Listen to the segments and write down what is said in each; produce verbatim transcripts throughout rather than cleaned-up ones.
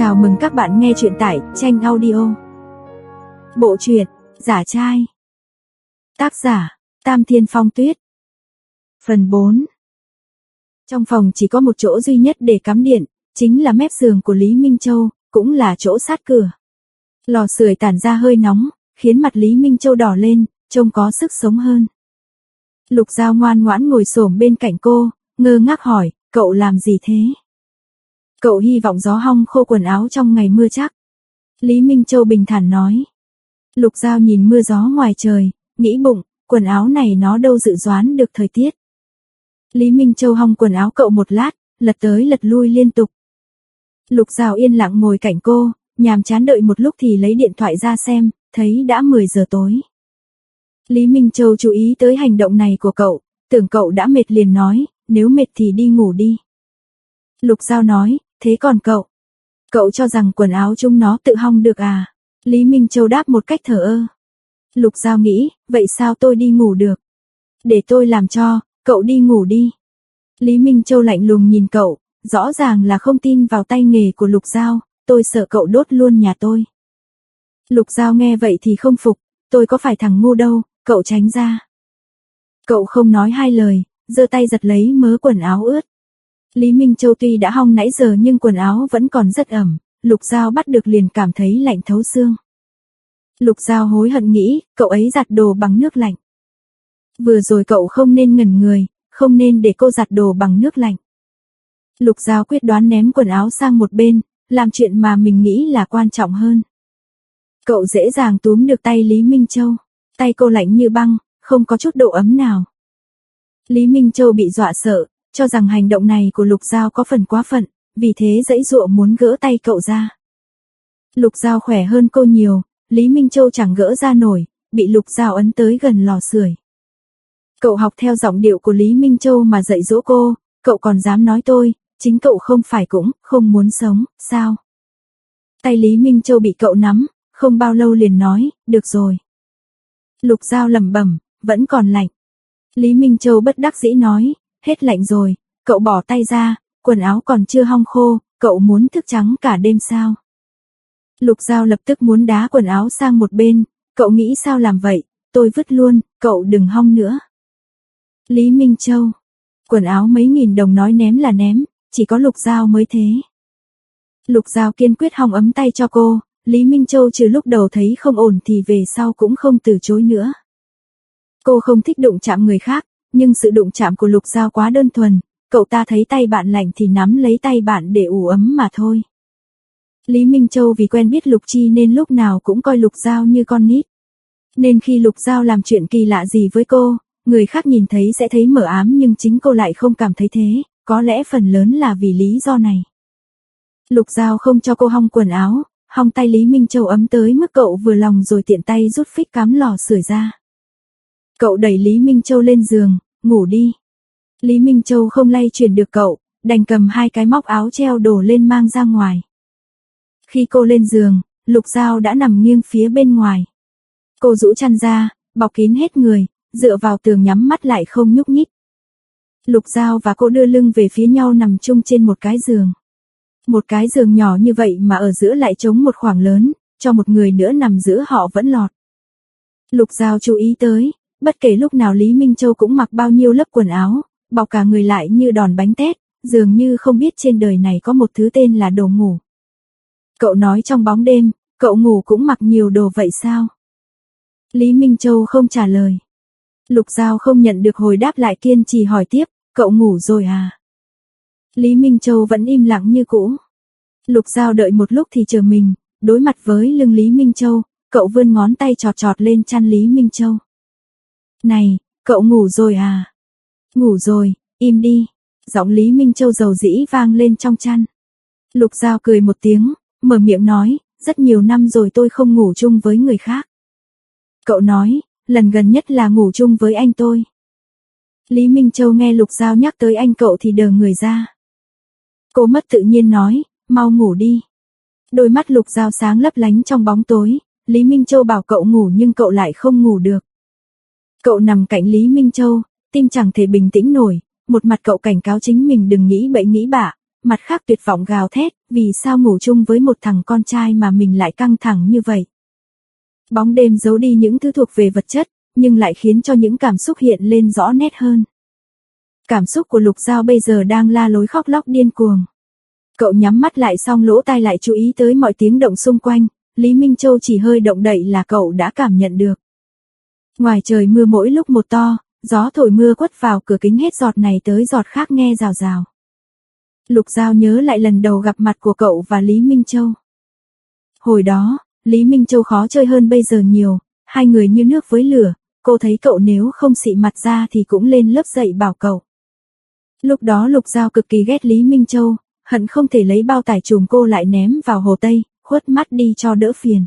Chào mừng các bạn nghe truyện tại Tranh Audio. Bộ truyện Giả trai. Tác giả Tam Thiên Phong Tuyết. Phần bốn. Trong phòng chỉ có một chỗ duy nhất để cắm điện, chính là mép giường của Lý Minh Châu, cũng là chỗ sát cửa. Lò sưởi tản ra hơi nóng, khiến mặt Lý Minh Châu đỏ lên, trông có sức sống hơn. Lục Giao ngoan ngoãn ngồi xổm bên cạnh cô, ngơ ngác hỏi, cậu làm gì thế? Cậu hy vọng gió hong khô quần áo trong ngày mưa chắc. Lý Minh Châu bình thản nói. Lục Giao nhìn mưa gió ngoài trời, nghĩ bụng, quần áo này nó đâu dự đoán được thời tiết. Lý Minh Châu hong quần áo cậu một lát, lật tới lật lui liên tục. Lục Giao yên lặng ngồi cạnh cô, nhàm chán đợi một lúc thì lấy điện thoại ra xem, thấy đã mười giờ tối. Lý Minh Châu chú ý tới hành động này của cậu, tưởng cậu đã mệt liền nói, nếu mệt thì đi ngủ đi. Lục Giao nói, thế còn cậu? Cậu cho rằng quần áo chúng nó tự hong được à? Lý Minh Châu đáp một cách thờ ơ. Lục Giao nghĩ, vậy sao tôi đi ngủ được? Để tôi làm cho, cậu đi ngủ đi. Lý Minh Châu lạnh lùng nhìn cậu, rõ ràng là không tin vào tay nghề của Lục Giao, tôi sợ cậu đốt luôn nhà tôi. Lục Giao nghe vậy thì không phục, tôi có phải thằng ngu đâu, cậu tránh ra. Cậu không nói hai lời, giơ tay giật lấy mớ quần áo ướt. Lý Minh Châu tuy đã hong nãy giờ nhưng quần áo vẫn còn rất ẩm, Lục Giao bắt được liền cảm thấy lạnh thấu xương. Lục Giao hối hận nghĩ, cậu ấy giặt đồ bằng nước lạnh. Vừa rồi cậu không nên ngẩn người, không nên để cô giặt đồ bằng nước lạnh. Lục Giao quyết đoán ném quần áo sang một bên, làm chuyện mà mình nghĩ là quan trọng hơn. Cậu dễ dàng túm được tay Lý Minh Châu, tay cô lạnh như băng, không có chút độ ấm nào. Lý Minh Châu bị dọa sợ, cho rằng hành động này của Lục Giao có phần quá phận, vì thế giãy giụa muốn gỡ tay cậu ra. Lục Giao khỏe hơn cô nhiều, Lý Minh Châu chẳng gỡ ra nổi, bị Lục Giao ấn tới gần lò sưởi. Cậu học theo giọng điệu của Lý Minh Châu mà dạy dỗ cô, cậu còn dám nói tôi, chính cậu không phải cũng không muốn sống, sao? Tay Lý Minh Châu bị cậu nắm, không bao lâu liền nói, được rồi. Lục Giao lẩm bẩm, vẫn còn lạnh. Lý Minh Châu bất đắc dĩ nói, hết lạnh rồi, cậu bỏ tay ra, quần áo còn chưa hong khô, cậu muốn thức trắng cả đêm sao? Lục Giao lập tức muốn đá quần áo sang một bên, cậu nghĩ sao làm vậy, tôi vứt luôn, cậu đừng hong nữa. Lý Minh Châu, quần áo mấy nghìn đồng nói ném là ném, chỉ có Lục Giao mới thế. Lục Giao kiên quyết hong ấm tay cho cô, Lý Minh Châu trừ lúc đầu thấy không ổn thì về sau cũng không từ chối nữa. Cô không thích đụng chạm người khác, nhưng sự đụng chạm của Lục Giao quá đơn thuần, cậu ta thấy tay bạn lạnh thì nắm lấy tay bạn để ủ ấm mà thôi. Lý Minh Châu vì quen biết Lục Chi nên lúc nào cũng coi Lục Giao như con nít. Nên khi Lục Giao làm chuyện kỳ lạ gì với cô, người khác nhìn thấy sẽ thấy mờ ám nhưng chính cô lại không cảm thấy thế, có lẽ phần lớn là vì lý do này. Lục Giao không cho cô hong quần áo, hong tay Lý Minh Châu ấm tới mức cậu vừa lòng rồi tiện tay rút phích cắm lò sưởi ra. Cậu đẩy Lý Minh Châu lên giường, ngủ đi. Lý Minh Châu không lay chuyển được cậu, đành cầm hai cái móc áo treo đổ lên mang ra ngoài. Khi cô lên giường, Lục Giao đã nằm nghiêng phía bên ngoài. Cô rũ chăn ra, bọc kín hết người, dựa vào tường nhắm mắt lại không nhúc nhích. Lục Giao và cô đưa lưng về phía nhau nằm chung trên một cái giường. Một cái giường nhỏ như vậy mà ở giữa lại trống một khoảng lớn, cho một người nữa nằm giữa họ vẫn lọt. Lục Giao chú ý tới, bất kể lúc nào Lý Minh Châu cũng mặc bao nhiêu lớp quần áo, bọc cả người lại như đòn bánh tét, dường như không biết trên đời này có một thứ tên là đồ ngủ. Cậu nói trong bóng đêm, cậu ngủ cũng mặc nhiều đồ vậy sao? Lý Minh Châu không trả lời. Lục Giao không nhận được hồi đáp lại kiên trì hỏi tiếp, cậu ngủ rồi à? Lý Minh Châu vẫn im lặng như cũ. Lục Giao đợi một lúc thì chờ mình, đối mặt với lưng Lý Minh Châu, cậu vươn ngón tay chọt chọt lên chăn Lý Minh Châu. Này, cậu ngủ rồi à? Ngủ rồi, im đi. Giọng Lý Minh Châu dầu dĩ vang lên trong chăn. Lục Giao cười một tiếng, mở miệng nói, rất nhiều năm rồi tôi không ngủ chung với người khác. Cậu nói, lần gần nhất là ngủ chung với anh tôi. Lý Minh Châu nghe Lục Giao nhắc tới anh cậu thì đờ người ra. Cô mất tự nhiên nói, mau ngủ đi. Đôi mắt Lục Giao sáng lấp lánh trong bóng tối, Lý Minh Châu bảo cậu ngủ nhưng cậu lại không ngủ được. Cậu nằm cạnh Lý Minh Châu, tim chẳng thể bình tĩnh nổi, một mặt cậu cảnh cáo chính mình đừng nghĩ bậy nghĩ bạ, mặt khác tuyệt vọng gào thét, vì sao ngủ chung với một thằng con trai mà mình lại căng thẳng như vậy. Bóng đêm giấu đi những thứ thuộc về vật chất, nhưng lại khiến cho những cảm xúc hiện lên rõ nét hơn. Cảm xúc của Lục Giao bây giờ đang la lối khóc lóc điên cuồng. Cậu nhắm mắt lại xong lỗ tai lại chú ý tới mọi tiếng động xung quanh, Lý Minh Châu chỉ hơi động đậy là cậu đã cảm nhận được. Ngoài trời mưa mỗi lúc một to, gió thổi mưa quất vào cửa kính hết giọt này tới giọt khác nghe rào rào. Lục Giao nhớ lại lần đầu gặp mặt của cậu và Lý Minh Châu. Hồi đó, Lý Minh Châu khó chơi hơn bây giờ nhiều, hai người như nước với lửa, cô thấy cậu nếu không xị mặt ra thì cũng lên lớp dạy bảo cậu. Lúc đó Lục Giao cực kỳ ghét Lý Minh Châu, hận không thể lấy bao tải chùm cô lại ném vào hồ Tây, khuất mắt đi cho đỡ phiền.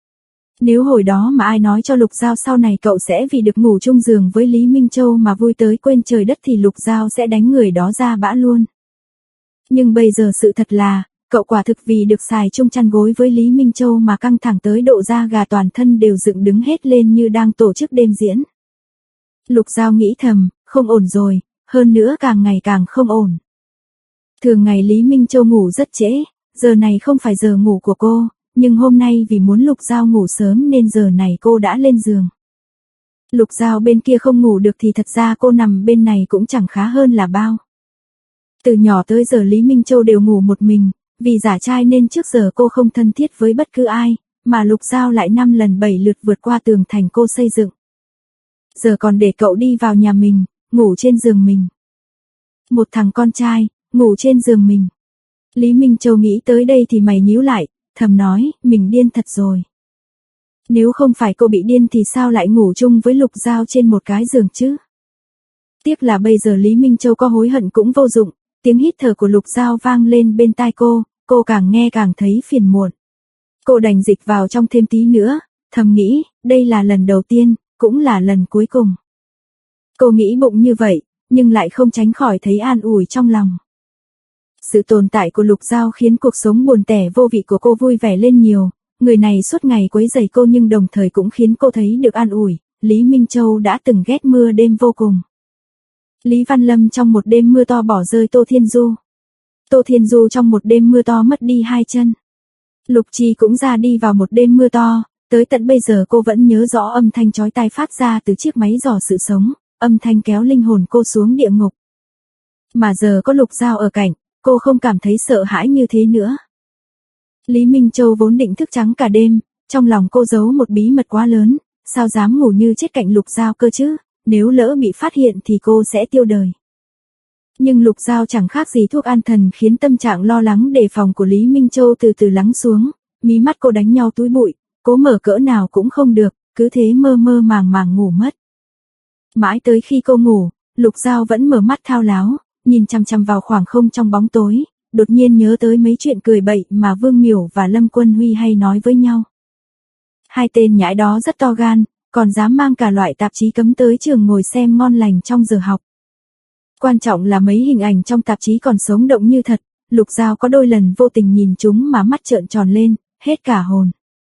Nếu hồi đó mà ai nói cho Lục Giao sau này cậu sẽ vì được ngủ chung giường với Lý Minh Châu mà vui tới quên trời đất thì Lục Giao sẽ đánh người đó ra bã luôn. Nhưng bây giờ sự thật là, cậu quả thực vì được xài chung chăn gối với Lý Minh Châu mà căng thẳng tới độ da gà toàn thân đều dựng đứng hết lên như đang tổ chức đêm diễn. Lục Giao nghĩ thầm, không ổn rồi, hơn nữa càng ngày càng không ổn. Thường ngày Lý Minh Châu ngủ rất trễ, giờ này không phải giờ ngủ của cô, nhưng hôm nay vì muốn Lục Giao ngủ sớm nên giờ này cô đã lên giường. Lục Giao bên kia không ngủ được thì thật ra cô nằm bên này cũng chẳng khá hơn là bao. Từ nhỏ tới giờ Lý Minh Châu đều ngủ một mình, vì giả trai nên trước giờ cô không thân thiết với bất cứ ai, mà Lục Giao lại năm lần bảy lượt vượt qua tường thành cô xây dựng. Giờ còn để cậu đi vào nhà mình, ngủ trên giường mình. Một thằng con trai, ngủ trên giường mình. Lý Minh Châu nghĩ tới đây thì mày nhíu lại, thầm nói, mình điên thật rồi. Nếu không phải cô bị điên thì sao lại ngủ chung với Lục Giao trên một cái giường chứ? Tiếc là bây giờ Lý Minh Châu có hối hận cũng vô dụng, tiếng hít thở của Lục Giao vang lên bên tai cô, cô càng nghe càng thấy phiền muộn. Cô đành dịch vào trong thêm tí nữa, thầm nghĩ, đây là lần đầu tiên, cũng là lần cuối cùng. Cô nghĩ bụng như vậy, nhưng lại không tránh khỏi thấy an ủi trong lòng. Sự tồn tại của Lục Giao khiến cuộc sống buồn tẻ vô vị của cô vui vẻ lên nhiều, người này suốt ngày quấy rầy cô nhưng đồng thời cũng khiến cô thấy được an ủi, Lý Minh Châu đã từng ghét mưa đêm vô cùng. Lý Văn Lâm trong một đêm mưa to bỏ rơi Tô Thiên Du. Tô Thiên Du trong một đêm mưa to mất đi hai chân. Lục Trì cũng ra đi vào một đêm mưa to, tới tận bây giờ cô vẫn nhớ rõ âm thanh chói tai phát ra từ chiếc máy dò sự sống, âm thanh kéo linh hồn cô xuống địa ngục. Mà giờ có Lục Giao ở cạnh, cô không cảm thấy sợ hãi như thế nữa. Lý Minh Châu vốn định thức trắng cả đêm, trong lòng cô giấu một bí mật quá lớn, sao dám ngủ như chết cạnh Lục Giao cơ chứ, nếu lỡ bị phát hiện thì cô sẽ tiêu đời. Nhưng Lục Giao chẳng khác gì thuốc an thần khiến tâm trạng lo lắng đề phòng của Lý Minh Châu từ từ lắng xuống, mí mắt cô đánh nhau túi bụi, cố mở cỡ nào cũng không được, cứ thế mơ mơ màng màng ngủ mất. Mãi tới khi cô ngủ, Lục Giao vẫn mở mắt thao láo, nhìn chằm chằm vào khoảng không trong bóng tối, đột nhiên nhớ tới mấy chuyện cười bậy mà Vương Miểu và Lâm Quân Huy hay nói với nhau. Hai tên nhãi đó rất to gan, còn dám mang cả loại tạp chí cấm tới trường ngồi xem ngon lành trong giờ học. Quan trọng là mấy hình ảnh trong tạp chí còn sống động như thật, Lục Giao có đôi lần vô tình nhìn chúng mà mắt trợn tròn lên, hết cả hồn.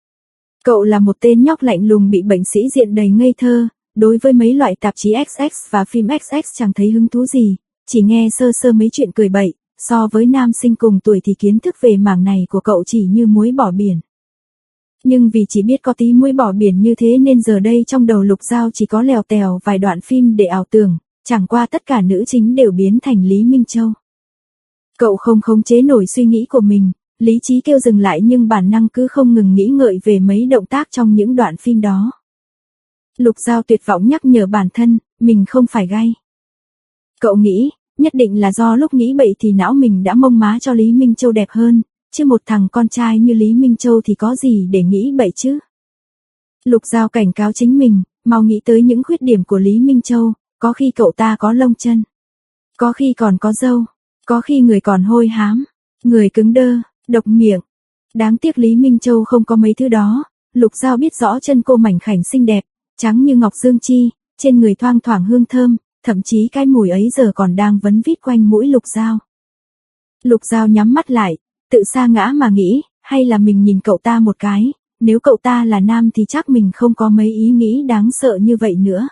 Cậu là một tên nhóc lạnh lùng bị bệnh sĩ diện đầy ngây thơ, đối với mấy loại tạp chí ích ích và phim ích ích chẳng thấy hứng thú gì, chỉ nghe sơ sơ mấy chuyện cười bậy, so với nam sinh cùng tuổi thì kiến thức về mảng này của cậu chỉ như muối bỏ biển. Nhưng vì chỉ biết có tí muối bỏ biển như thế nên giờ đây trong đầu Lục Giao chỉ có lèo tèo vài đoạn phim để ảo tưởng, chẳng qua tất cả nữ chính đều biến thành Lý Minh Châu. Cậu không khống chế nổi suy nghĩ của mình, lý trí kêu dừng lại nhưng bản năng cứ không ngừng nghĩ ngợi về mấy động tác trong những đoạn phim đó. Lục Giao tuyệt vọng nhắc nhở bản thân, mình không phải gay. Cậu nghĩ, nhất định là do lúc nghĩ bậy thì não mình đã mông má cho Lý Minh Châu đẹp hơn, chứ một thằng con trai như Lý Minh Châu thì có gì để nghĩ bậy chứ. Lục Giao cảnh cáo chính mình, mau nghĩ tới những khuyết điểm của Lý Minh Châu, có khi cậu ta có lông chân, có khi còn có râu, có khi người còn hôi hám, người cứng đơ, độc miệng. Đáng tiếc Lý Minh Châu không có mấy thứ đó, Lục Giao biết rõ chân cô mảnh khảnh xinh đẹp, trắng như ngọc dương chi, trên người thoang thoảng hương thơm, thậm chí cái mùi ấy giờ còn đang vấn vít quanh mũi Lục Giao. Lục Giao nhắm mắt lại, tự sa ngã mà nghĩ, hay là mình nhìn cậu ta một cái, nếu cậu ta là nam thì chắc mình không có mấy ý nghĩ đáng sợ như vậy nữa.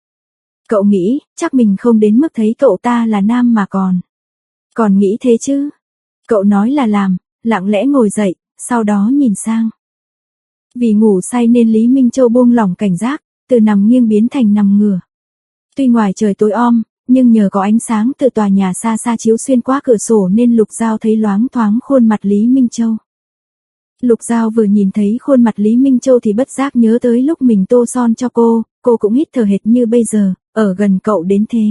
Cậu nghĩ, chắc mình không đến mức thấy cậu ta là nam mà còn. Còn nghĩ thế chứ. Cậu nói là làm, lặng lẽ ngồi dậy, sau đó nhìn sang. Vì ngủ say nên Lý Minh Châu buông lỏng cảnh giác, từ nằm nghiêng biến thành nằm ngửa. Tuy ngoài trời tối om, nhưng nhờ có ánh sáng từ tòa nhà xa xa chiếu xuyên qua cửa sổ nên Lục Giao thấy loáng thoáng khuôn mặt Lý Minh Châu. Lục Giao vừa nhìn thấy khuôn mặt Lý Minh Châu thì bất giác nhớ tới lúc mình tô son cho cô, cô cũng hít thở hệt như bây giờ, ở gần cậu đến thế.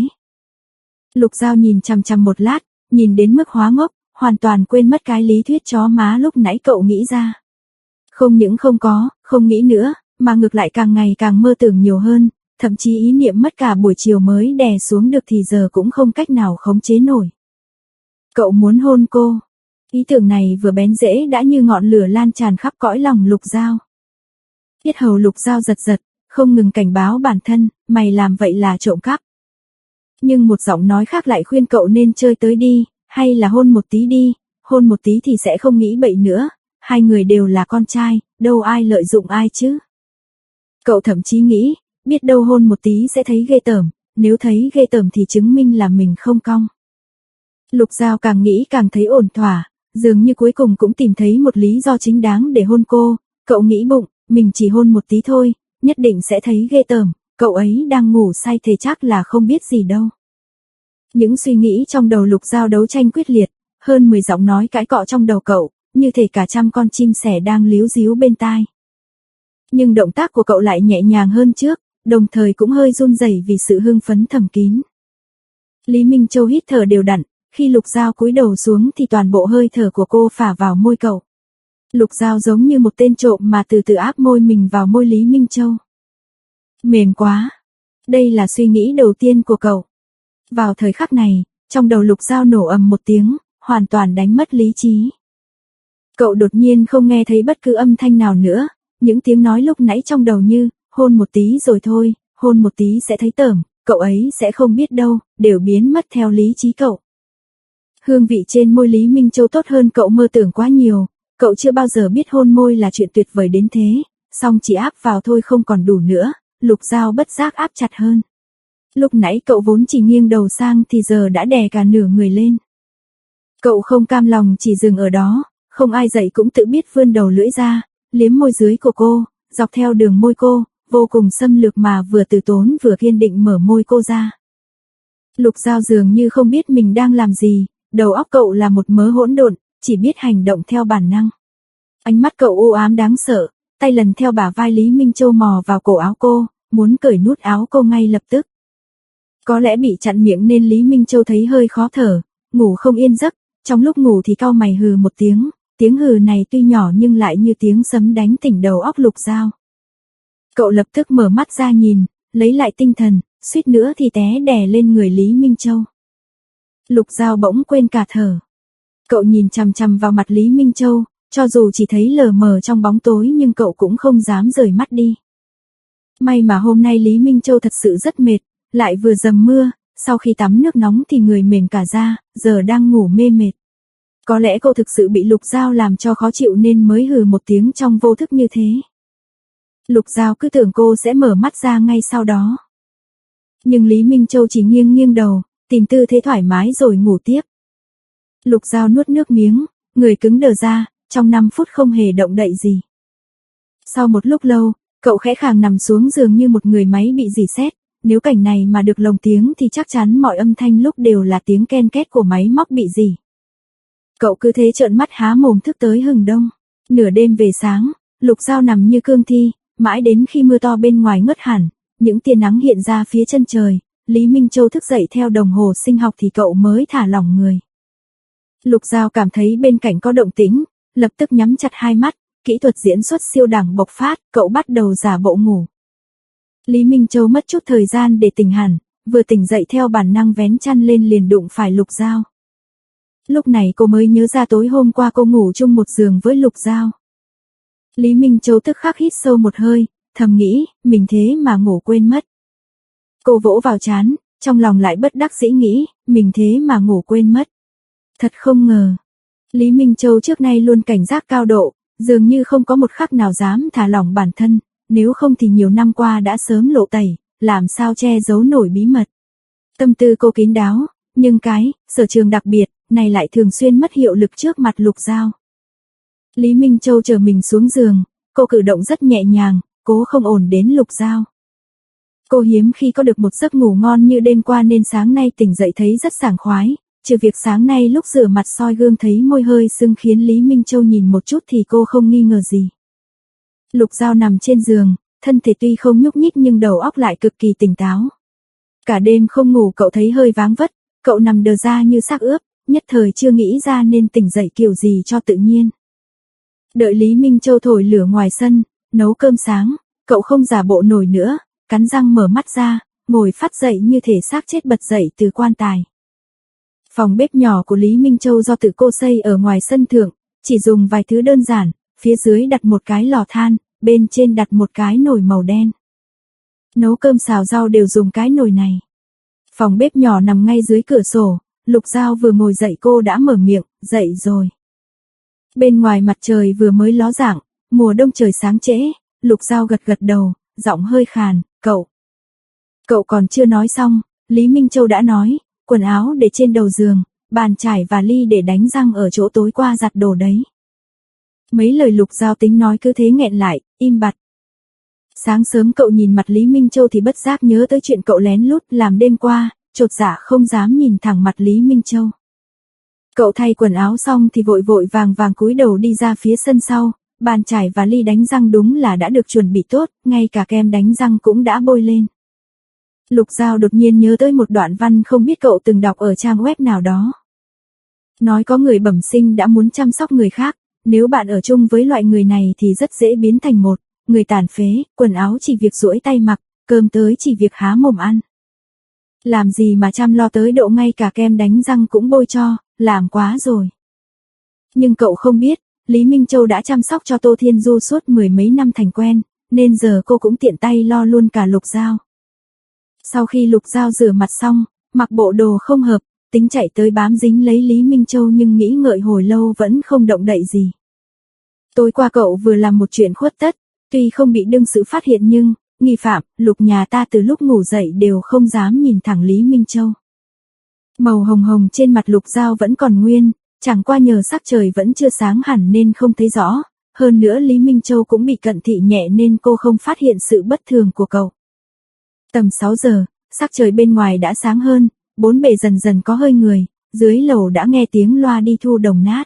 Lục Giao nhìn chằm chằm một lát, nhìn đến mức hóa ngốc, hoàn toàn quên mất cái lý thuyết chó má lúc nãy cậu nghĩ ra. Không những không có, không nghĩ nữa, mà ngược lại càng ngày càng mơ tưởng nhiều hơn, thậm chí ý niệm mất cả buổi chiều mới đè xuống được thì giờ cũng không cách nào khống chế nổi. Cậu muốn hôn cô. Ý tưởng này vừa bén rễ đã như ngọn lửa lan tràn khắp cõi lòng Lục Giao. Yết hầu Lục Giao giật giật, không ngừng cảnh báo bản thân, mày làm vậy là trộm cắp. Nhưng một giọng nói khác lại khuyên cậu nên chơi tới đi, hay là hôn một tí đi, hôn một tí thì sẽ không nghĩ bậy nữa, hai người đều là con trai, đâu ai lợi dụng ai chứ. Cậu thậm chí nghĩ, biết đâu hôn một tí sẽ thấy ghê tởm, nếu thấy ghê tởm thì chứng minh là mình không cong. Lục Giao càng nghĩ càng thấy ổn thỏa, dường như cuối cùng cũng tìm thấy một lý do chính đáng để hôn cô, cậu nghĩ bụng, mình chỉ hôn một tí thôi, nhất định sẽ thấy ghê tởm, cậu ấy đang ngủ say thì chắc là không biết gì đâu. Những suy nghĩ trong đầu Lục Giao đấu tranh quyết liệt, hơn mười giọng nói cãi cọ trong đầu cậu, như thể cả trăm con chim sẻ đang líu ríu bên tai. Nhưng động tác của cậu lại nhẹ nhàng hơn trước, đồng thời cũng hơi run rẩy vì sự hưng phấn thầm kín. Lý Minh Châu hít thở đều đặn, khi Lục Giao cúi đầu xuống thì toàn bộ hơi thở của cô phả vào môi cậu. Lục Giao giống như một tên trộm mà từ từ áp môi mình vào môi Lý Minh Châu. Mềm quá. Đây là suy nghĩ đầu tiên của cậu. Vào thời khắc này, trong đầu Lục Giao nổ ầm một tiếng, hoàn toàn đánh mất lý trí. Cậu đột nhiên không nghe thấy bất cứ âm thanh nào nữa, những tiếng nói lúc nãy trong đầu như, hôn một tí rồi thôi, hôn một tí sẽ thấy tởm, cậu ấy sẽ không biết đâu, đều biến mất theo lý trí cậu. Hương vị trên môi Lý Minh Châu tốt hơn cậu mơ tưởng quá nhiều, cậu chưa bao giờ biết hôn môi là chuyện tuyệt vời đến thế, song chỉ áp vào thôi không còn đủ nữa, Lục Giao bất giác áp chặt hơn. Lúc nãy cậu vốn chỉ nghiêng đầu sang thì giờ đã đè cả nửa người lên. Cậu không cam lòng chỉ dừng ở đó, không ai dạy cũng tự biết vươn đầu lưỡi ra, liếm môi dưới của cô, dọc theo đường môi cô, vô cùng xâm lược mà vừa từ tốn vừa kiên định mở môi cô ra. Lục Giao dường như không biết mình đang làm gì, đầu óc cậu là một mớ hỗn độn, chỉ biết hành động theo bản năng. Ánh mắt cậu u ám đáng sợ, tay lần theo bả vai Lý Minh Châu mò vào cổ áo cô, muốn cởi nút áo cô ngay lập tức. Có lẽ bị chặn miệng nên Lý Minh Châu thấy hơi khó thở, ngủ không yên giấc, trong lúc ngủ thì cau mày hừ một tiếng, tiếng hừ này tuy nhỏ nhưng lại như tiếng sấm đánh tỉnh đầu óc Lục Giao. Cậu lập tức mở mắt ra nhìn, lấy lại tinh thần, suýt nữa thì té đè lên người Lý Minh Châu. Lục Giao bỗng quên cả thở. Cậu nhìn chằm chằm vào mặt Lý Minh Châu, cho dù chỉ thấy lờ mờ trong bóng tối nhưng cậu cũng không dám rời mắt đi. May mà hôm nay Lý Minh Châu thật sự rất mệt, lại vừa dầm mưa, sau khi tắm nước nóng thì người mềm cả da, giờ đang ngủ mê mệt. Có lẽ cô thực sự bị Lục Giao làm cho khó chịu nên mới hừ một tiếng trong vô thức như thế. Lục Giao cứ tưởng cô sẽ mở mắt ra ngay sau đó. Nhưng Lý Minh Châu chỉ nghiêng nghiêng đầu, tìm tư thế thoải mái rồi ngủ tiếp. Lục Giao nuốt nước miếng, người cứng đờ ra, trong năm phút không hề động đậy gì. Sau một lúc lâu, cậu khẽ khàng nằm xuống giường như một người máy bị rỉ sét. Nếu cảnh này mà được lồng tiếng thì chắc chắn mọi âm thanh lúc đều là tiếng ken két của máy móc bị rỉ. Cậu cứ thế trợn mắt há mồm thức tới hừng đông. Nửa đêm về sáng, Lục Giao nằm như cương thi, mãi đến khi mưa to bên ngoài ngớt hẳn, những tia nắng hiện ra phía chân trời, Lý Minh Châu thức dậy theo đồng hồ sinh học thì cậu mới thả lỏng người. Lục Giao cảm thấy bên cạnh có động tĩnh, lập tức nhắm chặt hai mắt, kỹ thuật diễn xuất siêu đẳng bộc phát, cậu bắt đầu giả bộ ngủ. Lý Minh Châu mất chút thời gian để tỉnh hẳn, vừa tỉnh dậy theo bản năng vén chăn lên liền đụng phải Lục Giao. Lúc này cô mới nhớ ra tối hôm qua cô ngủ chung một giường với Lục Giao. Lý Minh Châu tức khắc hít sâu một hơi, thầm nghĩ, mình thế mà ngủ quên mất. Cô vỗ vào trán, trong lòng lại bất đắc dĩ nghĩ, mình thế mà ngủ quên mất. Thật không ngờ. Lý Minh Châu trước nay luôn cảnh giác cao độ, dường như không có một khắc nào dám thả lỏng bản thân, nếu không thì nhiều năm qua đã sớm lộ tẩy, làm sao che giấu nổi bí mật. Tâm tư cô kín đáo, nhưng cái, sở trường đặc biệt, này lại thường xuyên mất hiệu lực trước mặt Lục Giao. Lý Minh Châu chờ mình xuống giường, cô cử động rất nhẹ nhàng, cố không ổn đến Lục Giao. Cô hiếm khi có được một giấc ngủ ngon như đêm qua nên sáng nay tỉnh dậy thấy rất sảng khoái, trừ việc sáng nay lúc rửa mặt soi gương thấy môi hơi sưng khiến Lý Minh Châu nhìn một chút thì cô không nghi ngờ gì. Lục Giao nằm trên giường, thân thể tuy không nhúc nhích nhưng đầu óc lại cực kỳ tỉnh táo. Cả đêm không ngủ cậu thấy hơi váng vất, cậu nằm đờ ra như xác ướp, nhất thời chưa nghĩ ra nên tỉnh dậy kiểu gì cho tự nhiên. Đợi Lý Minh Châu thổi lửa ngoài sân, nấu cơm sáng, cậu không giả bộ nổi nữa, cắn răng mở mắt ra, ngồi phát dậy như thể xác chết bật dậy từ quan tài. Phòng bếp nhỏ của Lý Minh Châu do tự cô xây ở ngoài sân thượng, chỉ dùng vài thứ đơn giản, phía dưới đặt một cái lò than, bên trên đặt một cái nồi màu đen. Nấu cơm xào rau đều dùng cái nồi này. Phòng bếp nhỏ nằm ngay dưới cửa sổ, Lục Giao vừa ngồi dậy cô đã mở miệng, dậy rồi. Bên ngoài mặt trời vừa mới ló dạng, mùa đông trời sáng trễ, Lục Giao gật gật đầu, giọng hơi khàn, cậu. Cậu còn chưa nói xong, Lý Minh Châu đã nói, quần áo để trên đầu giường, bàn chải và ly để đánh răng ở chỗ tối qua giặt đồ đấy. Mấy lời Lục Giao tính nói cứ thế nghẹn lại, im bặt. Sáng sớm cậu nhìn mặt Lý Minh Châu thì bất giác nhớ tới chuyện cậu lén lút làm đêm qua, chột dạ không dám nhìn thẳng mặt Lý Minh Châu. Cậu thay quần áo xong thì vội vội vàng vàng cúi đầu đi ra phía sân sau, bàn chải và ly đánh răng đúng là đã được chuẩn bị tốt, ngay cả kem đánh răng cũng đã bôi lên. Lục Giao đột nhiên nhớ tới một đoạn văn không biết cậu từng đọc ở trang web nào đó. Nói có người bẩm sinh đã muốn chăm sóc người khác, nếu bạn ở chung với loại người này thì rất dễ biến thành một người tàn phế, quần áo chỉ việc duỗi tay mặc, cơm tới chỉ việc há mồm ăn. Làm gì mà chăm lo tới độ ngay cả kem đánh răng cũng bôi cho, làm quá rồi. Nhưng cậu không biết, Lý Minh Châu đã chăm sóc cho Tô Thiên Du suốt mười mấy năm thành quen, nên giờ cô cũng tiện tay lo luôn cả Lục Giao. Sau khi Lục Giao rửa mặt xong, mặc bộ đồ không hợp, tính chạy tới bám dính lấy Lý Minh Châu nhưng nghĩ ngợi hồi lâu vẫn không động đậy gì. Tối qua cậu vừa làm một chuyện khuất tất, tuy không bị đương sự phát hiện nhưng, nghi phạm, Lục nhà ta từ lúc ngủ dậy đều không dám nhìn thẳng Lý Minh Châu. Màu hồng hồng trên mặt Lục Giao vẫn còn nguyên, chẳng qua nhờ sắc trời vẫn chưa sáng hẳn nên không thấy rõ, hơn nữa Lý Minh Châu cũng bị cận thị nhẹ nên cô không phát hiện sự bất thường của cậu. Tầm sáu giờ, sắc trời bên ngoài đã sáng hơn, bốn bề dần dần có hơi người, dưới lầu đã nghe tiếng loa đi thu đồng nát.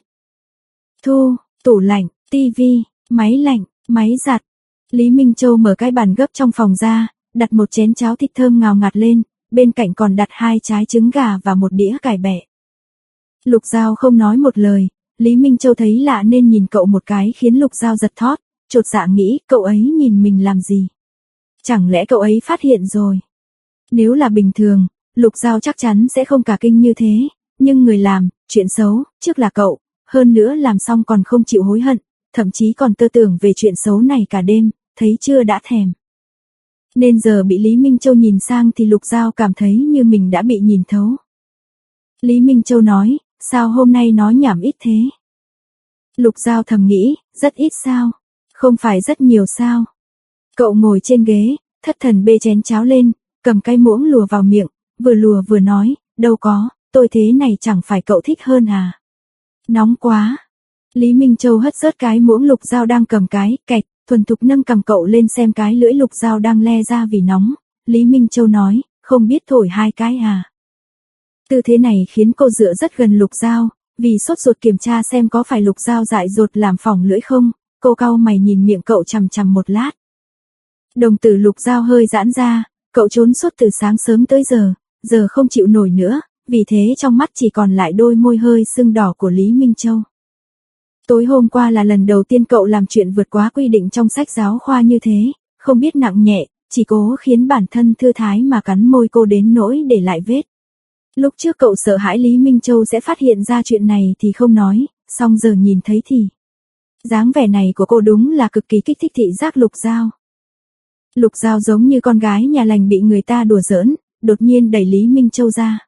Thu, tủ lạnh, tivi, máy lạnh, máy giặt. Lý Minh Châu mở cái bàn gấp trong phòng ra, đặt một chén cháo thịt thơm ngào ngạt lên, bên cạnh còn đặt hai trái trứng gà và một đĩa cải bẹ. Lục Giao không nói một lời, Lý Minh Châu thấy lạ nên nhìn cậu một cái khiến Lục Giao giật thót, chột dạ nghĩ cậu ấy nhìn mình làm gì. Chẳng lẽ cậu ấy phát hiện rồi? Nếu là bình thường, Lục Giao chắc chắn sẽ không cả kinh như thế, nhưng người làm chuyện xấu trước là cậu, hơn nữa làm xong còn không chịu hối hận, thậm chí còn tơ tưởng về chuyện xấu này cả đêm, thấy chưa đã thèm. Nên giờ bị Lý Minh Châu nhìn sang thì Lục Giao cảm thấy như mình đã bị nhìn thấu. Lý Minh Châu nói, sao hôm nay nói nhảm ít thế? Lục Giao thầm nghĩ, rất ít sao? Không phải rất nhiều sao? Cậu ngồi trên ghế, thất thần bê chén cháo lên, cầm cái muỗng lùa vào miệng, vừa lùa vừa nói, đâu có, tôi thế này chẳng phải cậu thích hơn à? Nóng quá. Lý Minh Châu hất rớt cái muỗng Lục Giao đang cầm cái, kẹt, thuần thục nâng cầm cậu lên xem cái lưỡi Lục Giao đang le ra vì nóng. Lý Minh Châu nói, không biết thổi hai cái à? Tư thế này khiến cô dựa rất gần Lục Giao, vì sốt ruột kiểm tra xem có phải Lục Giao dại dột làm phỏng lưỡi không, cô cau mày nhìn miệng cậu chằm chằm một lát. Đồng tử Lục Giao hơi giãn ra, cậu trốn suốt từ sáng sớm tới giờ, giờ không chịu nổi nữa, vì thế trong mắt chỉ còn lại đôi môi hơi sưng đỏ của Lý Minh Châu. Tối hôm qua là lần đầu tiên cậu làm chuyện vượt quá quy định trong sách giáo khoa như thế, không biết nặng nhẹ, chỉ cố khiến bản thân thư thái mà cắn môi cô đến nỗi để lại vết. Lúc trước cậu sợ hãi Lý Minh Châu sẽ phát hiện ra chuyện này thì không nói, song giờ nhìn thấy thì dáng vẻ này của cô đúng là cực kỳ kích thích thị giác Lục Giao. Lục Giao giống như con gái nhà lành bị người ta đùa giỡn, đột nhiên đẩy Lý Minh Châu ra.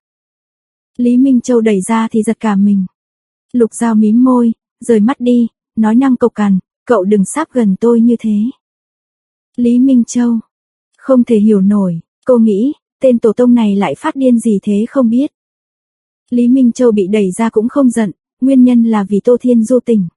Lý Minh Châu đẩy ra thì giật cả mình. Lục Giao mím môi, rời mắt đi, nói năng cộc cằn, cậu đừng sáp gần tôi như thế. Lý Minh Châu không thể hiểu nổi, cô nghĩ, tên tổ tông này lại phát điên gì thế không biết. Lý Minh Châu bị đẩy ra cũng không giận, nguyên nhân là vì Tô Thiên Du tỉnh.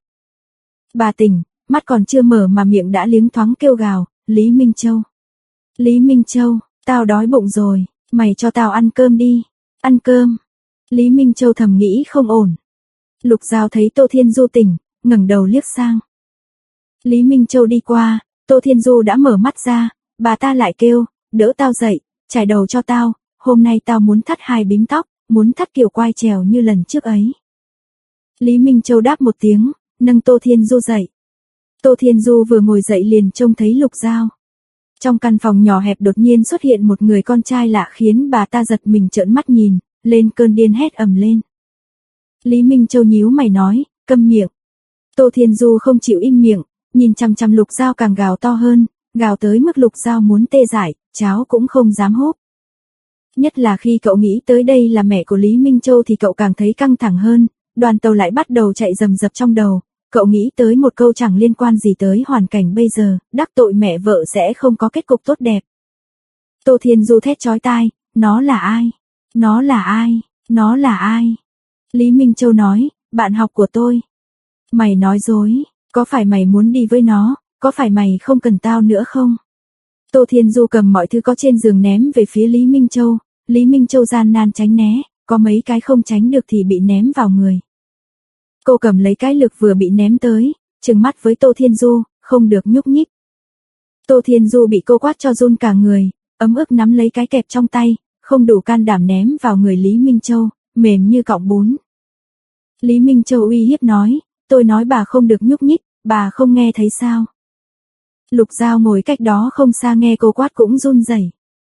Bà tỉnh, mắt còn chưa mở mà miệng đã liếng thoáng kêu gào, Lý Minh Châu. Lý Minh Châu, tao đói bụng rồi, mày cho tao ăn cơm đi, ăn cơm. Lý Minh Châu thầm nghĩ không ổn. Lục Giao thấy Tô Thiên Du tỉnh, ngẩng đầu liếc sang. Lý Minh Châu đi qua, Tô Thiên Du đã mở mắt ra, bà ta lại kêu, đỡ tao dậy, chải đầu cho tao, hôm nay tao muốn thắt hai bím tóc, muốn thắt kiểu quai trèo như lần trước ấy. Lý Minh Châu đáp một tiếng, nâng Tô Thiên Du dậy. Tô Thiên Du vừa ngồi dậy liền trông thấy Lục Giao. Trong căn phòng nhỏ hẹp đột nhiên xuất hiện một người con trai lạ khiến bà ta giật mình trợn mắt nhìn, lên cơn điên hét ầm lên. Lý Minh Châu nhíu mày nói, câm miệng. Tô Thiên Du không chịu im miệng, nhìn chằm chằm Lục Giao càng gào to hơn, gào tới mức Lục Giao muốn tê dại, cháo cũng không dám húp. Nhất là khi cậu nghĩ tới đây là mẹ của Lý Minh Châu thì cậu càng thấy căng thẳng hơn, đoàn tàu lại bắt đầu chạy rầm rập trong đầu, cậu nghĩ tới một câu chẳng liên quan gì tới hoàn cảnh bây giờ, đắc tội mẹ vợ sẽ không có kết cục tốt đẹp. Tô Thiên Du thét chói tai, nó là ai? Nó là ai? Nó là ai? Lý Minh Châu nói, bạn học của tôi. Mày nói dối, có phải mày muốn đi với nó, có phải mày không cần tao nữa không? Tô Thiên Du cầm mọi thứ có trên giường ném về phía Lý Minh Châu, Lý Minh Châu gian nan tránh né, có mấy cái không tránh được thì bị ném vào người. Cô cầm lấy cái lực vừa bị ném tới, trừng mắt với Tô Thiên Du, không được nhúc nhích. Tô Thiên Du bị cô quát cho run cả người, ấm ức nắm lấy cái kẹp trong tay, không đủ can đảm ném vào người Lý Minh Châu, mềm như cọng bún. Lý Minh Châu uy hiếp nói, tôi nói bà không được nhúc nhích, bà không nghe thấy sao? Lục Giao ngồi cách đó không xa nghe cô quát cũng run rẩy.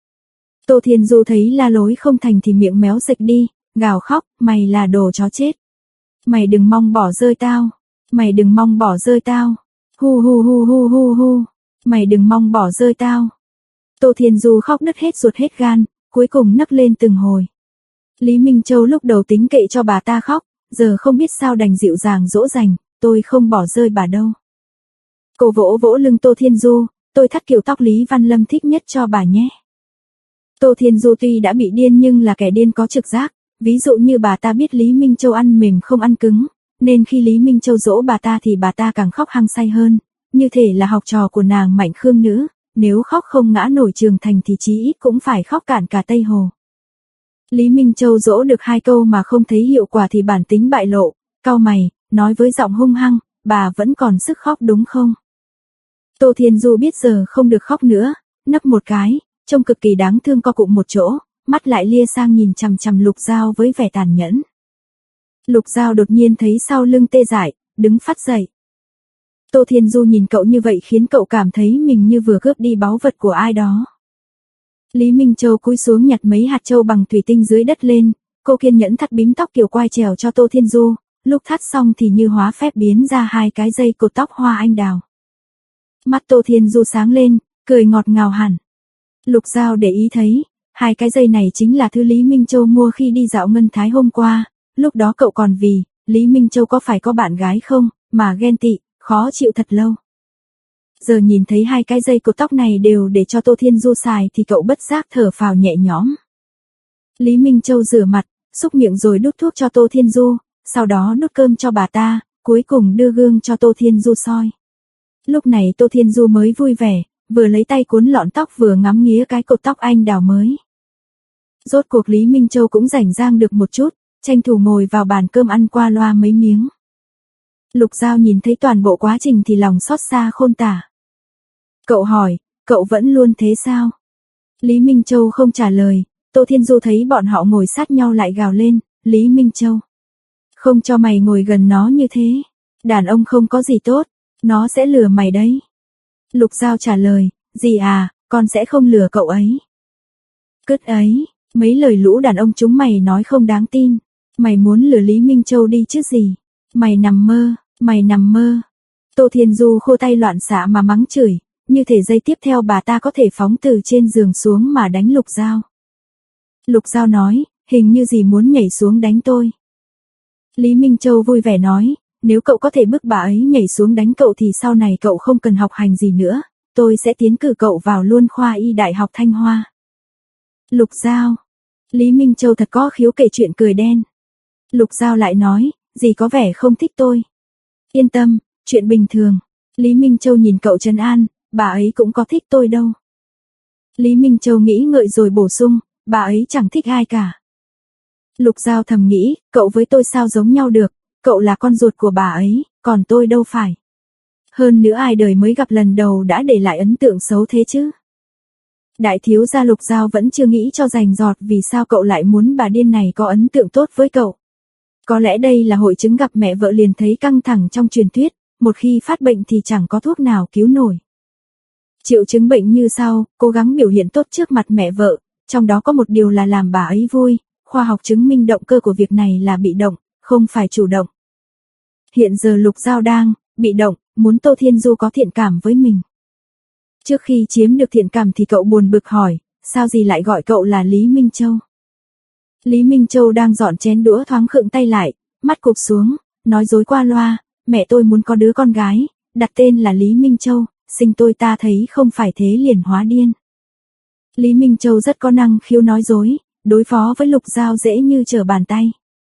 Tô Thiên Du thấy la lối không thành thì miệng méo dịch đi, gào khóc, mày là đồ chó chết. Mày đừng mong bỏ rơi tao, mày đừng mong bỏ rơi tao, hu hu hu hu hu hu, mày đừng mong bỏ rơi tao. Tô Thiên Du khóc đứt hết ruột hết gan, cuối cùng nấc lên từng hồi. Lý Minh Châu lúc đầu tính kệ cho bà ta khóc, giờ không biết sao đành dịu dàng dỗ dành, tôi không bỏ rơi bà đâu. Cô vỗ vỗ lưng Tô Thiên Du, tôi thắt kiểu tóc Lý Văn Lâm thích nhất cho bà nhé. Tô Thiên Du tuy đã bị điên nhưng là kẻ điên có trực giác, ví dụ như bà ta biết Lý Minh Châu ăn mềm không ăn cứng, nên khi Lý Minh Châu dỗ bà ta thì bà ta càng khóc hăng say hơn, như thể là học trò của nàng Mạnh Khương nữ, nếu khóc không ngã nổi trường thành thì chí ít cũng phải khóc cạn cả Tây Hồ. Lý Minh Châu dỗ được hai câu mà không thấy hiệu quả thì bản tính bại lộ, cau mày, nói với giọng hung hăng, bà vẫn còn sức khóc đúng không? Tô Thiên Du biết giờ không được khóc nữa, nấc một cái, trông cực kỳ đáng thương co cụm một chỗ, mắt lại lia sang nhìn chằm chằm Lục Giao với vẻ tàn nhẫn. Lục Giao đột nhiên thấy sau lưng tê dại, đứng phắt dậy. Tô Thiên Du nhìn cậu như vậy khiến cậu cảm thấy mình như vừa cướp đi báu vật của ai đó. Lý Minh Châu cúi xuống nhặt mấy hạt châu bằng thủy tinh dưới đất lên, cô kiên nhẫn thắt bím tóc kiểu quai trèo cho Tô Thiên Du, lúc thắt xong thì như hóa phép biến ra hai cái dây cột tóc hoa anh đào. Mắt Tô Thiên Du sáng lên, cười ngọt ngào hẳn. Lục Giao để ý thấy, hai cái dây này chính là thứ Lý Minh Châu mua khi đi dạo Ngân Thái hôm qua, lúc đó cậu còn vì, Lý Minh Châu có phải có bạn gái không, mà ghen tị, khó chịu thật lâu. Giờ nhìn thấy hai cái dây cột tóc này đều để cho Tô Thiên Du xài thì cậu bất giác thở phào nhẹ nhõm. Lý Minh Châu rửa mặt, xúc miệng rồi đút thuốc cho Tô Thiên Du, sau đó đút cơm cho bà ta, cuối cùng đưa gương cho Tô Thiên Du soi. Lúc này Tô Thiên Du mới vui vẻ, vừa lấy tay cuốn lọn tóc vừa ngắm nghía cái cột tóc anh đào mới. Rốt cuộc Lý Minh Châu cũng rảnh rang được một chút, tranh thủ ngồi vào bàn cơm ăn qua loa mấy miếng. Lục Giao nhìn thấy toàn bộ quá trình thì lòng xót xa khôn tả. Cậu hỏi, cậu vẫn luôn thế sao? Lý Minh Châu không trả lời, Tô Thiên Du thấy bọn họ ngồi sát nhau lại gào lên, Lý Minh Châu. Không cho mày ngồi gần nó như thế. Đàn ông không có gì tốt, nó sẽ lừa mày đấy. Lục Giao trả lời, gì à, con sẽ không lừa cậu ấy. Cứt ấy, mấy lời lũ đàn ông chúng mày nói không đáng tin. Mày muốn lừa Lý Minh Châu đi chứ gì. Mày nằm mơ, mày nằm mơ. Tô Thiên Du khô tay loạn xạ mà mắng chửi, như thể giây tiếp theo bà ta có thể phóng từ trên giường xuống mà đánh Lục Giao. Lục Giao nói, hình như gì muốn nhảy xuống đánh tôi. Lý Minh Châu vui vẻ nói, nếu cậu có thể bức bà ấy nhảy xuống đánh cậu thì sau này cậu không cần học hành gì nữa, tôi sẽ tiến cử cậu vào luôn khoa y Đại học Thanh Hoa. Lục Giao. Lý Minh Châu thật có khiếu kể chuyện cười đen. Lục Giao lại nói, dì có vẻ không thích tôi. Yên tâm, chuyện bình thường. Lý Minh Châu nhìn cậu trấn an, bà ấy cũng có thích tôi đâu. Lý Minh Châu nghĩ ngợi rồi bổ sung, bà ấy chẳng thích ai cả. Lục Giao thầm nghĩ, cậu với tôi sao giống nhau được, cậu là con ruột của bà ấy, còn tôi đâu phải. Hơn nữa ai đời mới gặp lần đầu đã để lại ấn tượng xấu thế chứ. Đại thiếu gia Lục Giao vẫn chưa nghĩ cho rành rọt vì sao cậu lại muốn bà điên này có ấn tượng tốt với cậu. Có lẽ đây là hội chứng gặp mẹ vợ liền thấy căng thẳng trong truyền thuyết, một khi phát bệnh thì chẳng có thuốc nào cứu nổi. Triệu chứng bệnh như sau, cố gắng biểu hiện tốt trước mặt mẹ vợ, trong đó có một điều là làm bà ấy vui, khoa học chứng minh động cơ của việc này là bị động, không phải chủ động. Hiện giờ Lục Giao đang bị động, muốn Tô Thiên Du có thiện cảm với mình. Trước khi chiếm được thiện cảm thì cậu buồn bực hỏi, sao dì lại gọi cậu là Lý Minh Châu? Lý Minh Châu đang dọn chén đũa thoáng khựng tay lại, mắt cụp xuống, nói dối qua loa, mẹ tôi muốn có đứa con gái, đặt tên là Lý Minh Châu, sinh tôi ta thấy không phải thế liền hóa điên. Lý Minh Châu rất có năng khiếu nói dối, đối phó với Lục Giao dễ như trở bàn tay.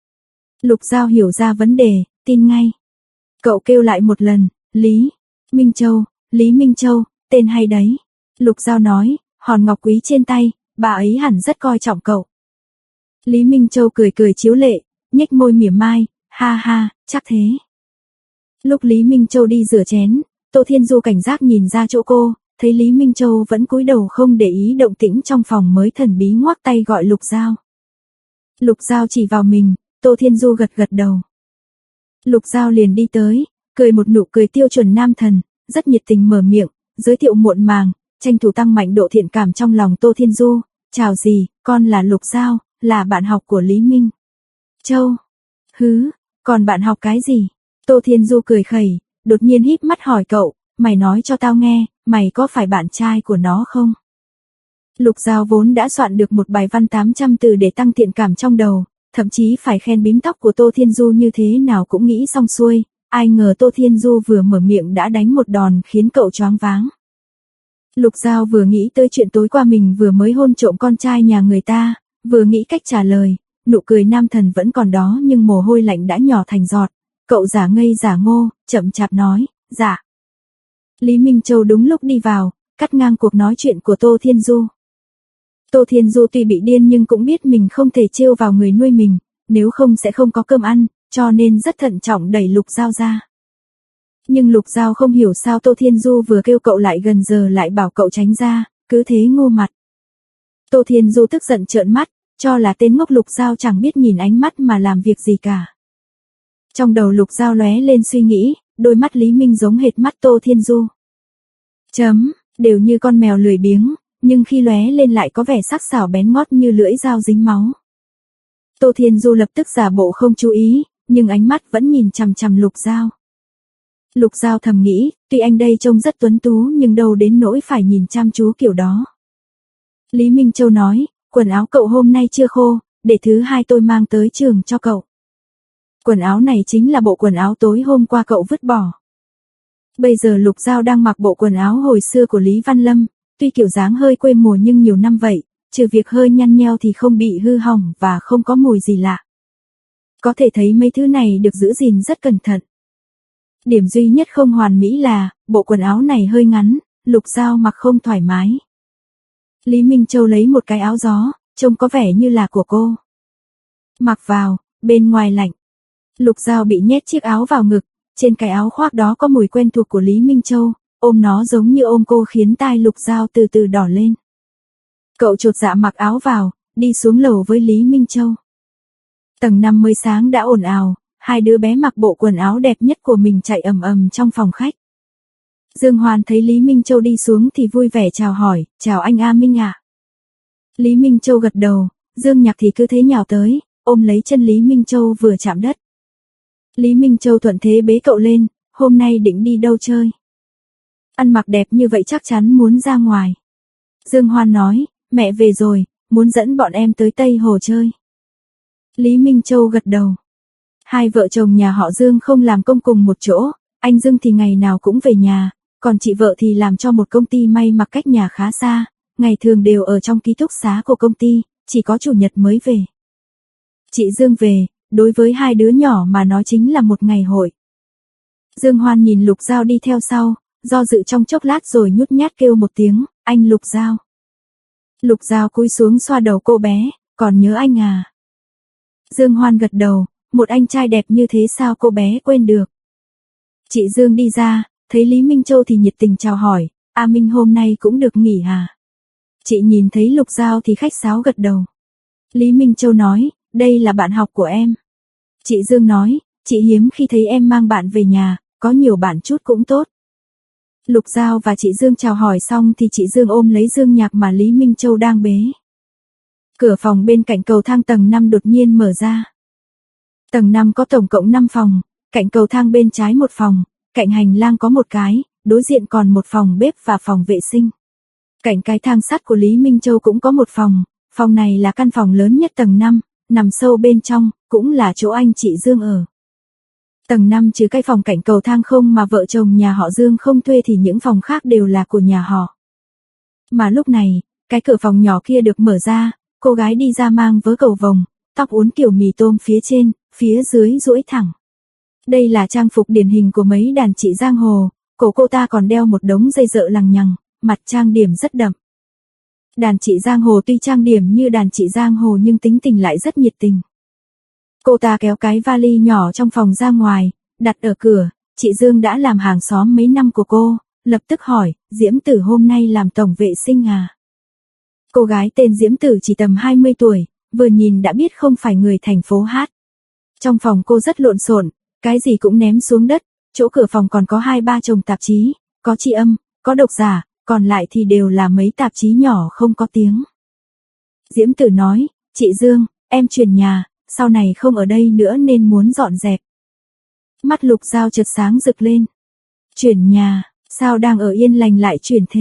Lục Giao hiểu ra vấn đề, tin ngay. Cậu kêu lại một lần, Lý Minh Châu, Lý Minh Châu, tên hay đấy. Lục Giao nói, hòn ngọc quý trên tay, bà ấy hẳn rất coi trọng cậu. Lý Minh Châu cười cười chiếu lệ, nhếch môi mỉa mai, ha ha, chắc thế. Lúc Lý Minh Châu đi rửa chén, Tô Thiên Du cảnh giác nhìn ra chỗ cô, thấy Lý Minh Châu vẫn cúi đầu không để ý động tĩnh trong phòng mới thần bí ngoắc tay gọi Lục Giao. Lục Giao chỉ vào mình, Tô Thiên Du gật gật đầu. Lục Giao liền đi tới, cười một nụ cười tiêu chuẩn nam thần, rất nhiệt tình mở miệng, giới thiệu muộn màng, tranh thủ tăng mạnh độ thiện cảm trong lòng Tô Thiên Du. Chào dì, con là Lục Giao, là bạn học của Lý Minh Châu. Hứ, còn bạn học cái gì? Tô Thiên Du cười khẩy, đột nhiên híp mắt hỏi cậu, mày nói cho tao nghe, mày có phải bạn trai của nó không? Lục Giao vốn đã soạn được một bài văn tám trăm từ để tăng thiện cảm trong đầu, thậm chí phải khen bím tóc của Tô Thiên Du như thế nào cũng nghĩ xong xuôi, ai ngờ Tô Thiên Du vừa mở miệng đã đánh một đòn khiến cậu choáng váng. Lục Giao vừa nghĩ tới chuyện tối qua mình vừa mới hôn trộm con trai nhà người ta, vừa nghĩ cách trả lời, nụ cười nam thần vẫn còn đó nhưng mồ hôi lạnh đã nhỏ thành giọt, cậu giả ngây giả ngô, chậm chạp nói, dạ. Lý Minh Châu đúng lúc đi vào, cắt ngang cuộc nói chuyện của Tô Thiên Du. Tô Thiên Du tuy bị điên nhưng cũng biết mình không thể trêu vào người nuôi mình, nếu không sẽ không có cơm ăn, cho nên rất thận trọng đẩy Lục Giao ra. Nhưng Lục Giao không hiểu sao Tô Thiên Du vừa kêu cậu lại gần giờ lại bảo cậu tránh ra, cứ thế ngô mặt. Tô Thiên Du tức giận trợn mắt, cho là tên ngốc Lục Giao chẳng biết nhìn ánh mắt mà làm việc gì cả. Trong đầu Lục Giao lóe lên suy nghĩ, đôi mắt Lý Minh giống hệt mắt Tô Thiên Du. Chấm, đều như con mèo lười biếng, nhưng khi lóe lên lại có vẻ sắc sảo bén ngót như lưỡi dao dính máu. Tô Thiên Du lập tức giả bộ không chú ý, nhưng ánh mắt vẫn nhìn chằm chằm Lục Giao. Lục Giao thầm nghĩ, tuy anh đây trông rất tuấn tú nhưng đâu đến nỗi phải nhìn chăm chú kiểu đó. Lý Minh Châu nói, quần áo cậu hôm nay chưa khô, để thứ hai tôi mang tới trường cho cậu. Quần áo này chính là bộ quần áo tối hôm qua cậu vứt bỏ. Bây giờ Lục Giao đang mặc bộ quần áo hồi xưa của Lý Văn Lâm, tuy kiểu dáng hơi quê mùa nhưng nhiều năm vậy, trừ việc hơi nhăn nheo thì không bị hư hỏng và không có mùi gì lạ. Có thể thấy mấy thứ này được giữ gìn rất cẩn thận. Điểm duy nhất không hoàn mỹ là, bộ quần áo này hơi ngắn, Lục Giao mặc không thoải mái. Lý Minh Châu lấy một cái áo gió, trông có vẻ như là của cô. Mặc vào, bên ngoài lạnh. Lục Giao bị nhét chiếc áo vào ngực, trên cái áo khoác đó có mùi quen thuộc của Lý Minh Châu, ôm nó giống như ôm cô khiến tai Lục Giao từ từ đỏ lên. Cậu chột dạ mặc áo vào, đi xuống lầu với Lý Minh Châu. Tầng năm mới sáng đã ồn ào, hai đứa bé mặc bộ quần áo đẹp nhất của mình chạy ầm ầm trong phòng khách. Dương Hoan thấy Lý Minh Châu đi xuống thì vui vẻ chào hỏi, chào anh A Minh ạ. Lý Minh Châu gật đầu, Dương Nhạc thì cứ thế nhào tới, ôm lấy chân Lý Minh Châu vừa chạm đất. Lý Minh Châu thuận thế bế cậu lên, hôm nay định đi đâu chơi? Ăn mặc đẹp như vậy chắc chắn muốn ra ngoài. Dương Hoan nói, mẹ về rồi, muốn dẫn bọn em tới Tây Hồ chơi. Lý Minh Châu gật đầu. Hai vợ chồng nhà họ Dương không làm công cùng một chỗ, anh Dương thì ngày nào cũng về nhà, còn chị vợ thì làm cho một công ty may mặc cách nhà khá xa, ngày thường đều ở trong ký túc xá của công ty, chỉ có chủ nhật mới về. Chị Dương về, đối với hai đứa nhỏ mà nói chính là một ngày hội. Dương Hoan nhìn Lục Giao đi theo sau, do dự trong chốc lát rồi nhút nhát kêu một tiếng, anh Lục Giao. Lục Giao cúi xuống xoa đầu cô bé, còn nhớ anh à? Dương Hoan gật đầu, một anh trai đẹp như thế sao cô bé quên được. Chị Dương đi ra, thấy Lý Minh Châu thì nhiệt tình chào hỏi, A Minh hôm nay cũng được nghỉ hả? Chị nhìn thấy Lục Giao thì khách sáo gật đầu. Lý Minh Châu nói, đây là bạn học của em. Chị Dương nói, chị hiếm khi thấy em mang bạn về nhà, có nhiều bạn chút cũng tốt. Lục Giao và chị Dương chào hỏi xong thì chị Dương ôm lấy Dương Nhạc mà Lý Minh Châu đang bế. Cửa phòng bên cạnh cầu thang tầng năm đột nhiên mở ra. Tầng năm có tổng cộng năm phòng, cạnh cầu thang bên trái một phòng, cạnh hành lang có một cái, đối diện còn một phòng bếp và phòng vệ sinh. Cạnh cái thang sắt của Lý Minh Châu cũng có một phòng, phòng này là căn phòng lớn nhất tầng năm, nằm sâu bên trong, cũng là chỗ anh chị Dương ở. Tầng năm trừ cái phòng cạnh cầu thang không mà vợ chồng nhà họ Dương không thuê thì những phòng khác đều là của nhà họ. Mà lúc này, cái cửa phòng nhỏ kia được mở ra, cô gái đi ra mang vớ cầu vồng, tóc uốn kiểu mì tôm phía trên, phía dưới duỗi thẳng. Đây là trang phục điển hình của mấy đàn chị giang hồ, cổ cô ta còn đeo một đống dây dợ lằng nhằng, mặt trang điểm rất đậm. Đàn chị giang hồ tuy trang điểm như đàn chị giang hồ nhưng tính tình lại rất nhiệt tình. Cô ta kéo cái vali nhỏ trong phòng ra ngoài, đặt ở cửa, chị Dương đã làm hàng xóm mấy năm của cô, lập tức hỏi, Diễm Tử hôm nay làm tổng vệ sinh à? Cô gái tên Diễm Tử chỉ tầm hai mươi tuổi, vừa nhìn đã biết không phải người thành phố Hát. Trong phòng cô rất lộn xộn, cái gì cũng ném xuống đất, chỗ cửa phòng còn có hai ba chồng tạp chí, có Tri Âm, có Độc Giả, còn lại thì đều là mấy tạp chí nhỏ không có tiếng. Diễm Tử nói, chị Dương, em chuyển nhà, sau này không ở đây nữa nên muốn dọn dẹp. Mắt Lục Giao chợt sáng rực lên. Chuyển nhà, sao đang ở yên lành lại chuyển thế?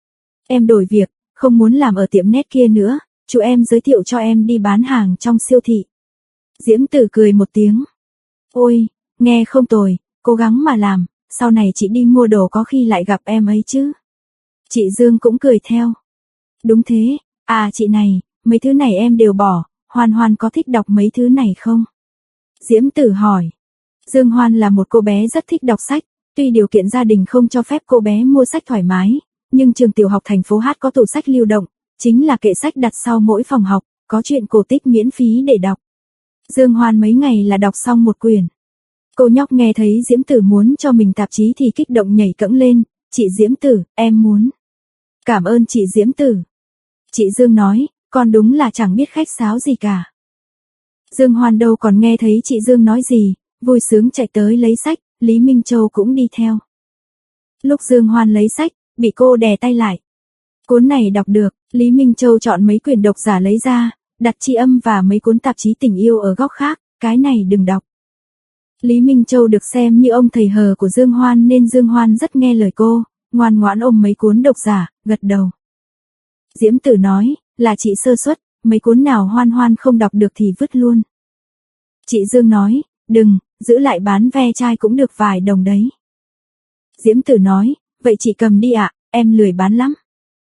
Em đổi việc, không muốn làm ở tiệm nét kia nữa, chú em giới thiệu cho em đi bán hàng trong siêu thị. Diễm Tử cười một tiếng. Ôi, nghe không tồi, cố gắng mà làm, sau này chị đi mua đồ có khi lại gặp em ấy chứ. Chị Dương cũng cười theo. Đúng thế, à chị này, mấy thứ này em đều bỏ, Hoan Hoan có thích đọc mấy thứ này không? Diễm Tử hỏi. Dương Hoan là một cô bé rất thích đọc sách, tuy điều kiện gia đình không cho phép cô bé mua sách thoải mái, nhưng trường tiểu học thành phố Hát có tủ sách lưu động, chính là kệ sách đặt sau mỗi phòng học, có truyện cổ tích miễn phí để đọc. Dương Hoan mấy ngày là đọc xong một quyển. Cô nhóc nghe thấy Diễm Tử muốn cho mình tạp chí thì kích động nhảy cẫng lên, chị Diễm Tử, em muốn. Cảm ơn chị Diễm Tử. Chị Dương nói, con đúng là chẳng biết khách sáo gì cả. Dương Hoan đâu còn nghe thấy chị Dương nói gì, vui sướng chạy tới lấy sách, Lý Minh Châu cũng đi theo. Lúc Dương Hoan lấy sách, bị cô đè tay lại. Cuốn này đọc được, Lý Minh Châu chọn mấy quyển Độc Giả lấy ra, đặt Tri Âm và mấy cuốn tạp chí tình yêu ở góc khác, cái này đừng đọc. Lý Minh Châu được xem như ông thầy hờ của Dương Hoan nên Dương Hoan rất nghe lời cô, ngoan ngoãn ôm mấy cuốn Độc Giả, gật đầu. Diễm Tử nói, là chị sơ suất, mấy cuốn nào Hoan Hoan không đọc được thì vứt luôn. Chị Dương nói, đừng, giữ lại bán ve chai cũng được vài đồng đấy. Diễm Tử nói, vậy chị cầm đi ạ, em lười bán lắm.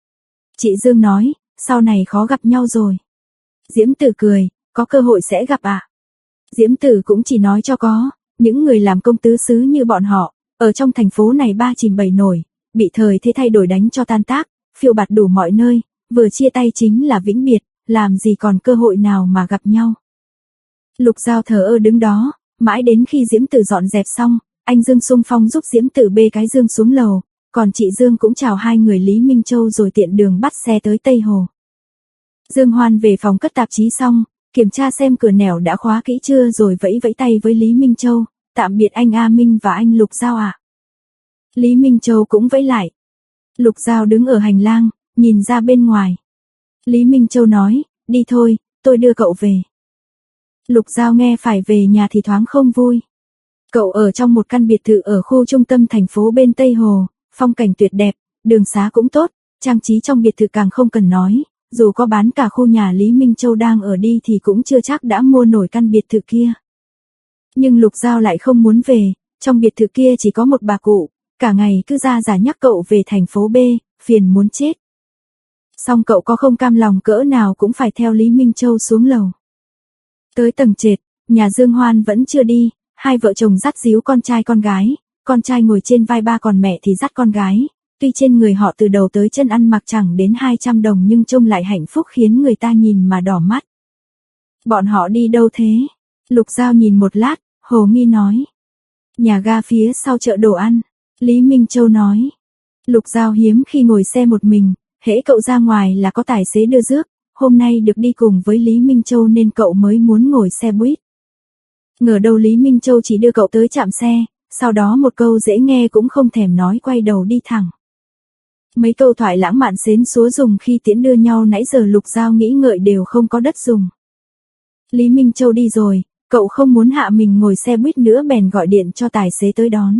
Chị Dương nói, sau này khó gặp nhau rồi. Diễm Tử cười, có cơ hội sẽ gặp ạ. Diễm Tử cũng chỉ nói cho có, những người làm công tứ xứ như bọn họ, ở trong thành phố này ba chìm bảy nổi, bị thời thế thay đổi đánh cho tan tác, phiêu bạt đủ mọi nơi, vừa chia tay chính là vĩnh biệt, làm gì còn cơ hội nào mà gặp nhau. Lục Giao thờ ơ đứng đó, mãi đến khi Diễm Tử dọn dẹp xong, anh Dương xung phong giúp Diễm Tử bê cái Dương xuống lầu, còn chị Dương cũng chào hai người Lý Minh Châu rồi tiện đường bắt xe tới Tây Hồ. Dương Hoan về phòng cất tạp chí xong, kiểm tra xem cửa nẻo đã khóa kỹ chưa rồi vẫy vẫy tay với Lý Minh Châu, tạm biệt anh A Minh và anh Lục Giao ạ. Lý Minh Châu cũng vẫy lại. Lục Giao đứng ở hành lang, nhìn ra bên ngoài. Lý Minh Châu nói, đi thôi, tôi đưa cậu về. Lục Giao nghe phải về nhà thì thoáng không vui. Cậu ở trong một căn biệt thự ở khu trung tâm thành phố bên Tây Hồ, phong cảnh tuyệt đẹp, đường xá cũng tốt, trang trí trong biệt thự càng không cần nói, dù có bán cả khu nhà Lý Minh Châu đang ở đi thì cũng chưa chắc đã mua nổi căn biệt thự kia. Nhưng Lục Giao lại không muốn về, trong biệt thự kia chỉ có một bà cụ, cả ngày cứ ra giả nhắc cậu về thành phố B, phiền muốn chết. Xong cậu có không cam lòng cỡ nào cũng phải theo Lý Minh Châu xuống lầu. Tới tầng trệt, nhà Dương Hoan vẫn chưa đi, hai vợ chồng dắt díu con trai con gái, con trai ngồi trên vai ba còn mẹ thì dắt con gái, tuy trên người họ từ đầu tới chân ăn mặc chẳng đến hai trăm đồng nhưng trông lại hạnh phúc khiến người ta nhìn mà đỏ mắt. Bọn họ đi đâu thế? Lục Giao nhìn một lát, hồ nghi nói. Nhà ga phía sau chợ đồ ăn, Lý Minh Châu nói. Lục Giao hiếm khi ngồi xe một mình, hễ cậu ra ngoài là có tài xế đưa rước, hôm nay được đi cùng với Lý Minh Châu nên cậu mới muốn ngồi xe buýt. Ngờ đâu Lý Minh Châu chỉ đưa cậu tới trạm xe, sau đó một câu dễ nghe cũng không thèm nói quay đầu đi thẳng. Mấy câu thoại lãng mạn xến xúa dùng khi tiễn đưa nhau nãy giờ Lục Giao nghĩ ngợi đều không có đất dùng. Lý Minh Châu đi rồi, cậu không muốn hạ mình ngồi xe buýt nữa bèn gọi điện cho tài xế tới đón.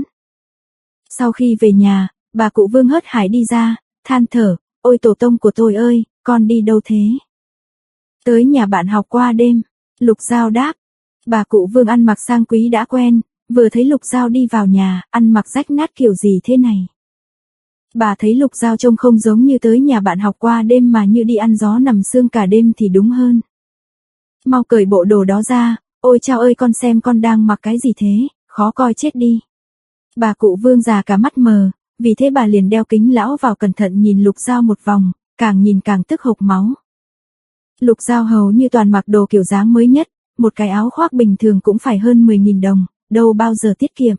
Sau khi về nhà, bà cụ Vương hớt hải đi ra, than thở, ôi tổ tông của tôi ơi, con đi đâu thế? Tới nhà bạn học qua đêm, Lục Giao đáp. Bà cụ Vương ăn mặc sang quý đã quen, vừa thấy Lục Giao đi vào nhà, ăn mặc rách nát kiểu gì thế này. Bà thấy Lục Giao trông không giống như tới nhà bạn học qua đêm mà như đi ăn gió nằm sương cả đêm thì đúng hơn. Mau cởi bộ đồ đó ra, ôi chao ơi con xem con đang mặc cái gì thế, khó coi chết đi. Bà cụ Vương già cả mắt mờ, vì thế bà liền đeo kính lão vào cẩn thận nhìn Lục Giao một vòng, càng nhìn càng tức hộc máu. Lục Giao hầu như toàn mặc đồ kiểu dáng mới nhất, một cái áo khoác bình thường cũng phải hơn mười nghìn đồng, đâu bao giờ tiết kiệm.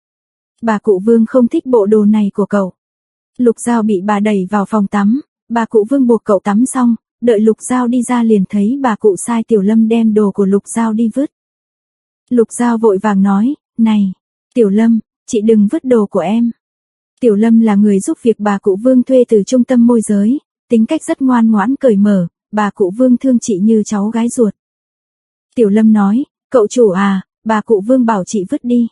Bà cụ Vương không thích bộ đồ này của cậu. Lục Giao bị bà đẩy vào phòng tắm, bà cụ Vương buộc cậu tắm xong, đợi Lục Giao đi ra liền thấy bà cụ sai Tiểu Lâm đem đồ của Lục Giao đi vứt. Lục Giao vội vàng nói, này, Tiểu Lâm, chị đừng vứt đồ của em. Tiểu Lâm là người giúp việc bà cụ Vương thuê từ trung tâm môi giới, tính cách rất ngoan ngoãn cởi mở, bà cụ Vương thương chị như cháu gái ruột. Tiểu Lâm nói, cậu chủ à, bà cụ Vương bảo chị vứt đi.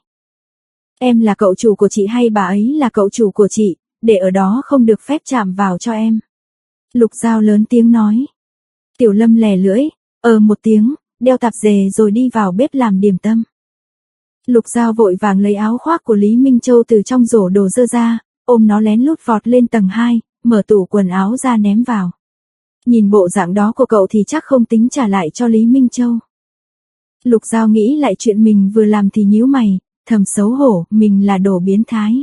Em là cậu chủ của chị hay bà ấy là cậu chủ của chị, để ở đó không được phép chạm vào cho em. Lục Giao lớn tiếng nói. Tiểu Lâm lè lưỡi, ờ một tiếng, đeo tạp dề rồi đi vào bếp làm điểm tâm. Lục Giao vội vàng lấy áo khoác của Lý Minh Châu từ trong rổ đồ dơ ra, ôm nó lén lút vọt lên tầng hai, mở tủ quần áo ra ném vào. Nhìn bộ dạng đó của cậu thì chắc không tính trả lại cho Lý Minh Châu. Lục Giao nghĩ lại chuyện mình vừa làm thì nhíu mày, thầm xấu hổ, mình là đồ biến thái.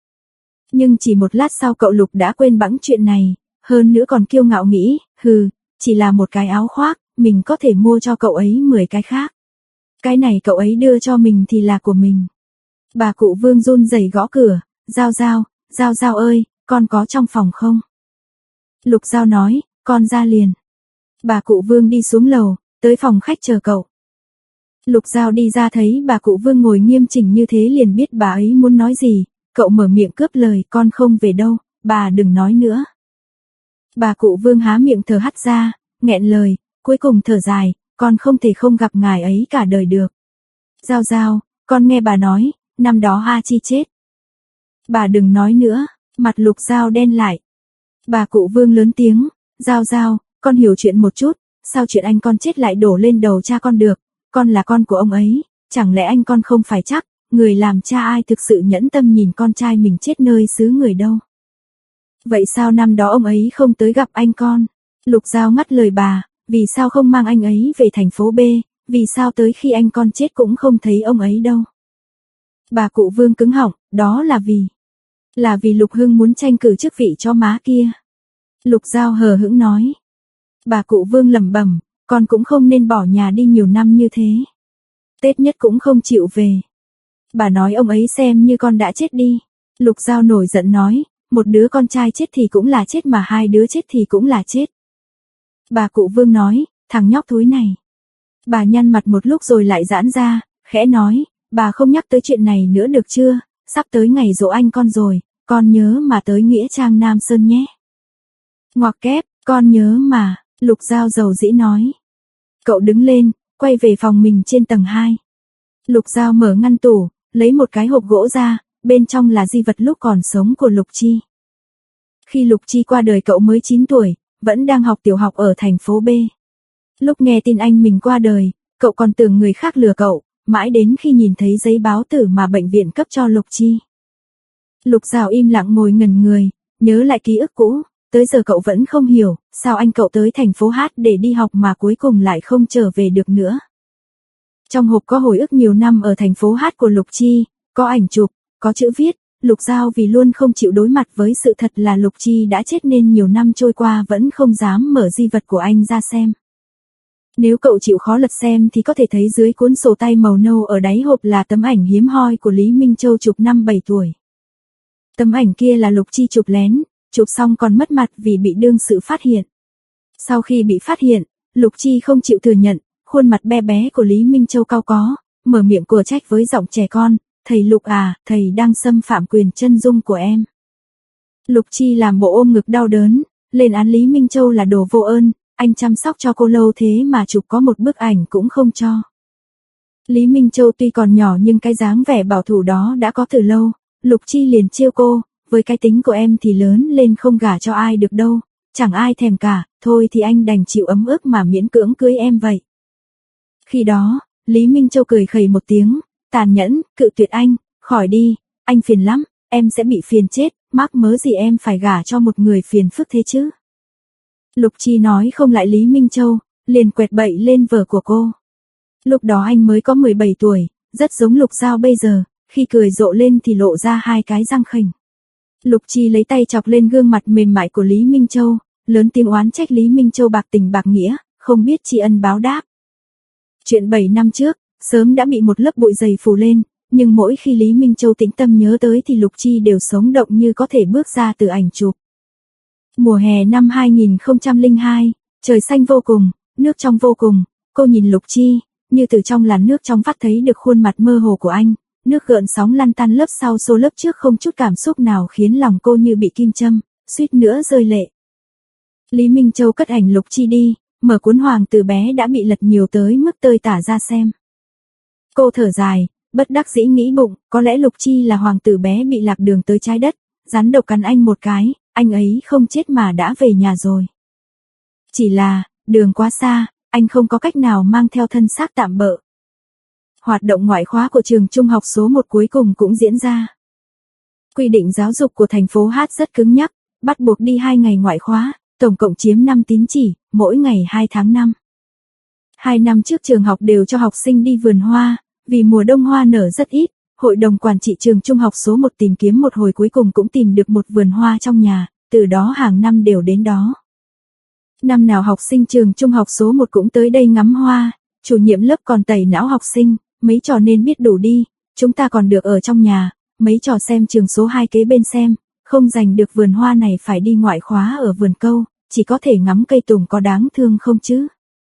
Nhưng chỉ một lát sau cậu Lục đã quên bẵng chuyện này, hơn nữa còn kiêu ngạo nghĩ, hừ, chỉ là một cái áo khoác, mình có thể mua cho cậu ấy mười cái khác. Cái này cậu ấy đưa cho mình thì là của mình. Bà cụ Vương run rẩy gõ cửa, Giao Giao, Giao Giao ơi, con có trong phòng không? Lục Giao nói, con ra liền. Bà cụ Vương đi xuống lầu, tới phòng khách chờ cậu. Lục Giao đi ra thấy bà cụ Vương ngồi nghiêm chỉnh như thế liền biết bà ấy muốn nói gì, cậu mở miệng cướp lời, con không về đâu, bà đừng nói nữa. Bà cụ Vương há miệng thở hắt ra, nghẹn lời, cuối cùng thở dài, con không thể không gặp ngài ấy cả đời được. Giao Giao, con nghe bà nói, năm đó A Chi chết. Bà đừng nói nữa, mặt Lục Giao đen lại. Bà cụ Vương lớn tiếng, Giao Giao, con hiểu chuyện một chút, sao chuyện anh con chết lại đổ lên đầu cha con được, con là con của ông ấy, chẳng lẽ anh con không phải chắc, người làm cha ai thực sự nhẫn tâm nhìn con trai mình chết nơi xứ người đâu. Vậy sao năm đó ông ấy không tới gặp anh con? Lục Giao ngắt lời bà, vì sao không mang anh ấy về thành phố B, vì sao tới khi anh con chết cũng không thấy ông ấy đâu? Bà cụ Vương cứng họng, đó là vì... Là vì Lục Hưng muốn tranh cử chức vị cho má kia. Lục Giao hờ hững nói. Bà cụ Vương lẩm bẩm, con cũng không nên bỏ nhà đi nhiều năm như thế. Tết nhất cũng không chịu về. Bà nói ông ấy xem như con đã chết đi. Lục Giao nổi giận nói, một đứa con trai chết thì cũng là chết mà hai đứa chết thì cũng là chết. Bà cụ Vương nói, thằng nhóc thúi này. Bà nhăn mặt một lúc rồi lại giãn ra, khẽ nói, bà không nhắc tới chuyện này nữa được chưa, sắp tới ngày giỗ anh con rồi, con nhớ mà tới Nghĩa Trang Nam Sơn nhé. Ngoặc kép, con nhớ mà, Lục Giao dầu dĩ nói. Cậu đứng lên, quay về phòng mình trên tầng hai. Lục Giao mở ngăn tủ, lấy một cái hộp gỗ ra, bên trong là di vật lúc còn sống của Lục Chi. Khi Lục Chi qua đời cậu mới chín tuổi, vẫn đang học tiểu học ở thành phố B. Lúc nghe tin anh mình qua đời, cậu còn tưởng người khác lừa cậu, mãi đến khi nhìn thấy giấy báo tử mà bệnh viện cấp cho Lục Chi. Lục Giao im lặng ngồi ngẩn người, nhớ lại ký ức cũ, tới giờ cậu vẫn không hiểu, sao anh cậu tới thành phố Hát để đi học mà cuối cùng lại không trở về được nữa. Trong hộp có hồi ức nhiều năm ở thành phố Hát của Lục Chi, có ảnh chụp, có chữ viết, Lục Giao vì luôn không chịu đối mặt với sự thật là Lục Chi đã chết nên nhiều năm trôi qua vẫn không dám mở di vật của anh ra xem. Nếu cậu chịu khó lật xem thì có thể thấy dưới cuốn sổ tay màu nâu ở đáy hộp là tấm ảnh hiếm hoi của Lý Minh Châu chụp năm bảy tuổi. Tấm ảnh kia là Lục Chi chụp lén, chụp xong còn mất mặt vì bị đương sự phát hiện. Sau khi bị phát hiện, Lục Chi không chịu thừa nhận, khuôn mặt be bé của Lý Minh Châu cau có, mở miệng của trách với giọng trẻ con, thầy Lục à, thầy đang xâm phạm quyền chân dung của em. Lục Chi làm bộ ôm ngực đau đớn, lên án Lý Minh Châu là đồ vô ơn, anh chăm sóc cho cô lâu thế mà chụp có một bức ảnh cũng không cho. Lý Minh Châu tuy còn nhỏ nhưng cái dáng vẻ bảo thủ đó đã có từ lâu, Lục Chi liền trêu cô, với cái tính của em thì lớn lên không gả cho ai được đâu, chẳng ai thèm cả, thôi thì anh đành chịu ấm ức mà miễn cưỡng cưới em vậy. Khi đó, Lý Minh Châu cười khẩy một tiếng, tàn nhẫn, cự tuyệt anh, khỏi đi, anh phiền lắm, em sẽ bị phiền chết, mắc mớ gì em phải gả cho một người phiền phức thế chứ. Lục Chi nói không lại Lý Minh Châu, liền quẹt bậy lên vở của cô. Lúc đó anh mới có mười bảy tuổi, rất giống Lục Giao bây giờ, khi cười rộ lên thì lộ ra hai cái răng khểnh. Lục Chi lấy tay chọc lên gương mặt mềm mại của Lý Minh Châu, lớn tiếng oán trách Lý Minh Châu bạc tình bạc nghĩa, không biết tri ân báo đáp. Chuyện bảy năm trước, sớm đã bị một lớp bụi dày phủ lên, nhưng mỗi khi Lý Minh Châu tĩnh tâm nhớ tới thì Lục Chi đều sống động như có thể bước ra từ ảnh chụp. Mùa hè năm hai nghìn không trăm lẻ hai, trời xanh vô cùng, nước trong vô cùng, cô nhìn Lục Chi, như từ trong làn nước trong vắt thấy được khuôn mặt mơ hồ của anh, nước gợn sóng lăn tăn lớp sau xô lớp trước không chút cảm xúc nào khiến lòng cô như bị kim châm, suýt nữa rơi lệ. Lý Minh Châu cất ảnh Lục Chi đi, mở cuốn Hoàng tử bé đã bị lật nhiều tới mức tơi tả ra xem. Cô thở dài, bất đắc dĩ nghĩ bụng, có lẽ Lục Chi là hoàng tử bé bị lạc đường tới trái đất, rắn độc cắn anh một cái, anh ấy không chết mà đã về nhà rồi. Chỉ là, đường quá xa, anh không có cách nào mang theo thân xác tạm bợ. Hoạt động ngoại khóa của trường trung học số một cuối cùng cũng diễn ra. Quy định giáo dục của thành phố Hát rất cứng nhắc, bắt buộc đi hai ngày ngoại khóa, tổng cộng chiếm năm tín chỉ, mỗi ngày hai tháng năm. Hai năm trước trường học đều cho học sinh đi vườn hoa, vì mùa đông hoa nở rất ít, hội đồng quản trị trường trung học số một tìm kiếm một hồi cuối cùng cũng tìm được một vườn hoa trong nhà, từ đó hàng năm đều đến đó. Năm nào học sinh trường trung học số một cũng tới đây ngắm hoa, chủ nhiệm lớp còn tẩy não học sinh, mấy trò nên biết đủ đi, chúng ta còn được ở trong nhà, mấy trò xem trường số hai kế bên xem, không giành được vườn hoa này phải đi ngoại khóa ở vườn câu, chỉ có thể ngắm cây tùng có đáng thương không chứ.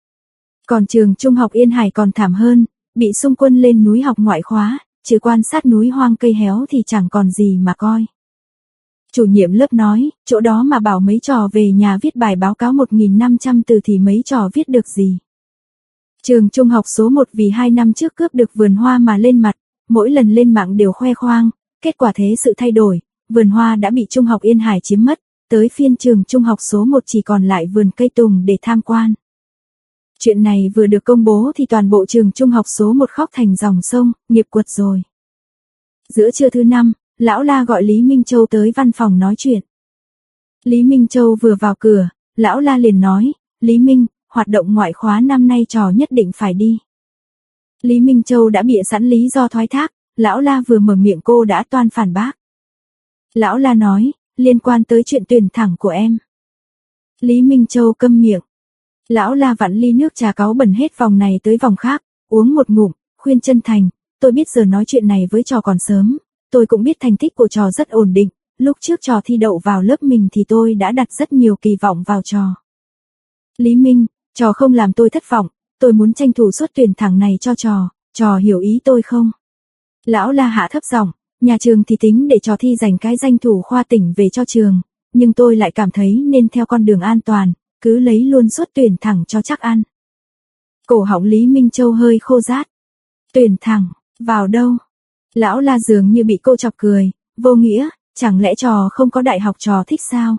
Còn trường trung học Yên Hải còn thảm hơn, bị xung quân lên núi học ngoại khóa, trừ quan sát núi hoang cây héo thì chẳng còn gì mà coi. Chủ nhiệm lớp nói, chỗ đó mà bảo mấy trò về nhà viết bài báo cáo một nghìn năm trăm từ thì mấy trò viết được gì. Trường trung học số một vì hai năm trước cướp được vườn hoa mà lên mặt, mỗi lần lên mạng đều khoe khoang, kết quả thế sự thay đổi, vườn hoa đã bị trung học Yên Hải chiếm mất, tới phiên trường trung học số một chỉ còn lại vườn cây tùng để tham quan. Chuyện này vừa được công bố thì toàn bộ trường trung học số một khóc thành dòng sông, nghiệp quật rồi. Giữa trưa thứ năm, lão La gọi Lý Minh Châu tới văn phòng nói chuyện. Lý Minh Châu vừa vào cửa, lão La liền nói, Lý Minh, hoạt động ngoại khóa năm nay trò nhất định phải đi. Lý Minh Châu đã bịa sẵn lý do thoái thác, lão La vừa mở miệng cô đã toan phản bác. Lão La nói, liên quan tới chuyện tuyển thẳng của em. Lý Minh Châu câm miệng. Lão La vặn ly nước trà cáu bẩn hết vòng này tới vòng khác, uống một ngụm, khuyên chân thành, tôi biết giờ nói chuyện này với trò còn sớm, tôi cũng biết thành tích của trò rất ổn định, lúc trước trò thi đậu vào lớp mình thì tôi đã đặt rất nhiều kỳ vọng vào trò. Lý Minh, trò không làm tôi thất vọng, tôi muốn tranh thủ suất tuyển thẳng này cho trò, trò hiểu ý tôi không? Lão La hạ thấp giọng, nhà trường thì tính để trò thi giành cái danh thủ khoa tỉnh về cho trường, nhưng tôi lại cảm thấy nên theo con đường an toàn, cứ lấy luôn suất tuyển thẳng cho chắc ăn. Cổ họng Lý Minh Châu hơi khô rát. Tuyển thẳng, vào đâu? Lão La dường như bị cô chọc cười, vô nghĩa, chẳng lẽ trò không có đại học trò thích sao?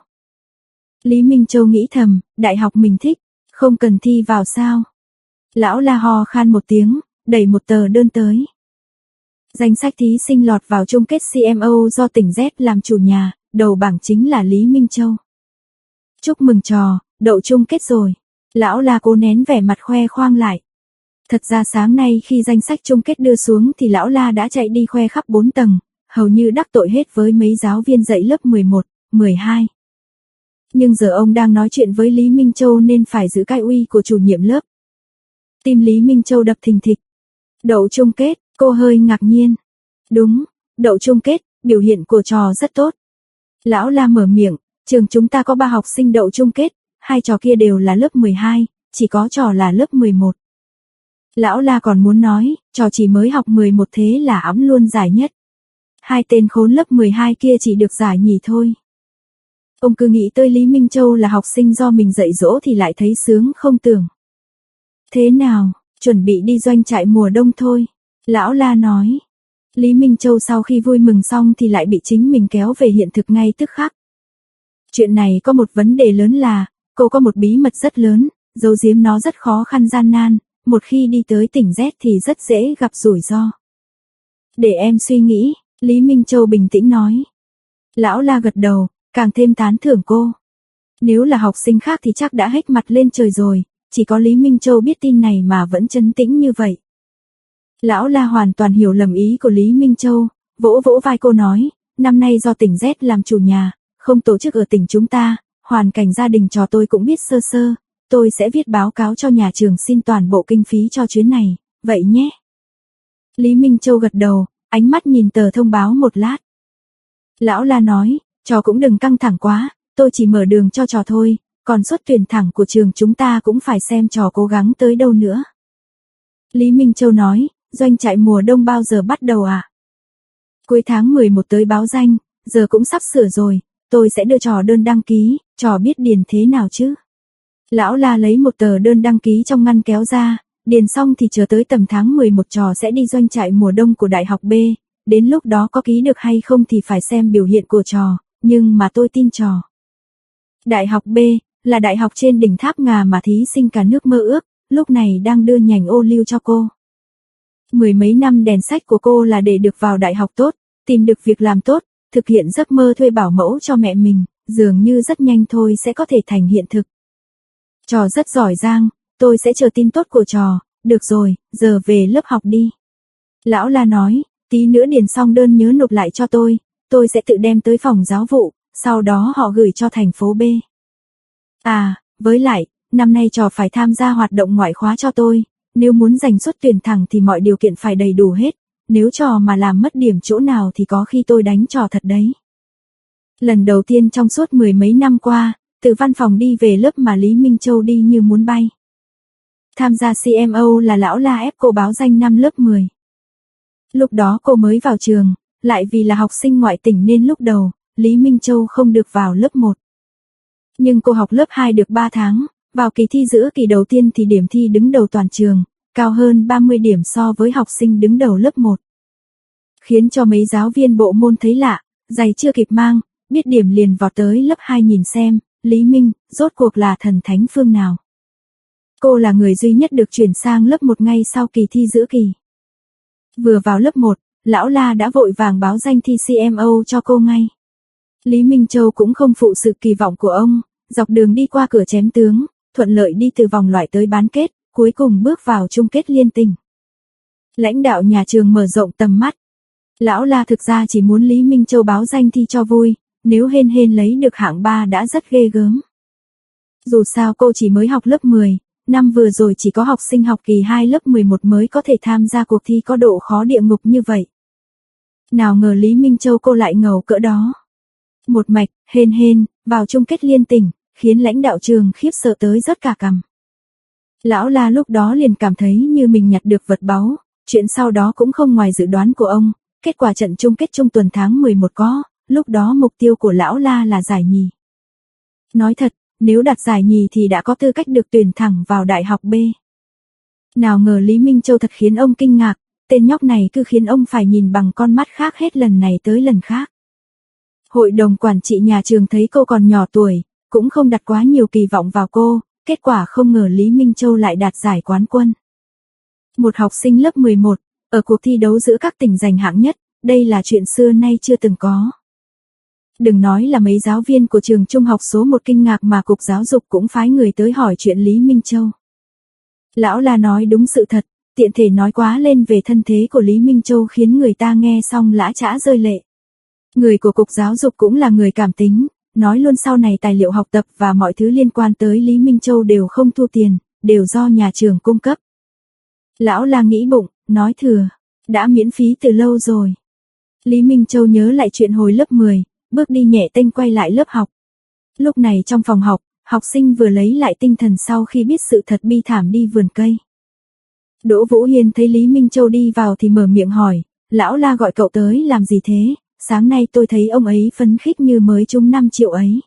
Lý Minh Châu nghĩ thầm, đại học mình thích, không cần thi vào sao? Lão La ho khan một tiếng, đẩy một tờ đơn tới. Danh sách thí sinh lọt vào chung kết xê em ô do tỉnh Z làm chủ nhà, đầu bảng chính là Lý Minh Châu. Chúc mừng trò, đậu chung kết rồi. Lão La cố nén vẻ mặt khoe khoang lại. Thật ra sáng nay khi danh sách chung kết đưa xuống thì lão La đã chạy đi khoe khắp bốn tầng, hầu như đắc tội hết với mấy giáo viên dạy lớp mười một, mười hai. Nhưng giờ ông đang nói chuyện với Lý Minh Châu nên phải giữ cái uy của chủ nhiệm lớp. Tim Lý Minh Châu đập thình thịch. Đậu chung kết, cô hơi ngạc nhiên. Đúng, đậu chung kết, biểu hiện của trò rất tốt. Lão La mở miệng, trường chúng ta có ba học sinh đậu chung kết, hai trò kia đều là lớp mười hai, chỉ có trò là lớp mười một. Lão La còn muốn nói, trò chỉ mới học mười một thế là ẵm luôn giải nhất. Hai tên khốn lớp mười hai kia chỉ được giải nhì thôi. Ông cứ nghĩ tới Lý Minh Châu là học sinh do mình dạy dỗ thì lại thấy sướng không tưởng. Thế nào, chuẩn bị đi doanh trại mùa đông thôi, lão La nói. Lý Minh Châu sau khi vui mừng xong thì lại bị chính mình kéo về hiện thực ngay tức khắc. Chuyện này có một vấn đề lớn là, cô có một bí mật rất lớn, giấu giếm nó rất khó khăn gian nan, một khi đi tới tỉnh Z thì rất dễ gặp rủi ro. Để em suy nghĩ, Lý Minh Châu bình tĩnh nói. Lão La gật đầu, càng thêm tán thưởng cô. Nếu là học sinh khác thì chắc đã hếch mặt lên trời rồi, chỉ có Lý Minh Châu biết tin này mà vẫn trấn tĩnh như vậy. Lão La hoàn toàn hiểu lầm ý của Lý Minh Châu, vỗ vỗ vai cô nói, năm nay do tỉnh Z làm chủ nhà, không tổ chức ở tỉnh chúng ta, hoàn cảnh gia đình trò tôi cũng biết sơ sơ, tôi sẽ viết báo cáo cho nhà trường xin toàn bộ kinh phí cho chuyến này, vậy nhé. Lý Minh Châu gật đầu, ánh mắt nhìn tờ thông báo một lát. Lão La nói, trò cũng đừng căng thẳng quá, tôi chỉ mở đường cho trò thôi, còn suất tuyển thẳng của trường chúng ta cũng phải xem trò cố gắng tới đâu nữa. Lý Minh Châu nói, doanh trại mùa đông bao giờ bắt đầu à? Cuối tháng mười một tới báo danh, giờ cũng sắp sửa rồi, tôi sẽ đưa trò đơn đăng ký, trò biết điền thế nào chứ? Lão La lấy một tờ đơn đăng ký trong ngăn kéo ra, điền xong thì chờ tới tầm tháng mười một trò sẽ đi doanh trại mùa đông của Đại học B, đến lúc đó có ký được hay không thì phải xem biểu hiện của trò, nhưng mà tôi tin trò. Đại học B, là đại học trên đỉnh tháp ngà mà thí sinh cả nước mơ ước, lúc này đang đưa nhành ô liu cho cô. Mười mấy năm đèn sách của cô là để được vào đại học tốt, tìm được việc làm tốt, thực hiện giấc mơ thuê bảo mẫu cho mẹ mình, dường như rất nhanh thôi sẽ có thể thành hiện thực. Trò rất giỏi giang, tôi sẽ chờ tin tốt của trò, được rồi, giờ về lớp học đi. Lão La nói, tí nữa điền xong đơn nhớ nộp lại cho tôi, tôi sẽ tự đem tới phòng giáo vụ, sau đó họ gửi cho thành phố B. À, với lại, năm nay trò phải tham gia hoạt động ngoại khóa cho tôi, nếu muốn giành suất tuyển thẳng thì mọi điều kiện phải đầy đủ hết, nếu trò mà làm mất điểm chỗ nào thì có khi tôi đánh trò thật đấy. Lần đầu tiên trong suốt mười mấy năm qua, từ văn phòng đi về lớp mà Lý Minh Châu đi như muốn bay. Tham gia xê em ô là lão La ép cô báo danh năm lớp mười. Lúc đó cô mới vào trường, lại vì là học sinh ngoại tỉnh nên lúc đầu, Lý Minh Châu không được vào lớp một. Nhưng cô học lớp hai được ba tháng, vào kỳ thi giữa kỳ đầu tiên thì điểm thi đứng đầu toàn trường, cao hơn ba mươi điểm so với học sinh đứng đầu lớp một. Khiến cho mấy giáo viên bộ môn thấy lạ, giày chưa kịp mang, biết điểm liền vào tới lớp hai nhìn xem, Lý Minh, rốt cuộc là thần thánh phương nào. Cô là người duy nhất được chuyển sang lớp một ngay sau kỳ thi giữa kỳ. Vừa vào lớp một, lão La đã vội vàng báo danh thi xê em ô cho cô ngay. Lý Minh Châu cũng không phụ sự kỳ vọng của ông, dọc đường đi qua cửa chém tướng, thuận lợi đi từ vòng loại tới bán kết, cuối cùng bước vào chung kết liên tỉnh. Lãnh đạo nhà trường mở rộng tầm mắt. Lão La thực ra chỉ muốn Lý Minh Châu báo danh thi cho vui, nếu hên hên lấy được hạng ba đã rất ghê gớm. Dù sao cô chỉ mới học lớp mười, năm vừa rồi chỉ có học sinh học kỳ hai lớp mười một mới có thể tham gia cuộc thi có độ khó địa ngục như vậy. Nào ngờ Lý Minh Châu cô lại ngầu cỡ đó. Một mạch, hên hên, vào chung kết liên tỉnh, khiến lãnh đạo trường khiếp sợ tới rớt cả cằm. Lão La lúc đó liền cảm thấy như mình nhặt được vật báu, chuyện sau đó cũng không ngoài dự đoán của ông, kết quả trận chung kết trung tuần tháng mười một có, lúc đó mục tiêu của lão La là giải nhì. Nói thật, nếu đạt giải nhì thì đã có tư cách được tuyển thẳng vào đại học B. Nào ngờ Lý Minh Châu thật khiến ông kinh ngạc, tên nhóc này cứ khiến ông phải nhìn bằng con mắt khác hết lần này tới lần khác. Hội đồng quản trị nhà trường thấy cô còn nhỏ tuổi, cũng không đặt quá nhiều kỳ vọng vào cô, kết quả không ngờ Lý Minh Châu lại đạt giải quán quân. Một học sinh lớp mười một, ở cuộc thi đấu giữa các tỉnh giành hạng nhất, đây là chuyện xưa nay chưa từng có. Đừng nói là mấy giáo viên của trường trung học số một kinh ngạc mà cục giáo dục cũng phái người tới hỏi chuyện Lý Minh Châu. Lão La nói đúng sự thật, tiện thể nói quá lên về thân thế của Lý Minh Châu khiến người ta nghe xong lã chã rơi lệ. Người của Cục Giáo dục cũng là người cảm tính, nói luôn sau này tài liệu học tập và mọi thứ liên quan tới Lý Minh Châu đều không thu tiền, đều do nhà trường cung cấp. Lão La nghĩ bụng, nói thừa, đã miễn phí từ lâu rồi. Lý Minh Châu nhớ lại chuyện hồi lớp mười, bước đi nhẹ tênh quay lại lớp học. Lúc này trong phòng học, học sinh vừa lấy lại tinh thần sau khi biết sự thật bi thảm đi vườn cây. Đỗ Vũ Hiên thấy Lý Minh Châu đi vào thì mở miệng hỏi, lão La gọi cậu tới làm gì thế, sáng nay tôi thấy ông ấy phấn khích như mới trúng năm triệu ấy.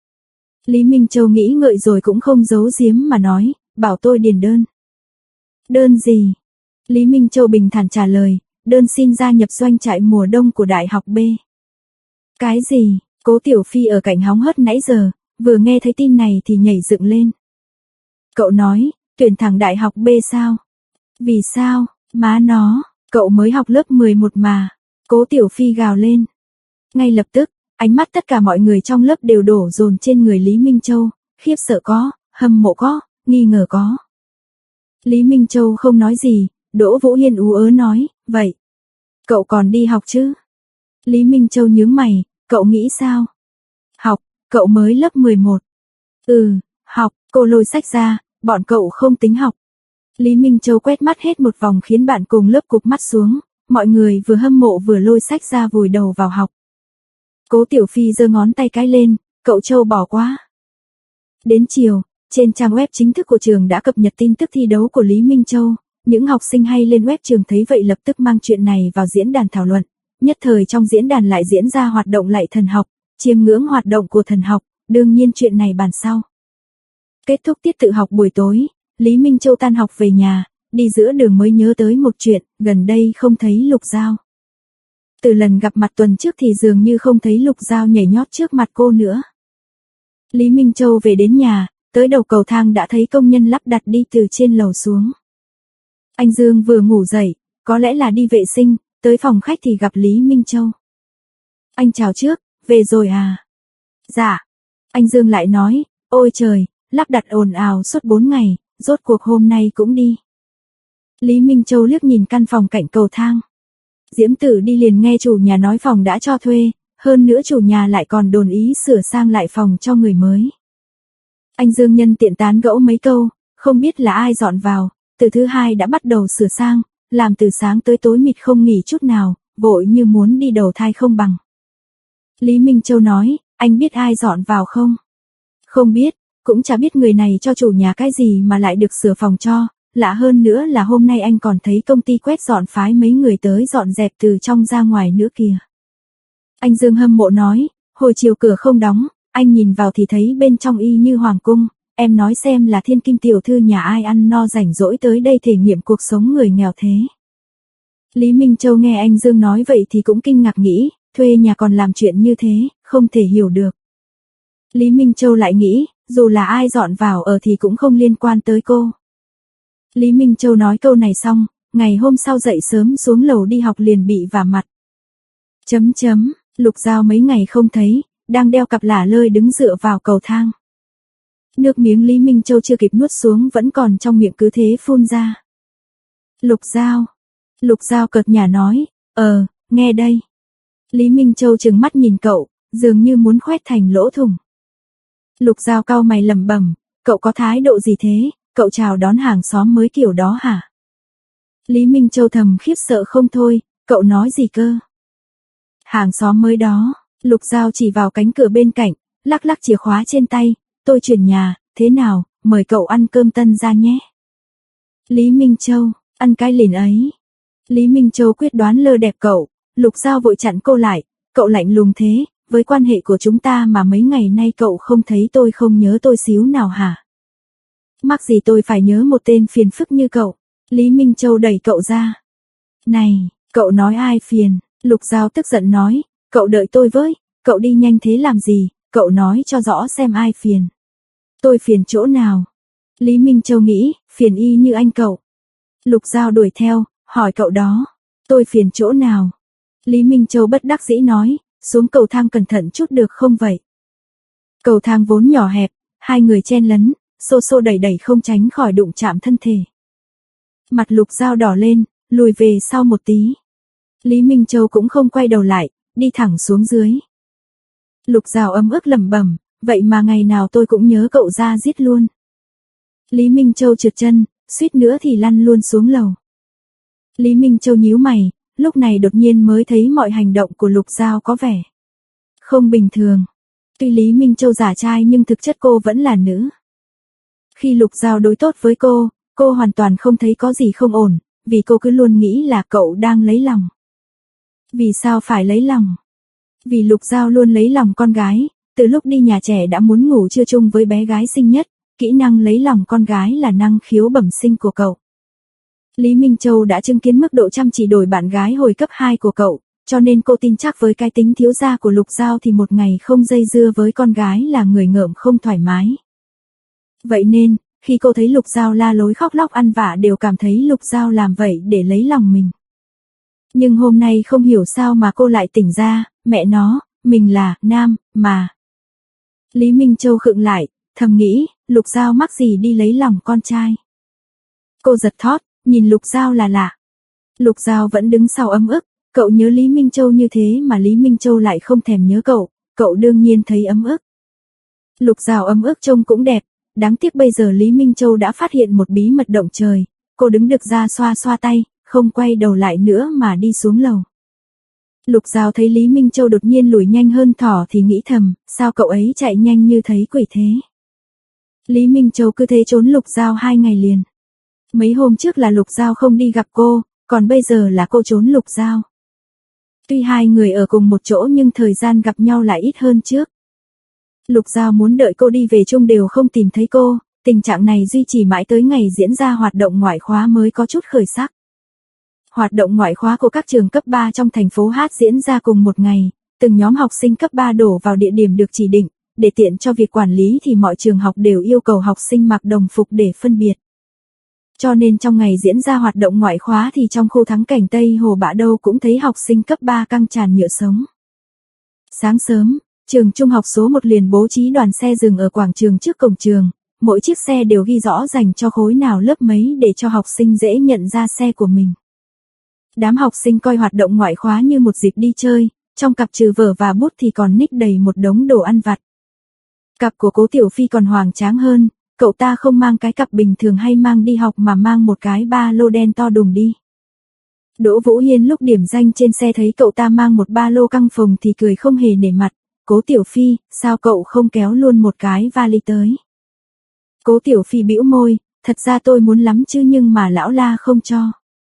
Lý Minh Châu nghĩ ngợi rồi cũng không giấu giếm mà nói, bảo tôi điền đơn. Đơn gì? Lý Minh Châu bình thản trả lời, đơn xin gia nhập doanh trại mùa đông của Đại học B. Cái gì? Cố Tiểu Phi ở cạnh hóng hớt nãy giờ, vừa nghe thấy tin này thì nhảy dựng lên. Cậu nói, tuyển thẳng Đại học B sao? Vì sao? Má nó, cậu mới học lớp mười một mà. Cố Tiểu Phi gào lên. Ngay lập tức, ánh mắt tất cả mọi người trong lớp đều đổ dồn trên người Lý Minh Châu, khiếp sợ có, hâm mộ có, nghi ngờ có. Lý Minh Châu không nói gì, Đỗ Vũ Hiên ú ớ nói, vậy, cậu còn đi học chứ? Lý Minh Châu nhướng mày, cậu nghĩ sao? Học, cậu mới lớp mười một. Ừ, học, cô lôi sách ra, bọn cậu không tính học. Lý Minh Châu quét mắt hết một vòng khiến bạn cùng lớp cụp mắt xuống, mọi người vừa hâm mộ vừa lôi sách ra vùi đầu vào học. Cố Tiểu Phi giơ ngón tay cái lên, cậu Châu bỏ quá. Đến chiều, trên trang web chính thức của trường đã cập nhật tin tức thi đấu của Lý Minh Châu, những học sinh hay lên web trường thấy vậy lập tức mang chuyện này vào diễn đàn thảo luận, nhất thời trong diễn đàn lại diễn ra hoạt động lạy thần học, chiêm ngưỡng hoạt động của thần học, đương nhiên chuyện này bàn sau. Kết thúc tiết tự học buổi tối, Lý Minh Châu tan học về nhà, đi giữa đường mới nhớ tới một chuyện, gần đây không thấy Lục Giao. Từ lần gặp mặt tuần trước thì dường như không thấy Lục Giao nhảy nhót trước mặt cô nữa. Lý Minh Châu về đến nhà, tới đầu cầu thang đã thấy công nhân lắp đặt đi từ trên lầu xuống. Anh Dương vừa ngủ dậy, có lẽ là đi vệ sinh, tới phòng khách thì gặp Lý Minh Châu. Anh chào trước, về rồi à? Dạ. Anh Dương lại nói, ôi trời, lắp đặt ồn ào suốt bốn ngày, rốt cuộc hôm nay cũng đi. Lý Minh Châu liếc nhìn căn phòng cạnh cầu thang. Diễm Tử đi liền nghe chủ nhà nói phòng đã cho thuê, hơn nữa chủ nhà lại còn đồn ý sửa sang lại phòng cho người mới. Anh Dương nhân tiện tán gẫu mấy câu, không biết là ai dọn vào, từ thứ hai đã bắt đầu sửa sang, làm từ sáng tới tối mịt không nghỉ chút nào, vội như muốn đi đầu thai không bằng. Lý Minh Châu nói, anh biết ai dọn vào không? Không biết, cũng chả biết người này cho chủ nhà cái gì mà lại được sửa phòng cho, lạ hơn nữa là hôm nay anh còn thấy công ty quét dọn phái mấy người tới dọn dẹp từ trong ra ngoài nữa kìa. Anh Dương hâm mộ nói, hồi chiều cửa không đóng, anh nhìn vào thì thấy bên trong y như hoàng cung, em nói xem là thiên kim tiểu thư nhà ai ăn no rảnh rỗi tới đây thể nghiệm cuộc sống người nghèo thế. Lý Minh Châu nghe anh Dương nói vậy thì cũng kinh ngạc nghĩ, thuê nhà còn làm chuyện như thế, không thể hiểu được. Lý Minh Châu lại nghĩ, dù là ai dọn vào ở thì cũng không liên quan tới cô. Lý Minh Châu nói câu này xong, ngày hôm sau dậy sớm xuống lầu đi học liền bị vả mặt. Chấm chấm, Lục Giao mấy ngày không thấy, đang đeo cặp lả lơi đứng dựa vào cầu thang. Nước miếng Lý Minh Châu chưa kịp nuốt xuống vẫn còn trong miệng cứ thế phun ra. Lục Giao. Lục Giao cợt nhả nói, ờ, nghe đây. Lý Minh Châu trừng mắt nhìn cậu, dường như muốn khoét thành lỗ thủng. Lục Giao cau mày lẩm bẩm, cậu có thái độ gì thế, cậu chào đón hàng xóm mới kiểu đó hả? Lý Minh Châu thầm khiếp sợ không thôi, cậu nói gì cơ? Hàng xóm mới đó, Lục Giao chỉ vào cánh cửa bên cạnh, lắc lắc chìa khóa trên tay, tôi chuyển nhà, thế nào, mời cậu ăn cơm tân gia nhé. Lý Minh Châu, ăn cái lìn ấy. Lý Minh Châu quyết đoán lơ đẹp cậu, Lục Giao vội chặn cô lại, cậu lạnh lùng thế, với quan hệ của chúng ta mà mấy ngày nay cậu không thấy tôi không nhớ tôi xíu nào hả? Mắc gì tôi phải nhớ một tên phiền phức như cậu. Lý Minh Châu đẩy cậu ra. Này, cậu nói ai phiền? Lục Giao tức giận nói, cậu đợi tôi với, cậu đi nhanh thế làm gì, cậu nói cho rõ xem ai phiền. Tôi phiền chỗ nào? Lý Minh Châu nghĩ, phiền y như anh cậu. Lục Giao đuổi theo, hỏi cậu đó, tôi phiền chỗ nào? Lý Minh Châu bất đắc dĩ nói, xuống cầu thang cẩn thận chút được không vậy? Cầu thang vốn nhỏ hẹp, hai người chen lấn, xô xô đẩy đẩy không tránh khỏi đụng chạm thân thể. Mặt Lục Giao đỏ lên, lùi về sau một tí. Lý Minh Châu cũng không quay đầu lại, đi thẳng xuống dưới. Lục Giao ấm ức lẩm bẩm, vậy mà ngày nào tôi cũng nhớ cậu ra giết luôn. Lý Minh Châu trượt chân, suýt nữa thì lăn luôn xuống lầu. Lý Minh Châu nhíu mày, lúc này đột nhiên mới thấy mọi hành động của Lục Giao có vẻ không bình thường. Tuy Lý Minh Châu giả trai nhưng thực chất cô vẫn là nữ. Khi Lục Giao đối tốt với cô, cô hoàn toàn không thấy có gì không ổn, vì cô cứ luôn nghĩ là cậu đang lấy lòng. Vì sao phải lấy lòng? Vì Lục Giao luôn lấy lòng con gái, từ lúc đi nhà trẻ đã muốn ngủ trưa chung với bé gái xinh nhất, kỹ năng lấy lòng con gái là năng khiếu bẩm sinh của cậu. Lý Minh Châu đã chứng kiến mức độ chăm chỉ đổi bạn gái hồi cấp hai của cậu, cho nên cô tin chắc với cái tính thiếu gia của Lục Giao thì một ngày không dây dưa với con gái là người ngợm không thoải mái. Vậy nên, khi cô thấy Lục Giao la lối khóc lóc ăn vạ đều cảm thấy Lục Giao làm vậy để lấy lòng mình. Nhưng hôm nay không hiểu sao mà cô lại tỉnh ra, mẹ nó, mình là nam, mà. Lý Minh Châu khựng lại, thầm nghĩ, Lục Giao mắc gì đi lấy lòng con trai. Cô giật thót, nhìn Lục Giao là lạ. Lục Giao vẫn đứng sau ấm ức, cậu nhớ Lý Minh Châu như thế mà Lý Minh Châu lại không thèm nhớ cậu, cậu đương nhiên thấy ấm ức. Lục Giao ấm ức trông cũng đẹp, đáng tiếc bây giờ Lý Minh Châu đã phát hiện một bí mật động trời, cô đứng được ra xoa xoa tay, không quay đầu lại nữa mà đi xuống lầu. Lục Giao thấy Lý Minh Châu đột nhiên lùi nhanh hơn thỏ thì nghĩ thầm, sao cậu ấy chạy nhanh như thấy quỷ thế. Lý Minh Châu cứ thế trốn Lục Giao hai ngày liền. Mấy hôm trước là Lục Giao không đi gặp cô, còn bây giờ là cô trốn Lục Giao. Tuy hai người ở cùng một chỗ nhưng thời gian gặp nhau lại ít hơn trước. Lục Giao muốn đợi cô đi về chung đều không tìm thấy cô, tình trạng này duy trì mãi tới ngày diễn ra hoạt động ngoại khóa mới có chút khởi sắc. Hoạt động ngoại khóa của các trường cấp ba trong thành phố Hát diễn ra cùng một ngày, từng nhóm học sinh cấp ba đổ vào địa điểm được chỉ định, để tiện cho việc quản lý thì mọi trường học đều yêu cầu học sinh mặc đồng phục để phân biệt. Cho nên trong ngày diễn ra hoạt động ngoại khóa thì trong khu thắng cảnh Tây Hồ Bạ đâu cũng thấy học sinh cấp ba căng tràn nhựa sống. Sáng sớm, trường trung học số một liền bố trí đoàn xe dừng ở quảng trường trước cổng trường, mỗi chiếc xe đều ghi rõ dành cho khối nào lớp mấy để cho học sinh dễ nhận ra xe của mình. Đám học sinh coi hoạt động ngoại khóa như một dịp đi chơi, trong cặp trừ vở và bút thì còn ních đầy một đống đồ ăn vặt. Cặp của Cố Tiểu Phi còn hoành tráng hơn, cậu ta không mang cái cặp bình thường hay mang đi học mà mang một cái ba lô đen to đùng đi. Đỗ Vũ Hiên lúc điểm danh trên xe thấy cậu ta mang một ba lô căng phồng thì cười không hề nể mặt, Cố Tiểu Phi, sao cậu không kéo luôn một cái vali tới. Cố Tiểu Phi bĩu môi, thật ra tôi muốn lắm chứ nhưng mà lão La không cho.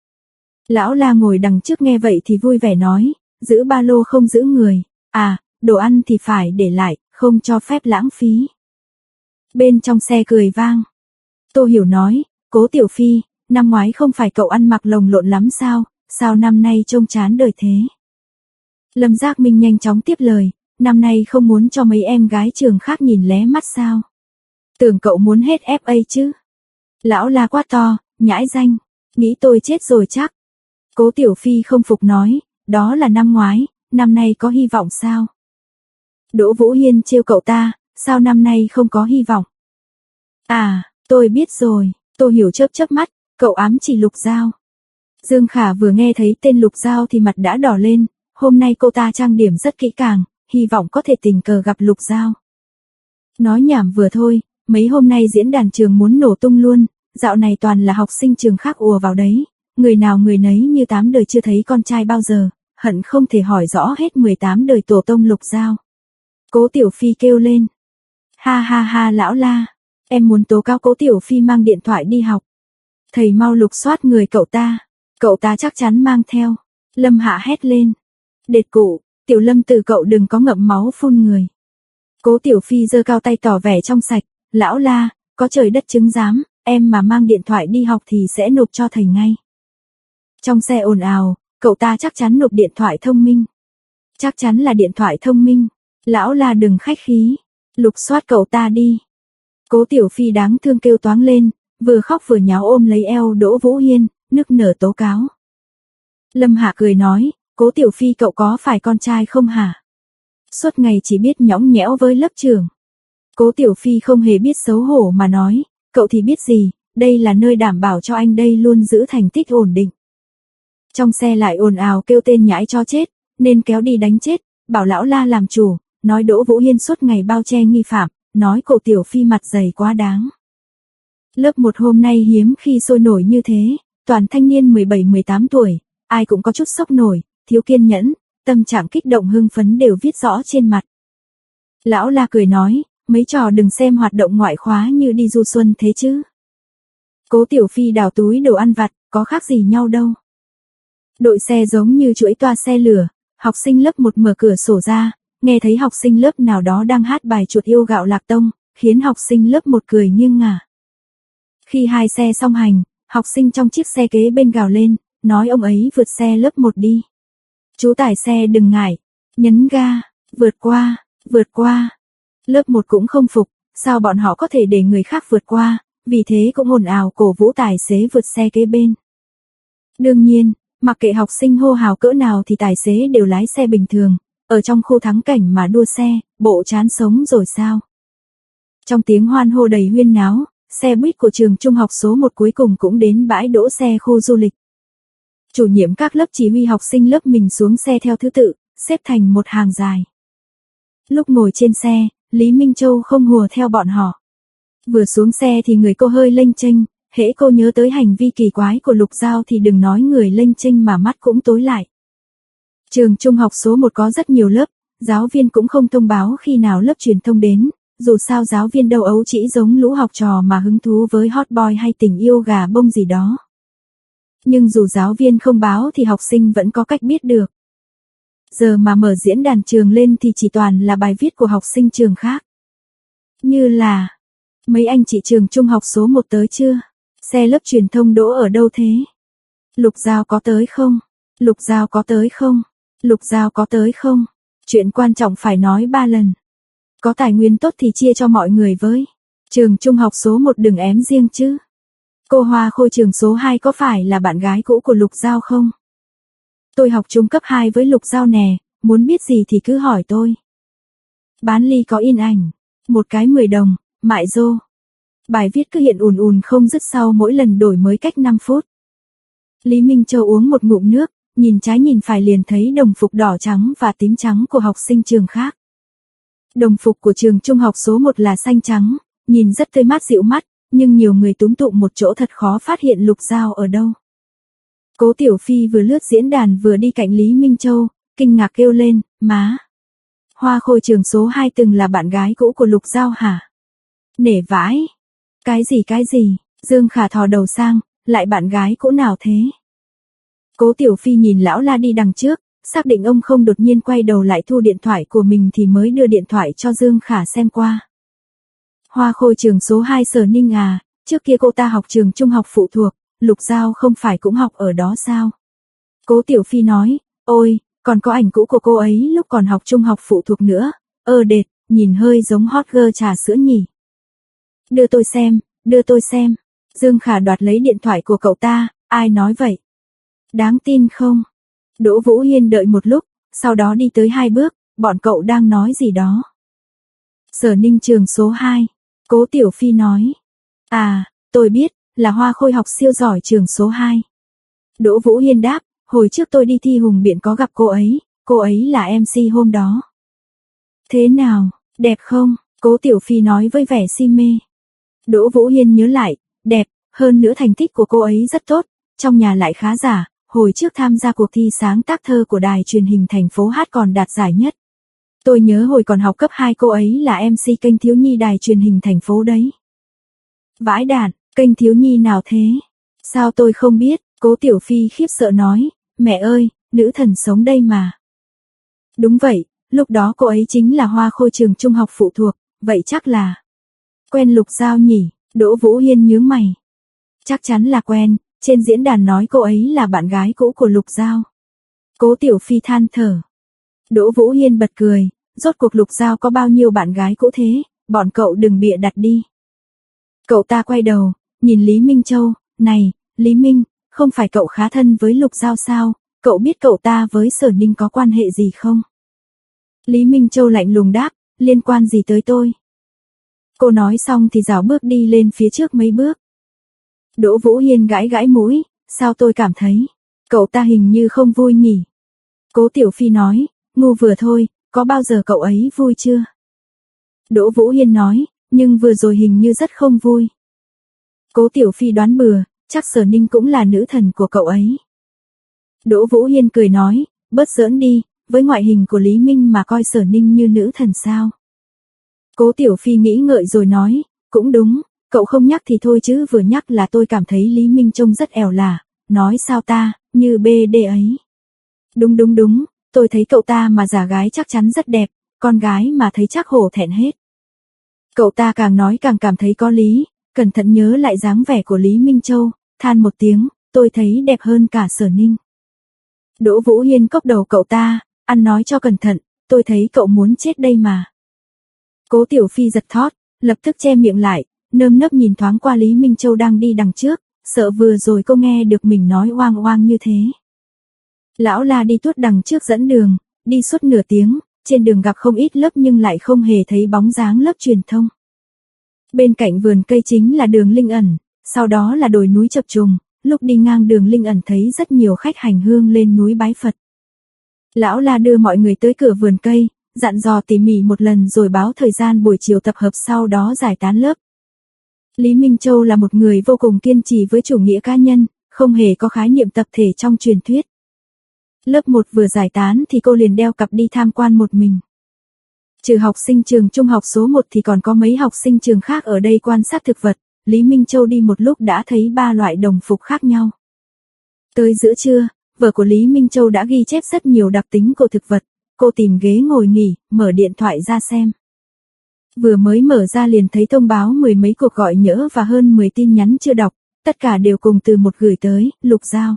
Lão La ngồi đằng trước nghe vậy thì vui vẻ nói, giữ ba lô không giữ người, à, đồ ăn thì phải để lại, không cho phép lãng phí. Bên trong xe cười vang. Tô Hiểu nói, Cố Tiểu Phi, năm ngoái không phải cậu ăn mặc lồng lộn lắm sao, sao năm nay trông chán đời thế. Lâm Giác Minh nhanh chóng tiếp lời, năm nay không muốn cho mấy em gái trường khác nhìn lé mắt sao. Tưởng cậu muốn hết ép a chứ. Lão La quát to, nhãi danh, nghĩ tôi chết rồi chắc. Cố Tiểu Phi không phục nói, đó là năm ngoái, năm nay có hy vọng sao? Đỗ Vũ Hiên trêu cậu ta, sao năm nay không có hy vọng? À, tôi biết rồi, Tô Hiểu chớp chớp mắt, cậu ám chỉ Lục Giao. Dương Khả vừa nghe thấy tên Lục Giao thì mặt đã đỏ lên, hôm nay cô ta trang điểm rất kỹ càng, hy vọng có thể tình cờ gặp Lục Giao. Nói nhảm vừa thôi, mấy hôm nay diễn đàn trường muốn nổ tung luôn, dạo này toàn là học sinh trường khác ùa vào đấy, người nào người nấy như tám đời chưa thấy con trai bao giờ, hận không thể hỏi rõ hết mười tám đời tổ tông Lục Giao. Cố Tiểu Phi kêu lên. Ha ha ha lão La, em muốn tố cáo Cố Tiểu Phi mang điện thoại đi học. Thầy mau lục soát người cậu ta, cậu ta chắc chắn mang theo. Lâm Hạ hét lên. Đệt cụ, Tiểu Lâm từ cậu đừng có ngậm máu phun người. Cố Tiểu Phi giơ cao tay tỏ vẻ trong sạch, lão La, có trời đất chứng giám, em mà mang điện thoại đi học thì sẽ nộp cho thầy ngay. Trong xe ồn ào, cậu ta chắc chắn nộp điện thoại thông minh. Chắc chắn là điện thoại thông minh. Lão La đừng khách khí, lục soát cậu ta đi. Cố Tiểu Phi đáng thương kêu toáng lên, vừa khóc vừa nháo ôm lấy eo Đỗ Vũ Hiên, nức nở tố cáo. Lâm Hạ cười nói, Cố Tiểu Phi cậu có phải con trai không hả? Suốt ngày chỉ biết nhõng nhẽo với lớp trưởng. Cố Tiểu Phi không hề biết xấu hổ mà nói, cậu thì biết gì, đây là nơi đảm bảo cho anh đây luôn giữ thành tích ổn định. Trong xe lại ồn ào kêu tên nhãi cho chết, nên kéo đi đánh chết, bảo lão La làm chủ, nói Đỗ Vũ Hiên suốt ngày bao che nghi phạm, nói cô Tiểu Phi mặt dày quá đáng. Lớp một hôm nay hiếm khi sôi nổi như thế, toàn thanh niên mười bảy mười tám tuổi, ai cũng có chút sốc nổi, thiếu kiên nhẫn, tâm trạng kích động hưng phấn đều viết rõ trên mặt. Lão La cười nói, mấy trò đừng xem hoạt động ngoại khóa như đi du xuân thế chứ. Cố Tiểu Phi đào túi đồ ăn vặt, có khác gì nhau đâu. Đội xe giống như chuỗi toa xe lửa, học sinh lớp một mở cửa sổ ra, nghe thấy học sinh lớp nào đó đang hát bài chuột yêu gạo lạc tông, khiến học sinh lớp một cười nghiêng ngả. Khi hai xe song hành, học sinh trong chiếc xe kế bên gào lên, nói ông ấy vượt xe lớp một đi. Chú tải xe đừng ngại, nhấn ga, vượt qua, vượt qua. Lớp một cũng không phục, sao bọn họ có thể để người khác vượt qua, vì thế cũng ồn ào cổ vũ tài xế vượt xe kế bên. Đương nhiên, mặc kệ học sinh hô hào cỡ nào thì tài xế đều lái xe bình thường, ở trong khu thắng cảnh mà đua xe, bộ chán sống rồi sao. Trong tiếng hoan hô đầy huyên náo, xe buýt của trường trung học số một cuối cùng cũng đến bãi đỗ xe khu du lịch. Chủ nhiệm các lớp chỉ huy học sinh lớp mình xuống xe theo thứ tự, xếp thành một hàng dài. Lúc ngồi trên xe, Lý Minh Châu không hùa theo bọn họ. Vừa xuống xe thì người cô hơi lênh chênh, hễ cô nhớ tới hành vi kỳ quái của Lục Giao thì đừng nói người lênh chênh mà mắt cũng tối lại. Trường trung học số một có rất nhiều lớp, giáo viên cũng không thông báo khi nào lớp truyền thông đến, dù sao giáo viên đâu ấu chỉ giống lũ học trò mà hứng thú với hot boy hay tình yêu gà bông gì đó. Nhưng dù giáo viên không báo thì học sinh vẫn có cách biết được. Giờ mà mở diễn đàn trường lên thì chỉ toàn là bài viết của học sinh trường khác. Như là, mấy anh chị trường trung học số một tới chưa? Xe lớp truyền thông đỗ ở đâu thế? Lục Giao có tới không? Lục Giao có tới không? Lục Giao có tới không? Chuyện quan trọng phải nói ba lần. Có tài nguyên tốt thì chia cho mọi người với. Trường trung học số một đừng ém riêng chứ. Cô Hoa Khôi trường số hai có phải là bạn gái cũ của Lục Giao không? Tôi học trung cấp hai với Lục Giao nè, muốn biết gì thì cứ hỏi tôi. Bán ly có in ảnh, một cái mười đồng, mại rô. Bài viết cứ hiện ùn ùn không dứt sau mỗi lần đổi mới cách năm phút. Lý Minh Châu uống một ngụm nước, nhìn trái nhìn phải liền thấy đồng phục đỏ trắng và tím trắng của học sinh trường khác. Đồng phục của trường trung học số một là xanh trắng, nhìn rất tươi mát dịu mắt, nhưng nhiều người túm tụm một chỗ thật khó phát hiện Lục Giao ở đâu. Cố Tiểu Phi vừa lướt diễn đàn vừa đi cạnh Lý Minh Châu, kinh ngạc kêu lên, má. Hoa Khôi trường số hai từng là bạn gái cũ của Lục Giao hả? Nể vãi. Cái gì cái gì, Dương Khả thò đầu sang, lại bạn gái cũ nào thế? Cố Tiểu Phi nhìn lão La đi đằng trước, xác định ông không đột nhiên quay đầu lại thu điện thoại của mình thì mới đưa điện thoại cho Dương Khả xem qua. Hoa Khôi trường số hai Sở Ninh à, trước kia cô ta học trường trung học phụ thuộc, Lục Giao không phải cũng học ở đó sao? Cố Tiểu Phi nói, ôi, còn có ảnh cũ của cô ấy lúc còn học trung học phụ thuộc nữa, ơ đệt, nhìn hơi giống hot girl trà sữa nhỉ. Đưa tôi xem, đưa tôi xem. Dương Khả đoạt lấy điện thoại của cậu ta, ai nói vậy? Đáng tin không? Đỗ Vũ Hiên đợi một lúc, sau đó đi tới hai bước, bọn cậu đang nói gì đó. Sở Ninh trường số hai, Cố Tiểu Phi nói. À, tôi biết, là Hoa Khôi học siêu giỏi trường số hai. Đỗ Vũ Hiên đáp, hồi trước tôi đi thi Hùng Biện có gặp cô ấy, cô ấy là em xê hôm đó. Thế nào, đẹp không? Cố Tiểu Phi nói với vẻ si mê. Đỗ Vũ Hiên nhớ lại, đẹp, hơn nữa thành tích của cô ấy rất tốt, trong nhà lại khá giả, hồi trước tham gia cuộc thi sáng tác thơ của đài truyền hình thành phố hát còn đạt giải nhất. Tôi nhớ hồi còn học cấp hai cô ấy là em xê kênh thiếu nhi đài truyền hình thành phố đấy. Vãi đản, kênh thiếu nhi nào thế? Sao tôi không biết? Cố Tiểu Phi khiếp sợ nói, mẹ ơi, nữ thần sống đây mà. Đúng vậy, lúc đó cô ấy chính là Hoa Khôi trường trung học phụ thuộc, vậy chắc là quen Lục Giao nhỉ? Đỗ Vũ Hiên nhướng mày. Chắc chắn là quen, trên diễn đàn nói cô ấy là bạn gái cũ của Lục Giao. Cố Tiểu Phi than thở. Đỗ Vũ Hiên bật cười, rốt cuộc Lục Giao có bao nhiêu bạn gái cũ thế, bọn cậu đừng bịa đặt đi. Cậu ta quay đầu, nhìn Lý Minh Châu, này, Lý Minh, không phải cậu khá thân với Lục Giao sao, cậu biết cậu ta với Sở Ninh có quan hệ gì không? Lý Minh Châu lạnh lùng đáp, liên quan gì tới tôi? Cô nói xong thì rảo bước đi lên phía trước mấy bước. Đỗ Vũ Hiên gãi gãi mũi, sao tôi cảm thấy, cậu ta hình như không vui nhỉ. Cố Tiểu Phi nói, ngu vừa thôi, có bao giờ cậu ấy vui chưa? Đỗ Vũ Hiên nói, nhưng vừa rồi hình như rất không vui. Cố Tiểu Phi đoán bừa, chắc Sở Ninh cũng là nữ thần của cậu ấy. Đỗ Vũ Hiên cười nói, bớt giỡn đi, với ngoại hình của Lý Minh mà coi Sở Ninh như nữ thần sao? Cố Tiểu Phi nghĩ ngợi rồi nói, cũng đúng, cậu không nhắc thì thôi chứ vừa nhắc là tôi cảm thấy Lý Minh trông rất ẻo lả, nói sao ta, như bê đê ấy. Đúng đúng đúng, tôi thấy cậu ta mà giả gái chắc chắn rất đẹp, con gái mà thấy chắc hổ thẹn hết. Cậu ta càng nói càng cảm thấy có lý, cẩn thận nhớ lại dáng vẻ của Lý Minh Châu, than một tiếng, tôi thấy đẹp hơn cả Sở Ninh. Đỗ Vũ Hiên cốc đầu cậu ta, ăn nói cho cẩn thận, tôi thấy cậu muốn chết đây mà. Cố Tiểu Phi giật thót, lập tức che miệng lại, nơm nớp nhìn thoáng qua Lý Minh Châu đang đi đằng trước, sợ vừa rồi cô nghe được mình nói oang oang như thế. Lão La đi tuốt đằng trước dẫn đường, đi suốt nửa tiếng, trên đường gặp không ít lớp nhưng lại không hề thấy bóng dáng lớp truyền thông. Bên cạnh vườn cây chính là đường Linh Ẩn, sau đó là đồi núi chập trùng, lúc đi ngang đường Linh Ẩn thấy rất nhiều khách hành hương lên núi bái Phật. Lão La đưa mọi người tới cửa vườn cây, dặn dò tỉ mỉ một lần rồi báo thời gian buổi chiều tập hợp sau đó giải tán lớp. Lý Minh Châu là một người vô cùng kiên trì với chủ nghĩa cá nhân, không hề có khái niệm tập thể trong truyền thuyết. Lớp một vừa giải tán thì cô liền đeo cặp đi tham quan một mình. Trừ học sinh trường trung học số một thì còn có mấy học sinh trường khác ở đây quan sát thực vật, Lý Minh Châu đi một lúc đã thấy ba loại đồng phục khác nhau. Tới giữa trưa, vở của Lý Minh Châu đã ghi chép rất nhiều đặc tính của thực vật, cô tìm ghế ngồi nghỉ, mở điện thoại ra xem. Vừa mới mở ra liền thấy thông báo mười mấy cuộc gọi nhỡ và hơn mười tin nhắn chưa đọc, tất cả đều cùng từ một gửi tới, Lục Giao.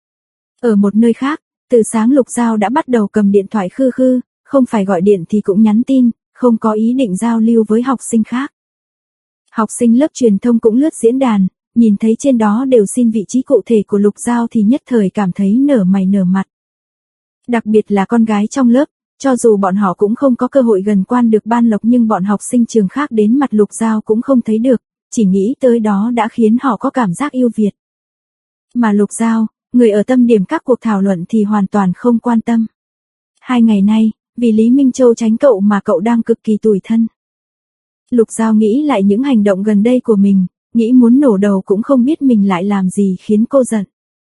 Ở một nơi khác, từ sáng Lục Giao đã bắt đầu cầm điện thoại khư khư, không phải gọi điện thì cũng nhắn tin, không có ý định giao lưu với học sinh khác. Học sinh lớp truyền thông cũng lướt diễn đàn, nhìn thấy trên đó đều xin vị trí cụ thể của Lục Giao thì nhất thời cảm thấy nở mày nở mặt. Đặc biệt là con gái trong lớp, cho dù bọn họ cũng không có cơ hội gần quan được Ban Lộc nhưng bọn học sinh trường khác đến mặt Lục Giao cũng không thấy được, chỉ nghĩ tới đó đã khiến họ có cảm giác yêu Việt. Mà Lục Giao, người ở tâm điểm các cuộc thảo luận thì hoàn toàn không quan tâm. Hai ngày nay, vì Lý Minh Châu tránh cậu mà cậu đang cực kỳ tủi thân. Lục Giao nghĩ lại những hành động gần đây của mình, nghĩ muốn nổ đầu cũng không biết mình lại làm gì khiến cô giận.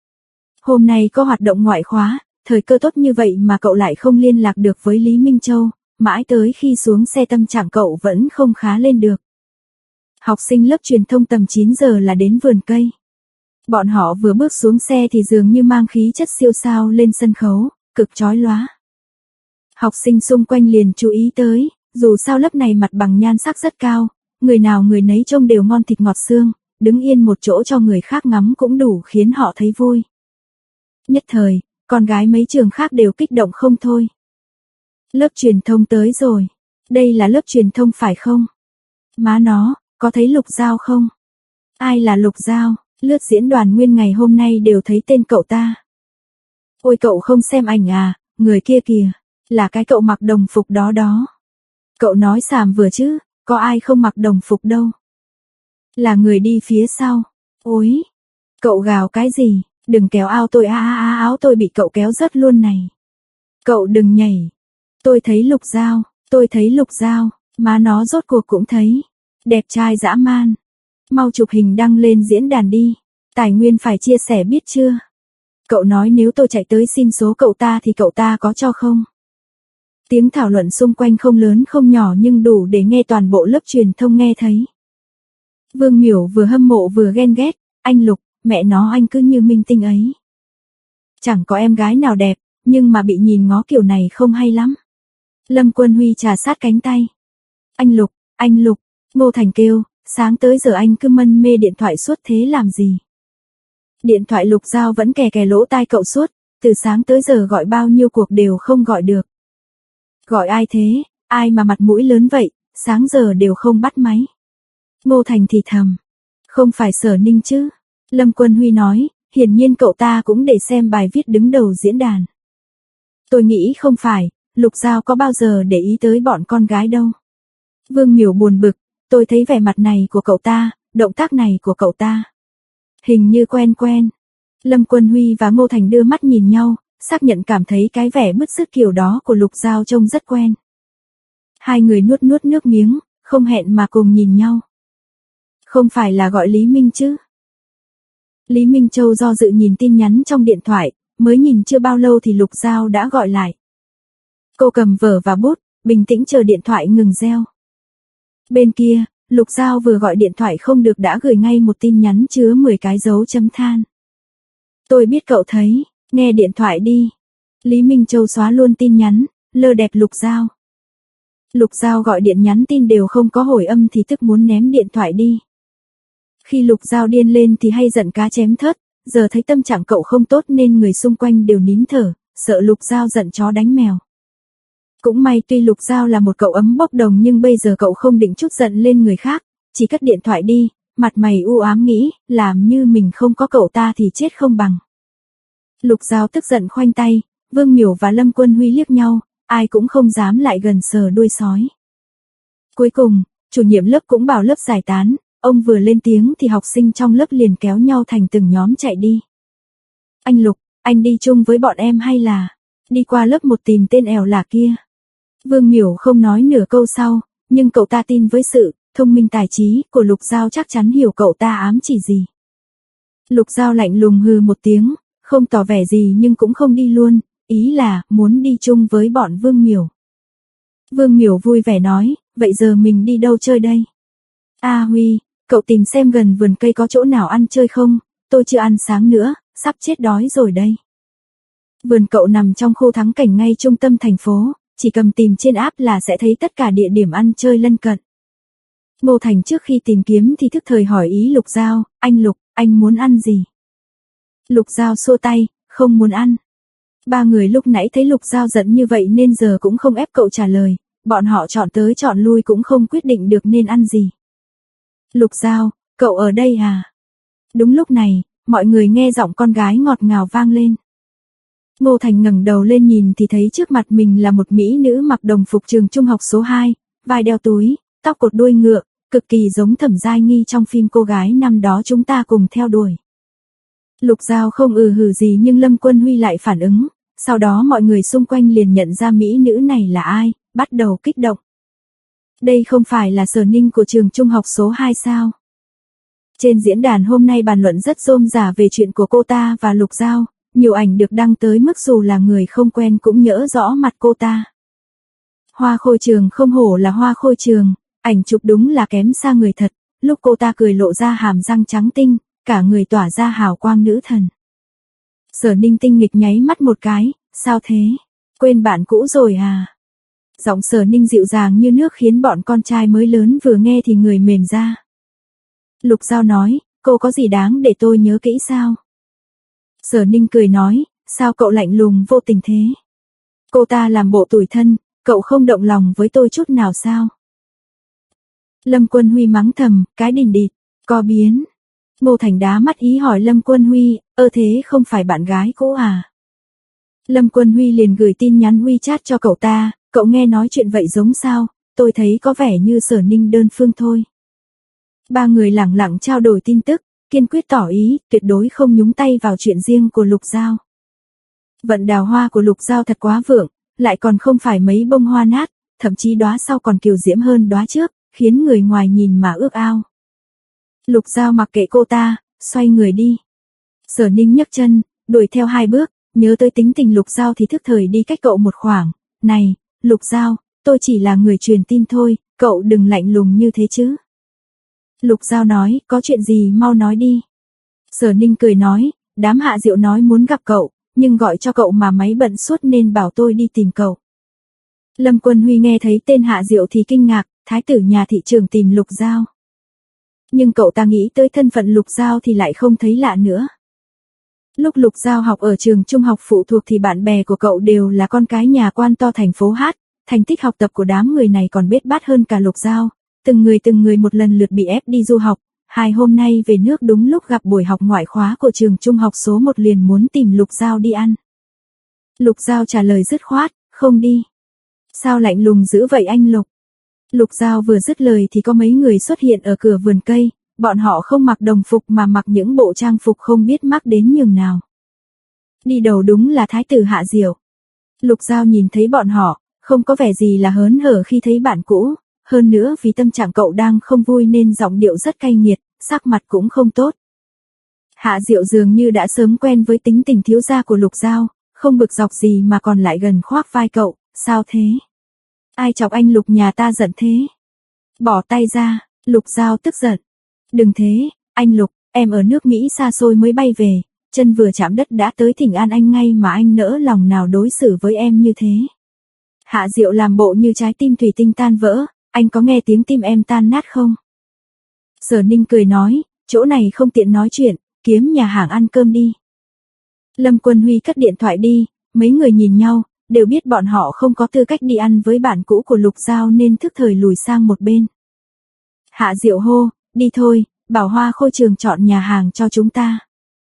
Hôm nay có hoạt động ngoại khóa, thời cơ tốt như vậy mà cậu lại không liên lạc được với Lý Minh Châu, mãi tới khi xuống xe tâm trạng cậu vẫn không khá lên được. Học sinh lớp truyền thông tầm chín giờ là đến vườn cây. Bọn họ vừa bước xuống xe thì dường như mang khí chất siêu sao lên sân khấu, cực chói lóa. Học sinh xung quanh liền chú ý tới, dù sao lớp này mặt bằng nhan sắc rất cao, người nào người nấy trông đều ngon thịt ngọt xương, đứng yên một chỗ cho người khác ngắm cũng đủ khiến họ thấy vui. Nhất thời, con gái mấy trường khác đều kích động không thôi. Lớp truyền thông tới rồi. Đây là lớp truyền thông phải không? Má nó, có thấy Lục Giao không? Ai là Lục Giao? Lướt diễn đoàn nguyên ngày hôm nay đều thấy tên cậu ta. Ôi cậu không xem ảnh à, người kia kìa, là cái cậu mặc đồng phục đó đó. Cậu nói xàm vừa chứ, có ai không mặc đồng phục đâu. Là người đi phía sau. Ôi, cậu gào cái gì? Đừng kéo ao tôi, á á á áo tôi bị cậu kéo rớt luôn này. Cậu đừng nhảy. Tôi thấy Lục Giao, tôi thấy Lục Giao, má nó rốt cuộc cũng thấy. Đẹp trai dã man. Mau chụp hình đăng lên diễn đàn đi. Tài nguyên phải chia sẻ biết chưa? Cậu nói nếu tôi chạy tới xin số cậu ta thì cậu ta có cho không? Tiếng thảo luận xung quanh không lớn không nhỏ nhưng đủ để nghe toàn bộ lớp truyền thông nghe thấy. Vương Miểu vừa hâm mộ vừa ghen ghét, anh Lục, mẹ nó anh cứ như minh tinh ấy. Chẳng có em gái nào đẹp, nhưng mà bị nhìn ngó kiểu này không hay lắm. Lâm Quân Huy trà sát cánh tay. Anh Lục, anh Lục, Ngô Thành kêu, sáng tới giờ anh cứ mân mê điện thoại suốt thế làm gì? Điện thoại Lục Giao vẫn kè kè lỗ tai cậu suốt, từ sáng tới giờ gọi bao nhiêu cuộc đều không gọi được. Gọi ai thế, ai mà mặt mũi lớn vậy, sáng giờ đều không bắt máy. Ngô Thành thì thầm, không phải Sở Ninh chứ? Lâm Quân Huy nói, hiển nhiên cậu ta cũng để xem bài viết đứng đầu diễn đàn. Tôi nghĩ không phải, Lục Giao có bao giờ để ý tới bọn con gái đâu. Vương Miểu buồn bực, tôi thấy vẻ mặt này của cậu ta, động tác này của cậu ta. Hình như quen quen. Lâm Quân Huy và Ngô Thành đưa mắt nhìn nhau, xác nhận cảm thấy cái vẻ bứt rứt kiểu đó của Lục Giao trông rất quen. Hai người nuốt nuốt nước miếng, không hẹn mà cùng nhìn nhau. Không phải là gọi Lý Minh chứ? Lý Minh Châu do dự nhìn tin nhắn trong điện thoại, mới nhìn chưa bao lâu thì Lục Giao đã gọi lại. Cô cầm vở và bút, bình tĩnh chờ điện thoại ngừng reo. Bên kia, Lục Giao vừa gọi điện thoại không được đã gửi ngay một tin nhắn chứa mười cái dấu chấm than. Tôi biết cậu thấy, nghe điện thoại đi. Lý Minh Châu xóa luôn tin nhắn, lơ đẹp Lục Giao. Lục Giao gọi điện nhắn tin đều không có hồi âm thì tức muốn ném điện thoại đi. Khi Lục Giao điên lên thì hay giận cá chém thớt, giờ thấy tâm trạng cậu không tốt nên người xung quanh đều nín thở, sợ Lục Giao giận chó đánh mèo. Cũng may tuy Lục Giao là một cậu ấm bốc đồng nhưng bây giờ cậu không định trút giận lên người khác, chỉ cất điện thoại đi, mặt mày u ám nghĩ, làm như mình không có cậu ta thì chết không bằng. Lục Giao tức giận khoanh tay, Vương Miểu và Lâm Quân Huy liếc nhau, ai cũng không dám lại gần sờ đuôi sói. Cuối cùng, chủ nhiệm lớp cũng bảo lớp giải tán, ông vừa lên tiếng thì học sinh trong lớp liền kéo nhau thành từng nhóm chạy đi. Anh Lục, anh đi chung với bọn em hay là đi qua lớp một tìm tên ẻo lả kia? Vương Miểu không nói nửa câu sau, nhưng cậu ta tin với sự thông minh tài trí của Lục Giao chắc chắn hiểu cậu ta ám chỉ gì. Lục Giao lạnh lùng hừ một tiếng, không tỏ vẻ gì nhưng cũng không đi luôn, ý là muốn đi chung với bọn Vương Miểu. Vương Miểu vui vẻ nói, vậy giờ mình đi đâu chơi đây? A Huy, cậu tìm xem gần vườn cây có chỗ nào ăn chơi không, tôi chưa ăn sáng nữa, sắp chết đói rồi đây. Vườn cậu nằm trong khu thắng cảnh ngay trung tâm thành phố, chỉ cầm tìm trên app là sẽ thấy tất cả địa điểm ăn chơi lân cận. Ngô Thành trước khi tìm kiếm thì thức thời hỏi ý Lục Giao, anh Lục, anh muốn ăn gì? Lục Giao xua tay, không muốn ăn. Ba người lúc nãy thấy Lục Giao giận như vậy nên giờ cũng không ép cậu trả lời, bọn họ chọn tới chọn lui cũng không quyết định được nên ăn gì. Lục Giao, cậu ở đây à? Đúng lúc này, mọi người nghe giọng con gái ngọt ngào vang lên. Ngô Thành ngẩng đầu lên nhìn thì thấy trước mặt mình là một mỹ nữ mặc đồng phục trường trung học số hai, vai đeo túi, tóc cột đuôi ngựa, cực kỳ giống Thẩm Giai Nghi trong phim Cô gái năm đó chúng ta cùng theo đuổi. Lục Giao không ừ hử gì nhưng Lâm Quân Huy lại phản ứng, sau đó mọi người xung quanh liền nhận ra mỹ nữ này là ai, bắt đầu kích động. Đây không phải là Sở Ninh của trường trung học số hai sao? Trên diễn đàn hôm nay bàn luận rất rôm rả về chuyện của cô ta và Lục Giao, nhiều ảnh được đăng tới mức dù là người không quen cũng nhớ rõ mặt cô ta. Hoa Khôi Trường không hổ là Hoa Khôi Trường, ảnh chụp đúng là kém xa người thật, lúc cô ta cười lộ ra hàm răng trắng tinh, cả người tỏa ra hào quang nữ thần. Sở Ninh tinh nghịch nháy mắt một cái, sao thế? Quên bạn cũ rồi à? Giọng Sở Ninh dịu dàng như nước khiến bọn con trai mới lớn vừa nghe thì người mềm ra. Lục Giao nói, cô có gì đáng để tôi nhớ kỹ sao? Sở Ninh cười nói, sao cậu lạnh lùng vô tình thế? Cô ta làm bộ tủi thân, cậu không động lòng với tôi chút nào sao? Lâm Quân Huy mắng thầm, cái đìn địt, có biến. Ngô Thành đá mắt ý hỏi Lâm Quân Huy, ơ thế không phải bạn gái cũ à? Lâm Quân Huy liền gửi tin nhắn WeChat cho cậu ta, cậu nghe nói chuyện vậy giống sao, tôi thấy có vẻ như Sở Ninh đơn phương thôi. Ba người lẳng lặng trao đổi tin tức, kiên quyết tỏ ý, tuyệt đối không nhúng tay vào chuyện riêng của Lục Giao. Vận đào hoa của Lục Giao thật quá vượng, lại còn không phải mấy bông hoa nát, thậm chí đóa sau còn kiều diễm hơn đóa trước, khiến người ngoài nhìn mà ước ao. Lục Giao mặc kệ cô ta, xoay người đi. Sở Ninh nhấc chân, đuổi theo hai bước, nhớ tới tính tình Lục Giao thì thức thời đi cách cậu một khoảng. Này, Lục Giao, tôi chỉ là người truyền tin thôi, cậu đừng lạnh lùng như thế chứ. Lục Giao nói, có chuyện gì mau nói đi. Sở Ninh cười nói, đám Hạ Diệu nói muốn gặp cậu, nhưng gọi cho cậu mà máy bận suốt nên bảo tôi đi tìm cậu. Lâm Quân Huy nghe thấy tên Hạ Diệu thì kinh ngạc, thái tử nhà thị trường tìm Lục Giao. Nhưng cậu ta nghĩ tới thân phận Lục Giao thì lại không thấy lạ nữa. Lúc Lục Giao học ở trường trung học phụ thuộc thì bạn bè của cậu đều là con cái nhà quan to thành phố Hát, thành tích học tập của đám người này còn bết bát hơn cả Lục Giao, từng người từng người một lần lượt bị ép đi du học, hai hôm nay về nước đúng lúc gặp buổi học ngoại khóa của trường trung học số một liền muốn tìm Lục Giao đi ăn. Lục Giao trả lời dứt khoát, không đi. Sao lạnh lùng dữ vậy anh Lục? Lục Giao vừa dứt lời thì có mấy người xuất hiện ở cửa vườn cây, Bọn họ không mặc đồng phục mà mặc những bộ trang phục không biết mắc đến nhường nào. Đi đầu đúng là thái tử Hạ Diệu. Lục Giao nhìn thấy bọn họ, không có vẻ gì là hớn hở khi thấy bạn cũ, hơn nữa vì tâm trạng cậu đang không vui nên giọng điệu rất cay nghiệt, sắc mặt cũng không tốt. Hạ Diệu dường như đã sớm quen với tính tình thiếu gia của Lục Giao, không bực dọc gì mà còn lại gần khoác vai cậu, sao thế? Ai chọc anh Lục nhà ta giận thế? Bỏ tay ra, Lục Giao tức giận. Đừng thế, anh Lục, em ở nước Mỹ xa xôi mới bay về, chân vừa chạm đất đã tới thỉnh an anh ngay mà anh nỡ lòng nào đối xử với em như thế. Hạ Diệu làm bộ như trái tim thủy tinh tan vỡ, anh có nghe tiếng tim em tan nát không? Sở Ninh cười nói, chỗ này không tiện nói chuyện, kiếm nhà hàng ăn cơm đi. Lâm Quân Huy cất điện thoại đi, mấy người nhìn nhau, đều biết bọn họ không có tư cách đi ăn với bạn cũ của Lục Giao nên thức thời lùi sang một bên. Hạ Diệu hô, đi thôi, bảo Hoa Khôi Trường chọn nhà hàng cho chúng ta.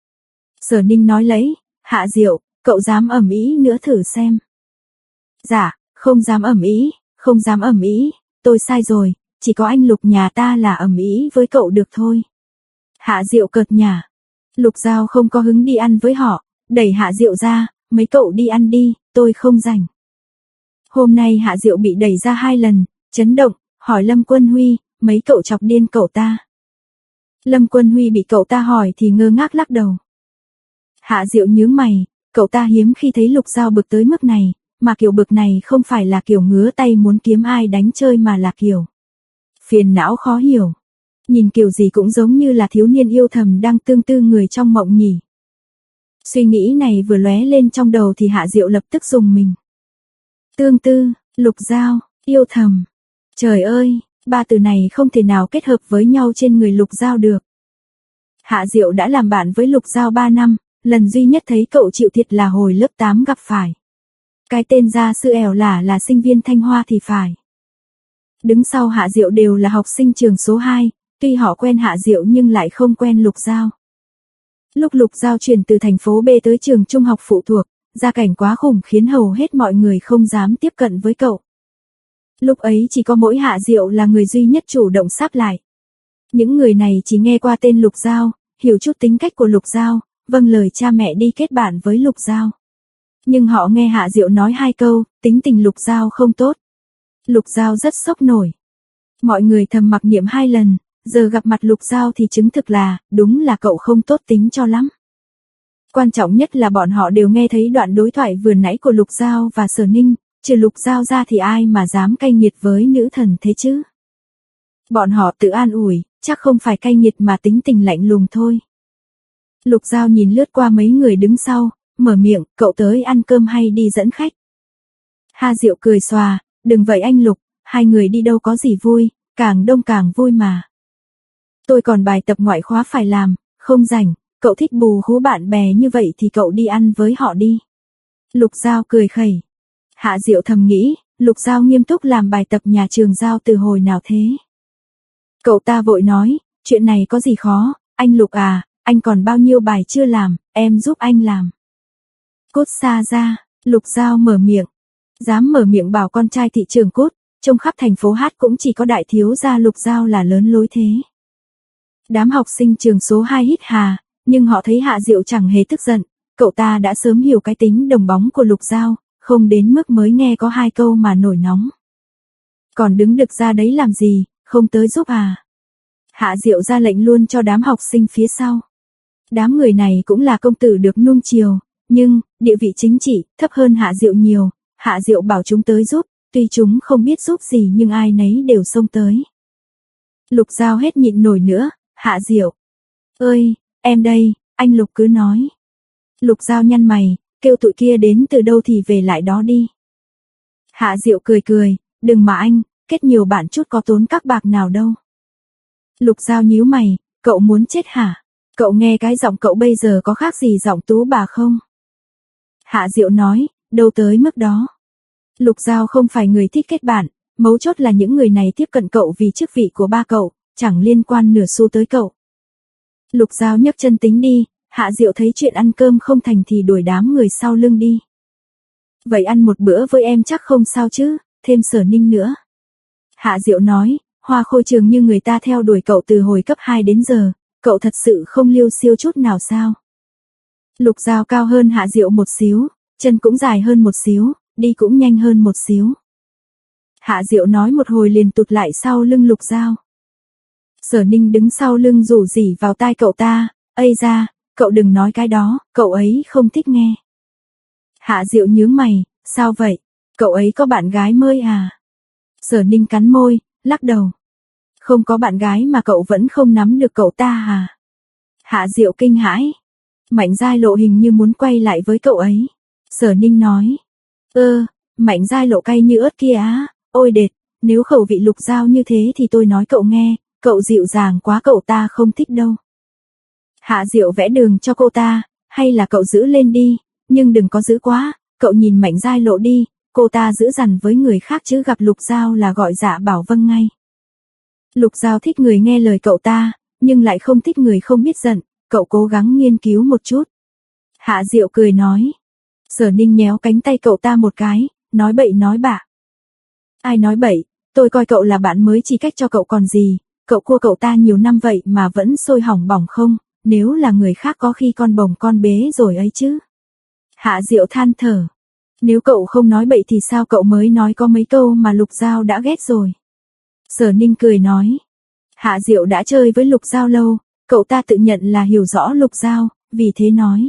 Sở Ninh nói lấy, Hạ Diệu, cậu dám ầm ĩ nữa thử xem. Dạ, không dám ầm ĩ, không dám ầm ĩ, tôi sai rồi, chỉ có anh Lục nhà ta là ầm ĩ với cậu được thôi. Hạ Diệu cợt nhả. Lục Giao không có hứng đi ăn với họ, đẩy Hạ Diệu ra, mấy cậu đi ăn đi, tôi không rảnh. Hôm nay Hạ Diệu bị đẩy ra hai lần, chấn động, hỏi Lâm Quân Huy, mấy cậu chọc điên cậu ta. Lâm Quân Huy bị cậu ta hỏi thì ngơ ngác lắc đầu. Hạ Diệu nhướng mày, cậu ta hiếm khi thấy Lục Giao bực tới mức này, mà kiểu bực này không phải là kiểu ngứa tay muốn kiếm ai đánh chơi mà là kiểu phiền não khó hiểu. Nhìn kiểu gì cũng giống như là thiếu niên yêu thầm đang tương tư người trong mộng nhỉ. Suy nghĩ này vừa lóe lên trong đầu thì Hạ Diệu lập tức rùng mình. Tương tư, Lục Giao, yêu thầm. Trời ơi, ba từ này không thể nào kết hợp với nhau trên người Lục Giao được. Hạ Diệu đã làm bạn với Lục Giao ba năm, lần duy nhất thấy cậu chịu thiệt là hồi lớp tám gặp phải. Cái tên gia sư ẻo lả là sinh viên Thanh Hoa thì phải. Đứng sau Hạ Diệu đều là học sinh trường số hai, tuy họ quen Hạ Diệu nhưng lại không quen Lục Giao. Lúc Lục Giao chuyển từ thành phố B tới trường trung học phụ thuộc, gia cảnh quá khủng khiến hầu hết mọi người không dám tiếp cận với cậu. Lúc ấy chỉ có mỗi Hạ Diệu là người duy nhất chủ động sáp lại. Những người này chỉ nghe qua tên Lục Giao, hiểu chút tính cách của Lục Giao, vâng lời cha mẹ đi kết bạn với Lục Giao. Nhưng họ nghe Hạ Diệu nói hai câu, tính tình Lục Giao không tốt. Lục Giao rất sốc nổi. Mọi người thầm mặc niệm hai lần, giờ gặp mặt Lục Giao thì chứng thực là, đúng là cậu không tốt tính cho lắm. Quan trọng nhất là bọn họ đều nghe thấy đoạn đối thoại vừa nãy của Lục Giao và Sở Ninh, trừ Lục Giao ra thì ai mà dám cay nghiệt với nữ thần thế chứ. Bọn họ tự an ủi, chắc không phải cay nghiệt mà tính tình lạnh lùng thôi. Lục Giao nhìn lướt qua mấy người đứng sau, mở miệng, cậu tới ăn cơm hay đi dẫn khách. Hạ Diệu cười xòa, đừng vậy anh Lục, hai người đi đâu có gì vui, càng đông càng vui mà. Tôi còn bài tập ngoại khóa phải làm, không rảnh, cậu thích bù hú bạn bè như vậy thì cậu đi ăn với họ đi. Lục Giao cười khẩy. Hạ Diệu thầm nghĩ, Lục Giao nghiêm túc làm bài tập nhà trường Giao từ hồi nào thế? Cậu ta vội nói, chuyện này có gì khó, anh Lục à, anh còn bao nhiêu bài chưa làm, em giúp anh làm. Cút xa ra, Lục Giao mở miệng. Dám mở miệng bảo con trai thị trường cút, trong khắp thành phố hát cũng chỉ có đại thiếu gia Lục Giao là lớn lối thế. Đám học sinh trường số hai hít hà, nhưng họ thấy Hạ Diệu chẳng hề tức giận, cậu ta đã sớm hiểu cái tính đồng bóng của Lục Giao, không đến mức mới nghe có hai câu mà nổi nóng. Còn đứng đực ra đấy làm gì, không tới giúp à? Hạ Diệu ra lệnh luôn cho đám học sinh phía sau. Đám người này cũng là công tử được nuông chiều, nhưng, địa vị chính trị, thấp hơn Hạ Diệu nhiều, Hạ Diệu bảo chúng tới giúp, tuy chúng không biết giúp gì nhưng ai nấy đều xông tới. Lục Giao hết nhịn nổi nữa, Hạ Diệu. Ơi, em đây, anh Lục cứ nói. Lục Giao nhăn mày, kêu tụi kia đến từ đâu thì về lại đó đi. Hạ Diệu cười cười, đừng mà anh, kết nhiều bạn chút có tốn các bạc nào đâu. Lục Giao nhíu mày, cậu muốn chết hả? Cậu nghe cái giọng cậu bây giờ có khác gì giọng tú bà không? Hạ Diệu nói, đâu tới mức đó. Lục Giao không phải người thích kết bạn, mấu chốt là những người này tiếp cận cậu vì chức vị của ba cậu, chẳng liên quan nửa xu tới cậu. Lục Giao nhấc chân tính đi, Hạ Diệu thấy chuyện ăn cơm không thành thì đuổi đám người sau lưng đi. Vậy ăn một bữa với em chắc không sao chứ, thêm Sở Ninh nữa. Hạ Diệu nói, Hoa Khôi Trường như người ta theo đuổi cậu từ hồi cấp hai đến giờ, cậu thật sự không liêu xiêu chút nào sao? Lục Giao cao hơn Hạ Diệu một xíu, chân cũng dài hơn một xíu, đi cũng nhanh hơn một xíu. Hạ Diệu nói một hồi liền tụt lại sau lưng Lục Giao. Sở Ninh đứng sau lưng rủ rỉ vào tai cậu ta, ây da, cậu đừng nói cái đó, cậu ấy không thích nghe. Hạ Diệu nhướng mày, sao vậy, cậu ấy có bạn gái mới à? Sở Ninh cắn môi, lắc đầu. Không có bạn gái mà cậu vẫn không nắm được cậu ta à? Hạ Diệu kinh hãi. Mạnh Giai Lộ hình như muốn quay lại với cậu ấy. Sở Ninh nói. Ơ, Mạnh Giai Lộ cay như ớt kia á, ôi đệt, nếu khẩu vị Lục Giao như thế thì tôi nói cậu nghe, cậu dịu dàng quá cậu ta không thích đâu. Hạ Diệu vẽ đường cho cô ta, hay là cậu giữ lên đi, nhưng đừng có giữ quá, cậu nhìn Mạnh Giai Lộ đi, cô ta giữ dằn với người khác chứ gặp Lục Giao là gọi dạ bảo vâng ngay. Lục Giao thích người nghe lời cậu ta, nhưng lại không thích người không biết giận, cậu cố gắng nghiên cứu một chút. Hạ Diệu cười nói. Sở Ninh nhéo cánh tay cậu ta một cái, nói bậy nói bạ. Ai nói bậy, tôi coi cậu là bạn mới chỉ cách cho cậu còn gì, cậu cua cậu ta nhiều năm vậy mà vẫn sôi hỏng bỏng không, nếu là người khác có khi con bồng con bế rồi ấy chứ. Hạ Diệu than thở. Nếu cậu không nói bậy thì sao cậu mới nói có mấy câu mà Lục Giao đã ghét rồi. Sở Ninh cười nói. Hạ Diệu đã chơi với Lục Giao lâu, cậu ta tự nhận là hiểu rõ Lục Giao, vì thế nói.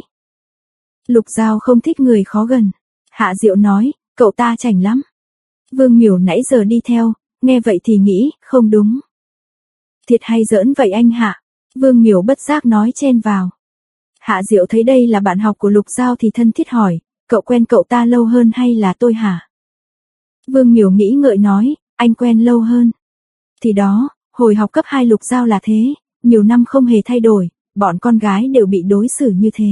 Lục Giao không thích người khó gần. Hạ Diệu nói, cậu ta chảnh lắm. Vương Miểu nãy giờ đi theo, nghe vậy thì nghĩ, không đúng. Thiệt hay giỡn vậy anh Hạ? Vương Miểu bất giác nói chen vào. Hạ Diệu thấy đây là bạn học của Lục Giao thì thân thiết hỏi, cậu quen cậu ta lâu hơn hay là tôi hả? Vương Miểu nghĩ ngợi nói, anh quen lâu hơn. Thì đó, hồi học cấp hai Lục Giao là thế, nhiều năm không hề thay đổi, bọn con gái đều bị đối xử như thế.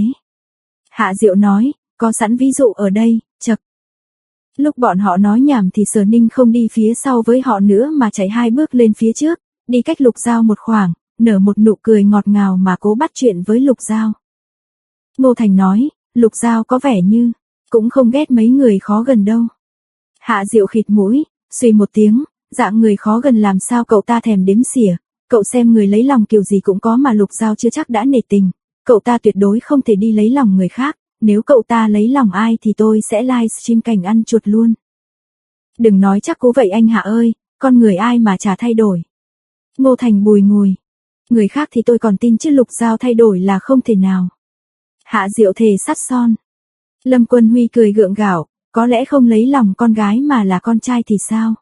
Hạ Diệu nói, có sẵn ví dụ ở đây, chậc. Lúc bọn họ nói nhảm thì Sở Ninh không đi phía sau với họ nữa mà chạy hai bước lên phía trước, đi cách Lục Giao một khoảng, nở một nụ cười ngọt ngào mà cố bắt chuyện với Lục Giao. Ngô Thành nói, Lục Giao có vẻ như, cũng không ghét mấy người khó gần đâu. Hạ Diệu khịt mũi, suy một tiếng, dạng người khó gần làm sao cậu ta thèm đếm xỉa, cậu xem người lấy lòng kiểu gì cũng có mà Lục Giao chưa chắc đã nể tình, cậu ta tuyệt đối không thể đi lấy lòng người khác, nếu cậu ta lấy lòng ai thì tôi sẽ livestream cảnh ăn chuột luôn. Đừng nói chắc cú vậy anh Hạ ơi, con người ai mà chả thay đổi. Ngô Thành bùi ngùi, người khác thì tôi còn tin chứ Lục Giao thay đổi là không thể nào. Hạ Diệu thề sắt son. Lâm Quân Huy cười gượng gạo, có lẽ không lấy lòng con gái mà là con trai thì sao?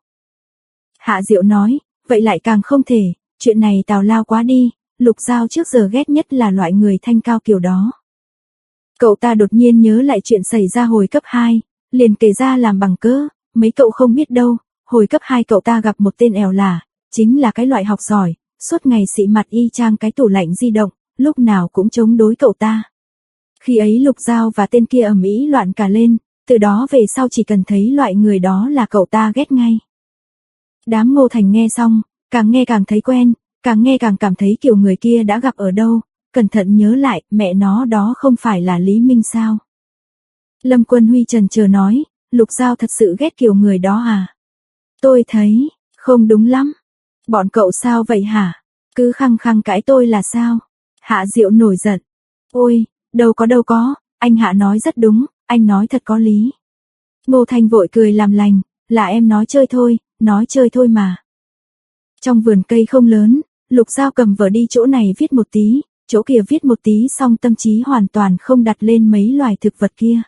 Hạ Diệu nói, vậy lại càng không thể, chuyện này tào lao quá đi, Lục Giao trước giờ ghét nhất là loại người thanh cao kiểu đó. Cậu ta đột nhiên nhớ lại chuyện xảy ra hồi cấp hai, liền kể ra làm bằng cớ, mấy cậu không biết đâu, hồi cấp hai cậu ta gặp một tên ẻo lả, chính là cái loại học giỏi, suốt ngày xị mặt y chang cái tủ lạnh di động, lúc nào cũng chống đối cậu ta. Khi ấy Lục Giao và tên kia ầm ĩ loạn cả lên, từ đó về sau chỉ cần thấy loại người đó là cậu ta ghét ngay. Đám Ngô Thành nghe xong, càng nghe càng thấy quen, càng nghe càng cảm thấy kiểu người kia đã gặp ở đâu, cẩn thận nhớ lại, mẹ nó đó không phải là Lý Minh sao? Lâm Quân Huy chần chờ nói, Lục Giao thật sự ghét kiểu người đó à? Tôi thấy, không đúng lắm. Bọn cậu sao vậy hả? Cứ khăng khăng cãi tôi là sao? Hạ Diệu nổi giận. Ôi, đâu có đâu có, anh Hạ nói rất đúng, anh nói thật có lý. Ngô Thành vội cười làm lành, là em nói chơi thôi, nói chơi thôi mà. Trong vườn cây không lớn, Lục Giao cầm vở đi chỗ này viết một tí, chỗ kia viết một tí xong tâm trí hoàn toàn không đặt lên mấy loài thực vật kia.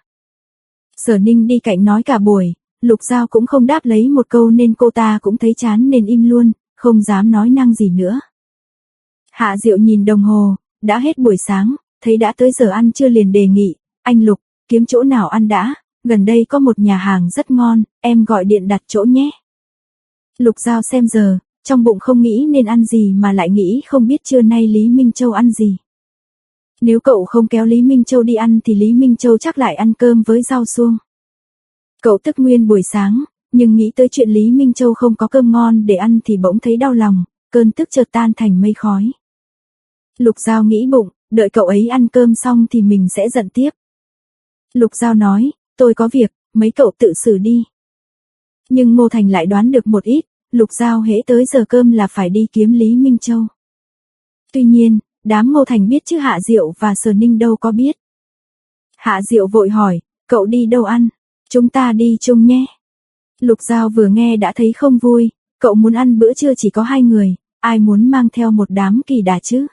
Sở Ninh đi cạnh nói cả buổi, Lục Giao cũng không đáp lấy một câu nên cô ta cũng thấy chán nên im luôn, không dám nói năng gì nữa. Hạ Diệu nhìn đồng hồ, đã hết buổi sáng, thấy đã tới giờ ăn trưa liền đề nghị, anh Lục, kiếm chỗ nào ăn đã, gần đây có một nhà hàng rất ngon, em gọi điện đặt chỗ nhé. Lục Giao xem giờ, trong bụng không nghĩ nên ăn gì mà lại nghĩ không biết trưa nay Lý Minh Châu ăn gì. Nếu cậu không kéo Lý Minh Châu đi ăn thì Lý Minh Châu chắc lại ăn cơm với rau suông. Cậu tức nguyên buổi sáng, nhưng nghĩ tới chuyện Lý Minh Châu không có cơm ngon để ăn thì bỗng thấy đau lòng, cơn tức chợt tan thành mây khói. Lục Giao nghĩ bụng, đợi cậu ấy ăn cơm xong thì mình sẽ giận tiếp. Lục Giao nói, tôi có việc, mấy cậu tự xử đi. Nhưng Ngô Thành lại đoán được một ít, Lục Giao hễ tới giờ cơm là phải đi kiếm Lý Minh Châu. Tuy nhiên, đám Ngô Thành biết chứ Hạ Diệu và Sở Ninh đâu có biết. Hạ Diệu vội hỏi, cậu đi đâu ăn? Chúng ta đi chung nhé. Lục Giao vừa nghe đã thấy không vui, cậu muốn ăn bữa trưa chỉ có hai người, ai muốn mang theo một đám kỳ đà chứ?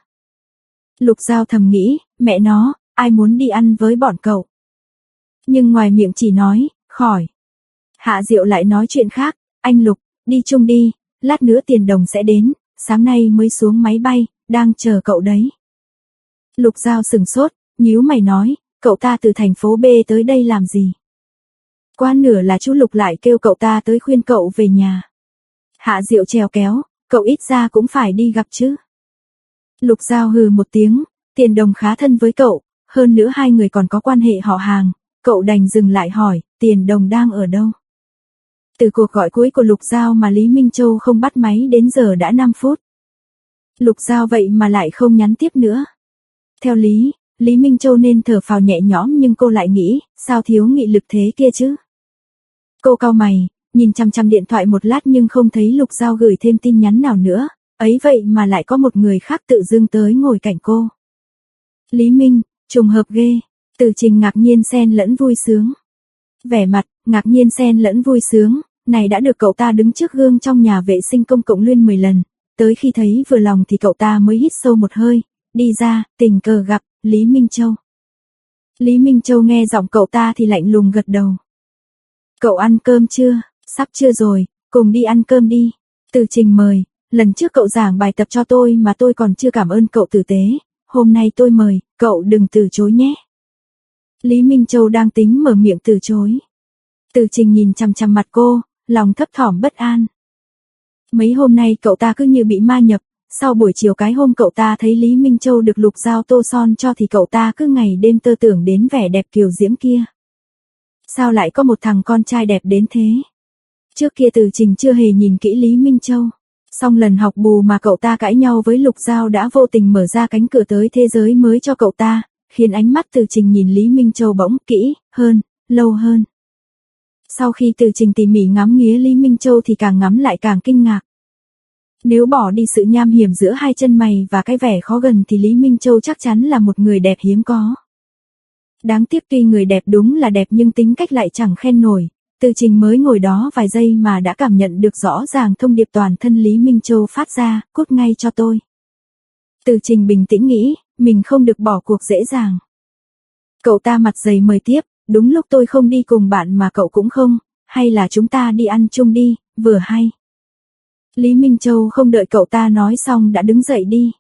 Lục Giao thầm nghĩ, mẹ nó, ai muốn đi ăn với bọn cậu? Nhưng ngoài miệng chỉ nói, khỏi. Hạ Diệu lại nói chuyện khác, anh Lục, đi chung đi, lát nữa Tiền Đồng sẽ đến, sáng nay mới xuống máy bay, đang chờ cậu đấy. Lục Giao sừng sốt, nhíu mày nói, cậu ta từ thành phố B tới đây làm gì? Qua nửa là chú Lục lại kêu cậu ta tới khuyên cậu về nhà. Hạ Diệu trèo kéo, cậu ít ra cũng phải đi gặp chứ. Lục Giao hừ một tiếng, Tiền Đồng khá thân với cậu, hơn nữa hai người còn có quan hệ họ hàng, cậu đành dừng lại hỏi, Tiền Đồng đang ở đâu? Từ cuộc gọi cuối của Lục Giao mà Lý Minh Châu không bắt máy đến giờ đã năm phút. Lục Giao vậy mà lại không nhắn tiếp nữa. Theo lý, Lý Minh Châu nên thở phào nhẹ nhõm nhưng cô lại nghĩ, sao thiếu nghị lực thế kia chứ? Cô cau mày, nhìn chăm chăm điện thoại một lát nhưng không thấy Lục Giao gửi thêm tin nhắn nào nữa, ấy vậy mà lại có một người khác tự dưng tới ngồi cạnh cô. Lý Minh, trùng hợp ghê, Từ Trình ngạc nhiên xen lẫn vui sướng. Vẻ mặt, ngạc nhiên xen lẫn vui sướng, này đã được cậu ta đứng trước gương trong nhà vệ sinh công cộng luyên mười lần, tới khi thấy vừa lòng thì cậu ta mới hít sâu một hơi, đi ra, tình cờ gặp, Lý Minh Châu. Lý Minh Châu nghe giọng cậu ta thì lạnh lùng gật đầu. Cậu ăn cơm chưa? Sắp chưa rồi, cùng đi ăn cơm đi. Từ Trình mời, lần trước cậu giảng bài tập cho tôi mà tôi còn chưa cảm ơn cậu tử tế, hôm nay tôi mời, cậu đừng từ chối nhé. Lý Minh Châu đang tính mở miệng từ chối. Từ Trình nhìn chằm chằm mặt cô, lòng thấp thỏm bất an. Mấy hôm nay cậu ta cứ như bị ma nhập, sau buổi chiều cái hôm cậu ta thấy Lý Minh Châu được Lục Giao tô son cho thì cậu ta cứ ngày đêm tơ tưởng đến vẻ đẹp kiều diễm kia. Sao lại có một thằng con trai đẹp đến thế? Trước kia Từ Trình chưa hề nhìn kỹ Lý Minh Châu. Song lần học bù mà cậu ta cãi nhau với Lục Giao đã vô tình mở ra cánh cửa tới thế giới mới cho cậu ta, khiến ánh mắt Từ Trình nhìn Lý Minh Châu bỗng kỹ hơn, lâu hơn. Sau khi Từ Trình tỉ mỉ ngắm nghía Lý Minh Châu thì càng ngắm lại càng kinh ngạc. Nếu bỏ đi sự nham hiểm giữa hai chân mày và cái vẻ khó gần thì Lý Minh Châu chắc chắn là một người đẹp hiếm có. Đáng tiếc tuy người đẹp đúng là đẹp nhưng tính cách lại chẳng khen nổi. Từ Trình mới ngồi đó vài giây mà đã cảm nhận được rõ ràng thông điệp toàn thân Lý Minh Châu phát ra, cút ngay cho tôi. Từ Trình bình tĩnh nghĩ, mình không được bỏ cuộc dễ dàng. Cậu ta mặt dày mời tiếp, đúng lúc tôi không đi cùng bạn mà cậu cũng không, hay là chúng ta đi ăn chung đi, vừa hay. Lý Minh Châu không đợi cậu ta nói xong đã đứng dậy đi.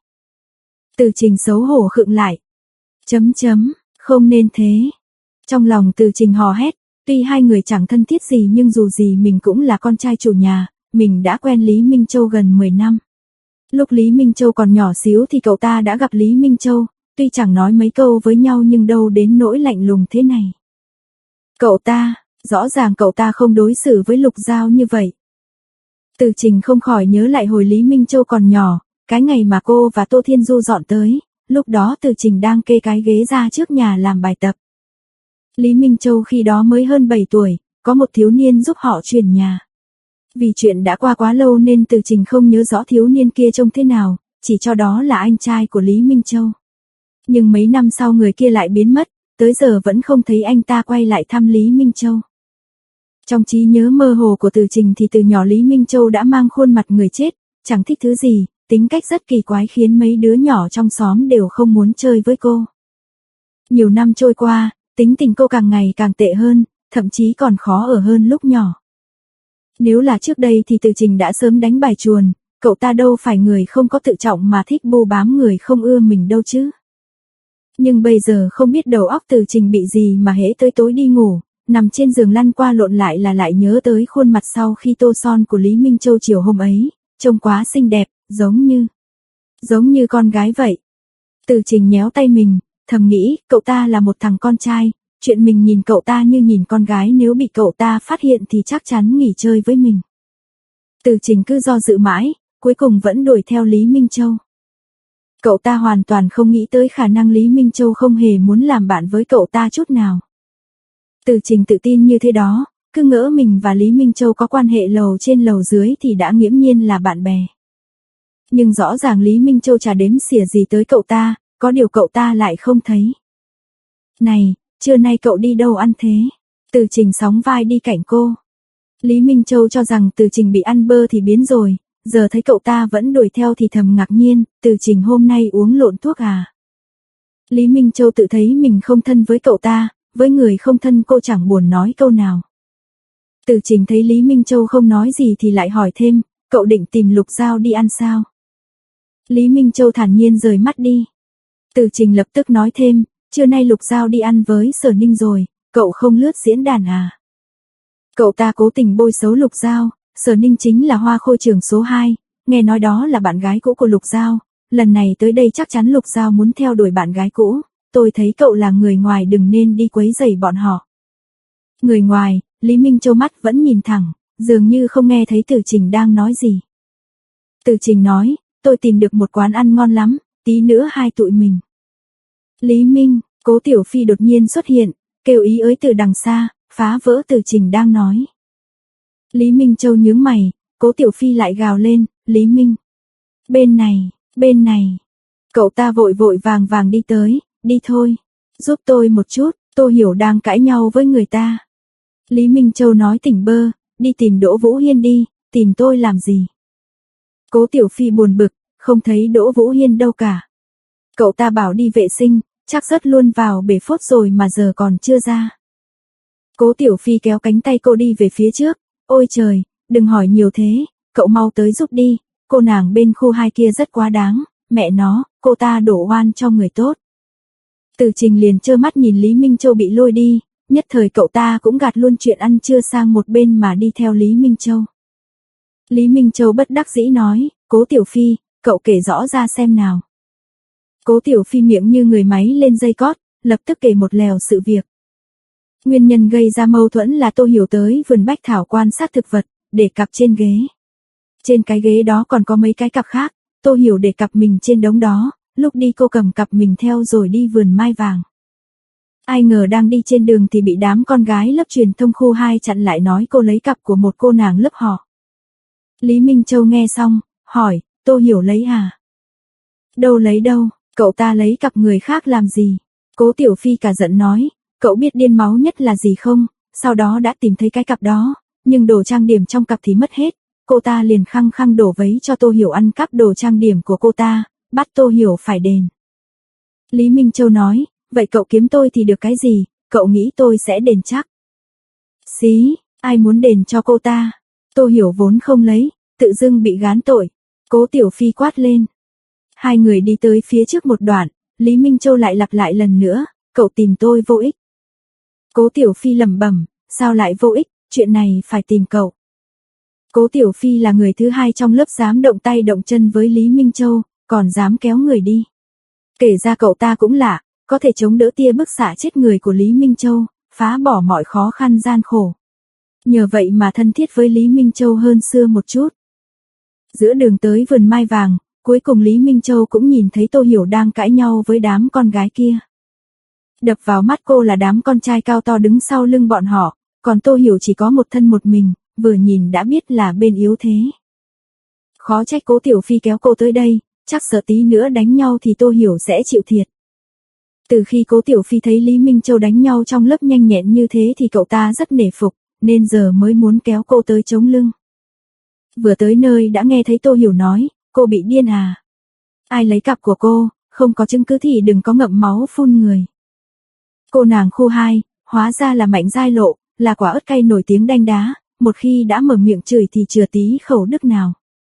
Từ Trình xấu hổ khựng lại. Chấm chấm, không nên thế. Trong lòng Từ Trình hò hét, tuy hai người chẳng thân thiết gì nhưng dù gì mình cũng là con trai chủ nhà, mình đã quen Lý Minh Châu gần mười năm. Lúc Lý Minh Châu còn nhỏ xíu thì cậu ta đã gặp Lý Minh Châu, tuy chẳng nói mấy câu với nhau nhưng đâu đến nỗi lạnh lùng thế này. Cậu ta, rõ ràng cậu ta không đối xử với Lục Giao như vậy. Từ Trình không khỏi nhớ lại hồi Lý Minh Châu còn nhỏ, cái ngày mà cô và Tô Thiên Du dọn tới, lúc đó Từ Trình đang kê cái ghế ra trước nhà làm bài tập. Lý Minh Châu khi đó mới hơn bảy tuổi, có một thiếu niên giúp họ chuyển nhà. Vì chuyện đã qua quá lâu nên Từ Trình không nhớ rõ thiếu niên kia trông thế nào, chỉ cho đó là anh trai của Lý Minh Châu. Nhưng mấy năm sau người kia lại biến mất, tới giờ vẫn không thấy anh ta quay lại thăm Lý Minh Châu. Trong trí nhớ mơ hồ của Từ Trình thì từ nhỏ Lý Minh Châu đã mang khuôn mặt người chết, chẳng thích thứ gì, tính cách rất kỳ quái khiến mấy đứa nhỏ trong xóm đều không muốn chơi với cô. Nhiều năm trôi qua, tính tình cô càng ngày càng tệ hơn, thậm chí còn khó ở hơn lúc nhỏ. Nếu là trước đây thì Từ Trình đã sớm đánh bài chuồn, cậu ta đâu phải người không có tự trọng mà thích bu bám người không ưa mình đâu chứ. Nhưng bây giờ không biết đầu óc Từ Trình bị gì mà hễ tới tối đi ngủ, nằm trên giường lăn qua lộn lại là lại nhớ tới khuôn mặt sau khi tô son của Lý Minh Châu chiều hôm ấy, trông quá xinh đẹp, giống như, giống như con gái vậy. Từ Trình nhéo tay mình, thầm nghĩ, cậu ta là một thằng con trai, chuyện mình nhìn cậu ta như nhìn con gái nếu bị cậu ta phát hiện thì chắc chắn nghỉ chơi với mình. Từ Trình cứ do dự mãi, cuối cùng vẫn đuổi theo Lý Minh Châu. Cậu ta hoàn toàn không nghĩ tới khả năng Lý Minh Châu không hề muốn làm bạn với cậu ta chút nào. Từ Trình tự tin như thế đó, cứ ngỡ mình và Lý Minh Châu có quan hệ lầu trên lầu dưới thì đã nghiễm nhiên là bạn bè. Nhưng rõ ràng Lý Minh Châu chả đếm xỉa gì tới cậu ta, có điều cậu ta lại không thấy. Này, trưa nay cậu đi đâu ăn thế? Từ Trình sóng vai đi cạnh cô. Lý Minh Châu cho rằng Từ Trình bị ăn bơ thì biến rồi, giờ thấy cậu ta vẫn đuổi theo thì thầm ngạc nhiên, Từ Trình hôm nay uống lộn thuốc à? Lý Minh Châu tự thấy mình không thân với cậu ta, với người không thân cô chẳng buồn nói câu nào. Từ Trình thấy Lý Minh Châu không nói gì thì lại hỏi thêm, cậu định tìm Lục Giao đi ăn sao? Lý Minh Châu thản nhiên rời mắt đi. Từ Trình lập tức nói thêm, trưa nay Lục Giao đi ăn với Sở Ninh rồi, cậu không lướt diễn đàn à? Cậu ta cố tình bôi xấu Lục Giao, Sở Ninh chính là hoa khôi trưởng số hai, nghe nói đó là bạn gái cũ của Lục Giao, lần này tới đây chắc chắn Lục Giao muốn theo đuổi bạn gái cũ, tôi thấy cậu là người ngoài đừng nên đi quấy rầy bọn họ. Người ngoài, Lý Minh Châu mắt vẫn nhìn thẳng, dường như không nghe thấy Từ Trình đang nói gì. Từ Trình nói, tôi tìm được một quán ăn ngon lắm, tí nữa hai tụi mình. Lý Minh, Cố Tiểu Phi đột nhiên xuất hiện, kêu ý ới từ đằng xa, phá vỡ Từ Trình đang nói. Lý Minh Châu nhướng mày, Cố Tiểu Phi lại gào lên, Lý Minh. Bên này, bên này. Cậu ta vội vội vàng vàng đi tới, đi thôi, giúp tôi một chút, Tô Hiểu đang cãi nhau với người ta. Lý Minh Châu nói tỉnh bơ, đi tìm Đỗ Vũ Hiên đi, tìm tôi làm gì? Cố Tiểu Phi buồn bực, không thấy Đỗ Vũ Hiên đâu cả. Cậu ta bảo đi vệ sinh, chắc rớt luôn vào bể phốt rồi mà giờ còn chưa ra. Cố Tiểu Phi kéo cánh tay cô đi về phía trước, ôi trời, đừng hỏi nhiều thế, cậu mau tới giúp đi, cô nàng bên khu hai kia rất quá đáng, mẹ nó, cô ta đổ oan cho người tốt. Từ Trình liền trơ mắt nhìn Lý Minh Châu bị lôi đi, nhất thời cậu ta cũng gạt luôn chuyện ăn trưa sang một bên mà đi theo Lý Minh Châu. Lý Minh Châu bất đắc dĩ nói, Cố Tiểu Phi, cậu kể rõ ra xem nào. Cố Tiểu Phi miệng như người máy lên dây cót, lập tức kể một lèo sự việc. Nguyên nhân gây ra mâu thuẫn là Tô Hiểu tới vườn bách thảo quan sát thực vật, để cặp trên ghế. Trên cái ghế đó còn có mấy cái cặp khác, Tô Hiểu để cặp mình trên đống đó, lúc đi cô cầm cặp mình theo rồi đi vườn mai vàng. Ai ngờ đang đi trên đường thì bị đám con gái lớp truyền thông khu hai chặn lại nói cô lấy cặp của một cô nàng lớp họ. Lý Minh Châu nghe xong, hỏi, Tô Hiểu lấy à? Đâu lấy đâu, cậu ta lấy cặp người khác làm gì? Cố Tiểu Phi cả giận nói, cậu biết điên máu nhất là gì không? Sau đó đã tìm thấy cái cặp đó, nhưng đồ trang điểm trong cặp thì mất hết. Cô ta liền khăng khăng đổ vấy cho Tô Hiểu ăn cắp đồ trang điểm của cô ta, bắt Tô Hiểu phải đền. Lý Minh Châu nói, vậy cậu kiếm tôi thì được cái gì, cậu nghĩ tôi sẽ đền chắc? Xí, ai muốn đền cho cô ta? Tô Hiểu vốn không lấy, tự dưng bị gán tội. Cố Tiểu Phi quát lên. Hai người đi tới phía trước một đoạn, Lý Minh Châu lại lặp lại lần nữa, cậu tìm tôi vô ích. Cố Tiểu Phi lẩm bẩm, sao lại vô ích, chuyện này phải tìm cậu. Cố Tiểu Phi là người thứ hai trong lớp dám động tay động chân với Lý Minh Châu, còn dám kéo người đi. Kể ra cậu ta cũng lạ, có thể chống đỡ tia bức xạ chết người của Lý Minh Châu, phá bỏ mọi khó khăn gian khổ. Nhờ vậy mà thân thiết với Lý Minh Châu hơn xưa một chút. Giữa đường tới vườn mai vàng, cuối cùng Lý Minh Châu cũng nhìn thấy Tô Hiểu đang cãi nhau với đám con gái kia. Đập vào mắt cô là đám con trai cao to đứng sau lưng bọn họ, còn Tô Hiểu chỉ có một thân một mình, vừa nhìn đã biết là bên yếu thế. Khó trách Cố Tiểu Phi kéo cô tới đây, chắc sợ tí nữa đánh nhau thì Tô Hiểu sẽ chịu thiệt. Từ khi Cố Tiểu Phi thấy Lý Minh Châu đánh nhau trong lớp nhanh nhẹn như thế thì cậu ta rất nể phục, nên giờ mới muốn kéo cô tới chống lưng. Vừa tới nơi đã nghe thấy Tô Hiểu nói, cô bị điên à? Ai lấy cặp của cô, không có chứng cứ thì đừng có ngậm máu phun người. Cô nàng khu hai, hóa ra là Mạnh Giai Lộ, là quả ớt cay nổi tiếng đanh đá, một khi đã mở miệng chửi thì chừa tí khẩu đức nào.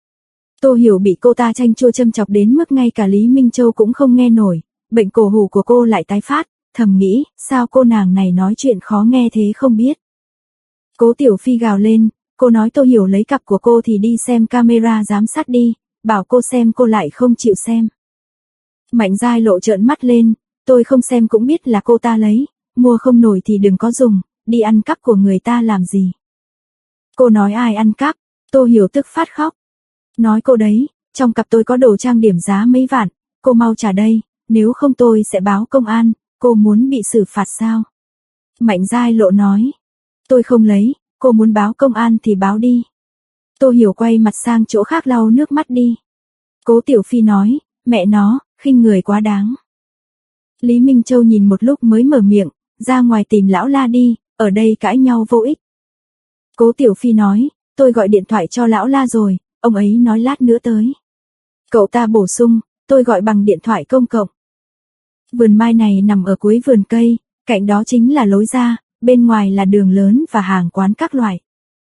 Tô Hiểu bị cô ta tranh chua châm chọc đến mức ngay cả Lý Minh Châu cũng không nghe nổi, bệnh cổ hủ của cô lại tái phát, thầm nghĩ, sao cô nàng này nói chuyện khó nghe thế không biết. Cố Tiểu Phi gào lên, cô nói Tô Hiểu lấy cặp của cô thì đi xem camera giám sát đi, bảo cô xem cô lại không chịu xem. Mạnh Giai Lộ trợn mắt lên, tôi không xem cũng biết là cô ta lấy, mua không nổi thì đừng có dùng, đi ăn cắp của người ta làm gì. Cô nói ai ăn cắp, Tô Hiểu tức phát khóc. Nói cô đấy, trong cặp tôi có đồ trang điểm giá mấy vạn, cô mau trả đây, nếu không tôi sẽ báo công an, cô muốn bị xử phạt sao? Mạnh Giai Lộ nói, tôi không lấy, cô muốn báo công an thì báo đi. Tô Hiểu quay mặt sang chỗ khác lau nước mắt đi. Cố Tiểu Phi nói, mẹ nó, khinh người quá đáng. Lý Minh Châu nhìn một lúc mới mở miệng, ra ngoài tìm lão La đi, ở đây cãi nhau vô ích. Cố Tiểu Phi nói, tôi gọi điện thoại cho lão La rồi, ông ấy nói lát nữa tới. Cậu ta bổ sung, tôi gọi bằng điện thoại công cộng. Vườn mai này nằm ở cuối vườn cây, cạnh đó chính là lối ra, bên ngoài là đường lớn và hàng quán các loại.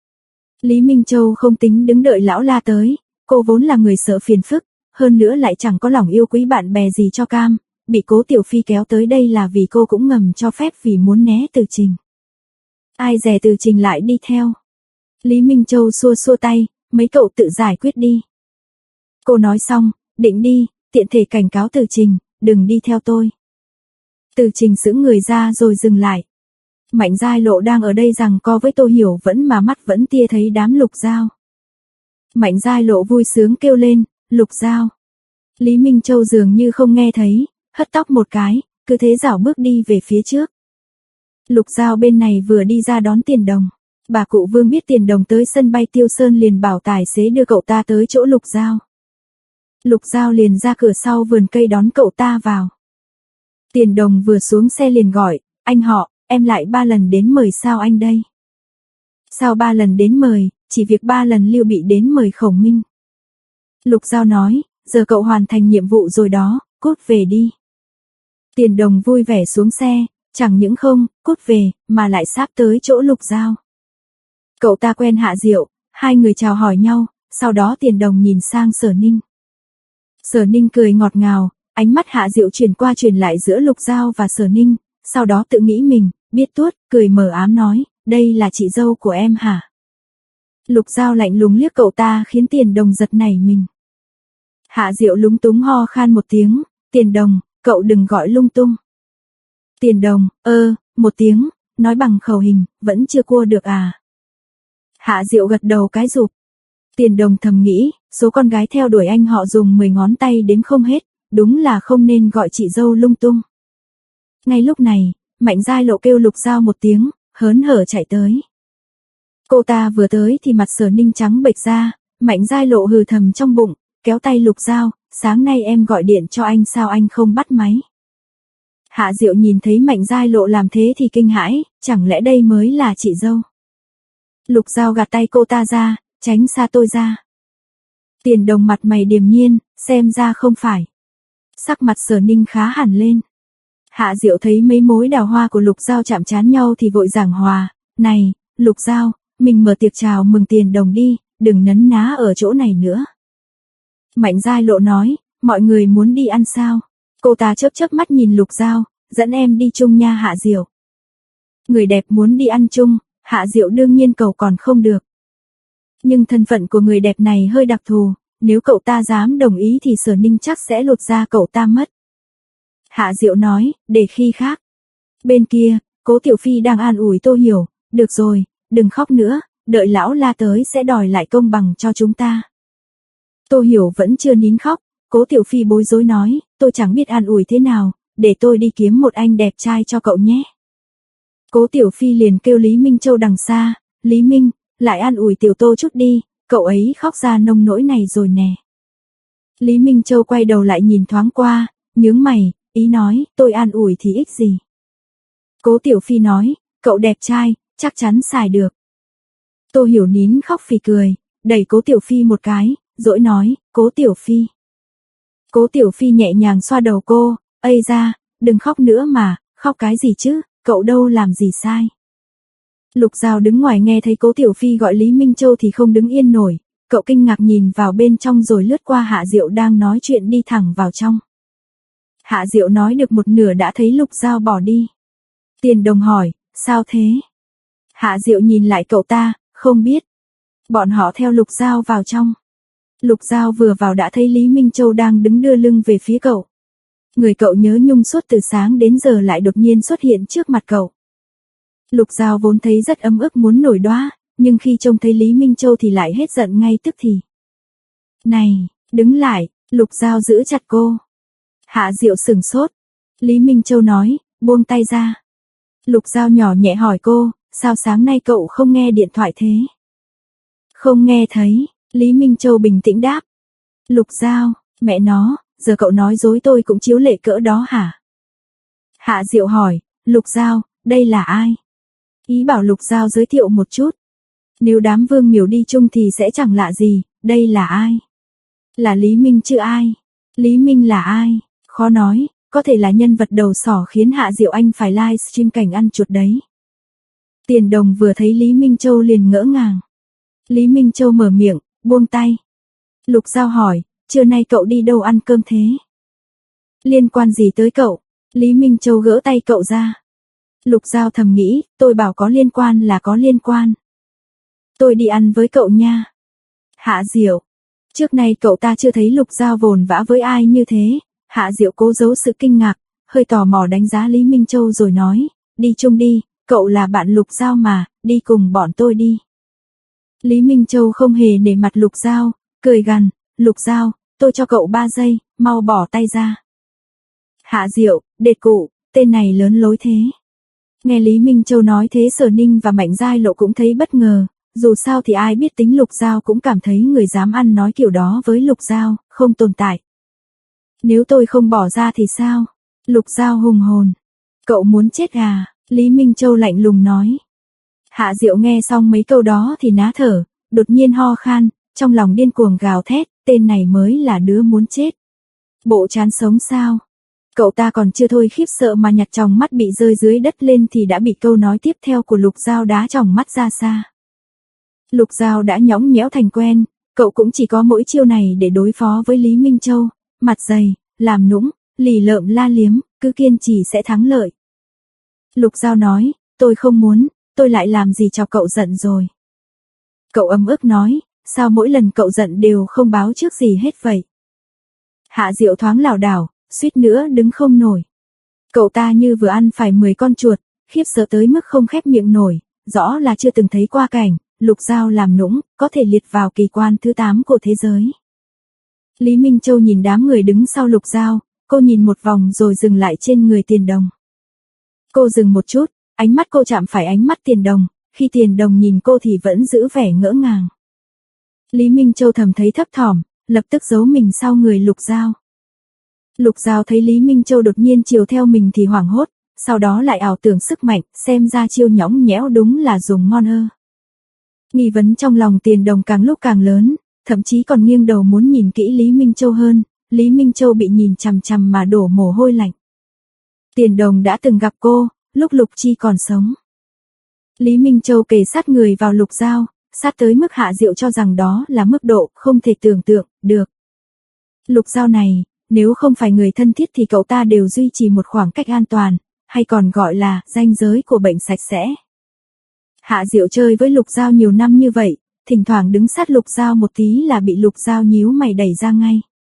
Lý Minh Châu không tính đứng đợi lão La tới, cô vốn là người sợ phiền phức, hơn nữa lại chẳng có lòng yêu quý bạn bè gì cho cam, bị Cố Tiểu Phi kéo tới đây là vì cô cũng ngầm cho phép vì muốn né Từ Trình. Ai dè Từ Trình lại đi theo. Lý Minh Châu xua xua tay, mấy cậu tự giải quyết đi. Cô nói xong, định đi, tiện thể cảnh cáo Từ Trình, đừng đi theo tôi. Từ Trình sững người ra rồi dừng lại. Mạnh Giai Lộ đang ở đây giằng co với Tô Hiểu vẫn mà mắt vẫn tia thấy đám Lục Giao. Mạnh Giai Lộ vui sướng kêu lên, Lục Giao. Lý Minh Châu dường như không nghe thấy, hất tóc một cái, cứ thế dảo bước đi về phía trước. Lục Giao bên này vừa đi ra đón Tiền Đồng. Bà cụ Vương biết Tiền Đồng tới sân bay Tiêu Sơn liền bảo tài xế đưa cậu ta tới chỗ Lục Giao. Lục Giao liền ra cửa sau vườn cây đón cậu ta vào. Tiền Đồng vừa xuống xe liền gọi, anh họ, em lại ba lần đến mời sao anh đây? Sao ba lần đến mời, chỉ việc ba lần Lưu Bị đến mời Khổng Minh. Lục Giao nói, giờ cậu hoàn thành nhiệm vụ rồi đó, cút về đi. Tiền Đồng vui vẻ xuống xe, chẳng những không, cút về, mà lại sáp tới chỗ Lục Giao. Cậu ta quen Hạ Diệu, hai người chào hỏi nhau, sau đó Tiền Đồng nhìn sang Sở Ninh. Sở Ninh cười ngọt ngào, ánh mắt Hạ Diệu chuyển qua chuyển lại giữa Lục Giao và Sở Ninh, sau đó tự nghĩ mình, biết tuốt, cười mờ ám nói, đây là chị dâu của em hả? Lục Giao lạnh lùng liếc cậu ta khiến Tiền Đồng giật nảy mình. Hạ Diệu lúng túng ho khan một tiếng, Tiền Đồng, cậu đừng gọi lung tung. Tiền Đồng, ơ, một tiếng, nói bằng khẩu hình, vẫn chưa cua được à? Hạ Diệu gật đầu cái rụp. Tiền Đồng thầm nghĩ, số con gái theo đuổi anh họ dùng mười ngón tay đếm không hết, đúng là không nên gọi chị dâu lung tung. Ngay lúc này, Mạnh Giai Lộ kêu Lục Giao một tiếng, hớn hở chạy tới. Cô ta vừa tới thì mặt Sở Ninh trắng bệch ra, Mạnh Giai Lộ hừ thầm trong bụng, kéo tay Lục Giao, sáng nay em gọi điện cho anh sao anh không bắt máy. Hạ Diệu nhìn thấy Mạnh Giai Lộ làm thế thì kinh hãi, chẳng lẽ đây mới là chị dâu. Lục Giao gạt tay cô ta ra, tránh xa tôi ra. Tiền Đồng mặt mày điềm nhiên, xem ra không phải. Sắc mặt Sở Ninh khá hẳn lên. Hạ Diệu thấy mấy mối đào hoa của Lục Giao chạm trán nhau thì vội giảng hòa, này, Lục Giao, mình mở tiệc chào mừng Tiền Đồng đi, đừng nấn ná ở chỗ này nữa. Mạnh Giai Lộ nói, mọi người muốn đi ăn sao? Cô ta chớp chớp mắt nhìn Lục Giao, dẫn em đi chung nha Hạ Diệu. Người đẹp muốn đi ăn chung, Hạ Diệu đương nhiên cầu còn không được. Nhưng thân phận của người đẹp này hơi đặc thù, nếu cậu ta dám đồng ý thì Sở Ninh chắc sẽ lột da cậu ta mất. Hạ Diệu nói, để khi khác. Bên kia, Cố Tiểu Phi đang an ủi Tô Hiểu, được rồi, đừng khóc nữa, đợi lão La tới sẽ đòi lại công bằng cho chúng ta. Tô Hiểu vẫn chưa nín khóc, Cố Tiểu Phi bối rối nói, tôi chẳng biết an ủi thế nào, để tôi đi kiếm một anh đẹp trai cho cậu nhé. Cố Tiểu Phi liền kêu Lý Minh Châu đằng xa, Lý Minh, lại an ủi Tiểu Tô chút đi, cậu ấy khóc ra nông nỗi này rồi nè. Lý Minh Châu quay đầu lại nhìn thoáng qua, nhướng mày, ý nói, tôi an ủi thì ích gì. Cố Tiểu Phi nói, cậu đẹp trai, chắc chắn xài được. Tô Hiểu nín khóc phì cười, đẩy Cố Tiểu Phi một cái, dỗi nói, Cố Tiểu Phi. Cố Tiểu Phi nhẹ nhàng xoa đầu cô, ây ra, đừng khóc nữa mà, khóc cái gì chứ, cậu đâu làm gì sai. Lục Giao đứng ngoài nghe thấy Cố Tiểu Phi gọi Lý Minh Châu thì không đứng yên nổi, cậu kinh ngạc nhìn vào bên trong rồi lướt qua Hạ Diệu đang nói chuyện đi thẳng vào trong. Hạ Diệu nói được một nửa đã thấy Lục Giao bỏ đi. Tiền Đồng hỏi, sao thế? Hạ Diệu nhìn lại cậu ta, không biết. Bọn họ theo Lục Giao vào trong. Lục Giao vừa vào đã thấy Lý Minh Châu đang đứng đưa lưng về phía cậu. Người cậu nhớ nhung suốt từ sáng đến giờ lại đột nhiên xuất hiện trước mặt cậu. Lục Giao vốn thấy rất ấm ức muốn nổi đoá, nhưng khi trông thấy Lý Minh Châu thì lại hết giận ngay tức thì. Này, đứng lại, Lục Giao giữ chặt cô. Hạ Diệu sửng sốt. Lý Minh Châu nói, buông tay ra. Lục Giao nhỏ nhẹ hỏi cô, sao sáng nay cậu không nghe điện thoại thế? Không nghe thấy, Lý Minh Châu bình tĩnh đáp. Lục Giao, mẹ nó, giờ cậu nói dối tôi cũng chiếu lệ cỡ đó hả? Hạ Diệu hỏi, Lục Giao, đây là ai? Ý bảo Lục Giao giới thiệu một chút. Nếu đám Vương Miểu đi chung thì sẽ chẳng lạ gì, đây là ai? Là Lý Minh chứ ai? Lý Minh là ai? Khó nói, có thể là nhân vật đầu sỏ khiến Hạ Diệu Anh phải livestream cảnh ăn chuột đấy. Tiền Đồng vừa thấy Lý Minh Châu liền ngỡ ngàng. Lý Minh Châu mở miệng, buông tay. Lục Giao hỏi, trưa nay cậu đi đâu ăn cơm thế? Liên quan gì tới cậu? Lý Minh Châu gỡ tay cậu ra. Lục Giao thầm nghĩ, tôi bảo có liên quan là có liên quan. Tôi đi ăn với cậu nha. Hạ Diệu. Trước nay cậu ta chưa thấy Lục Giao vồn vã với ai như thế. Hạ Diệu cố giấu sự kinh ngạc, hơi tò mò đánh giá Lý Minh Châu rồi nói, đi chung đi, cậu là bạn Lục Giao mà, đi cùng bọn tôi đi. Lý Minh Châu không hề nể mặt Lục Giao, cười gằn, Lục Giao, tôi cho cậu ba giây, mau bỏ tay ra. Hạ Diệu, đệt cụ, tên này lớn lối thế. Nghe Lý Minh Châu nói thế Sở Ninh và Mạnh Giai Lộ cũng thấy bất ngờ, dù sao thì ai biết tính Lục Giao cũng cảm thấy người dám ăn nói kiểu đó với Lục Giao, không tồn tại. Nếu tôi không bỏ ra thì sao? Lục Giao hùng hồn. Cậu muốn chết à? Lý Minh Châu lạnh lùng nói. Hạ Diệu nghe xong mấy câu đó thì ná thở, đột nhiên ho khan, trong lòng điên cuồng gào thét, tên này mới là đứa muốn chết. Bộ chán sống sao? Cậu ta còn chưa thôi khiếp sợ mà nhặt tròng mắt bị rơi dưới đất lên thì đã bị câu nói tiếp theo của Lục Giao đá tròng mắt ra xa. Lục Giao đã nhõng nhẽo thành quen, cậu cũng chỉ có mỗi chiêu này để đối phó với Lý Minh Châu, mặt dày, làm nũng, lì lợm la liếm, cứ kiên trì sẽ thắng lợi. Lục Giao nói, tôi không muốn, tôi lại làm gì cho cậu giận rồi. Cậu ấm ức nói, sao mỗi lần cậu giận đều không báo trước gì hết vậy. Hạ Diệu thoáng lảo đảo, suýt nữa đứng không nổi. Cậu ta như vừa ăn phải mười con chuột, khiếp sợ tới mức không khép miệng nổi, rõ là chưa từng thấy qua cảnh, Lục Giao làm nũng, có thể liệt vào kỳ quan thứ tám của thế giới. Lý Minh Châu nhìn đám người đứng sau Lục Giao, cô nhìn một vòng rồi dừng lại trên người Tiền Đồng. Cô dừng một chút, ánh mắt cô chạm phải ánh mắt Tiền Đồng, khi Tiền Đồng nhìn cô thì vẫn giữ vẻ ngỡ ngàng. Lý Minh Châu thầm thấy thấp thỏm, lập tức giấu mình sau người Lục Giao. Lục Giao thấy Lý Minh Châu đột nhiên chiều theo mình thì hoảng hốt, sau đó lại ảo tưởng sức mạnh, xem ra chiêu nhõng nhẽo đúng là dùng ngon ơ. Nghi vấn trong lòng Tiền Đồng càng lúc càng lớn, thậm chí còn nghiêng đầu muốn nhìn kỹ Lý Minh Châu hơn, Lý Minh Châu bị nhìn chằm chằm mà đổ mồ hôi lạnh. Tiền Đồng đã từng gặp cô, lúc Lục Chi còn sống. Lý Minh Châu kề sát người vào Lục Giao, sát tới mức Hạ Diệu cho rằng đó là mức độ không thể tưởng tượng được. Lục Giao này, nếu không phải người thân thiết thì cậu ta đều duy trì một khoảng cách an toàn, hay còn gọi là ranh giới của bệnh sạch sẽ. Hạ Diệu chơi với Lục Giao nhiều năm như vậy, thỉnh thoảng đứng sát Lục Giao một tí là bị Lục Giao nhíu mày đẩy ra ngay.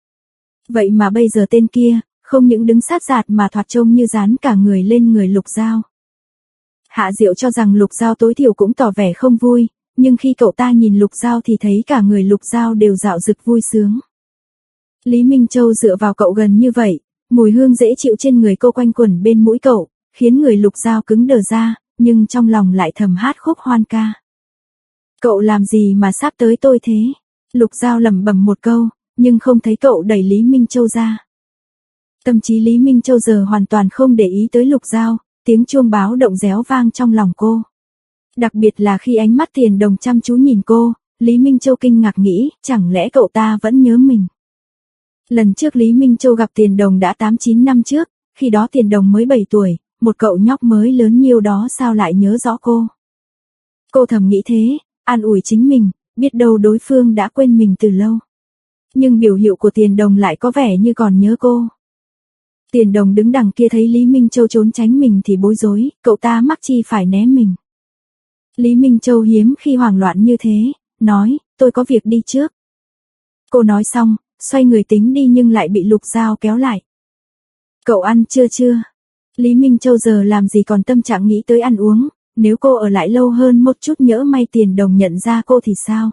Vậy mà bây giờ tên kia, không những đứng sát giạt mà thoạt trông như dán cả người lên người Lục Giao. Hạ Diệu cho rằng Lục Giao tối thiểu cũng tỏ vẻ không vui, nhưng khi cậu ta nhìn Lục Giao thì thấy cả người Lục Giao đều dạo dực vui sướng. Lý Minh Châu dựa vào cậu gần như vậy, mùi hương dễ chịu trên người cô quanh quẩn bên mũi cậu, khiến người Lục Giao cứng đờ ra, nhưng trong lòng lại thầm hát khúc hoan ca. Cậu làm gì mà sắp tới tôi thế? Lục Giao lẩm bẩm một câu, nhưng không thấy cậu đẩy Lý Minh Châu ra. Tâm trí Lý Minh Châu giờ hoàn toàn không để ý tới Lục Giao, tiếng chuông báo động réo vang trong lòng cô. Đặc biệt là khi ánh mắt Tiền Đồng chăm chú nhìn cô, Lý Minh Châu kinh ngạc nghĩ, chẳng lẽ cậu ta vẫn nhớ mình. Lần trước Lý Minh Châu gặp Tiền Đồng đã tám chín năm trước, khi đó Tiền Đồng mới bảy tuổi, một cậu nhóc mới lớn nhiêu đó sao lại nhớ rõ cô. Cô thầm nghĩ thế, an ủi chính mình, biết đâu đối phương đã quên mình từ lâu. Nhưng biểu hiệu của Tiền Đồng lại có vẻ như còn nhớ cô. Tiền Đồng đứng đằng kia thấy Lý Minh Châu trốn tránh mình thì bối rối, cậu ta mắc chi phải né mình. Lý Minh Châu hiếm khi hoảng loạn như thế, nói, tôi có việc đi trước. Cô nói xong, xoay người tính đi nhưng lại bị Lục Giao kéo lại. Cậu ăn chưa chưa? Lý Minh Châu giờ làm gì còn tâm trạng nghĩ tới ăn uống, nếu cô ở lại lâu hơn một chút nhỡ may Tiền Đồng nhận ra cô thì sao?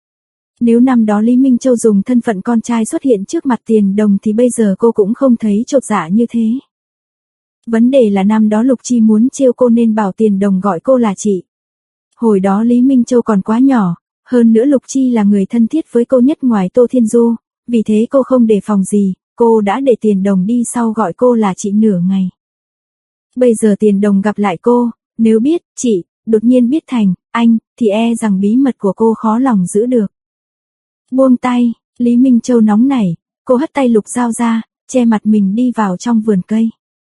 Nếu năm đó Lý Minh Châu dùng thân phận con trai xuất hiện trước mặt Tiền Đồng thì bây giờ cô cũng không thấy chột dạ như thế. Vấn đề là năm đó Lục Chi muốn trêu cô nên bảo Tiền Đồng gọi cô là chị. Hồi đó Lý Minh Châu còn quá nhỏ, hơn nữa Lục Chi là người thân thiết với cô nhất ngoài Tô Thiên Du, vì thế cô không đề phòng gì, cô đã để Tiền Đồng đi sau gọi cô là chị nửa ngày. Bây giờ Tiền Đồng gặp lại cô, nếu biết, chị, đột nhiên biết thành, anh, thì e rằng bí mật của cô khó lòng giữ được. Buông tay, Lý Minh Châu nóng nảy, cô hất tay Lục Giao ra, che mặt mình đi vào trong vườn cây.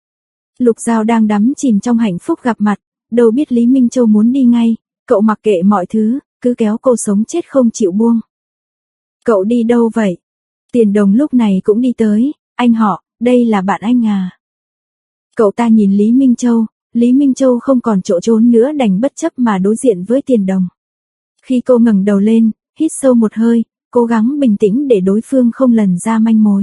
Lục Giao đang đắm chìm trong hạnh phúc gặp mặt, đâu biết Lý Minh Châu muốn đi ngay, cậu mặc kệ mọi thứ, cứ kéo cô sống chết không chịu buông. Cậu đi đâu vậy? Tiền Đồng lúc này cũng đi tới, anh họ, đây là bạn anh à. Cậu ta nhìn Lý Minh Châu, Lý Minh Châu không còn chỗ trốn nữa đành bất chấp mà đối diện với Tiền Đồng. Khi cô ngẩng đầu lên, hít sâu một hơi, cố gắng bình tĩnh để đối phương không lần ra manh mối.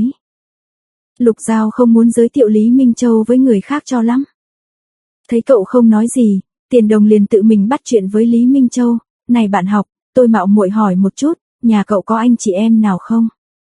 Lục Giao không muốn giới thiệu Lý Minh Châu với người khác cho lắm. Thấy cậu không nói gì, Tiền Đồng liền tự mình bắt chuyện với Lý Minh Châu, này bạn học, tôi mạo muội hỏi một chút, nhà cậu có anh chị em nào không?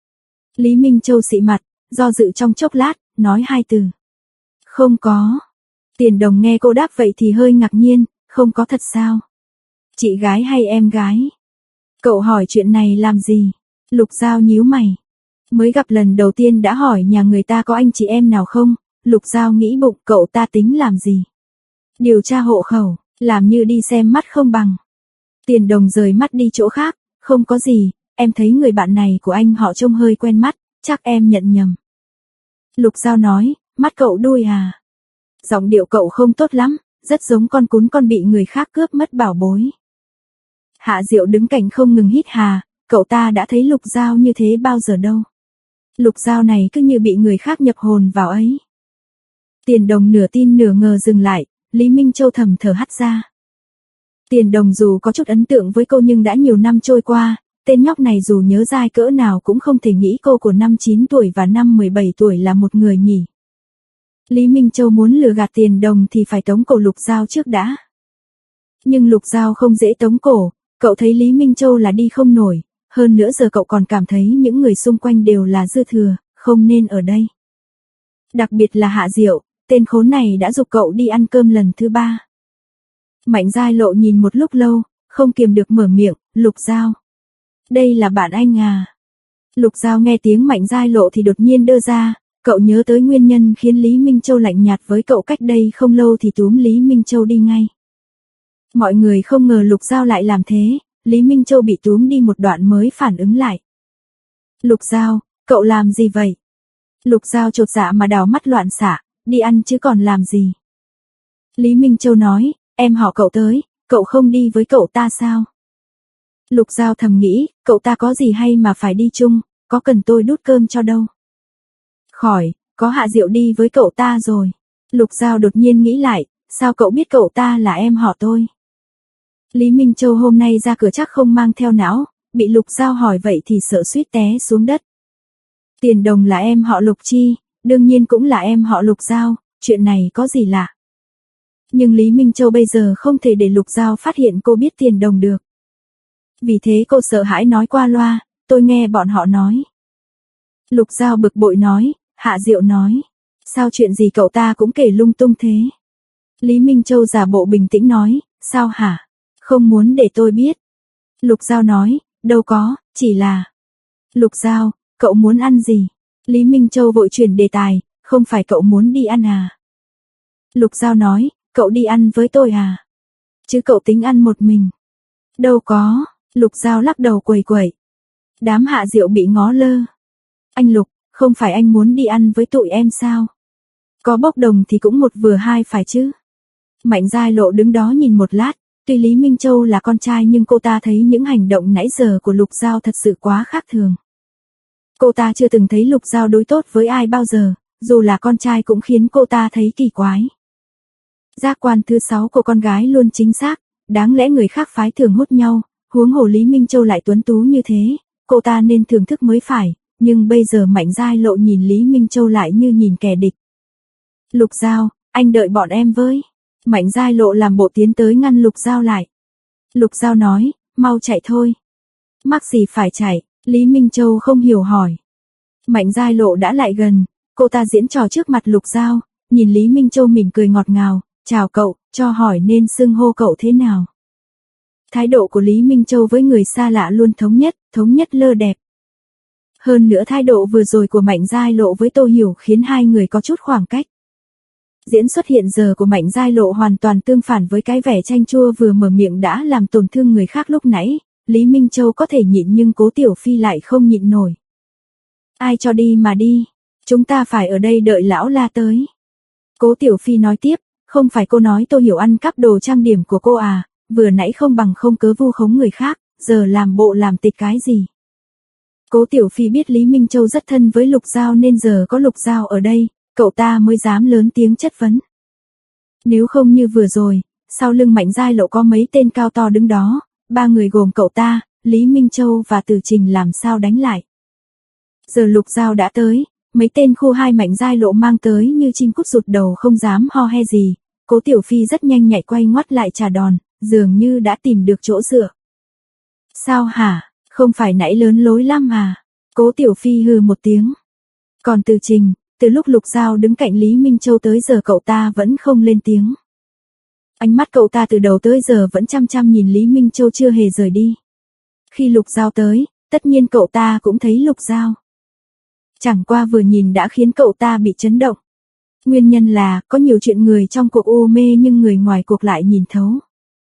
Lý Minh Châu xị mặt, do dự trong chốc lát, nói hai từ. Không có. Tiền Đồng nghe cô đáp vậy thì hơi ngạc nhiên, không có thật sao? Chị gái hay em gái? Cậu hỏi chuyện này làm gì? Lục Giao nhíu mày. Mới gặp lần đầu tiên đã hỏi nhà người ta có anh chị em nào không? Lục Giao nghĩ bụng cậu ta tính làm gì? Điều tra hộ khẩu, làm như đi xem mắt không bằng. Tiền Đồng rời mắt đi chỗ khác, không có gì, em thấy người bạn này của anh họ trông hơi quen mắt, chắc em nhận nhầm. Lục Giao nói, mắt cậu đuôi à? Giọng điệu cậu không tốt lắm, rất giống con cún con bị người khác cướp mất bảo bối. Hạ Diệu đứng cạnh không ngừng hít hà, cậu ta đã thấy Lục Giao như thế bao giờ đâu. Lục Giao này cứ như bị người khác nhập hồn vào ấy. Tiền Đồng nửa tin nửa ngờ dừng lại, Lý Minh Châu thầm thở hắt ra. Tiền Đồng dù có chút ấn tượng với cô nhưng đã nhiều năm trôi qua, tên nhóc này dù nhớ dai cỡ nào cũng không thể nghĩ cô của năm chín tuổi và năm mười bảy tuổi là một người nhỉ. Lý Minh Châu muốn lừa gạt Tiền Đồng thì phải tống cổ Lục Giao trước đã. Nhưng Lục Giao không dễ tống cổ, cậu thấy Lý Minh Châu là đi không nổi, hơn nữa giờ cậu còn cảm thấy những người xung quanh đều là dư thừa, không nên ở đây. Đặc biệt là Hạ Diệu, tên khốn này đã giục cậu đi ăn cơm lần thứ ba. Mạnh Giai Lộ nhìn một lúc lâu, không kiềm được mở miệng, Lục Giao. Đây là bạn anh à? Lục Giao nghe tiếng Mạnh Giai Lộ thì đột nhiên đơ ra, cậu nhớ tới nguyên nhân khiến Lý Minh Châu lạnh nhạt với cậu cách đây không lâu thì túm Lý Minh Châu đi ngay. Mọi người không ngờ Lục Giao lại làm thế, Lý Minh Châu bị túm đi một đoạn mới phản ứng lại. Lục Giao, cậu làm gì vậy? Lục Giao chột dạ mà đảo mắt loạn xạ, đi ăn chứ còn làm gì? Lý Minh Châu nói, em họ cậu tới, cậu không đi với cậu ta sao? Lục Giao thầm nghĩ, cậu ta có gì hay mà phải đi chung, có cần tôi đút cơm cho đâu. Khỏi, có Hạ Diệu đi với cậu ta rồi. Lục Giao đột nhiên nghĩ lại, sao cậu biết cậu ta là em họ tôi? Lý Minh Châu hôm nay ra cửa chắc không mang theo não, bị Lục Giao hỏi vậy thì sợ suýt té xuống đất. Tiền Đồng là em họ Lục Chi, đương nhiên cũng là em họ Lục Giao, chuyện này có gì lạ. Nhưng Lý Minh Châu bây giờ không thể để Lục Giao phát hiện cô biết Tiền Đồng được. Vì thế cô sợ hãi nói qua loa, tôi nghe bọn họ nói. Lục Giao bực bội nói, Hạ Diệu nói, sao chuyện gì cậu ta cũng kể lung tung thế. Lý Minh Châu giả bộ bình tĩnh nói, sao hả, không muốn để tôi biết. Lục Giao nói, đâu có, chỉ là. Lục Giao, cậu muốn ăn gì? Lý Minh Châu vội chuyển đề tài, không phải cậu muốn đi ăn à? Lục Giao nói, cậu đi ăn với tôi à? Chứ cậu tính ăn một mình. Đâu có, Lục Giao lắc đầu quẩy quẩy. Đám Hạ Diệu bị ngó lơ. Anh Lục, không phải anh muốn đi ăn với tụi em sao? Có bốc đồng thì cũng một vừa hai phải chứ. Mạnh Giai Lộ đứng đó nhìn một lát, tuy Lý Minh Châu là con trai nhưng cô ta thấy những hành động nãy giờ của Lục Giao thật sự quá khác thường. Cô ta chưa từng thấy Lục Giao đối tốt với ai bao giờ, dù là con trai cũng khiến cô ta thấy kỳ quái. Giác quan thứ sáu của con gái luôn chính xác, đáng lẽ người khác phái thường hút nhau, huống hồ Lý Minh Châu lại tuấn tú như thế, cô ta nên thưởng thức mới phải, nhưng bây giờ Mạnh Giai Lộ nhìn Lý Minh Châu lại như nhìn kẻ địch. Lục Giao, anh đợi bọn em với. Mạnh Giai Lộ làm bộ tiến tới ngăn Lục Giao lại. Lục Giao nói, mau chạy thôi. Mắc gì phải chạy, Lý Minh Châu không hiểu hỏi. Mạnh Giai Lộ đã lại gần, cô ta diễn trò trước mặt Lục Giao, nhìn Lý Minh Châu mỉm cười ngọt ngào, chào cậu, cho hỏi nên xưng hô cậu thế nào. Thái độ của Lý Minh Châu với người xa lạ luôn thống nhất, thống nhất lơ đẹp. Hơn nữa thái độ vừa rồi của Mạnh Giai Lộ với Tô Hiểu khiến hai người có chút khoảng cách. Diễn xuất hiện giờ của Mạnh Giai Lộ hoàn toàn tương phản với cái vẻ chanh chua vừa mở miệng đã làm tổn thương người khác lúc nãy. Lý Minh Châu có thể nhịn nhưng Cố Tiểu Phi lại không nhịn nổi. Ai cho đi mà đi, chúng ta phải ở đây đợi lão La tới. Cố Tiểu Phi nói tiếp, không phải cô nói Tô Hiểu ăn cắp đồ trang điểm của cô à, vừa nãy không bằng không cớ vu khống người khác, giờ làm bộ làm tịch cái gì. Cố Tiểu Phi biết Lý Minh Châu rất thân với Lục Giao nên giờ có Lục Giao ở đây, cậu ta mới dám lớn tiếng chất vấn. Nếu không như vừa rồi, sau lưng Mạnh Giai Lộ có mấy tên cao to đứng đó, ba người gồm cậu ta, Lý Minh Châu và Từ Trình làm sao đánh lại. Giờ Lục Giao đã tới, mấy tên khu hai Mạnh Giai Lộ mang tới như chim cút rụt đầu không dám ho he gì, Cố Tiểu Phi rất nhanh nhạy quay ngoắt lại trả đòn, dường như đã tìm được chỗ dựa. Sao hả, không phải nãy lớn lối lắm à? Cố Tiểu Phi hừ một tiếng. Còn Từ Trình, từ lúc Lục Giao đứng cạnh Lý Minh Châu tới giờ cậu ta vẫn không lên tiếng. Ánh mắt cậu ta từ đầu tới giờ vẫn chăm chăm nhìn Lý Minh Châu chưa hề rời đi. Khi Lục Giao tới, tất nhiên cậu ta cũng thấy Lục Giao. Chẳng qua vừa nhìn đã khiến cậu ta bị chấn động. Nguyên nhân là có nhiều chuyện người trong cuộc u mê nhưng người ngoài cuộc lại nhìn thấu.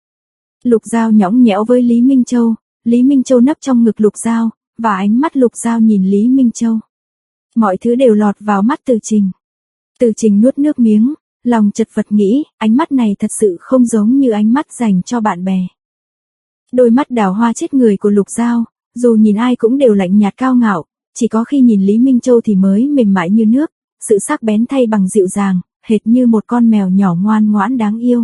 Lục Giao nhõng nhẽo với Lý Minh Châu, Lý Minh Châu nấp trong ngực Lục Giao, và ánh mắt Lục Giao nhìn Lý Minh Châu. Mọi thứ đều lọt vào mắt Từ Trình. Từ Trình nuốt nước miếng, lòng chật vật nghĩ, ánh mắt này thật sự không giống như ánh mắt dành cho bạn bè. Đôi mắt đào hoa chết người của Lục Giao, dù nhìn ai cũng đều lạnh nhạt cao ngạo, chỉ có khi nhìn Lý Minh Châu thì mới mềm mại như nước, sự sắc bén thay bằng dịu dàng, hệt như một con mèo nhỏ ngoan ngoãn đáng yêu.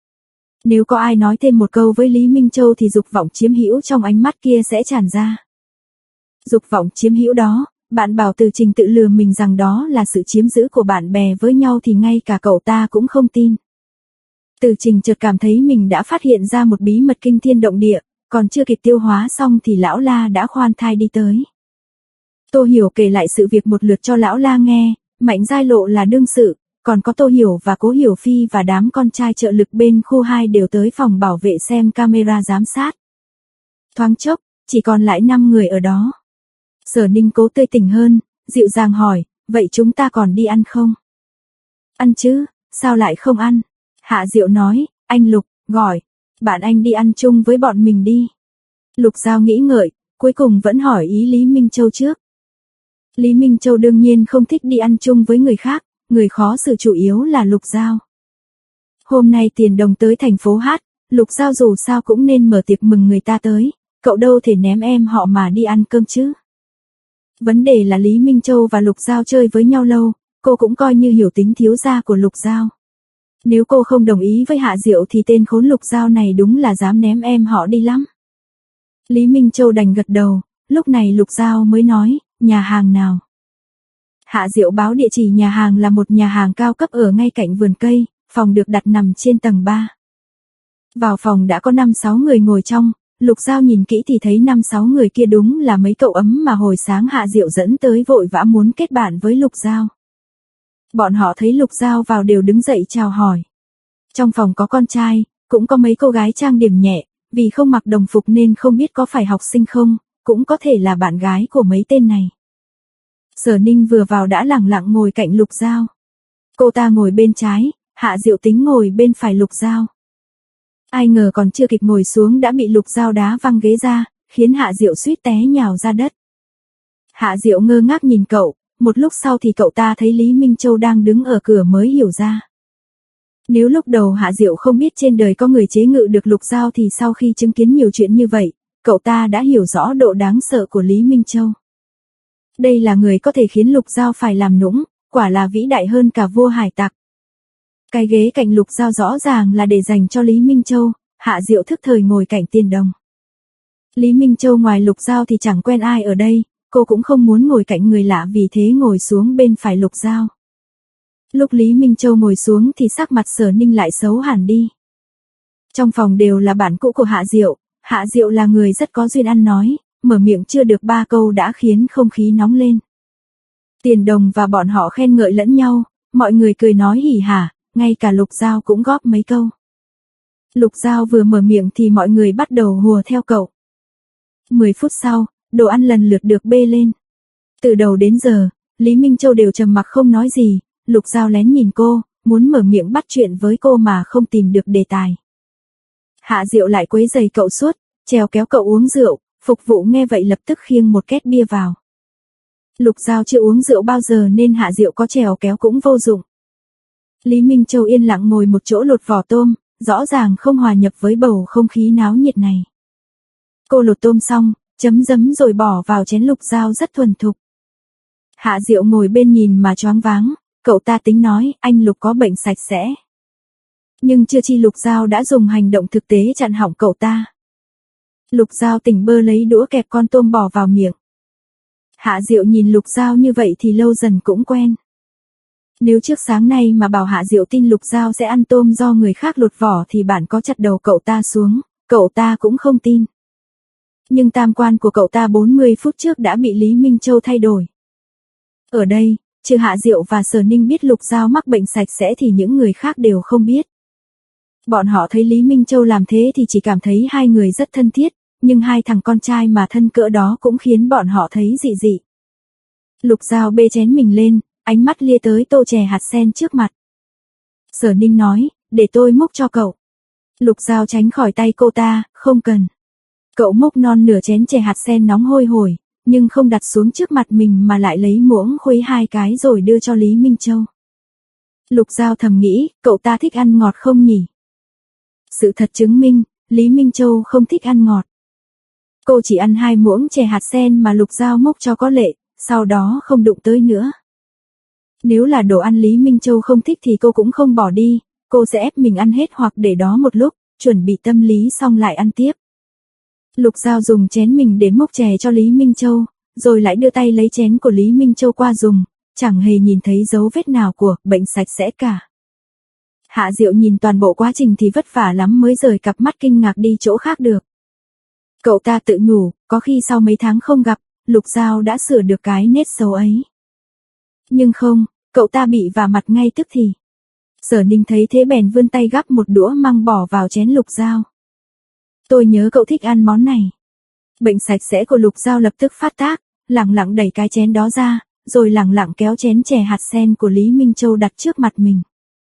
Nếu có ai nói thêm một câu với Lý Minh Châu thì dục vọng chiếm hữu trong ánh mắt kia sẽ tràn ra. Dục vọng chiếm hữu đó, bạn bảo Từ Trình tự lừa mình rằng đó là sự chiếm giữ của bạn bè với nhau thì ngay cả cậu ta cũng không tin. Từ Trình chợt cảm thấy mình đã phát hiện ra một bí mật kinh thiên động địa, còn chưa kịp tiêu hóa xong thì lão La đã khoan thai đi tới. Tô Hiểu kể lại sự việc một lượt cho lão La nghe, Mạnh Giai Lộ là đương sự, còn có Tô Hiểu và Cố Hiểu Phi và đám con trai trợ lực bên khu hai đều tới phòng bảo vệ xem camera giám sát. Thoáng chốc, chỉ còn lại năm người ở đó. Sở Ninh cố tươi tỉnh hơn, dịu dàng hỏi, vậy chúng ta còn đi ăn không? Ăn chứ, sao lại không ăn? Hạ Diệu nói, anh Lục, gọi, bạn anh đi ăn chung với bọn mình đi. Lục Giao nghĩ ngợi, cuối cùng vẫn hỏi ý Lý Minh Châu trước. Lý Minh Châu đương nhiên không thích đi ăn chung với người khác, người khó xử chủ yếu là Lục Giao. Hôm nay Tiền Đồng tới thành phố hát, Lục Giao dù sao cũng nên mở tiệc mừng người ta tới, cậu đâu thể ném em họ mà đi ăn cơm chứ. Vấn đề là Lý Minh Châu và Lục Giao chơi với nhau lâu, cô cũng coi như hiểu tính thiếu gia của Lục Giao. Nếu cô không đồng ý với Hạ Diệu thì tên khốn Lục Giao này đúng là dám ném em họ đi lắm. Lý Minh Châu đành gật đầu, lúc này Lục Giao mới nói, nhà hàng nào? Hạ Diệu báo địa chỉ nhà hàng là một nhà hàng cao cấp ở ngay cạnh vườn cây, phòng được đặt nằm trên tầng ba. Vào phòng đã có năm sáu người ngồi trong, Lục Giao nhìn kỹ thì thấy năm sáu người kia đúng là mấy cậu ấm mà hồi sáng Hạ Diệu dẫn tới vội vã muốn kết bạn với Lục Giao. Bọn họ thấy Lục Giao vào đều đứng dậy chào hỏi. Trong phòng có con trai, cũng có mấy cô gái trang điểm nhẹ, vì không mặc đồng phục nên không biết có phải học sinh không, cũng có thể là bạn gái của mấy tên này. Sở Ninh vừa vào đã lẳng lặng ngồi cạnh Lục Giao. Cô ta ngồi bên trái, Hạ Diệu tính ngồi bên phải Lục Giao. Ai ngờ còn chưa kịp ngồi xuống đã bị Lục Giao đá văng ghế ra, khiến Hạ Diệu suýt té nhào ra đất. Hạ Diệu ngơ ngác nhìn cậu, một lúc sau thì cậu ta thấy Lý Minh Châu đang đứng ở cửa mới hiểu ra. Nếu lúc đầu Hạ Diệu không biết trên đời có người chế ngự được Lục Giao thì sau khi chứng kiến nhiều chuyện như vậy, cậu ta đã hiểu rõ độ đáng sợ của Lý Minh Châu. Đây là người có thể khiến Lục Giao phải làm nũng, quả là vĩ đại hơn cả vua hải tặc. Cái ghế cạnh Lục Giao rõ ràng là để dành cho Lý Minh Châu, Hạ Diệu thức thời ngồi cạnh Tiền Đồng. Lý Minh Châu ngoài Lục Giao thì chẳng quen ai ở đây, cô cũng không muốn ngồi cạnh người lạ vì thế ngồi xuống bên phải Lục Giao. Lúc Lý Minh Châu ngồi xuống thì sắc mặt Sở Ninh lại xấu hẳn đi. Trong phòng đều là bạn cũ của Hạ Diệu, Hạ Diệu là người rất có duyên ăn nói, mở miệng chưa được ba câu đã khiến không khí nóng lên. Tiền Đồng và bọn họ khen ngợi lẫn nhau, Mọi người cười nói hỉ hả, ngay cả Lục Giao cũng góp mấy câu. Lục Giao vừa mở miệng thì mọi người bắt đầu hùa theo cậu. mười phút sau, đồ ăn lần lượt được bê lên. Từ đầu đến giờ, Lý Minh Châu đều trầm mặc không nói gì, Lục Giao lén nhìn cô, muốn mở miệng bắt chuyện với cô mà không tìm được đề tài. Hạ Diệu lại quấy rầy cậu suốt, trèo kéo cậu uống rượu, phục vụ nghe vậy lập tức khiêng một két bia vào. Lục Giao chưa uống rượu bao giờ nên Hạ Diệu có trèo kéo cũng vô dụng. Lý Minh Châu yên lặng ngồi một chỗ lột vỏ tôm, rõ ràng không hòa nhập với bầu không khí náo nhiệt này. Cô lột tôm xong, chấm giấm rồi bỏ vào chén Lục Giao rất thuần thục. Hạ Diệu ngồi bên nhìn mà choáng váng, cậu ta tính nói anh Lục có bệnh sạch sẽ. Nhưng chưa chi Lục Giao đã dùng hành động thực tế chặn họng cậu ta. Lục Giao tỉnh bơ lấy đũa kẹp con tôm bỏ vào miệng. Hạ Diệu nhìn Lục Giao như vậy thì lâu dần cũng quen. Nếu trước sáng nay mà bảo Hạ Diệu tin Lục Giao sẽ ăn tôm do người khác lột vỏ thì bản có chặt đầu cậu ta xuống, cậu ta cũng không tin. Nhưng tam quan của cậu ta bốn mươi phút trước đã bị Lý Minh Châu thay đổi. Ở đây, trừ Hạ Diệu và Sở Ninh biết Lục Giao mắc bệnh sạch sẽ thì những người khác đều không biết. Bọn họ thấy Lý Minh Châu làm thế thì chỉ cảm thấy hai người rất thân thiết, nhưng hai thằng con trai mà thân cỡ đó cũng khiến bọn họ thấy dị dị. Lục Giao bê chén mình lên, ánh mắt lia tới tô chè hạt sen trước mặt. Sở Ninh nói, để tôi múc cho cậu. Lục Giao tránh khỏi tay cô ta, không cần. Cậu múc non nửa chén chè hạt sen nóng hôi hổi, nhưng không đặt xuống trước mặt mình mà lại lấy muỗng khuấy hai cái rồi đưa cho Lý Minh Châu. Lục Giao thầm nghĩ, cậu ta thích ăn ngọt không nhỉ? Sự thật chứng minh, Lý Minh Châu không thích ăn ngọt. Cô chỉ ăn hai muỗng chè hạt sen mà Lục Giao múc cho có lệ, sau đó không đụng tới nữa. Nếu là đồ ăn Lý Minh Châu không thích thì cô cũng không bỏ đi, cô sẽ ép mình ăn hết hoặc để đó một lúc, chuẩn bị tâm lý xong lại ăn tiếp. Lục Giao dùng chén mình để múc chè cho Lý Minh Châu, rồi lại đưa tay lấy chén của Lý Minh Châu qua dùng, chẳng hề nhìn thấy dấu vết nào của bệnh sạch sẽ cả. Hạ Diệu nhìn toàn bộ quá trình thì vất vả lắm mới rời cặp mắt kinh ngạc đi chỗ khác được. Cậu ta tự nhủ, có khi sau mấy tháng không gặp, Lục Giao đã sửa được cái nết xấu ấy. Nhưng không, cậu ta bị vả mặt ngay tức thì. Sở Ninh thấy thế bèn vươn tay gắp một đũa măng bỏ vào chén Lục Giao. Tôi nhớ cậu thích ăn món này. Bệnh sạch sẽ của Lục Giao lập tức phát tác, lẳng lặng đẩy cái chén đó ra, rồi lẳng lặng kéo chén chè hạt sen của Lý Minh Châu đặt trước mặt mình.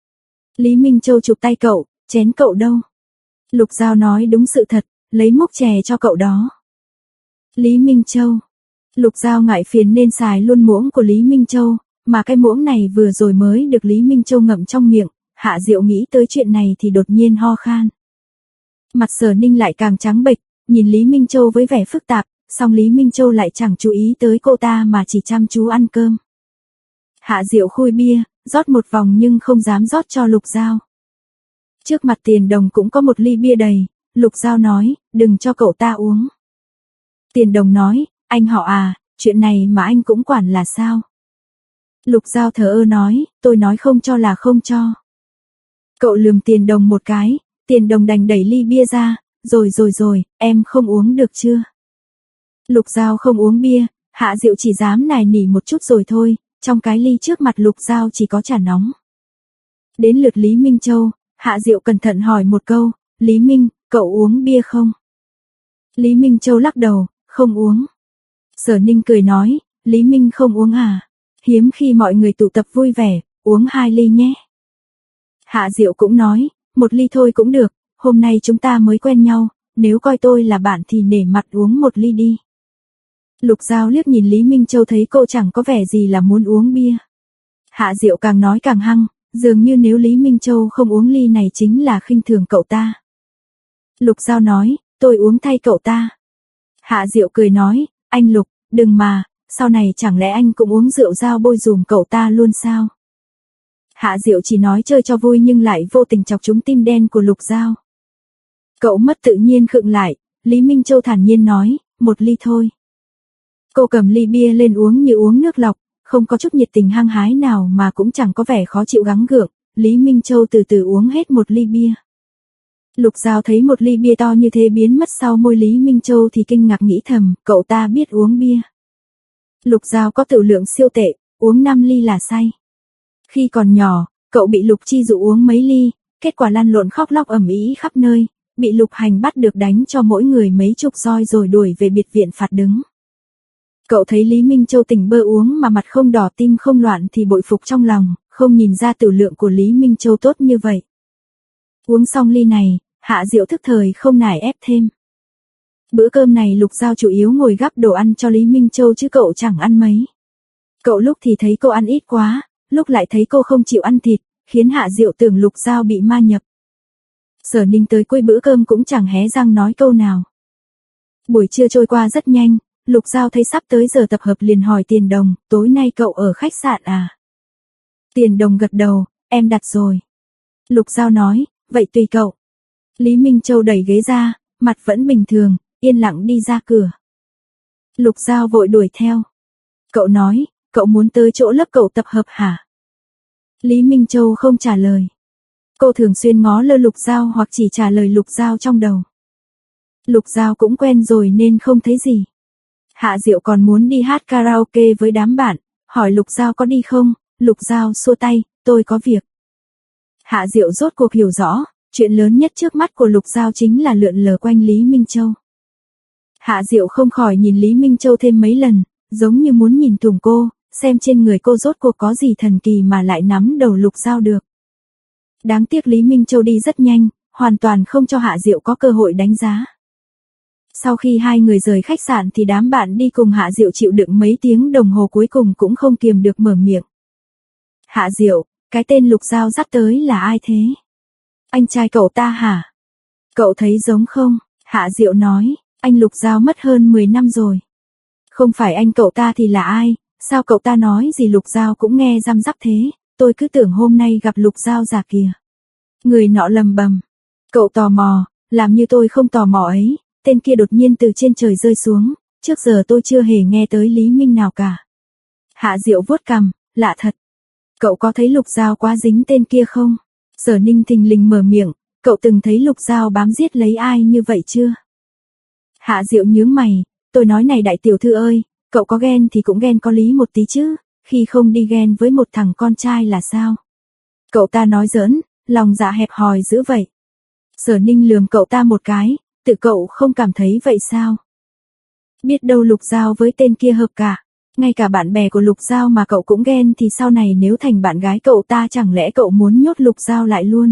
Lý Minh Châu chụp tay cậu, chén cậu đâu? Lục Giao nói đúng sự thật, lấy múc chè cho cậu đó. Lý Minh Châu. Lục Giao ngại phiền nên xài luôn muỗng của Lý Minh Châu, mà cái muỗng này vừa rồi mới được Lý Minh Châu ngậm trong miệng, Hạ Diệu nghĩ tới chuyện này thì đột nhiên ho khan. Mặt Sở Ninh lại càng trắng bệch, nhìn Lý Minh Châu với vẻ phức tạp, song Lý Minh Châu lại chẳng chú ý tới cô ta mà chỉ chăm chú ăn cơm. Hạ Diệu khui bia, rót một vòng nhưng không dám rót cho Lục Giao. Trước mặt Tiền Đồng cũng có một ly bia đầy, Lục Giao nói, đừng cho cậu ta uống. Tiền Đồng nói, anh họ à, chuyện này mà anh cũng quản là sao? Lục Giao thờ ơ nói, tôi nói không cho là không cho. Cậu lườm Tiền Đồng một cái, Tiền Đồng đành đẩy ly bia ra, rồi rồi rồi, em không uống được chưa? Lục Giao không uống bia, Hạ Diệu chỉ dám nài nỉ một chút rồi thôi, trong cái ly trước mặt Lục Giao chỉ có trà nóng. Đến lượt Lý Minh Châu, Hạ Diệu cẩn thận hỏi một câu, Lý Minh, cậu uống bia không? Lý Minh Châu lắc đầu, không uống. Sở Ninh cười nói, Lý Minh không uống à? Hiếm khi mọi người tụ tập vui vẻ, uống hai ly nhé. Hạ Diệu cũng nói, một ly thôi cũng được, hôm nay chúng ta mới quen nhau, nếu coi tôi là bạn thì nể mặt uống một ly đi. Lục Giao liếc nhìn Lý Minh Châu thấy cô chẳng có vẻ gì là muốn uống bia. Hạ Diệu càng nói càng hăng, dường như nếu Lý Minh Châu không uống ly này chính là khinh thường cậu ta. Lục Giao nói, tôi uống thay cậu ta. Hạ Diệu cười nói, anh Lục, đừng mà, sau này chẳng lẽ anh cũng uống rượu dao bôi dùm cậu ta luôn sao? Hạ Diệu chỉ nói chơi cho vui nhưng lại vô tình chọc trúng tim đen của Lục Giao. Cậu mất tự nhiên khựng lại, Lý Minh Châu thản nhiên nói, một ly thôi. Cô cầm ly bia lên uống như uống nước lọc, không có chút nhiệt tình hăng hái nào mà cũng chẳng có vẻ khó chịu gắng gượng, Lý Minh Châu từ từ uống hết một ly bia. Lục Giao thấy một ly bia to như thế biến mất sau môi Lý Minh Châu thì kinh ngạc nghĩ thầm, cậu ta biết uống bia. Lục Giao có tiểu lượng siêu tệ, uống năm ly là say. Khi còn nhỏ, cậu bị Lục Chi dụ uống mấy ly, kết quả lăn lộn khóc lóc ầm ĩ khắp nơi, bị Lục Hành bắt được đánh cho mỗi người mấy chục roi rồi đuổi về biệt viện phạt đứng. Cậu thấy Lý Minh Châu tỉnh bơ uống mà mặt không đỏ tim không loạn thì bội phục trong lòng, không nhìn ra tử lượng của Lý Minh Châu tốt như vậy. Uống xong ly này, Hạ Diệu thức thời không nài ép thêm. Bữa cơm này Lục Giao chủ yếu ngồi gắp đồ ăn cho Lý Minh Châu chứ cậu chẳng ăn mấy. Cậu lúc thì thấy cô ăn ít quá, lúc lại thấy cô không chịu ăn thịt, khiến Hạ Diệu tưởng Lục Giao bị ma nhập. Sở Ninh tới cuối bữa cơm cũng chẳng hé răng nói câu nào. Buổi trưa trôi qua rất nhanh, Lục Giao thấy sắp tới giờ tập hợp liền hỏi Tiền Đồng, tối nay cậu ở khách sạn à? Tiền Đồng gật đầu, em đặt rồi. Lục Giao nói, vậy tùy cậu. Lý Minh Châu đẩy ghế ra, mặt vẫn bình thường, yên lặng đi ra cửa. Lục Giao vội đuổi theo. Cậu nói, cậu muốn tới chỗ lớp cậu tập hợp hả? Lý Minh Châu không trả lời. Cô thường xuyên ngó lơ Lục Giao hoặc chỉ trả lời Lục Giao trong đầu. Lục Giao cũng quen rồi nên không thấy gì. Hạ Diệu còn muốn đi hát karaoke với đám bạn, hỏi Lục Giao có đi không, Lục Giao xua tay, tôi có việc. Hạ Diệu rốt cuộc hiểu rõ, chuyện lớn nhất trước mắt của Lục Giao chính là lượn lờ quanh Lý Minh Châu. Hạ Diệu không khỏi nhìn Lý Minh Châu thêm mấy lần, giống như muốn nhìn thủng cô, xem trên người cô rốt cuộc có gì thần kỳ mà lại nắm đầu Lục Giao được. Đáng tiếc Lý Minh Châu đi rất nhanh, hoàn toàn không cho Hạ Diệu có cơ hội đánh giá. Sau khi hai người rời khách sạn thì đám bạn đi cùng Hạ Diệu chịu đựng mấy tiếng đồng hồ cuối cùng cũng không kiềm được mở miệng. Hạ Diệu, cái tên Lục Giao dắt tới là ai thế? Anh trai cậu ta hả? Cậu thấy giống không? Hạ Diệu nói, anh Lục Giao mất hơn mười năm rồi. Không phải anh cậu ta thì là ai? Sao cậu ta nói gì Lục Giao cũng nghe răm rắp thế? Tôi cứ tưởng hôm nay gặp Lục Giao già kìa. Người nọ lầm bầm. Cậu tò mò, làm như tôi không tò mò ấy. Tên kia đột nhiên từ trên trời rơi xuống, trước giờ tôi chưa hề nghe tới Lý Minh nào cả. Hạ Diệu vuốt cằm, lạ thật. Cậu có thấy Lục Giao quá dính tên kia không? Sở Ninh thình lình mở miệng, cậu từng thấy Lục Giao bám giết lấy ai như vậy chưa? Hạ Diệu nhướng mày, tôi nói này đại tiểu thư ơi, cậu có ghen thì cũng ghen có lý một tí chứ, khi không đi ghen với một thằng con trai là sao? Cậu ta nói giỡn, lòng dạ hẹp hòi dữ vậy. Sở Ninh lườm cậu ta một cái, tự cậu không cảm thấy vậy sao? Biết đâu Lục Giao với tên kia hợp cả, ngay cả bạn bè của Lục Giao mà cậu cũng ghen thì sau này nếu thành bạn gái cậu ta chẳng lẽ cậu muốn nhốt Lục Giao lại luôn?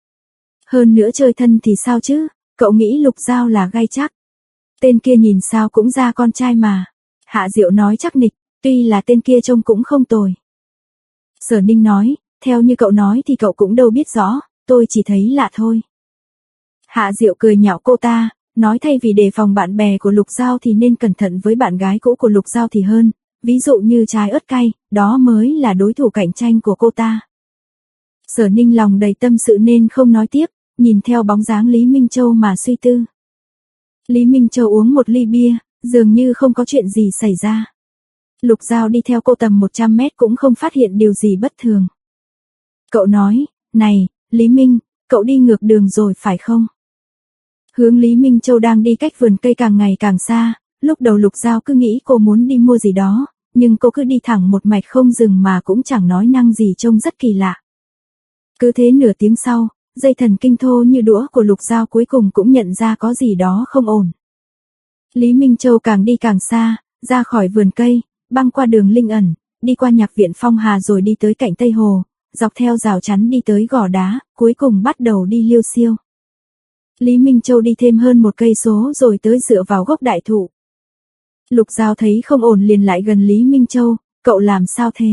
Hơn nữa chơi thân thì sao chứ, cậu nghĩ Lục Giao là gai chắc. Tên kia nhìn sao cũng ra con trai mà. Hạ Diệu nói chắc nịch, tuy là tên kia trông cũng không tồi. Sở Ninh nói, theo như cậu nói thì cậu cũng đâu biết rõ, tôi chỉ thấy lạ thôi. Hạ Diệu cười nhạo cô ta, nói thay vì đề phòng bạn bè của Lục Giao thì nên cẩn thận với bạn gái cũ của Lục Giao thì hơn, ví dụ như trái ớt cay, đó mới là đối thủ cạnh tranh của cô ta. Sở Ninh lòng đầy tâm sự nên không nói tiếp, nhìn theo bóng dáng Lý Minh Châu mà suy tư. Lý Minh Châu uống một ly bia, dường như không có chuyện gì xảy ra. Lục Giao đi theo cô tầm một trăm mét cũng không phát hiện điều gì bất thường. Cậu nói, này, Lý Minh, cậu đi ngược đường rồi phải không? Hướng Lý Minh Châu đang đi cách vườn cây càng ngày càng xa, lúc đầu Lục Giao cứ nghĩ cô muốn đi mua gì đó, nhưng cô cứ đi thẳng một mạch không dừng mà cũng chẳng nói năng gì trông rất kỳ lạ. Cứ thế nửa tiếng sau, dây thần kinh thô như đũa của Lục Giao cuối cùng cũng nhận ra có gì đó không ổn. Lý Minh Châu càng đi càng xa, ra khỏi vườn cây, băng qua đường Linh Ẩn, đi qua nhạc viện Phong Hà rồi đi tới cạnh Tây Hồ, dọc theo rào chắn đi tới gò đá, cuối cùng bắt đầu đi liêu xiêu. Lý Minh Châu đi thêm hơn một cây số rồi tới dựa vào gốc đại thụ. Lục Giao thấy không ổn liền lại gần Lý Minh Châu, cậu làm sao thế?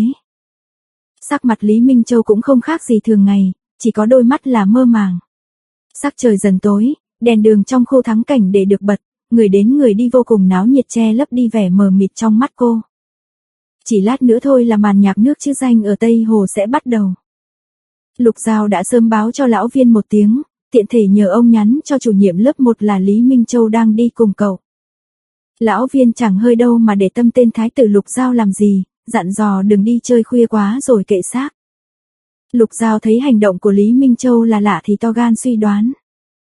Sắc mặt Lý Minh Châu cũng không khác gì thường ngày, chỉ có đôi mắt là mơ màng. Sắc trời dần tối, đèn đường trong khu thắng cảnh để được bật, người đến người đi vô cùng náo nhiệt che lấp đi vẻ mờ mịt trong mắt cô. Chỉ lát nữa thôi là màn nhạc nước chữ danh ở Tây Hồ sẽ bắt đầu. Lục Giao đã sớm báo cho lão viên một tiếng, tiện thể nhờ ông nhắn cho chủ nhiệm lớp một là Lý Minh Châu đang đi cùng cậu. Lão viên chẳng hơi đâu mà để tâm tên thái tử Lục Giao làm gì, dặn dò đừng đi chơi khuya quá rồi kệ xác. Lục Giao thấy hành động của Lý Minh Châu là lạ thì to gan suy đoán.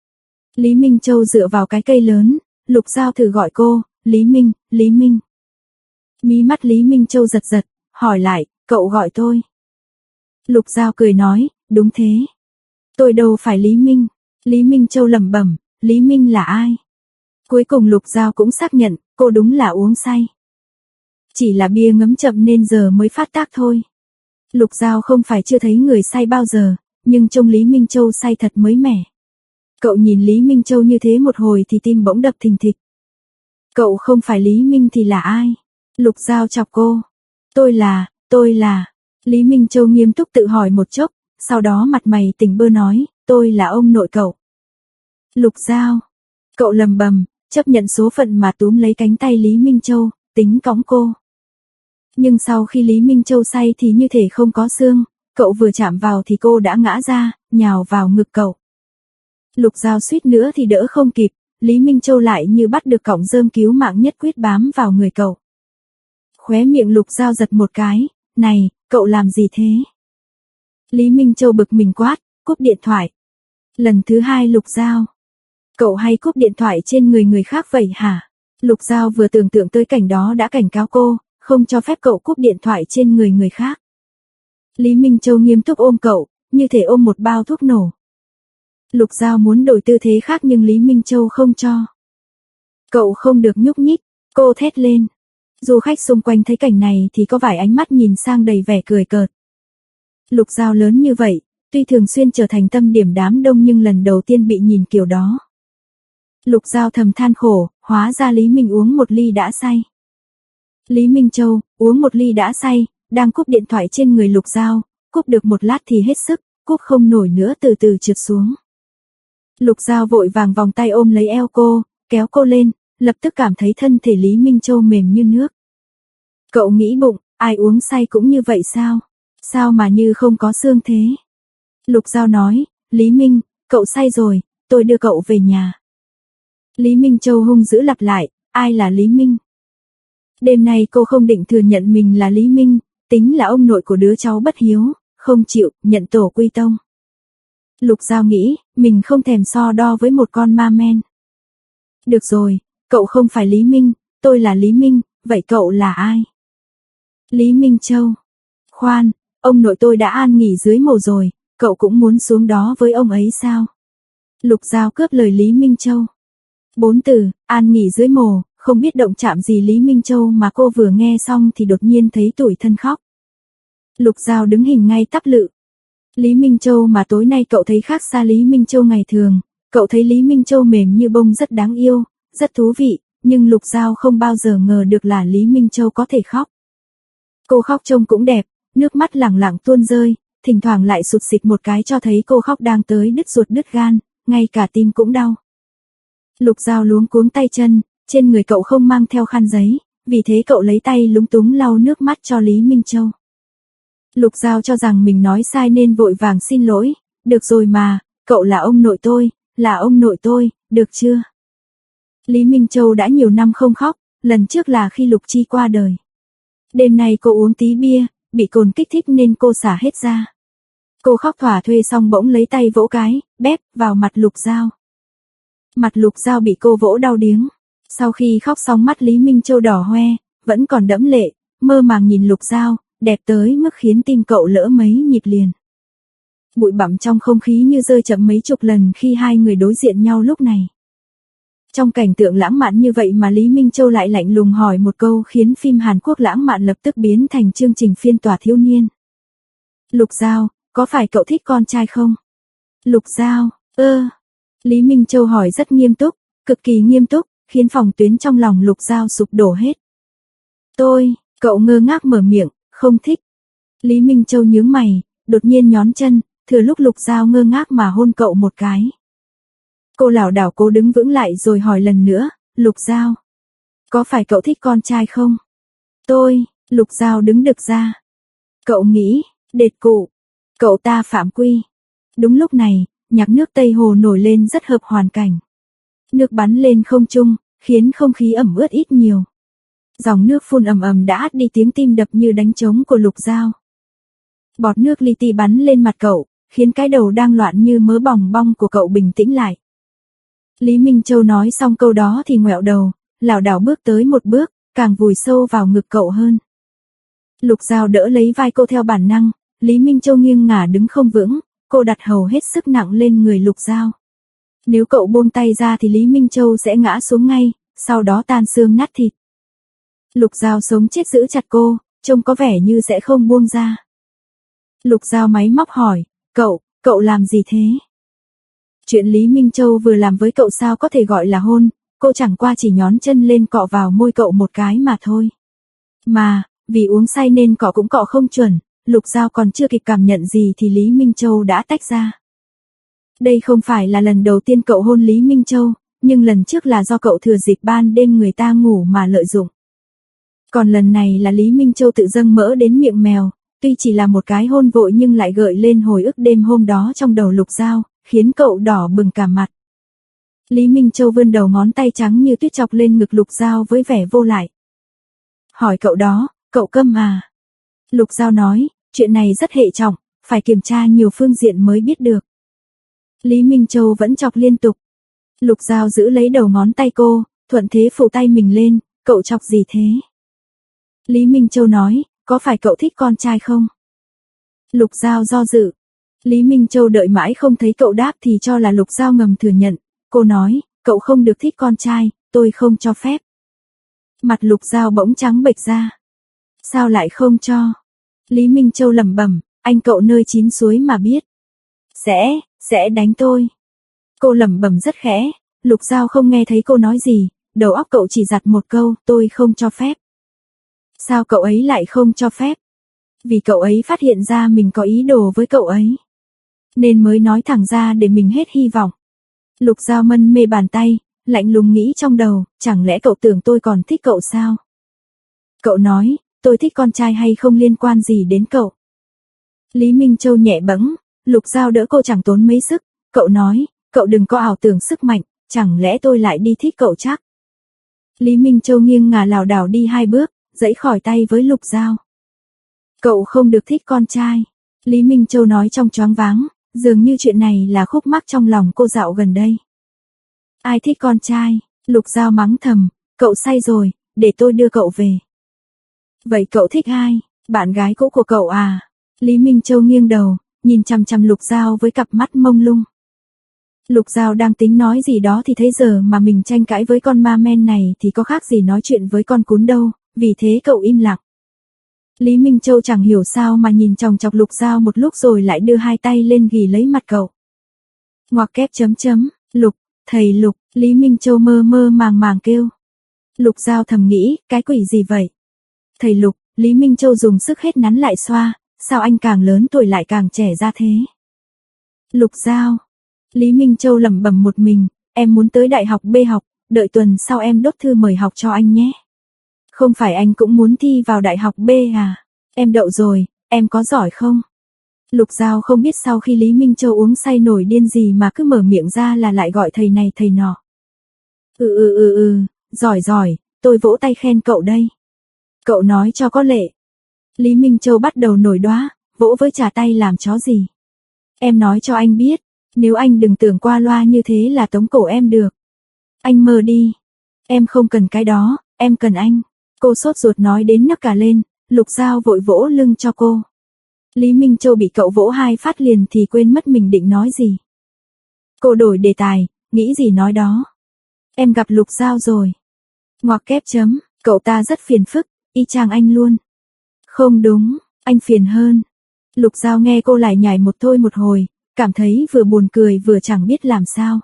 Lý Minh Châu dựa vào cái cây lớn, Lục Giao thử gọi cô, Lý Minh, Lý Minh. Mí mắt Lý Minh Châu giật giật, hỏi lại, cậu gọi tôi. Lục Giao cười nói, đúng thế. Tôi đâu phải Lý Minh. Lý Minh Châu lẩm bẩm, Lý Minh là ai? Cuối cùng Lục Giao cũng xác nhận, cô đúng là uống say. Chỉ là bia ngấm chậm nên giờ mới phát tác thôi. Lục Giao không phải chưa thấy người say bao giờ, nhưng trông Lý Minh Châu say thật mới mẻ. Cậu nhìn Lý Minh Châu như thế một hồi thì tim bỗng đập thình thịch. Cậu không phải Lý Minh thì là ai? Lục Giao chọc cô. Tôi là, tôi là. Lý Minh Châu nghiêm túc tự hỏi một chốc, sau đó mặt mày tỉnh bơ nói, tôi là ông nội cậu. Lục Giao. Cậu lầm bầm, chấp nhận số phận mà túm lấy cánh tay Lý Minh Châu, tính cõng cô. Nhưng sau khi Lý Minh Châu say thì như thể không có xương, cậu vừa chạm vào thì cô đã ngã ra, nhào vào ngực cậu. Lục Giao suýt nữa thì đỡ không kịp, Lý Minh Châu lại như bắt được cọng rơm cứu mạng nhất quyết bám vào người cậu. Khóe miệng Lục Giao giật một cái, này, cậu làm gì thế? Lý Minh Châu bực mình quát, cúp điện thoại. Lần thứ hai Lục Giao. Cậu hay cúp điện thoại trên người người khác vậy hả? Lục Giao vừa tưởng tượng tới cảnh đó đã cảnh cáo cô, không cho phép cậu cúp điện thoại trên người người khác. Lý Minh Châu nghiêm túc ôm cậu, như thể ôm một bao thuốc nổ. Lục Giao muốn đổi tư thế khác nhưng Lý Minh Châu không cho. Cậu không được nhúc nhích, cô thét lên. Du khách xung quanh thấy cảnh này thì có vài ánh mắt nhìn sang đầy vẻ cười cợt. Lục Giao lớn như vậy, tuy thường xuyên trở thành tâm điểm đám đông nhưng lần đầu tiên bị nhìn kiểu đó. Lục Giao thầm than khổ, hóa ra Lý Minh uống một ly đã say. Lý Minh Châu, uống một ly đã say, đang cúp điện thoại trên người Lục Giao, cúp được một lát thì hết sức, cúp không nổi nữa từ từ trượt xuống. Lục Giao vội vàng vòng tay ôm lấy eo cô, kéo cô lên, lập tức cảm thấy thân thể Lý Minh Châu mềm như nước. Cậu nghĩ bụng, ai uống say cũng như vậy sao? Sao mà như không có xương thế? Lục Giao nói, Lý Minh, cậu say rồi, tôi đưa cậu về nhà. Lý Minh Châu hung dữ lặp lại, ai là Lý Minh? Đêm nay cô không định thừa nhận mình là Lý Minh, tính là ông nội của đứa cháu bất hiếu, không chịu, nhận tổ quy tông. Lục Giao nghĩ, mình không thèm so đo với một con ma men. Được rồi, cậu không phải Lý Minh, tôi là Lý Minh, vậy cậu là ai? Lý Minh Châu. Khoan, ông nội tôi đã an nghỉ dưới mồ rồi, cậu cũng muốn xuống đó với ông ấy sao? Lục Giao cướp lời Lý Minh Châu. Bốn từ, an nghỉ dưới mồ, không biết động chạm gì Lý Minh Châu mà cô vừa nghe xong thì đột nhiên thấy tủi thân khóc. Lục Giao đứng hình ngay tắp lự. Lý Minh Châu mà tối nay cậu thấy khác xa Lý Minh Châu ngày thường, cậu thấy Lý Minh Châu mềm như bông rất đáng yêu, rất thú vị, nhưng Lục Giao không bao giờ ngờ được là Lý Minh Châu có thể khóc. Cô khóc trông cũng đẹp, nước mắt lẳng lặng tuôn rơi, thỉnh thoảng lại sụt sịt một cái cho thấy cô khóc đang tới đứt ruột đứt gan, ngay cả tim cũng đau. Lục Giao luống cuống tay chân, trên người cậu không mang theo khăn giấy, vì thế cậu lấy tay lúng túng lau nước mắt cho Lý Minh Châu. Lục Giao cho rằng mình nói sai nên vội vàng xin lỗi, được rồi mà, cậu là ông nội tôi, là ông nội tôi, được chưa? Lý Minh Châu đã nhiều năm không khóc, lần trước là khi Lục Chi qua đời. Đêm nay cô uống tí bia, bị cồn kích thích nên cô xả hết ra. Cô khóc thỏa thuê xong bỗng lấy tay vỗ cái, bép, vào mặt Lục Giao. Mặt Lục Giao bị cô vỗ đau điếng. Sau khi khóc xong mắt Lý Minh Châu đỏ hoe, vẫn còn đẫm lệ, mơ màng nhìn Lục Giao, đẹp tới mức khiến tim cậu lỡ mấy nhịp liền. Bụi bặm trong không khí như rơi chậm mấy chục lần khi hai người đối diện nhau lúc này. Trong cảnh tượng lãng mạn như vậy mà Lý Minh Châu lại lạnh lùng hỏi một câu khiến phim Hàn Quốc lãng mạn lập tức biến thành chương trình phiên tòa thiếu niên. Lục Giao, có phải cậu thích con trai không? Lục Giao, ơ. Lý Minh Châu hỏi rất nghiêm túc, cực kỳ nghiêm túc, khiến phòng tuyến trong lòng Lục Giao sụp đổ hết. Tôi, cậu ngơ ngác mở miệng, không thích. Lý Minh Châu nhướng mày, đột nhiên nhón chân, thừa lúc Lục Giao ngơ ngác mà hôn cậu một cái. Cô lảo đảo cố đứng vững lại rồi hỏi lần nữa, Lục Giao, có phải cậu thích con trai không? Tôi, Lục Giao đứng đực ra. Cậu nghĩ, đệt cụ, cậu ta phạm quy. Đúng lúc này, nhạc nước Tây Hồ nổi lên rất hợp hoàn cảnh. Nước bắn lên không trung, khiến không khí ẩm ướt ít nhiều. Dòng nước phun ầm ầm đã át đi tiếng tim đập như đánh trống của Lục Giao. Bọt nước li ti bắn lên mặt cậu, khiến cái đầu đang loạn như mớ bòng bong của cậu bình tĩnh lại. Lý Minh Châu nói xong câu đó thì ngoẹo đầu, lảo đảo bước tới một bước, càng vùi sâu vào ngực cậu hơn. Lục Giao đỡ lấy vai cô theo bản năng, Lý Minh Châu nghiêng ngả đứng không vững, cô đặt hầu hết sức nặng lên người Lục Giao. Nếu cậu buông tay ra thì Lý Minh Châu sẽ ngã xuống ngay, sau đó tan xương nát thịt. Lục Giao sống chết giữ chặt cô, trông có vẻ như sẽ không buông ra. Lục Giao máy móc hỏi, cậu, cậu làm gì thế? Chuyện Lý Minh Châu vừa làm với cậu sao có thể gọi là hôn, cô chẳng qua chỉ nhón chân lên cọ vào môi cậu một cái mà thôi. Mà, vì uống say nên cọ cũng cọ không chuẩn, Lục Giao còn chưa kịp cảm nhận gì thì Lý Minh Châu đã tách ra. Đây không phải là lần đầu tiên cậu hôn Lý Minh Châu, nhưng lần trước là do cậu thừa dịp ban đêm người ta ngủ mà lợi dụng. Còn lần này là Lý Minh Châu tự dâng mỡ đến miệng mèo, tuy chỉ là một cái hôn vội nhưng lại gợi lên hồi ức đêm hôm đó trong đầu Lục Giao, khiến cậu đỏ bừng cả mặt. Lý Minh Châu vươn đầu ngón tay trắng như tuyết chọc lên ngực Lục Giao với vẻ vô lại. Hỏi cậu đó, cậu câm à? Lục Giao nói, chuyện này rất hệ trọng, phải kiểm tra nhiều phương diện mới biết được. Lý Minh Châu vẫn chọc liên tục. Lục Giao giữ lấy đầu ngón tay cô, thuận thế phủ tay mình lên, cậu chọc gì thế? Lý Minh Châu nói, có phải cậu thích con trai không? Lục Giao do dự. Lý Minh Châu đợi mãi không thấy cậu đáp thì cho là Lục Giao ngầm thừa nhận. Cô nói, cậu không được thích con trai, tôi không cho phép. Mặt Lục Giao bỗng trắng bệch ra. Sao lại không cho? Lý Minh Châu lẩm bẩm, anh cậu nơi chín suối mà biết. Sẽ, sẽ đánh tôi. Cô lẩm bẩm rất khẽ, Lục Giao không nghe thấy cô nói gì, đầu óc cậu chỉ giặt một câu, tôi không cho phép. Sao cậu ấy lại không cho phép? Vì cậu ấy phát hiện ra mình có ý đồ với cậu ấy, nên mới nói thẳng ra để mình hết hy vọng. Lục Giao mân mê bàn tay, lạnh lùng nghĩ trong đầu, chẳng lẽ cậu tưởng tôi còn thích cậu sao? Cậu nói, tôi thích con trai hay không liên quan gì đến cậu. Lý Minh Châu nhẹ bẫng, Lục Giao đỡ cô chẳng tốn mấy sức, cậu nói, cậu đừng có ảo tưởng sức mạnh, chẳng lẽ tôi lại đi thích cậu chắc. Lý Minh Châu nghiêng ngả lảo đảo đi hai bước, giãy khỏi tay với Lục Giao. Cậu không được thích con trai. Lý Minh Châu nói trong choáng váng, dường như chuyện này là khúc mắc trong lòng cô dạo gần đây. Ai thích con trai? Lục Giao mắng thầm, cậu say rồi, để tôi đưa cậu về. Vậy cậu thích ai? Bạn gái cũ của cậu à? Lý Minh Châu nghiêng đầu, nhìn chằm chằm Lục Giao với cặp mắt mông lung. Lục Giao đang tính nói gì đó thì thấy giờ mà mình tranh cãi với con ma men này thì có khác gì nói chuyện với con cún đâu, vì thế cậu im lặng. Lý Minh Châu chẳng hiểu sao mà nhìn chòng chọc Lục Giao một lúc rồi lại đưa hai tay lên ghì lấy mặt cậu. Ngoặc kép chấm chấm, Lục, thầy Lục, Lý Minh Châu mơ mơ màng màng kêu. Lục Giao thầm nghĩ, cái quỷ gì vậy? Thầy Lục, Lý Minh Châu dùng sức hết nắn lại xoa, sao anh càng lớn tuổi lại càng trẻ ra thế? Lục Giao, Lý Minh Châu lẩm bẩm một mình, em muốn tới đại học B học, đợi tuần sau em đốt thư mời học cho anh nhé. Không phải anh cũng muốn thi vào đại học B à? Em đậu rồi, em có giỏi không? Lục Giao không biết sau khi Lý Minh Châu uống say nổi điên gì mà cứ mở miệng ra là lại gọi thầy này thầy nọ. Ừ ừ ừ ừ, giỏi giỏi, tôi vỗ tay khen cậu đây. Cậu nói cho có lệ. Lý Minh Châu bắt đầu nổi đoá, vỗ với trả tay làm chó gì. Em nói cho anh biết, nếu anh đừng tưởng qua loa như thế là tống cổ em được. Anh mơ đi. Em không cần cái đó, em cần anh. Cô sốt ruột nói đến nấc cả lên, Lục Giao vội vỗ lưng cho cô. Lý Minh Châu bị cậu vỗ hai phát liền thì quên mất mình định nói gì. Cô đổi đề tài, nghĩ gì nói đó. Em gặp Lục Giao rồi. Ngoặc kép chấm, cậu ta rất phiền phức, y chang anh luôn. Không đúng, anh phiền hơn. Lục Giao nghe cô lại nhảy một thôi một hồi, cảm thấy vừa buồn cười vừa chẳng biết làm sao.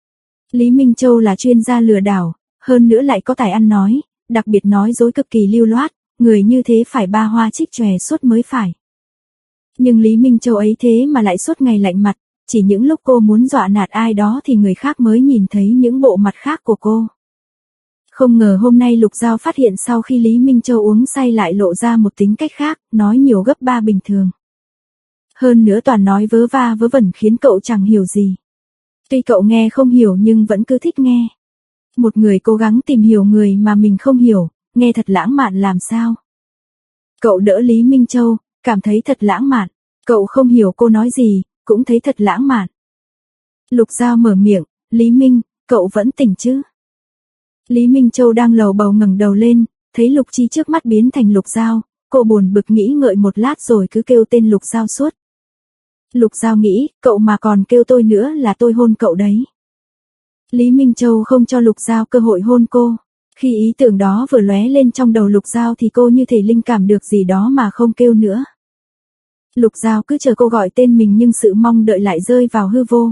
Lý Minh Châu là chuyên gia lừa đảo, hơn nữa lại có tài ăn nói, đặc biệt nói dối cực kỳ lưu loát, người như thế phải ba hoa trích chòe suốt mới phải. Nhưng Lý Minh Châu ấy thế mà lại suốt ngày lạnh mặt, chỉ những lúc cô muốn dọa nạt ai đó thì người khác mới nhìn thấy những bộ mặt khác của cô. Không ngờ hôm nay Lục Giao phát hiện sau khi Lý Minh Châu uống say lại lộ ra một tính cách khác, nói nhiều gấp ba bình thường. Hơn nữa toàn nói vớ va vớ vẩn khiến cậu chẳng hiểu gì. Tuy cậu nghe không hiểu nhưng vẫn cứ thích nghe. Một người cố gắng tìm hiểu người mà mình không hiểu, nghe thật lãng mạn làm sao. Cậu đỡ Lý Minh Châu, cảm thấy thật lãng mạn. Cậu không hiểu cô nói gì, cũng thấy thật lãng mạn. Lục Giao mở miệng, Lý Minh, cậu vẫn tỉnh chứ? Lý Minh Châu đang lầu bầu ngẩng đầu lên, thấy Lục Chi trước mắt biến thành Lục Giao, cô buồn bực nghĩ ngợi một lát rồi cứ kêu tên Lục Giao suốt. Lục Giao nghĩ, cậu mà còn kêu tôi nữa là tôi hôn cậu đấy. Lý Minh Châu không cho Lục Giao cơ hội hôn cô. Khi ý tưởng đó vừa lóe lên trong đầu Lục Giao thì cô như thể linh cảm được gì đó mà không kêu nữa. Lục Giao cứ chờ cô gọi tên mình nhưng sự mong đợi lại rơi vào hư vô.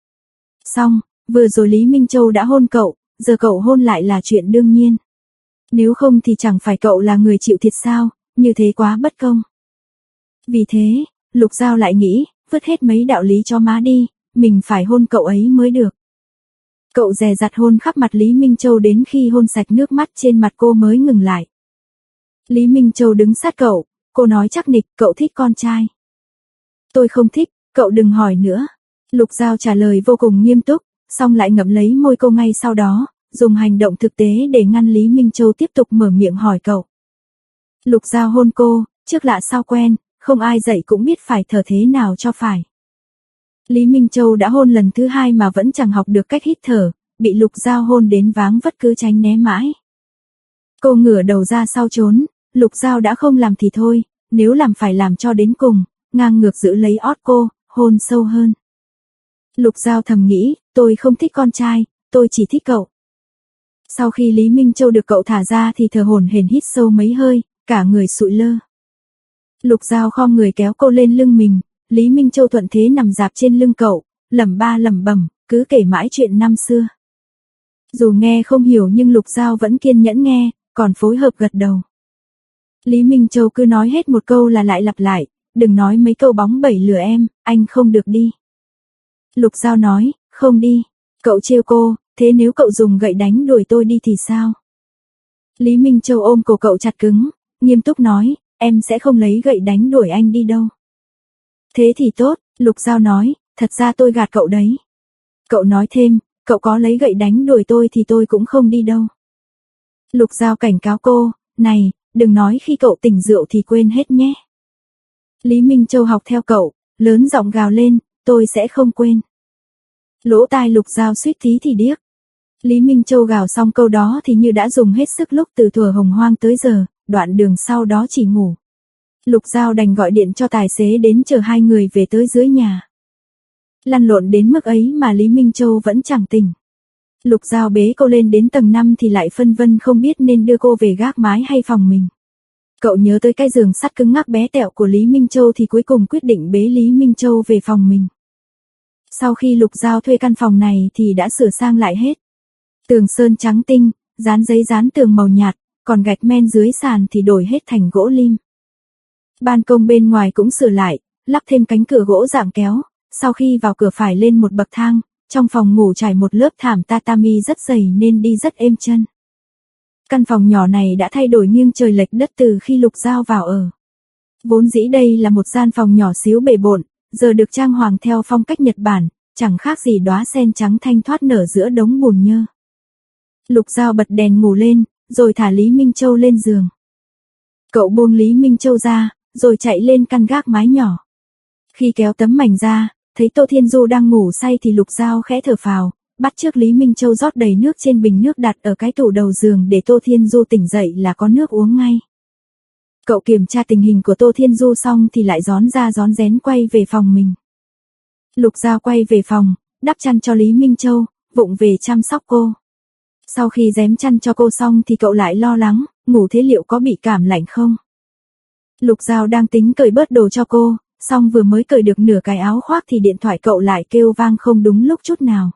Xong, vừa rồi Lý Minh Châu đã hôn cậu, giờ cậu hôn lại là chuyện đương nhiên. Nếu không thì chẳng phải cậu là người chịu thiệt sao, như thế quá bất công. Vì thế, Lục Giao lại nghĩ, vứt hết mấy đạo lý cho má đi, mình phải hôn cậu ấy mới được. Cậu dè dặt hôn khắp mặt Lý Minh Châu đến khi hôn sạch nước mắt trên mặt cô mới ngừng lại. Lý Minh Châu đứng sát cậu, cô nói chắc nịch, cậu thích con trai. Tôi không thích, cậu đừng hỏi nữa. Lục Giao trả lời vô cùng nghiêm túc, xong lại ngậm lấy môi cô ngay sau đó, dùng hành động thực tế để ngăn Lý Minh Châu tiếp tục mở miệng hỏi cậu. Lục Giao hôn cô, trước lạ sau quen, không ai dạy cũng biết phải thở thế nào cho phải. Lý Minh Châu đã hôn lần thứ hai mà vẫn chẳng học được cách hít thở, bị Lục Giao hôn đến váng vất cứ tránh né mãi. Cô ngửa đầu ra sau trốn, Lục Giao đã không làm thì thôi, nếu làm phải làm cho đến cùng, ngang ngược giữ lấy ót cô, hôn sâu hơn. Lục Giao thầm nghĩ, tôi không thích con trai, tôi chỉ thích cậu. Sau khi Lý Minh Châu được cậu thả ra thì thở hổn hển hít sâu mấy hơi, cả người sụi lơ. Lục Giao khom người kéo cô lên lưng mình, Lý Minh Châu thuận thế nằm dạp trên lưng cậu, lẩm ba lẩm bẩm, cứ kể mãi chuyện năm xưa. Dù nghe không hiểu nhưng Lục Giao vẫn kiên nhẫn nghe, còn phối hợp gật đầu. Lý Minh Châu cứ nói hết một câu là lại lặp lại, đừng nói mấy câu bóng bẩy lừa em, anh không được đi. Lục Giao nói, không đi. Cậu trêu cô, thế nếu cậu dùng gậy đánh đuổi tôi đi thì sao? Lý Minh Châu ôm cổ cậu chặt cứng, nghiêm túc nói, em sẽ không lấy gậy đánh đuổi anh đi đâu. Thế thì tốt, Lục Giao nói, thật ra tôi gạt cậu đấy. Cậu nói thêm, cậu có lấy gậy đánh đuổi tôi thì tôi cũng không đi đâu. Lục Giao cảnh cáo cô, này, đừng nói khi cậu tỉnh rượu thì quên hết nhé. Lý Minh Châu học theo cậu, lớn giọng gào lên, tôi sẽ không quên. Lỗ tai Lục Giao suýt tí thì điếc. Lý Minh Châu gào xong câu đó thì như đã dùng hết sức lúc từ thuở hồng hoang tới giờ, đoạn đường sau đó chỉ ngủ. Lục Giao đành gọi điện cho tài xế đến chờ hai người về tới dưới nhà. Lăn lộn đến mức ấy mà Lý Minh Châu vẫn chẳng tỉnh. Lục Giao bế cô lên đến tầng năm thì lại phân vân không biết nên đưa cô về gác mái hay phòng mình. Cậu nhớ tới cái giường sắt cứng ngắc bé tẹo của Lý Minh Châu thì cuối cùng quyết định bế Lý Minh Châu về phòng mình. Sau khi Lục Giao thuê căn phòng này thì đã sửa sang lại hết. Tường sơn trắng tinh, dán giấy dán tường màu nhạt, còn gạch men dưới sàn thì đổi hết thành gỗ lim. Ban công bên ngoài cũng sửa lại, lắp thêm cánh cửa gỗ dạng kéo, sau khi vào cửa phải lên một bậc thang, trong phòng ngủ trải một lớp thảm tatami rất dày nên đi rất êm chân. Căn phòng nhỏ này đã thay đổi nghiêng trời lệch đất từ khi Lục Giao vào ở. Vốn dĩ đây là một gian phòng nhỏ xíu bề bộn, giờ được trang hoàng theo phong cách Nhật Bản, chẳng khác gì đóa sen trắng thanh thoát nở giữa đống bùn nhơ. Lục Giao bật đèn ngủ lên, rồi thả Lý Minh Châu lên giường. Cậu buông Lý Minh Châu ra, rồi chạy lên căn gác mái nhỏ. Khi kéo tấm mảnh ra, thấy Tô Thiên Du đang ngủ say thì Lục Giao khẽ thở phào, bắt chước Lý Minh Châu rót đầy nước trên bình nước đặt ở cái tủ đầu giường để Tô Thiên Du tỉnh dậy là có nước uống ngay. Cậu kiểm tra tình hình của Tô Thiên Du xong thì lại rón ra rón rén quay về phòng mình. Lục Giao quay về phòng, đắp chăn cho Lý Minh Châu, vụng về chăm sóc cô. Sau khi rém chăn cho cô xong thì cậu lại lo lắng, ngủ thế liệu có bị cảm lạnh không? Lục Giao đang tính cởi bớt đồ cho cô, xong vừa mới cởi được nửa cái áo khoác thì điện thoại cậu lại kêu vang không đúng lúc chút nào.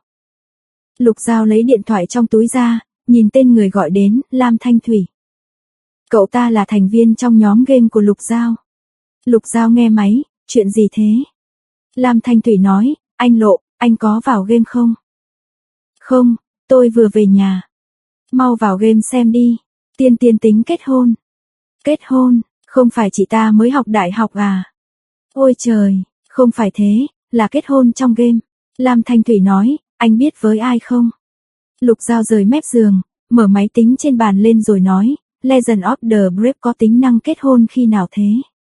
Lục Giao lấy điện thoại trong túi ra, nhìn tên người gọi đến, Lam Thanh Thủy. Cậu ta là thành viên trong nhóm game của Lục Giao. Lục Giao nghe máy, chuyện gì thế? Lam Thanh Thủy nói, anh Lộ, anh có vào game không? Không, tôi vừa về nhà. Mau vào game xem đi. Tiên Tiên tính kết hôn. Kết hôn, không phải chị ta mới học đại học à? Ôi trời, không phải thế, là kết hôn trong game. Lam Thanh Thủy nói, anh biết với ai không? Lục Giao rời mép giường, mở máy tính trên bàn lên rồi nói, Legend of the Brave có tính năng kết hôn khi nào thế?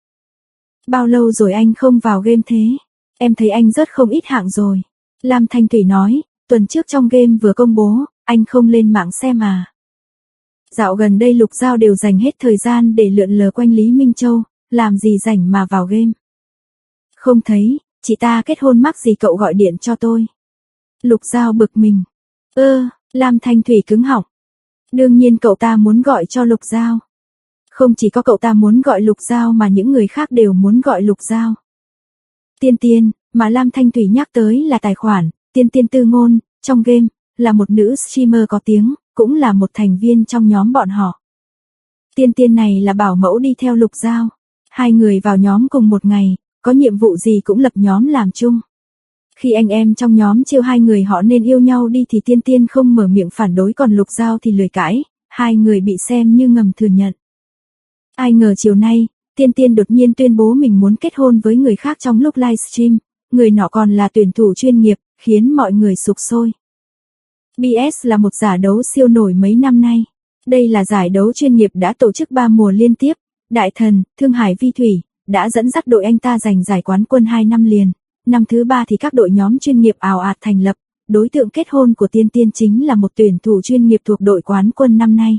Bao lâu rồi anh không vào game thế? Em thấy anh rất không ít hạng rồi. Lam Thanh Thủy nói, tuần trước trong game vừa công bố, anh không lên mạng xem à? Dạo gần đây Lục Giao đều dành hết thời gian để lượn lờ quanh Lý Minh Châu, làm gì rảnh mà vào game. Không thấy, chị ta kết hôn mắc gì cậu gọi điện cho tôi. Lục Giao bực mình. Ơ, Lam Thanh Thủy cứng họng. Đương nhiên cậu ta muốn gọi cho Lục Giao. Không chỉ có cậu ta muốn gọi Lục Giao mà những người khác đều muốn gọi Lục Giao. Tiên Tiên, mà Lam Thanh Thủy nhắc tới là tài khoản, Tiên Tiên Tư Ngôn, trong game, là một nữ streamer có tiếng, cũng là một thành viên trong nhóm bọn họ. Tiên Tiên này là bảo mẫu đi theo Lục Giao. Hai người vào nhóm cùng một ngày, có nhiệm vụ gì cũng lập nhóm làm chung. Khi anh em trong nhóm trêu hai người họ nên yêu nhau đi thì Tiên Tiên không mở miệng phản đối, còn Lục Giao thì lười cãi, hai người bị xem như ngầm thừa nhận. Ai ngờ chiều nay, Tiên Tiên đột nhiên tuyên bố mình muốn kết hôn với người khác trong lúc livestream, người nọ còn là tuyển thủ chuyên nghiệp, khiến mọi người sục sôi. bê ét là một giải đấu siêu nổi mấy năm nay. Đây là giải đấu chuyên nghiệp đã tổ chức ba mùa liên tiếp, Đại Thần, Thương Hải Vi Thủy, đã dẫn dắt đội anh ta giành giải quán quân hai năm liền. Năm thứ ba thì các đội nhóm chuyên nghiệp ào ạt thành lập, đối tượng kết hôn của Tiên Tiên chính là một tuyển thủ chuyên nghiệp thuộc đội quán quân năm nay.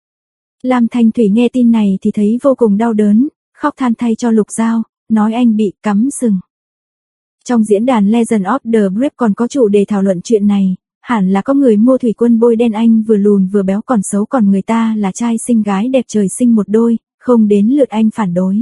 Lam Thanh Thủy nghe tin này thì thấy vô cùng đau đớn, khóc than thay cho Lục Giao, nói anh bị cắm sừng. Trong diễn đàn Legend of the Brave còn có chủ đề thảo luận chuyện này, hẳn là có người mua thủy quân bôi đen anh vừa lùn vừa béo còn xấu, còn người ta là trai xinh gái đẹp trời sinh một đôi, không đến lượt anh phản đối.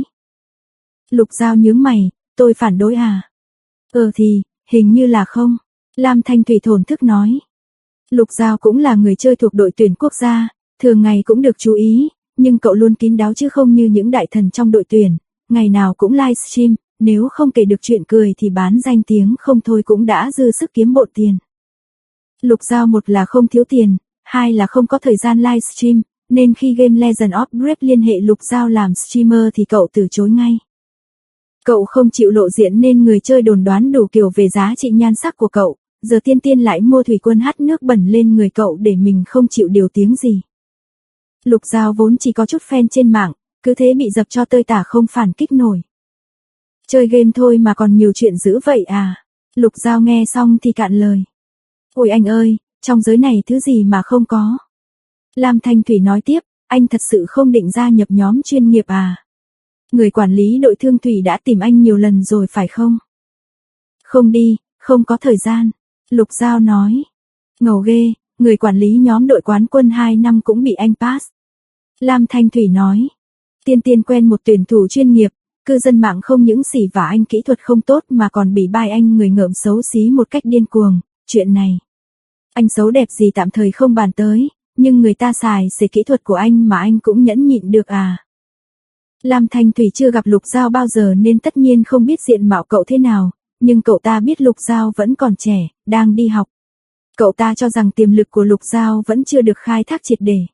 Lục Giao nhướng mày, tôi phản đối à? Ờ thì, hình như là không. Lam Thanh Thủy thổn thức nói. Lục Giao cũng là người chơi thuộc đội tuyển quốc gia, thường ngày cũng được chú ý, nhưng cậu luôn kín đáo chứ không như những đại thần trong đội tuyển, ngày nào cũng livestream, nếu không kể được chuyện cười thì bán danh tiếng không thôi cũng đã dư sức kiếm bộn tiền. Lục Giao một là không thiếu tiền, hai là không có thời gian livestream, nên khi game Legend of Brave liên hệ Lục Giao làm streamer thì cậu từ chối ngay. Cậu không chịu lộ diện nên người chơi đồn đoán đủ kiểu về giá trị nhan sắc của cậu, giờ Tiên Tiên lại mua thủy quân hắt nước bẩn lên người cậu để mình không chịu điều tiếng gì. Lục Giao vốn chỉ có chút fan trên mạng, cứ thế bị dập cho tơi tả không phản kích nổi. Chơi game thôi mà còn nhiều chuyện dữ vậy à? Lục Giao nghe xong thì cạn lời. Ôi anh ơi, trong giới này thứ gì mà không có. Lam Thanh Thủy nói tiếp, anh thật sự không định gia nhập nhóm chuyên nghiệp à? Người quản lý đội Thương Thủy đã tìm anh nhiều lần rồi phải không? Không đi, không có thời gian. Lục Giao nói. Ngầu ghê, người quản lý nhóm đội quán quân hai năm cũng bị anh pass. Lam Thanh Thủy nói. Tiên Tiên quen một tuyển thủ chuyên nghiệp, cư dân mạng không những xỉ vả anh kỹ thuật không tốt mà còn bị bai anh người ngợm xấu xí một cách điên cuồng. Chuyện này, anh xấu đẹp gì tạm thời không bàn tới, nhưng người ta xài xề kỹ thuật của anh mà anh cũng nhẫn nhịn được à? Lam Thanh Thủy chưa gặp Lục Giao bao giờ nên tất nhiên không biết diện mạo cậu thế nào, nhưng cậu ta biết Lục Giao vẫn còn trẻ, đang đi học. Cậu ta cho rằng tiềm lực của Lục Giao vẫn chưa được khai thác triệt để.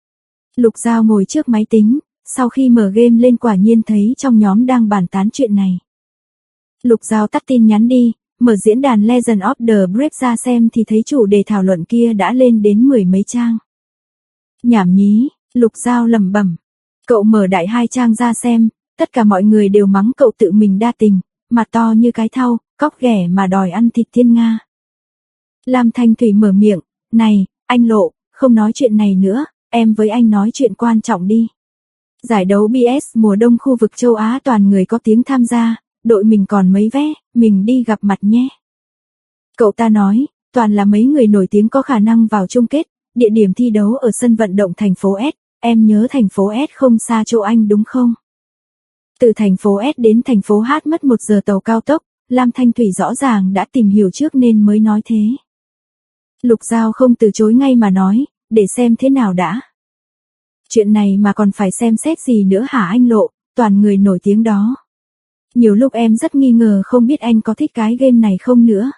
Lục Giao ngồi trước máy tính, sau khi mở game lên quả nhiên thấy trong nhóm đang bàn tán chuyện này. Lục Giao tắt tin nhắn đi, mở diễn đàn Legend of the Brave ra xem thì thấy chủ đề thảo luận kia đã lên đến mười mấy trang. Nhảm nhí, Lục Giao lẩm bẩm. Cậu mở đại hai trang ra xem, tất cả mọi người đều mắng cậu tự mình đa tình, mặt to như cái thau, cóc ghẻ mà đòi ăn thịt thiên nga. Lam Thanh Thủy mở miệng, này, anh Lộ, không nói chuyện này nữa, em với anh nói chuyện quan trọng đi. Giải đấu bê ét mùa đông khu vực châu Á toàn người có tiếng tham gia, đội mình còn mấy vé, mình đi gặp mặt nhé. Cậu ta nói, toàn là mấy người nổi tiếng có khả năng vào chung kết, địa điểm thi đấu ở sân vận động thành phố S, em nhớ thành phố S không xa chỗ anh đúng không? Từ thành phố S đến thành phố H mất một giờ tàu cao tốc, Lam Thanh Thủy rõ ràng đã tìm hiểu trước nên mới nói thế. Lục Giao không từ chối ngay mà nói, để xem thế nào đã. Chuyện này mà còn phải xem xét gì nữa hả anh Lộ, toàn người nổi tiếng đó. Nhiều lúc em rất nghi ngờ không biết anh có thích cái game này không nữa.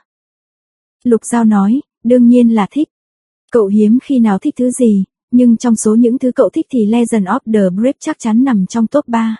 Lục Giao nói, đương nhiên là thích. Cậu hiếm khi nào thích thứ gì, nhưng trong số những thứ cậu thích thì Legend of the Brave chắc chắn nằm trong top ba.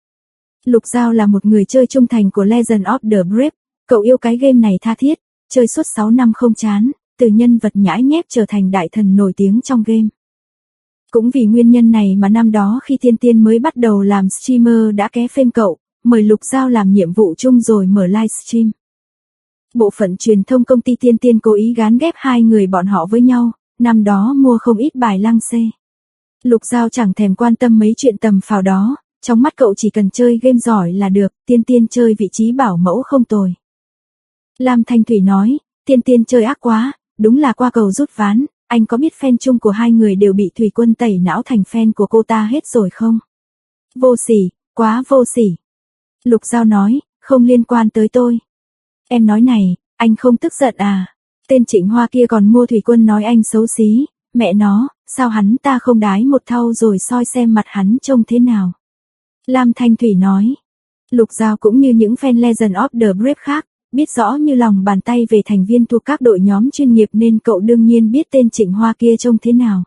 Lục Giao là một người chơi trung thành của Legend of the Brave, cậu yêu cái game này tha thiết, chơi suốt sáu năm không chán, từ nhân vật nhãi nhép trở thành đại thần nổi tiếng trong game. Cũng vì nguyên nhân này mà năm đó khi Tiên Tiên mới bắt đầu làm streamer đã ké phêm cậu, mời Lục Giao làm nhiệm vụ chung rồi mở livestream. Bộ phận truyền thông công ty Tiên Tiên cố ý gán ghép hai người bọn họ với nhau, năm đó mua không ít bài lăng xê. Lục Giao chẳng thèm quan tâm mấy chuyện tầm phào đó, trong mắt cậu chỉ cần chơi game giỏi là được, Tiên Tiên chơi vị trí bảo mẫu không tồi. Lam Thanh Thủy nói, Tiên Tiên chơi ác quá, đúng là qua cầu rút ván, anh có biết fan chung của hai người đều bị Thủy Quân tẩy não thành fan của cô ta hết rồi không? Vô sỉ, quá vô sỉ. Lục Giao nói, không liên quan tới tôi. Em nói này, anh không tức giận à? Tên Trịnh Hoa kia còn mua Thủy Quân nói anh xấu xí, mẹ nó, sao hắn ta không đái một thau rồi soi xem mặt hắn trông thế nào? Lam Thanh Thủy nói, Lục Giao cũng như những fan Legend of the Brave khác, biết rõ như lòng bàn tay về thành viên thuộc các đội nhóm chuyên nghiệp nên cậu đương nhiên biết tên Trịnh Hoa kia trông thế nào.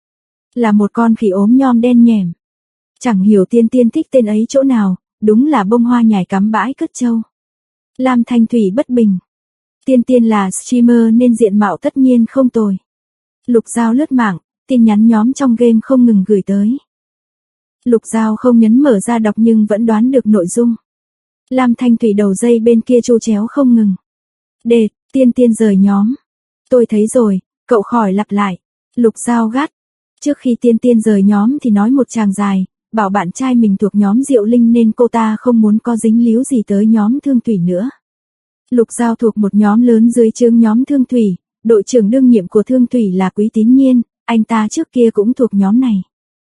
Là một con khỉ ốm nhom đen nhẻm. Chẳng hiểu Tiên Tiên thích tên ấy chỗ nào, đúng là bông hoa nhài cắm bãi cất trâu. Lam Thanh Thủy bất bình. Tiên Tiên là streamer nên diện mạo tất nhiên không tồi. Lục Giao lướt mạng, tin nhắn nhóm trong game không ngừng gửi tới. Lục Giao không nhấn mở ra đọc nhưng vẫn đoán được nội dung. Lam Thanh Thủy đầu dây bên kia trô chéo không ngừng. Đệt, Tiên Tiên rời nhóm. Tôi thấy rồi, cậu khỏi lặp lại. Lục Giao gắt. Trước khi Tiên Tiên rời nhóm thì nói một tràng dài, bảo bạn trai mình thuộc nhóm Diệu Linh nên cô ta không muốn có dính líu gì tới nhóm Thương Thủy nữa. Lục Giao thuộc một nhóm lớn dưới trướng nhóm Thương Thủy, đội trưởng đương nhiệm của Thương Thủy là Quý Tín Nhiên, anh ta trước kia cũng thuộc nhóm này.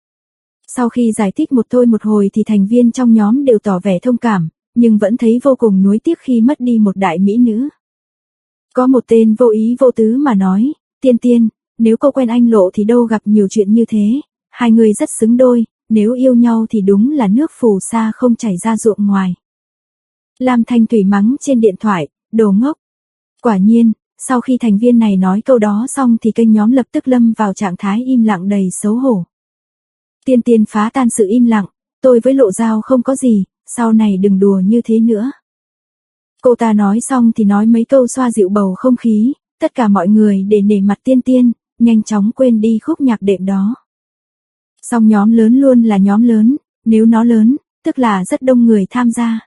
Sau khi giải thích một thôi một hồi thì thành viên trong nhóm đều tỏ vẻ thông cảm, nhưng vẫn thấy vô cùng nuối tiếc khi mất đi một đại mỹ nữ. Có một tên vô ý vô tứ mà nói, Tiên Tiên, nếu cô quen anh Lộ thì đâu gặp nhiều chuyện như thế, hai người rất xứng đôi, nếu yêu nhau thì đúng là nước phù sa không chảy ra ruộng ngoài. Lam Thanh Thủy mắng trên điện thoại, đồ ngốc. Quả nhiên, sau khi thành viên này nói câu đó xong thì kênh nhóm lập tức lâm vào trạng thái im lặng đầy xấu hổ. Tiên Tiên phá tan sự im lặng, tôi với Lộ Giao không có gì, sau này đừng đùa như thế nữa. Cô ta nói xong thì nói mấy câu xoa dịu bầu không khí, tất cả mọi người để nể mặt Tiên Tiên, nhanh chóng quên đi khúc nhạc đệm đó. Song nhóm lớn luôn là nhóm lớn, nếu nó lớn, tức là rất đông người tham gia.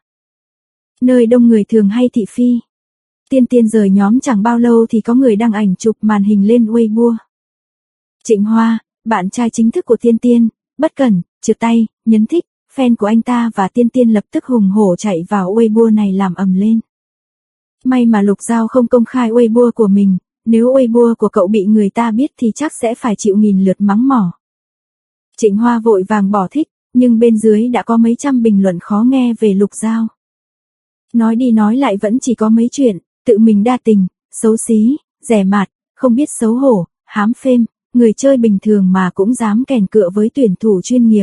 Nơi đông người thường hay thị phi. Tiên Tiên rời nhóm chẳng bao lâu thì có người đăng ảnh chụp màn hình lên Weibo. Trịnh Hoa, bạn trai chính thức của Tiên Tiên, bất cẩn, trượt tay, nhấn thích, fan của anh ta và Tiên Tiên lập tức hùng hổ chạy vào Weibo này làm ầm lên. May mà Lục Giao không công khai Weibo của mình, nếu Weibo của cậu bị người ta biết thì chắc sẽ phải chịu nghìn lượt mắng mỏ. Trịnh Hoa vội vàng bỏ thích, nhưng bên dưới đã có mấy trăm bình luận khó nghe về Lục Giao. Nói đi nói lại vẫn chỉ có mấy chuyện, tự mình đa tình, xấu xí, rẻ mạt, không biết xấu hổ, hám phêm, người chơi bình thường mà cũng dám kèn cựa với tuyển thủ chuyên nghiệp.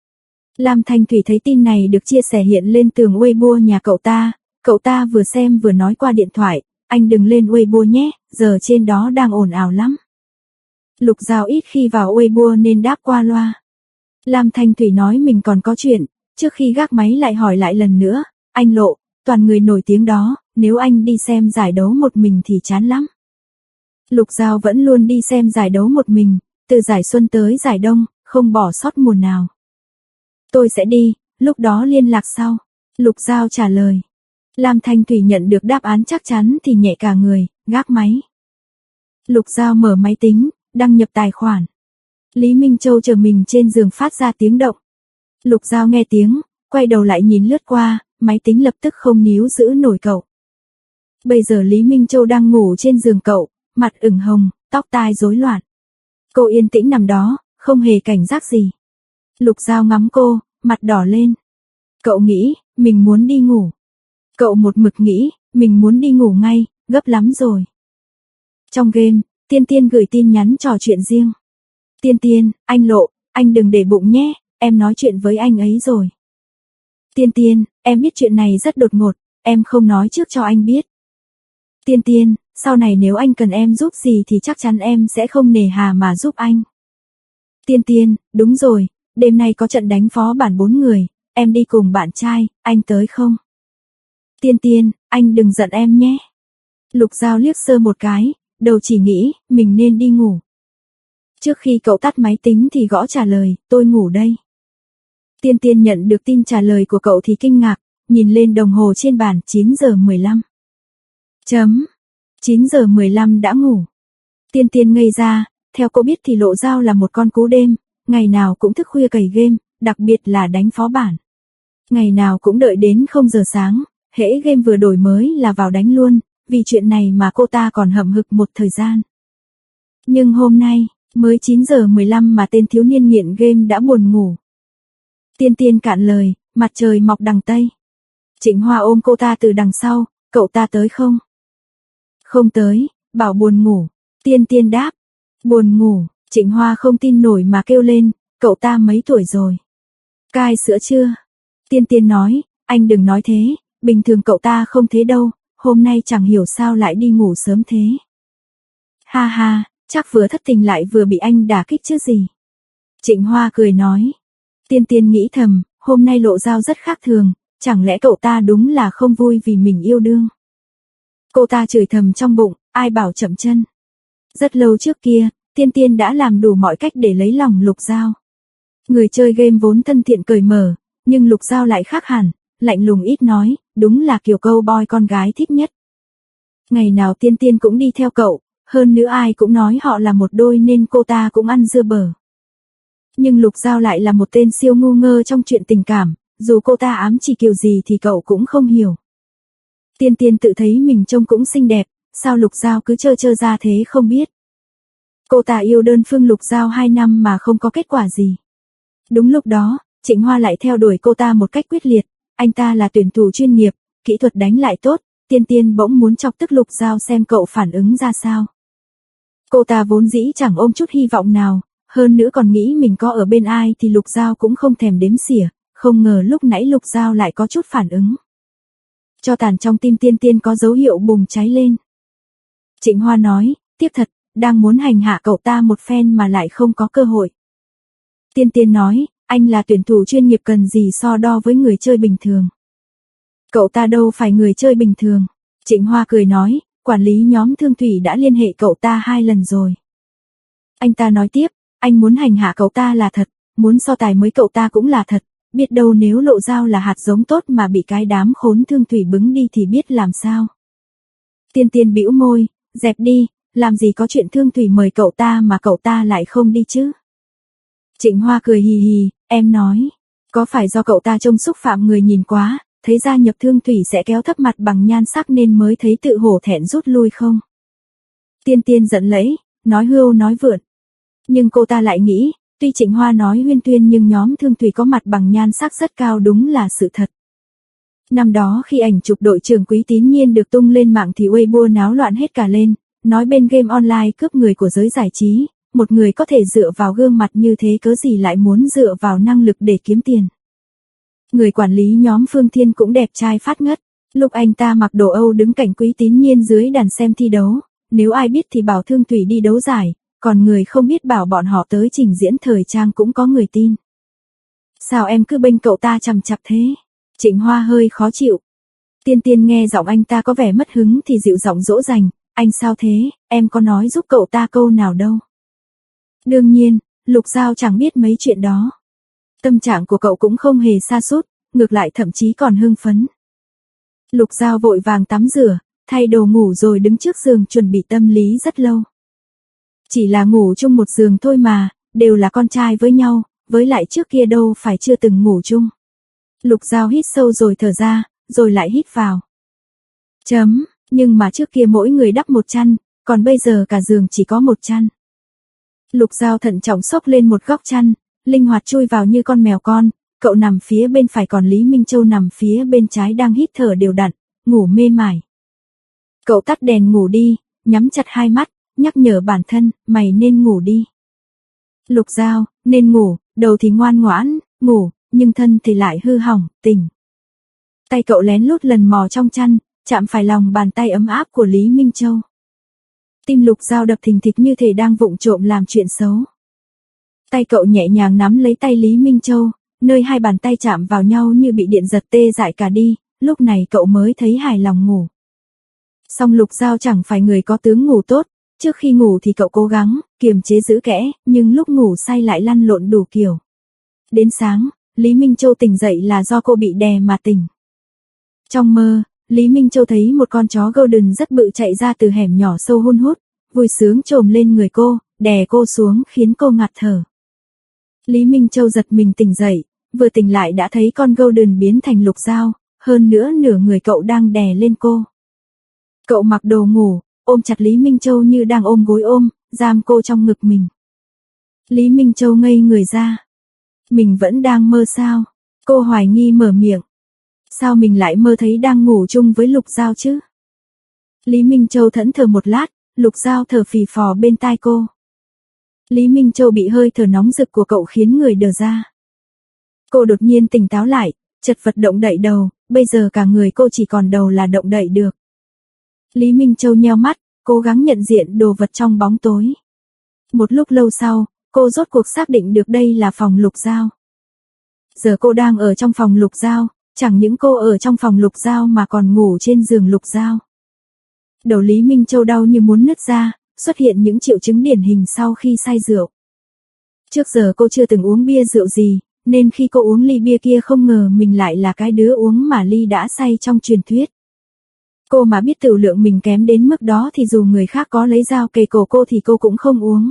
Lam Thanh Thủy thấy tin này được chia sẻ hiện lên tường Weibo nhà cậu ta, cậu ta vừa xem vừa nói qua điện thoại, anh đừng lên Weibo nhé, giờ trên đó đang ồn ào lắm. Lục Giao ít khi vào Weibo nên đáp qua loa. Lam Thanh Thủy nói mình còn có chuyện, trước khi gác máy lại hỏi lại lần nữa, anh Lộ, toàn người nổi tiếng đó, nếu anh đi xem giải đấu một mình thì chán lắm. Lục Giao vẫn luôn đi xem giải đấu một mình, từ giải xuân tới giải đông, không bỏ sót mùa nào. Tôi sẽ đi, lúc đó liên lạc sau. Lục Giao trả lời. Lam Thanh Thủy nhận được đáp án chắc chắn thì nhẹ cả người, gác máy. Lục Giao mở máy tính, đăng nhập tài khoản. Lý Minh Châu chờ mình trên giường phát ra tiếng động. Lục Giao nghe tiếng, quay đầu lại nhìn lướt qua, máy tính lập tức không níu giữ nổi cậu. Bây giờ Lý Minh Châu đang ngủ trên giường cậu, mặt ửng hồng, tóc tai rối loạn. Cô yên tĩnh nằm đó, không hề cảnh giác gì. Lục Giao ngắm cô, mặt đỏ lên. Cậu nghĩ, mình muốn đi ngủ. Cậu một mực nghĩ, mình muốn đi ngủ ngay, gấp lắm rồi. Trong game, Tiên Tiên gửi tin nhắn trò chuyện riêng. Tiên Tiên, anh Lộ, anh đừng để bụng nhé, em nói chuyện với anh ấy rồi. Tiên Tiên, em biết chuyện này rất đột ngột, em không nói trước cho anh biết. Tiên Tiên, sau này nếu anh cần em giúp gì thì chắc chắn em sẽ không nề hà mà giúp anh. Tiên Tiên, đúng rồi, đêm nay có trận đánh phó bản bốn người, em đi cùng bạn trai, anh tới không? Tiên Tiên, anh đừng giận em nhé. Lục Giao liếc sơ một cái, đầu chỉ nghĩ, mình nên đi ngủ. Trước khi cậu tắt máy tính thì gõ trả lời, tôi ngủ đây. Tiên Tiên nhận được tin trả lời của cậu thì kinh ngạc, nhìn lên đồng hồ trên bàn, chín giờ mười lăm. Chấm. chín giờ mười lăm đã ngủ. Tiên Tiên ngây ra, theo cô biết thì Lộ Giao là một con cú đêm, ngày nào cũng thức khuya cày game, đặc biệt là đánh phó bản. Ngày nào cũng đợi đến không giờ sáng, hễ game vừa đổi mới là vào đánh luôn, vì chuyện này mà cô ta còn hậm hực một thời gian. Nhưng hôm nay, mới chín giờ mười lăm mà tên thiếu niên nghiện game đã buồn ngủ. Tiên Tiên cạn lời, mặt trời mọc đằng Tây. Trịnh Hoa ôm cô ta từ đằng sau, cậu ta tới không? Không tới, bảo buồn ngủ. Tiên Tiên đáp, buồn ngủ. Trịnh Hoa không tin nổi mà kêu lên, cậu ta mấy tuổi rồi? Cai sữa chưa? Tiên Tiên nói, anh đừng nói thế, bình thường cậu ta không thế đâu, hôm nay chẳng hiểu sao lại đi ngủ sớm thế. Ha ha, chắc vừa thất tình lại vừa bị anh đả kích chứ gì. Trịnh Hoa cười nói. Tiên Tiên nghĩ thầm, hôm nay Lộ Dao rất khác thường, chẳng lẽ cậu ta đúng là không vui vì mình yêu đương. Cô ta chửi thầm trong bụng, ai bảo chậm chân. Rất lâu trước kia, Tiên Tiên đã làm đủ mọi cách để lấy lòng Lục Dao. Người chơi game vốn thân thiện cởi mở, nhưng Lục Dao lại khác hẳn, lạnh lùng ít nói, đúng là kiểu câu boy con gái thích nhất. Ngày nào Tiên Tiên cũng đi theo cậu, hơn nữa ai cũng nói họ là một đôi nên cô ta cũng ăn dưa bở. Nhưng Lục Dao lại là một tên siêu ngu ngơ trong chuyện tình cảm, dù cô ta ám chỉ kiểu gì thì cậu cũng không hiểu. Tiên Tiên tự thấy mình trông cũng xinh đẹp, sao Lục Dao cứ trơ trơ ra thế không biết. Cô ta yêu đơn phương Lục Dao hai năm mà không có kết quả gì. Đúng lúc đó, Trịnh Hoa lại theo đuổi cô ta một cách quyết liệt, anh ta là tuyển thủ chuyên nghiệp, kỹ thuật đánh lại tốt, Tiên Tiên bỗng muốn chọc tức Lục Dao xem cậu phản ứng ra sao. Cô ta vốn dĩ chẳng ôm chút hy vọng nào, hơn nữa còn nghĩ mình có ở bên ai thì Lục Dao cũng không thèm đếm xỉa, không ngờ lúc nãy Lục Dao lại có chút phản ứng. Cho tàn trong tim Tiên Tiên có dấu hiệu bùng cháy lên. Trịnh Hoa nói, tiếc thật, đang muốn hành hạ cậu ta một phen mà lại không có cơ hội. Tiên Tiên nói, anh là tuyển thủ chuyên nghiệp cần gì so đo với người chơi bình thường. Cậu ta đâu phải người chơi bình thường. Trịnh Hoa cười nói, quản lý nhóm Thương Thủy đã liên hệ cậu ta hai lần rồi. Anh ta nói tiếp, anh muốn hành hạ cậu ta là thật, muốn so tài với cậu ta cũng là thật, biết đâu nếu Lộ Dao là hạt giống tốt mà bị cái đám khốn Thương Thủy bứng đi thì biết làm sao. Tiên Tiên bĩu môi, dẹp đi, làm gì có chuyện Thương Thủy mời cậu ta mà cậu ta lại không đi chứ. Trịnh Hoa cười hì hì, em nói, có phải do cậu ta trông xúc phạm người nhìn quá, thấy gia nhập Thương Thủy sẽ kéo thấp mặt bằng nhan sắc nên mới thấy tự hổ thẹn rút lui không? Tiên Tiên giận lẫy, nói hưu nói vượn. Nhưng cô ta lại nghĩ, tuy Trịnh Hoa nói huyên tuyên nhưng nhóm Thương Thủy có mặt bằng nhan sắc rất cao đúng là sự thật. Năm đó khi ảnh chụp đội trưởng Quý Tín Nhiên được tung lên mạng thì Weibo náo loạn hết cả lên, nói bên game online cướp người của giới giải trí, một người có thể dựa vào gương mặt như thế cớ gì lại muốn dựa vào năng lực để kiếm tiền. Người quản lý nhóm Phương Thiên cũng đẹp trai phát ngất, lúc anh ta mặc đồ Âu đứng cạnh Quý Tín Nhiên dưới đàn xem thi đấu, nếu ai biết thì bảo Thương Thủy đi đấu giải, còn người không biết bảo bọn họ tới trình diễn thời trang cũng có người tin. Sao em cứ bênh cậu ta chằm chặp thế? Trịnh Hoa hơi khó chịu. Tiên Tiên nghe giọng anh ta có vẻ mất hứng thì dịu giọng dỗ dành, anh sao thế, em có nói giúp cậu ta câu nào đâu. Đương nhiên, Lục Dao chẳng biết mấy chuyện đó. Tâm trạng của cậu cũng không hề sa sút, ngược lại thậm chí còn hưng phấn. Lục Dao vội vàng tắm rửa, thay đồ ngủ rồi đứng trước giường chuẩn bị tâm lý rất lâu. Chỉ là ngủ chung một giường thôi mà, đều là con trai với nhau, với lại trước kia đâu phải chưa từng ngủ chung. Lục Dao hít sâu rồi thở ra, rồi lại hít vào. Chấm, nhưng mà trước kia mỗi người đắp một chăn, còn bây giờ cả giường chỉ có một chăn. Lục Dao thận trọng xốc lên một góc chăn, linh hoạt chui vào như con mèo con, cậu nằm phía bên phải còn Lý Minh Châu nằm phía bên trái đang hít thở đều đặn, ngủ mê mải. Cậu tắt đèn ngủ đi, nhắm chặt hai mắt, nhắc nhở bản thân, mày nên ngủ đi. Lục Dao, nên ngủ, đầu thì ngoan ngoãn, ngủ, nhưng thân thì lại hư hỏng, tỉnh. Tay cậu lén lút lần mò trong chăn, chạm phải lòng bàn tay ấm áp của Lý Minh Châu. Tim Lục Dao đập thình thịch như thể đang vụng trộm làm chuyện xấu. Tay cậu nhẹ nhàng nắm lấy tay Lý Minh Châu, nơi hai bàn tay chạm vào nhau như bị điện giật tê dại cả đi, lúc này cậu mới thấy hài lòng ngủ. Song Lục Dao chẳng phải người có tướng ngủ tốt, trước khi ngủ thì cậu cố gắng, kiềm chế giữ kẽ, nhưng lúc ngủ say lại lăn lộn đủ kiểu. Đến sáng, Lý Minh Châu tỉnh dậy là do cô bị đè mà tỉnh. Trong mơ, Lý Minh Châu thấy một con chó Golden rất bự chạy ra từ hẻm nhỏ sâu hun hút, vui sướng chồm lên người cô, đè cô xuống khiến cô ngạt thở. Lý Minh Châu giật mình tỉnh dậy, vừa tỉnh lại đã thấy con Golden biến thành Lục Giao, hơn nữa nửa người cậu đang đè lên cô. Cậu mặc đồ ngủ, ôm chặt Lý Minh Châu như đang ôm gối ôm, giam cô trong ngực mình. Lý Minh Châu ngây người ra. Mình vẫn đang mơ sao? Cô hoài nghi mở miệng. Sao mình lại mơ thấy đang ngủ chung với Lục Giao chứ? Lý Minh Châu thẫn thờ một lát, Lục Giao thở phì phò bên tai cô. Lý Minh Châu bị hơi thở nóng rực của cậu khiến người đờ ra. Cô đột nhiên tỉnh táo lại, chật vật động đậy đầu, bây giờ cả người cô chỉ còn đầu là động đậy được. Lý Minh Châu nheo mắt, cố gắng nhận diện đồ vật trong bóng tối. Một lúc lâu sau, cô rốt cuộc xác định được đây là phòng Lục Giao. Giờ cô đang ở trong phòng Lục Giao, chẳng những cô ở trong phòng Lục Giao mà còn ngủ trên giường Lục Giao. Đầu Lý Minh Châu đau như muốn nứt ra, xuất hiện những triệu chứng điển hình sau khi say rượu. Trước giờ cô chưa từng uống bia rượu gì, nên khi cô uống ly bia kia không ngờ mình lại là cái đứa uống mà ly đã say trong truyền thuyết. Cô mà biết tửu lượng mình kém đến mức đó thì dù người khác có lấy dao kề cổ cô thì cô cũng không uống.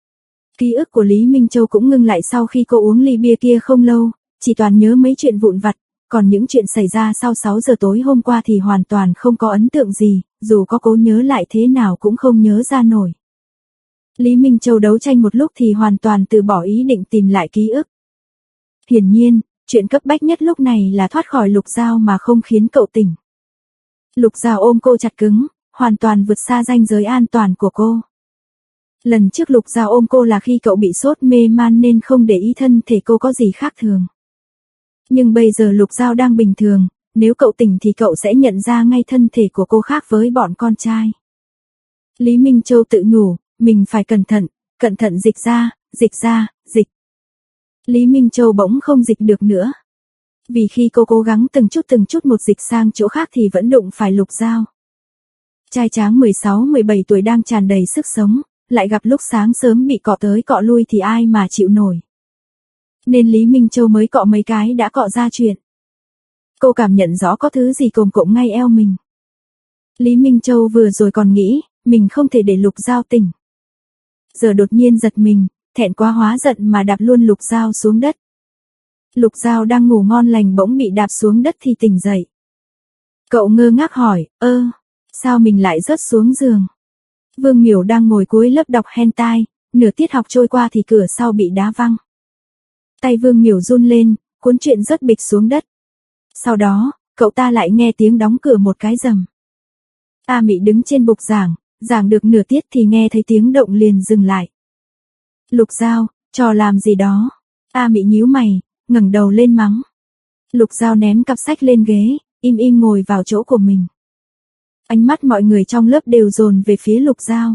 Ký ức của Lý Minh Châu cũng ngưng lại sau khi cô uống ly bia kia không lâu, chỉ toàn nhớ mấy chuyện vụn vặt, còn những chuyện xảy ra sau sáu giờ tối hôm qua thì hoàn toàn không có ấn tượng gì, dù có cố nhớ lại thế nào cũng không nhớ ra nổi. Lý Minh Châu đấu tranh một lúc thì hoàn toàn từ bỏ ý định tìm lại ký ức. Hiển nhiên, chuyện cấp bách nhất lúc này là thoát khỏi Lục Giao mà không khiến cậu tỉnh. Lục Giao ôm cô chặt cứng, hoàn toàn vượt xa ranh giới an toàn của cô. Lần trước Lục Giao ôm cô là khi cậu bị sốt mê man nên không để ý thân thể cô có gì khác thường. Nhưng bây giờ Lục Giao đang bình thường, nếu cậu tỉnh thì cậu sẽ nhận ra ngay thân thể của cô khác với bọn con trai. Lý Minh Châu tự nhủ, mình phải cẩn thận, cẩn thận dịch ra, dịch ra, dịch. Lý Minh Châu bỗng không dịch được nữa. Vì khi cô cố gắng từng chút từng chút một dịch sang chỗ khác thì vẫn đụng phải Lục Giao. Trai tráng mười sáu mười bảy tuổi đang tràn đầy sức sống, lại gặp lúc sáng sớm bị cọ tới cọ lui thì ai mà chịu nổi. Nên Lý Minh Châu mới cọ mấy cái đã cọ ra chuyện. Cô cảm nhận rõ có thứ gì cồm cộm ngay eo mình. Lý Minh Châu vừa rồi còn nghĩ, mình không thể để Lục Giao tỉnh. Giờ đột nhiên giật mình, thẹn quá hóa giận mà đạp luôn Lục Giao xuống đất. Lục Giao đang ngủ ngon lành bỗng bị đạp xuống đất thì tỉnh dậy. Cậu ngơ ngác hỏi, ơ, sao mình lại rớt xuống giường? Vương Miểu đang ngồi cuối lớp đọc hentai, nửa tiết học trôi qua thì cửa sau bị đá văng. Tay Vương Miểu run lên, cuốn truyện rớt bịch xuống đất. Sau đó, cậu ta lại nghe tiếng đóng cửa một cái rầm. A Mị đứng trên bục giảng, giảng được nửa tiết thì nghe thấy tiếng động liền dừng lại. Lục Giao, trò làm gì đó? A Mị nhíu mày, ngẩng đầu lên mắng. Lục Giao ném cặp sách lên ghế, im im ngồi vào chỗ của mình. Ánh mắt mọi người trong lớp đều dồn về phía Lục Giao.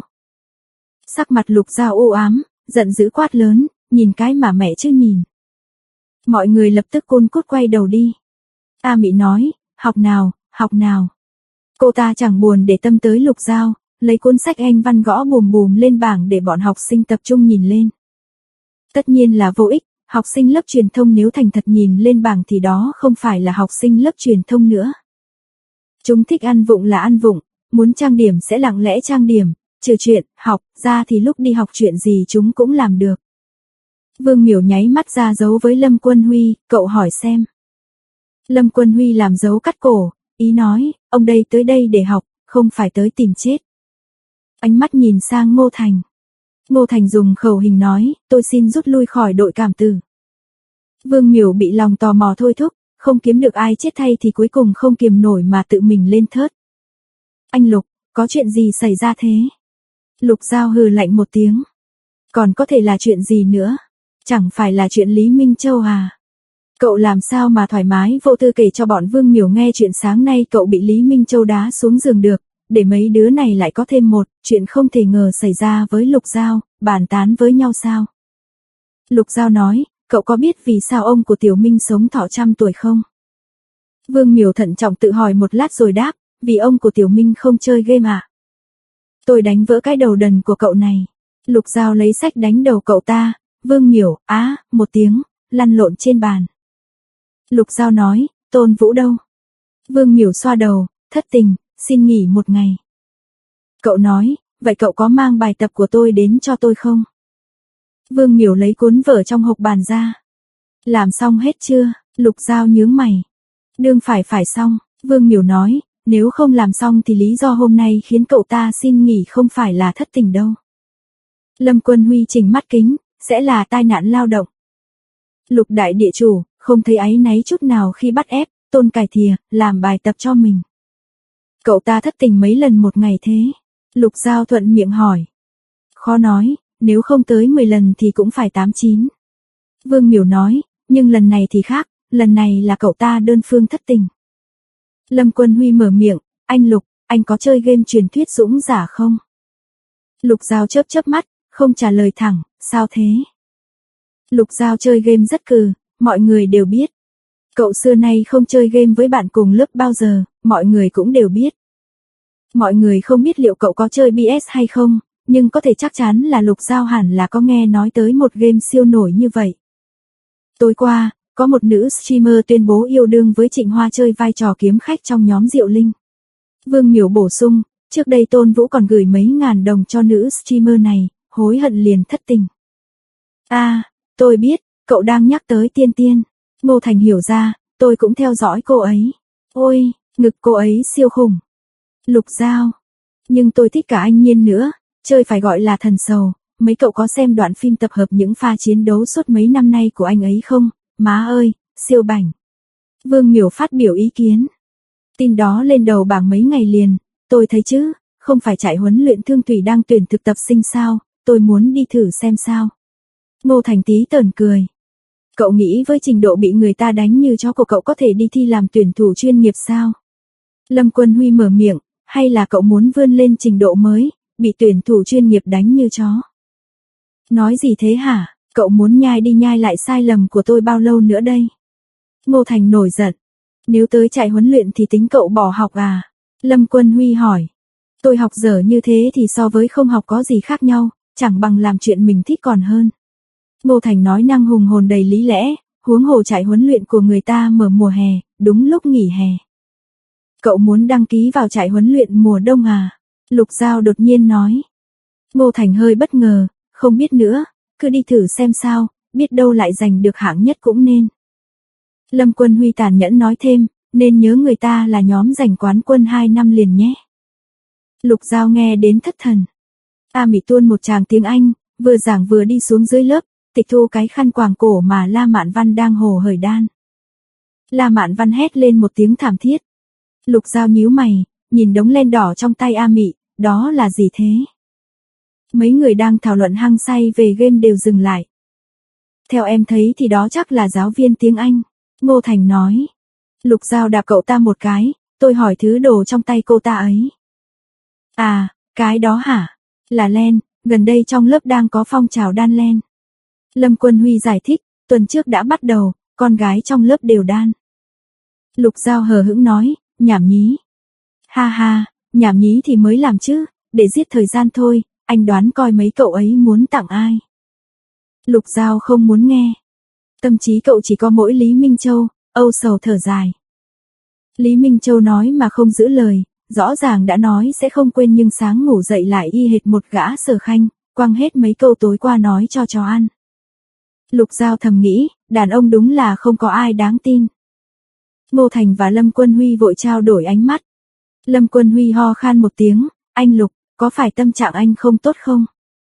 Sắc mặt Lục Giao u ám, giận dữ quát lớn, nhìn cái mà mẹ chứ nhìn. Mọi người lập tức côn cút quay đầu đi. A Mị nói, học nào, học nào. Cô ta chẳng buồn để tâm tới Lục Giao, lấy cuốn sách Anh văn gõ bùm bùm lên bảng để bọn học sinh tập trung nhìn lên. Tất nhiên là vô ích, học sinh lớp truyền thông nếu thành thật nhìn lên bảng thì đó không phải là học sinh lớp truyền thông nữa. Chúng thích ăn vụng là ăn vụng, muốn trang điểm sẽ lặng lẽ trang điểm, trừ chuyện, học, ra thì lúc đi học chuyện gì chúng cũng làm được. Vương Miểu nháy mắt ra dấu với Lâm Quân Huy, cậu hỏi xem. Lâm Quân Huy làm dấu cắt cổ, ý nói, ông đây tới đây để học, không phải tới tìm chết. Ánh mắt nhìn sang Ngô Thành. Ngô Thành dùng khẩu hình nói, tôi xin rút lui khỏi đội cảm tử. Vương Miểu bị lòng tò mò thôi thúc, không kiếm được ai chết thay thì cuối cùng không kiềm nổi mà tự mình lên thớt. Anh Lục, có chuyện gì xảy ra thế? Lục Giao hừ lạnh một tiếng. Còn có thể là chuyện gì nữa? Chẳng phải là chuyện Lý Minh Châu à? Cậu làm sao mà thoải mái vô tư kể cho bọn Vương Miểu nghe chuyện sáng nay cậu bị Lý Minh Châu đá xuống giường được, để mấy đứa này lại có thêm một chuyện không thể ngờ xảy ra với Lục Giao, bàn tán với nhau sao? Lục Giao nói, cậu có biết vì sao ông của Tiểu Minh sống thọ trăm tuổi không? Vương Miểu thận trọng tự hỏi một lát rồi đáp, vì ông của Tiểu Minh không chơi game à? Tôi đánh vỡ cái đầu đần của cậu này. Lục Giao lấy sách đánh đầu cậu ta, Vương Miểu, á, một tiếng, lăn lộn trên bàn. Lục Giao nói, Tôn Vũ đâu? Vương Miểu xoa đầu, thất tình, xin nghỉ một ngày. Cậu nói, vậy cậu có mang bài tập của tôi đến cho tôi không? Vương Miểu lấy cuốn vở trong hộc bàn ra. Làm xong hết chưa? Lục Giao nhướng mày. Đương phải phải xong, Vương Miểu nói, nếu không làm xong thì lý do hôm nay khiến cậu ta xin nghỉ không phải là thất tình đâu. Lâm Quân Huy chỉnh mắt kính, sẽ là tai nạn lao động. Lục đại địa chủ, không thấy áy náy chút nào khi bắt ép, Tôn cải thìa, làm bài tập cho mình. Cậu ta thất tình mấy lần một ngày thế? Lục Giao thuận miệng hỏi. Khó nói, nếu không tới mười lần thì cũng phải tám chín. Vương Miểu nói, nhưng lần này thì khác, lần này là cậu ta đơn phương thất tình. Lâm Quân Huy mở miệng, anh Lục, anh có chơi game truyền thuyết dũng giả không? Lục Giao chớp chớp mắt, không trả lời thẳng, sao thế? Lục Giao chơi game rất cừ, mọi người đều biết. Cậu xưa nay không chơi game với bạn cùng lớp bao giờ, mọi người cũng đều biết. Mọi người không biết liệu cậu có chơi bê ét hay không, nhưng có thể chắc chắn là Lục Giao hẳn là có nghe nói tới một game siêu nổi như vậy. Tối qua, có một nữ streamer tuyên bố yêu đương với Trịnh Hoa chơi vai trò kiếm khách trong nhóm Diệu Linh. Vương Miểu bổ sung, trước đây Tôn Vũ còn gửi mấy ngàn đồng cho nữ streamer này, hối hận liền thất tình. À, tôi biết, cậu đang nhắc tới Tiên Tiên. Ngô Thành hiểu ra, tôi cũng theo dõi cô ấy. Ôi, ngực cô ấy siêu khủng. Lục Giao. Nhưng tôi thích cả anh Nhiên nữa, chơi phải gọi là thần sầu. Mấy cậu có xem đoạn phim tập hợp những pha chiến đấu suốt mấy năm nay của anh ấy không? Má ơi, siêu bảnh. Vương Miểu phát biểu ý kiến. Tin đó lên đầu bảng mấy ngày liền, tôi thấy chứ, không phải trại huấn luyện Thương Thủy đang tuyển thực tập sinh sao, tôi muốn đi thử xem sao. Ngô Thành tí tởn cười. Cậu nghĩ với trình độ bị người ta đánh như chó của cậu có thể đi thi làm tuyển thủ chuyên nghiệp sao? Lâm Quân Huy mở miệng, hay là cậu muốn vươn lên trình độ mới, bị tuyển thủ chuyên nghiệp đánh như chó? Nói gì thế hả? Cậu muốn nhai đi nhai lại sai lầm của tôi bao lâu nữa đây? Ngô Thành nổi giận. Nếu tới trại huấn luyện thì tính cậu bỏ học à? Lâm Quân Huy hỏi. Tôi học dở như thế thì so với không học có gì khác nhau, chẳng bằng làm chuyện mình thích còn hơn. Ngô Thành nói năng hùng hồn đầy lý lẽ, huống hồ trại huấn luyện của người ta mở mùa hè, đúng lúc nghỉ hè. Cậu muốn đăng ký vào trại huấn luyện mùa đông à? Lục Giao đột nhiên nói. Ngô Thành hơi bất ngờ, không biết nữa, cứ đi thử xem sao, biết đâu lại giành được hạng nhất cũng nên. Lâm Quân Huy tàn nhẫn nói thêm, nên nhớ người ta là nhóm giành quán quân hai năm liền nhé. Lục Giao nghe đến thất thần. A Mị tuôn một tràng tiếng Anh, vừa giảng vừa đi xuống dưới lớp, tịch thu cái khăn quàng cổ mà La Mạn Văn đang hồ hởi đan. La Mạn Văn hét lên một tiếng thảm thiết. Lục Giao nhíu mày, nhìn đống len đỏ trong tay A Mị, đó là gì thế? Mấy người đang thảo luận hăng say về game đều dừng lại. Theo em thấy thì đó chắc là giáo viên tiếng Anh. Ngô Thành nói. Lục Giao đạp cậu ta một cái, tôi hỏi thứ đồ trong tay cô ta ấy. À, cái đó hả? Là len, gần đây trong lớp đang có phong trào đan len. Lâm Quân Huy giải thích, tuần trước đã bắt đầu, con gái trong lớp đều đan. Lục Giao hờ hững nói, nhảm nhí. Ha ha, nhảm nhí thì mới làm chứ, để giết thời gian thôi, anh đoán coi mấy cậu ấy muốn tặng ai. Lục Giao không muốn nghe. Tâm trí cậu chỉ có mỗi Lý Minh Châu, âu sầu thở dài. Lý Minh Châu nói mà không giữ lời, rõ ràng đã nói sẽ không quên nhưng sáng ngủ dậy lại y hệt một gã Sở Khanh, quăng hết mấy câu tối qua nói cho chó ăn. Lục Giao thầm nghĩ, đàn ông đúng là không có ai đáng tin. Ngô Thành và Lâm Quân Huy vội trao đổi ánh mắt. Lâm Quân Huy ho khan một tiếng, anh Lục, có phải tâm trạng anh không tốt không?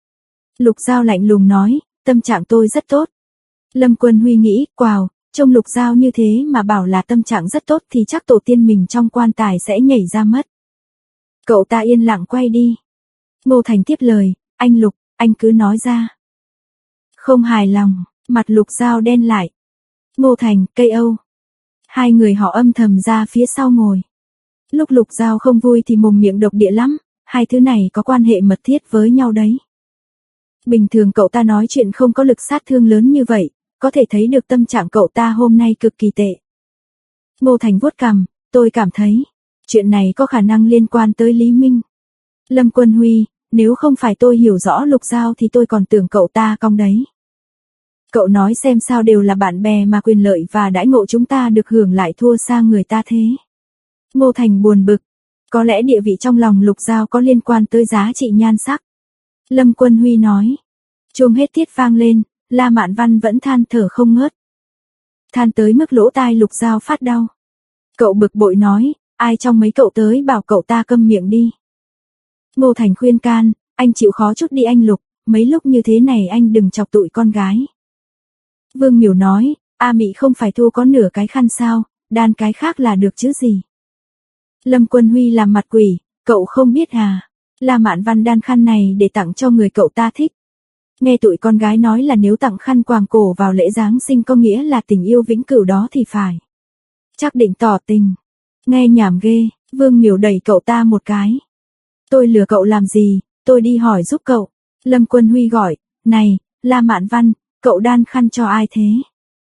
Lục Giao lạnh lùng nói, tâm trạng tôi rất tốt. Lâm Quân Huy nghĩ, quào, trông Lục Giao như thế mà bảo là tâm trạng rất tốt thì chắc tổ tiên mình trong quan tài sẽ nhảy ra mất. Cậu ta yên lặng quay đi. Ngô Thành tiếp lời, anh Lục, anh cứ nói ra. Không hài lòng, mặt Lục Giao đen lại. Ngô Thành, cây Âu. Hai người họ âm thầm ra phía sau ngồi. Lúc Lục Giao không vui thì mồm miệng độc địa lắm, hai thứ này có quan hệ mật thiết với nhau đấy. Bình thường cậu ta nói chuyện không có lực sát thương lớn như vậy, có thể thấy được tâm trạng cậu ta hôm nay cực kỳ tệ. Ngô Thành vuốt cằm, tôi cảm thấy, chuyện này có khả năng liên quan tới Lý Minh. Lâm Quân Huy, nếu không phải tôi hiểu rõ Lục Giao thì tôi còn tưởng cậu ta cong đấy. Cậu nói xem sao đều là bạn bè mà quyền lợi và đãi ngộ chúng ta được hưởng lại thua xa người ta thế. Ngô Thành buồn bực, có lẽ địa vị trong lòng Lục Giao có liên quan tới giá trị nhan sắc. Lâm Quân Huy nói, Chuông hết tiết vang lên, La Mạn Văn vẫn than thở không ngớt. Than tới mức lỗ tai Lục Giao phát đau. Cậu bực bội nói, ai trong mấy cậu tới bảo cậu ta câm miệng đi. Ngô Thành khuyên can, anh chịu khó chút đi anh Lục, mấy lúc như thế này anh đừng chọc tụi con gái. Vương Miểu nói, A Mị không phải thu có nửa cái khăn sao, đan cái khác là được chứ gì. Lâm Quân Huy làm mặt quỷ, cậu không biết à, La Mạn Văn đan khăn này để tặng cho người cậu ta thích. Nghe tụi con gái nói là nếu tặng khăn quàng cổ vào lễ Giáng sinh có nghĩa là tình yêu vĩnh cửu đó thì phải. Chắc định tỏ tình. Nghe nhảm ghê, Vương Miểu đẩy cậu ta một cái. Tôi lừa cậu làm gì, tôi đi hỏi giúp cậu. Lâm Quân Huy gọi, này, La Mạn Văn, cậu đan khăn cho ai thế?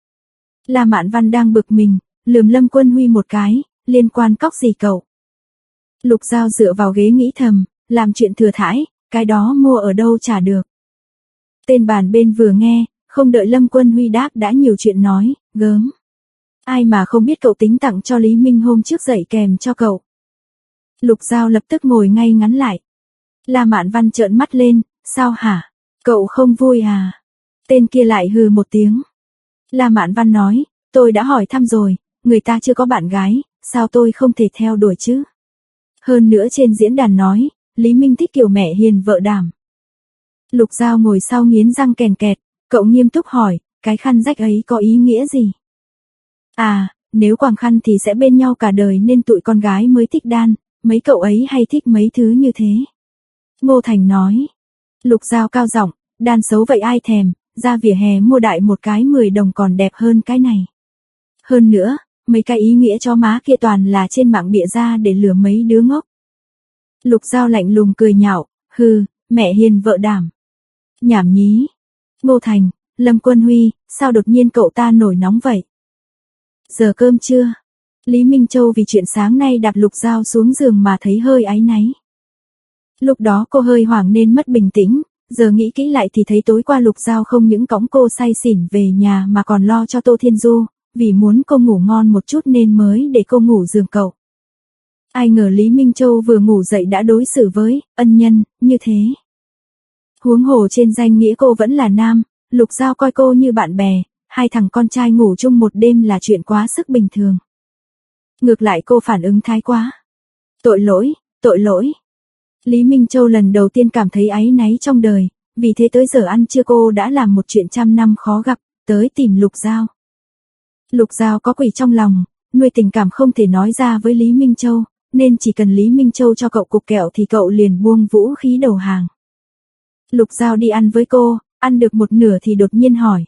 La Mạn Văn đang bực mình, lườm Lâm Quân Huy một cái, liên quan cóc gì cậu? Lục Giao dựa vào ghế nghĩ thầm, làm chuyện thừa thãi, cái đó mua ở đâu trả được. Tên bàn bên vừa nghe, không đợi Lâm Quân Huy đáp đã nhiều chuyện nói, gớm. Ai mà không biết cậu tính tặng cho Lý Minh hôm trước dạy kèm cho cậu. Lục Giao lập tức ngồi ngay ngắn lại. La Mạn Văn trợn mắt lên, sao hả? Cậu không vui à? Tên kia lại hừ một tiếng. La Mạn Văn nói, tôi đã hỏi thăm rồi, người ta chưa có bạn gái, sao tôi không thể theo đuổi chứ? Hơn nữa trên diễn đàn nói, Lý Minh thích kiểu mẹ hiền vợ đảm. Lục Giao ngồi sau nghiến răng kèn kẹt, cậu nghiêm túc hỏi, cái khăn rách ấy có ý nghĩa gì? À, nếu quàng khăn thì sẽ bên nhau cả đời nên tụi con gái mới thích đan, mấy cậu ấy hay thích mấy thứ như thế. Ngô Thành nói. Lục Giao cao giọng, đan xấu vậy ai thèm, ra vỉa hè mua đại một cái mười đồng còn đẹp hơn cái này. Hơn nữa, mấy cái ý nghĩa cho má kia toàn là trên mạng bịa ra để lừa mấy đứa ngốc. Lục Giao lạnh lùng cười nhạo, hừ, mẹ hiền vợ đảm. Nhảm nhí. Ngô Thành, Lâm Quân Huy, sao đột nhiên cậu ta nổi nóng vậy? Giờ cơm trưa. Lý Minh Châu vì chuyện sáng nay đạp Lục Giao xuống giường mà thấy hơi áy náy. Lúc đó cô hơi hoảng nên mất bình tĩnh, giờ nghĩ kỹ lại thì thấy tối qua Lục Giao không những cõng cô say xỉn về nhà mà còn lo cho Tô Thiên Du, vì muốn cô ngủ ngon một chút nên mới để cô ngủ giường cậu. Ai ngờ Lý Minh Châu vừa ngủ dậy đã đối xử với ân nhân như thế. Huống hồ trên danh nghĩa cô vẫn là nam, Lục Giao coi cô như bạn bè, hai thằng con trai ngủ chung một đêm là chuyện quá sức bình thường. Ngược lại cô phản ứng thái quá. Tội lỗi, tội lỗi. Lý Minh Châu lần đầu tiên cảm thấy áy náy trong đời, vì thế tới giờ ăn trưa cô đã làm một chuyện trăm năm khó gặp, tới tìm Lục Giao. Lục Giao có quỷ trong lòng, nuôi tình cảm không thể nói ra với Lý Minh Châu, nên chỉ cần Lý Minh Châu cho cậu cục kẹo thì cậu liền buông vũ khí đầu hàng. Lục Giao đi ăn với cô, ăn được một nửa thì đột nhiên hỏi.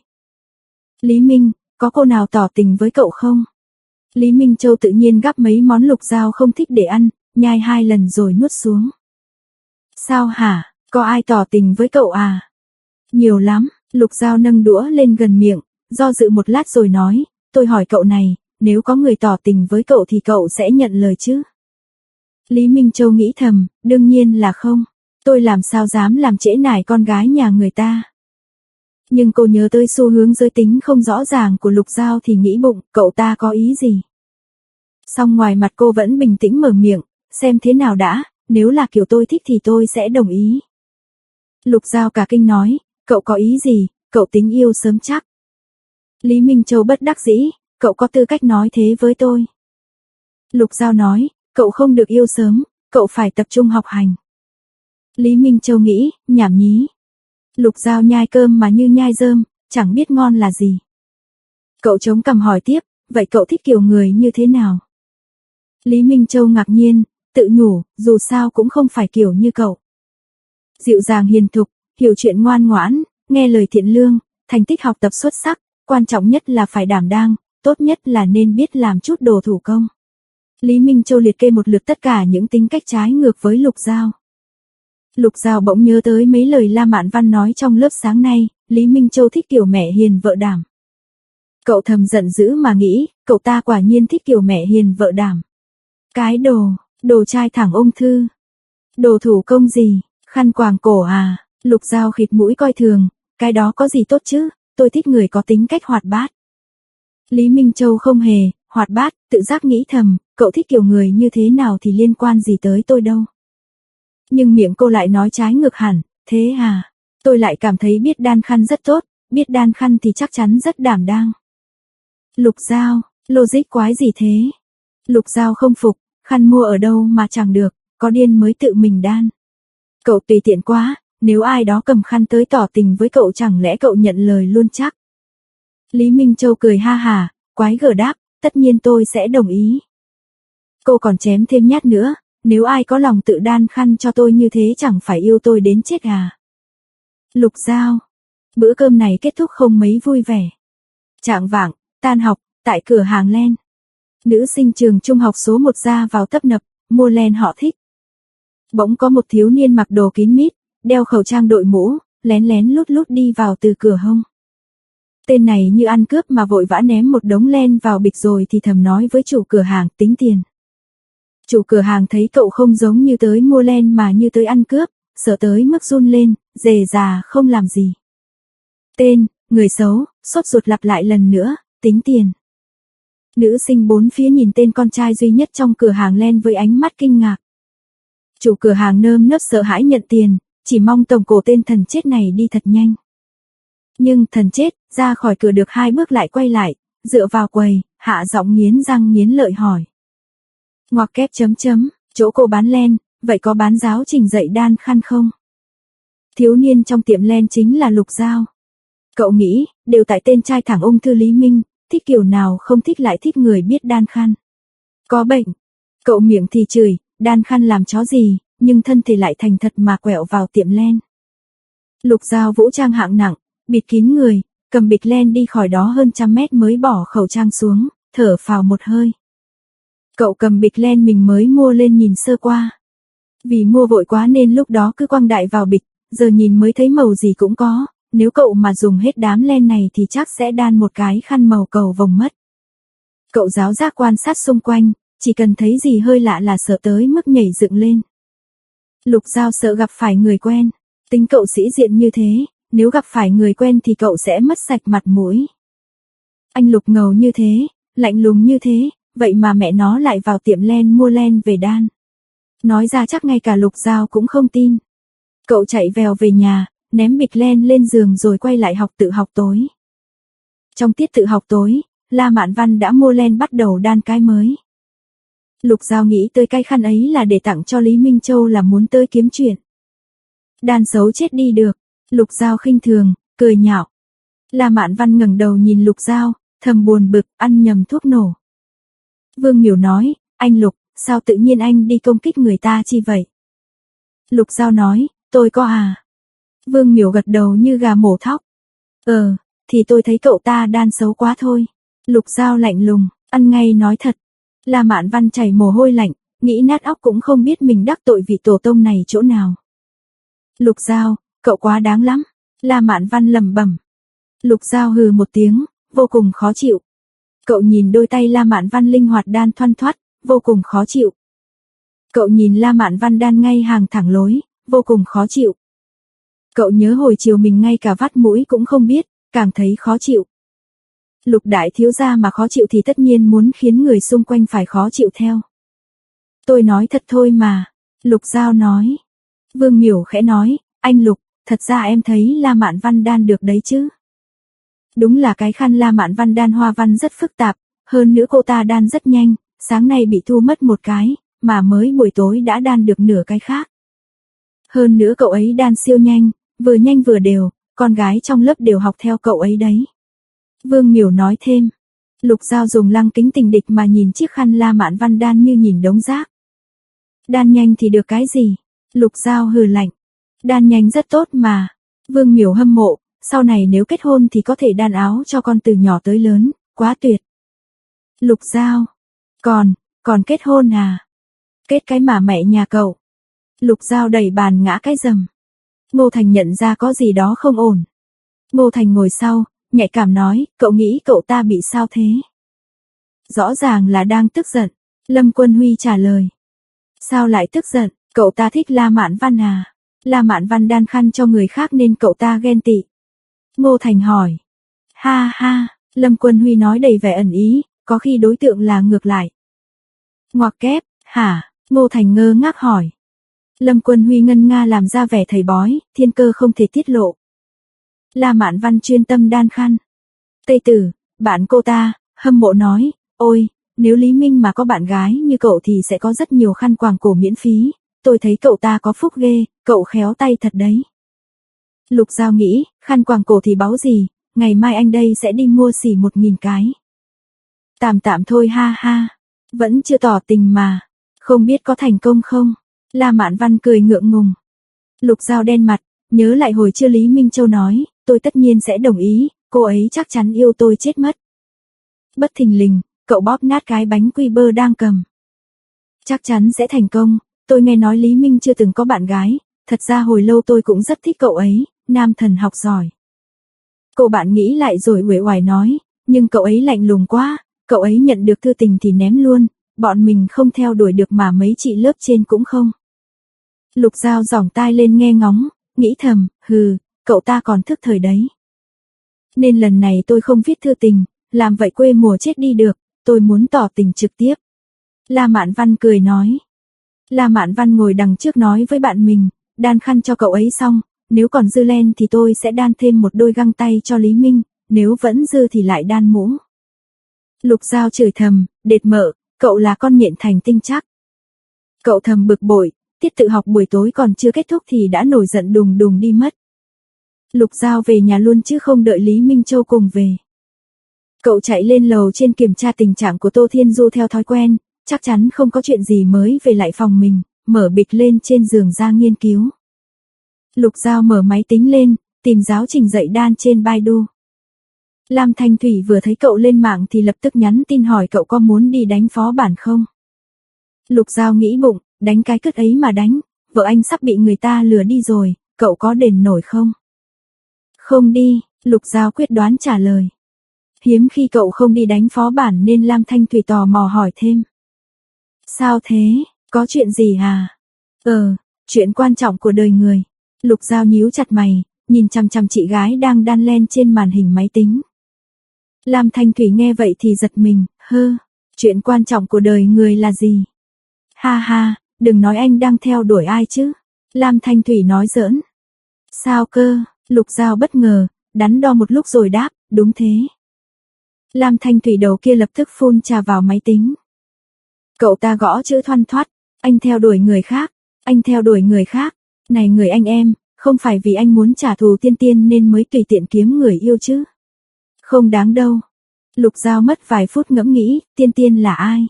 Lý Minh, có cô nào tỏ tình với cậu không? Lý Minh Châu tự nhiên gắp mấy món Lục Giao không thích để ăn, nhai hai lần rồi nuốt xuống. Sao hả, có ai tỏ tình với cậu à? Nhiều lắm, Lục Giao nâng đũa lên gần miệng, do dự một lát rồi nói, tôi hỏi cậu này, nếu có người tỏ tình với cậu thì cậu sẽ nhận lời chứ? Lý Minh Châu nghĩ thầm, đương nhiên là không, tôi làm sao dám làm trễ nải con gái nhà người ta. Nhưng cô nhớ tới xu hướng giới tính không rõ ràng của Lục Giao thì nghĩ bụng, cậu ta có ý gì? Song ngoài mặt cô vẫn bình tĩnh mở miệng, xem thế nào đã, nếu là kiểu tôi thích thì tôi sẽ đồng ý. Lục Giao cả kinh nói, cậu có ý gì, cậu tính yêu sớm chắc. Lý Minh Châu bất đắc dĩ, cậu có tư cách nói thế với tôi. Lục Giao nói, cậu không được yêu sớm, cậu phải tập trung học hành. Lý Minh Châu nghĩ, nhảm nhí. Lục Giao nhai cơm mà như nhai rơm, chẳng biết ngon là gì. Cậu chống cằm hỏi tiếp, vậy cậu thích kiểu người như thế nào? Lý Minh Châu ngạc nhiên, tự nhủ, dù sao cũng không phải kiểu như cậu. Dịu dàng hiền thục, hiểu chuyện ngoan ngoãn, nghe lời thiện lương, thành tích học tập xuất sắc, quan trọng nhất là phải đảm đang, tốt nhất là nên biết làm chút đồ thủ công. Lý Minh Châu liệt kê một lượt tất cả những tính cách trái ngược với Lục Giao. Lục Giao bỗng nhớ tới mấy lời La Mạn Văn nói trong lớp sáng nay, Lý Minh Châu thích kiểu mẹ hiền vợ đảm. Cậu thầm giận dữ mà nghĩ, cậu ta quả nhiên thích kiểu mẹ hiền vợ đảm. Cái đồ, đồ trai thẳng ung thư. Đồ thủ công gì, khăn quàng cổ à, Lục Giao khịt mũi coi thường, cái đó có gì tốt chứ, tôi thích người có tính cách hoạt bát. Lý Minh Châu không hề, hoạt bát, tự giác nghĩ thầm, cậu thích kiểu người như thế nào thì liên quan gì tới tôi đâu. Nhưng miệng cô lại nói trái ngược hẳn, thế à, Tôi lại cảm thấy biết đan khăn rất tốt, biết đan khăn thì chắc chắn rất đảm đang. Lục Giao, logic quái gì thế? Lục Giao không phục, khăn mua ở đâu mà chẳng được, có điên mới tự mình đan. Cậu tùy tiện quá, nếu ai đó cầm khăn tới tỏ tình với cậu chẳng lẽ cậu nhận lời luôn chắc? Lý Minh Châu cười ha hà, quái gở đáp, tất nhiên tôi sẽ đồng ý. Cô còn chém thêm nhát nữa, nếu ai có lòng tự đan khăn cho tôi như thế chẳng phải yêu tôi đến chết à? Lục Giao, bữa cơm này kết thúc không mấy vui vẻ. Chạng vạng, tan học, tại cửa hàng len. Nữ sinh trường trung học số một ra vào tấp nập, mua len họ thích. Bỗng có một thiếu niên mặc đồ kín mít, đeo khẩu trang đội mũ, lén lén lút lút đi vào từ cửa hông. Tên này như ăn cướp mà vội vã ném một đống len vào bịch rồi thì thầm nói với chủ cửa hàng tính tiền. Chủ cửa hàng thấy cậu không giống như tới mua len mà như tới ăn cướp, sợ tới mức run lên, dề già không làm gì. Tên, người xấu, sốt ruột lặp lại lần nữa, tính tiền. Nữ sinh bốn phía nhìn tên con trai duy nhất trong cửa hàng len với ánh mắt kinh ngạc. Chủ cửa hàng nơm nớp sợ hãi nhận tiền, chỉ mong tổng cổ tên thần chết này đi thật nhanh. Nhưng thần chết, ra khỏi cửa được hai bước lại quay lại, dựa vào quầy, hạ giọng nghiến răng nghiến lợi hỏi. Ngoặc kép chấm chấm, chỗ cô bán len, vậy có bán giáo trình dạy đan khăn không? Thiếu niên trong tiệm len chính là Lục Giao. Cậu nghĩ, đều tại tên trai thẳng ung thư Lý Minh, thích kiểu nào không thích lại thích người biết đan khăn. Có bệnh. Cậu miệng thì chửi, đan khăn làm chó gì, nhưng thân thể lại thành thật mà quẹo vào tiệm len. Lục Giao vũ trang hạng nặng, bịt kín người, cầm bịch len đi khỏi đó hơn trăm mét mới bỏ khẩu trang xuống, thở phào một hơi. Cậu cầm bịch len mình mới mua lên nhìn sơ qua. Vì mua vội quá nên lúc đó cứ quăng đại vào bịch, giờ nhìn mới thấy màu gì cũng có, nếu cậu mà dùng hết đám len này thì chắc sẽ đan một cái khăn màu cầu vồng mất. Cậu giáo giác quan sát xung quanh, chỉ cần thấy gì hơi lạ là sợ tới mức nhảy dựng lên. Lục Giao sợ gặp phải người quen, tính cậu sĩ diện như thế, nếu gặp phải người quen thì cậu sẽ mất sạch mặt mũi. Anh Lục ngầu như thế, lạnh lùng như thế, vậy mà mẹ nó lại vào tiệm len mua len về đan. Nói ra chắc ngay cả Lục Giao cũng không tin. Cậu chạy vèo về nhà, ném bịch len lên giường rồi quay lại học tự học tối. Trong tiết tự học tối, La Mạn Văn đã mua len bắt đầu đan cái mới. Lục Giao nghĩ tới cái khăn ấy là để tặng cho Lý Minh Châu là muốn tới kiếm chuyện. Đan xấu chết đi được, Lục Giao khinh thường, cười nhạo. La Mạn Văn ngẩng đầu nhìn Lục Giao, thầm buồn bực, ăn nhầm thuốc nổ. Vương Miểu nói, anh Lục, sao tự nhiên anh đi công kích người ta chi vậy? Lục Giao nói, tôi có à. Vương Miểu gật đầu như gà mổ thóc. Ờ, thì tôi thấy cậu ta đan xấu quá thôi. Lục Giao lạnh lùng, ăn ngay nói thật. La Mạn Văn chảy mồ hôi lạnh, nghĩ nát óc cũng không biết mình đắc tội vị tổ tông này chỗ nào. Lục Giao, cậu quá đáng lắm. La Mạn Văn lẩm bẩm. Lục Giao hừ một tiếng, vô cùng khó chịu. Cậu nhìn đôi tay La Mạn Văn linh hoạt đan thoăn thoắt, vô cùng khó chịu. Cậu nhìn La Mạn Văn đan ngay hàng thẳng lối, vô cùng khó chịu. Cậu nhớ hồi chiều mình ngay cả vắt mũi cũng không biết, càng thấy khó chịu. Lục đại thiếu gia mà khó chịu thì tất nhiên muốn khiến người xung quanh phải khó chịu theo. Tôi nói thật thôi mà, Lục Giao nói. Vương Miểu khẽ nói, anh Lục, thật ra em thấy La Mạn Văn đan được đấy chứ. Đúng là cái khăn La Mạn Văn đan hoa văn rất phức tạp, hơn nữa cô ta đan rất nhanh, sáng nay bị thu mất một cái, mà mới buổi tối đã đan được nửa cái khác. Hơn nữa cậu ấy đan siêu nhanh, vừa nhanh vừa đều, con gái trong lớp đều học theo cậu ấy đấy. Vương Miểu nói thêm. Lục Giao dùng lăng kính tình địch mà nhìn chiếc khăn La Mạn Văn đan như nhìn đống rác. Đan nhanh thì được cái gì? Lục Giao hừ lạnh. Đan nhanh rất tốt mà. Vương Miểu hâm mộ, sau này nếu kết hôn thì có thể đan áo cho con từ nhỏ tới lớn, quá tuyệt. Lục Giao. Còn, còn kết hôn à? Kết cái mà mẹ nhà cậu. Lục Giao đẩy bàn ngã cái rầm. Ngô Thành nhận ra có gì đó không ổn. Ngô Thành ngồi sau, nhạy cảm nói, cậu nghĩ cậu ta bị sao thế? Rõ ràng là đang tức giận. Lâm Quân Huy trả lời. Sao lại tức giận, cậu ta thích La Mạn Văn à? La Mạn Văn đan khăn cho người khác nên cậu ta ghen tị. Ngô Thành hỏi. Ha ha, Lâm Quân Huy nói đầy vẻ ẩn ý, có khi đối tượng là ngược lại. Ngoặc kép, hả? Ngô Thành ngơ ngác hỏi. Lâm Quân Huy ngân nga làm ra vẻ thầy bói, thiên cơ không thể tiết lộ. La Mạn Văn chuyên tâm đan khăn. Tây Tử, bạn cô ta, hâm mộ nói, ôi, nếu Lý Minh mà có bạn gái như cậu thì sẽ có rất nhiều khăn quàng cổ miễn phí, tôi thấy cậu ta có phúc ghê, cậu khéo tay thật đấy. Lục Giao nghĩ, khăn quàng cổ thì báu gì, ngày mai anh đây sẽ đi mua xỉ một nghìn cái. Tạm tạm thôi ha ha, vẫn chưa tỏ tình mà, không biết có thành công không? La Mạn Văn cười ngượng ngùng. Lục Giao đen mặt, nhớ lại hồi chưa Lý Minh Châu nói, tôi tất nhiên sẽ đồng ý, cô ấy chắc chắn yêu tôi chết mất. Bất thình lình, cậu bóp nát cái bánh quy bơ đang cầm. Chắc chắn sẽ thành công, tôi nghe nói Lý Minh chưa từng có bạn gái, thật ra hồi lâu tôi cũng rất thích cậu ấy, nam thần học giỏi. Cô bạn nghĩ lại rồi uể oải nói, nhưng cậu ấy lạnh lùng quá, cậu ấy nhận được thư tình thì ném luôn, bọn mình không theo đuổi được mà mấy chị lớp trên cũng không. Lục Giao giỏng tai lên nghe ngóng, nghĩ thầm, hừ, cậu ta còn thức thời đấy. Nên lần này tôi không viết thư tình, làm vậy quê mùa chết đi được, tôi muốn tỏ tình trực tiếp. La Mạn Văn cười nói. La Mạn Văn ngồi đằng trước nói với bạn mình, đan khăn cho cậu ấy xong, nếu còn dư len thì tôi sẽ đan thêm một đôi găng tay cho Lý Minh, nếu vẫn dư thì lại đan mũ. Lục Giao chửi thầm, đệt mợ, cậu là con nhện thành tinh chắc. Cậu thầm bực bội, tiết tự học buổi tối còn chưa kết thúc thì đã nổi giận đùng đùng đi mất. Lục Giao về nhà luôn chứ không đợi Lý Minh Châu cùng về. Cậu chạy lên lầu trên kiểm tra tình trạng của Tô Thiên Du theo thói quen, chắc chắn không có chuyện gì mới về lại phòng mình, mở bịch lên trên giường ra nghiên cứu. Lục Giao mở máy tính lên, tìm giáo trình dạy đan trên Baidu. Lam Thanh Thủy vừa thấy cậu lên mạng thì lập tức nhắn tin hỏi cậu có muốn đi đánh phó bản không. Lục Giao nghĩ bụng, đánh cái cứt ấy mà đánh, vợ anh sắp bị người ta lừa đi rồi, cậu có đền nổi không? Không đi, Lục Giao quyết đoán trả lời. Hiếm khi cậu không đi đánh phó bản nên Lam Thanh Thủy tò mò hỏi thêm. Sao thế, có chuyện gì à? Ờ, chuyện quan trọng của đời người. Lục Giao nhíu chặt mày, nhìn chằm chằm chị gái đang đan len trên màn hình máy tính. Lam Thanh Thủy nghe vậy thì giật mình, hơ, chuyện quan trọng của đời người là gì? Ha ha, đừng nói anh đang theo đuổi ai chứ. Lam Thanh Thủy nói giỡn. Sao cơ, Lục Giao bất ngờ, đắn đo một lúc rồi đáp, đúng thế. Lam Thanh Thủy đầu kia lập tức phun trà vào máy tính. Cậu ta gõ chữ thoăn thoắt, anh theo đuổi người khác, anh theo đuổi người khác. Này người anh em, không phải vì anh muốn trả thù Tiên Tiên nên mới tùy tiện kiếm người yêu chứ. Không đáng đâu. Lục Giao mất vài phút ngẫm nghĩ, Tiên Tiên là ai?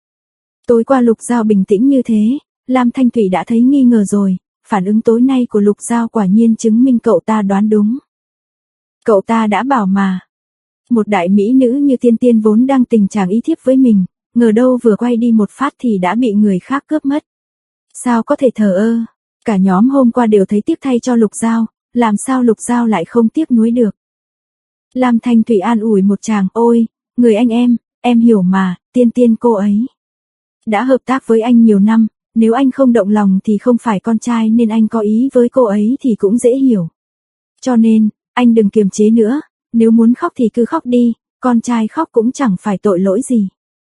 Tối qua Lục Giao bình tĩnh như thế, Lam Thanh Thủy đã thấy nghi ngờ rồi, phản ứng tối nay của Lục Giao quả nhiên chứng minh cậu ta đoán đúng. Cậu ta đã bảo mà. Một đại mỹ nữ như Tiên Tiên vốn đang tình trạng ý thiếp với mình, ngờ đâu vừa quay đi một phát thì đã bị người khác cướp mất. Sao có thể thờ ơ? Cả nhóm hôm qua đều thấy tiếc thay cho Lục Giao, làm sao Lục Giao lại không tiếc nuối được. Lam Thanh Thủy an ủi một chàng, ôi, người anh em, em hiểu mà, Tiên Tiên cô ấy đã hợp tác với anh nhiều năm, nếu anh không động lòng thì không phải con trai nên anh có ý với cô ấy thì cũng dễ hiểu. Cho nên, anh đừng kiềm chế nữa, nếu muốn khóc thì cứ khóc đi, con trai khóc cũng chẳng phải tội lỗi gì.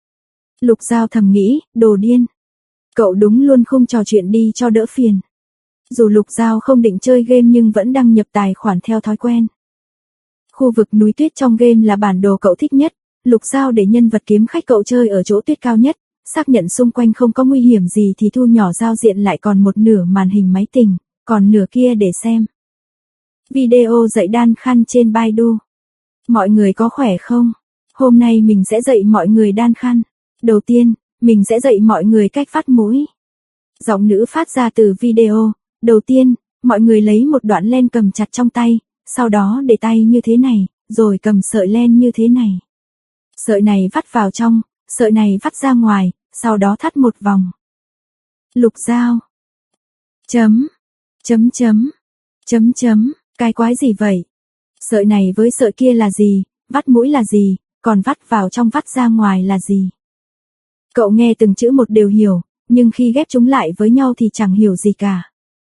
Lục Giao thầm nghĩ, đồ điên. Cậu đúng luôn không trò chuyện đi cho đỡ phiền. Dù Lục Giao không định chơi game nhưng vẫn đăng nhập tài khoản theo thói quen. Khu vực núi tuyết trong game là bản đồ cậu thích nhất, Lục Giao để nhân vật kiếm khách cậu chơi ở chỗ tuyết cao nhất, xác nhận xung quanh không có nguy hiểm gì thì thu nhỏ giao diện lại còn một nửa màn hình máy tính, còn nửa kia để xem video dạy đan khăn trên Baidu. Mọi người có khỏe không? Hôm nay mình sẽ dạy mọi người đan khăn. Đầu tiên, mình sẽ dạy mọi người cách vắt mũi. Giọng nữ phát ra từ video. Đầu tiên, mọi người lấy một đoạn len cầm chặt trong tay, sau đó để tay như thế này, rồi cầm sợi len như thế này. Sợi này vắt vào trong, sợi này vắt ra ngoài, sau đó thắt một vòng. Lục Giao. Chấm. Chấm chấm. Chấm chấm. Cái quái gì vậy? Sợi này với sợi kia là gì? Vắt mũi là gì? Còn vắt vào trong vắt ra ngoài là gì? Cậu nghe từng chữ một đều hiểu, nhưng khi ghép chúng lại với nhau thì chẳng hiểu gì cả.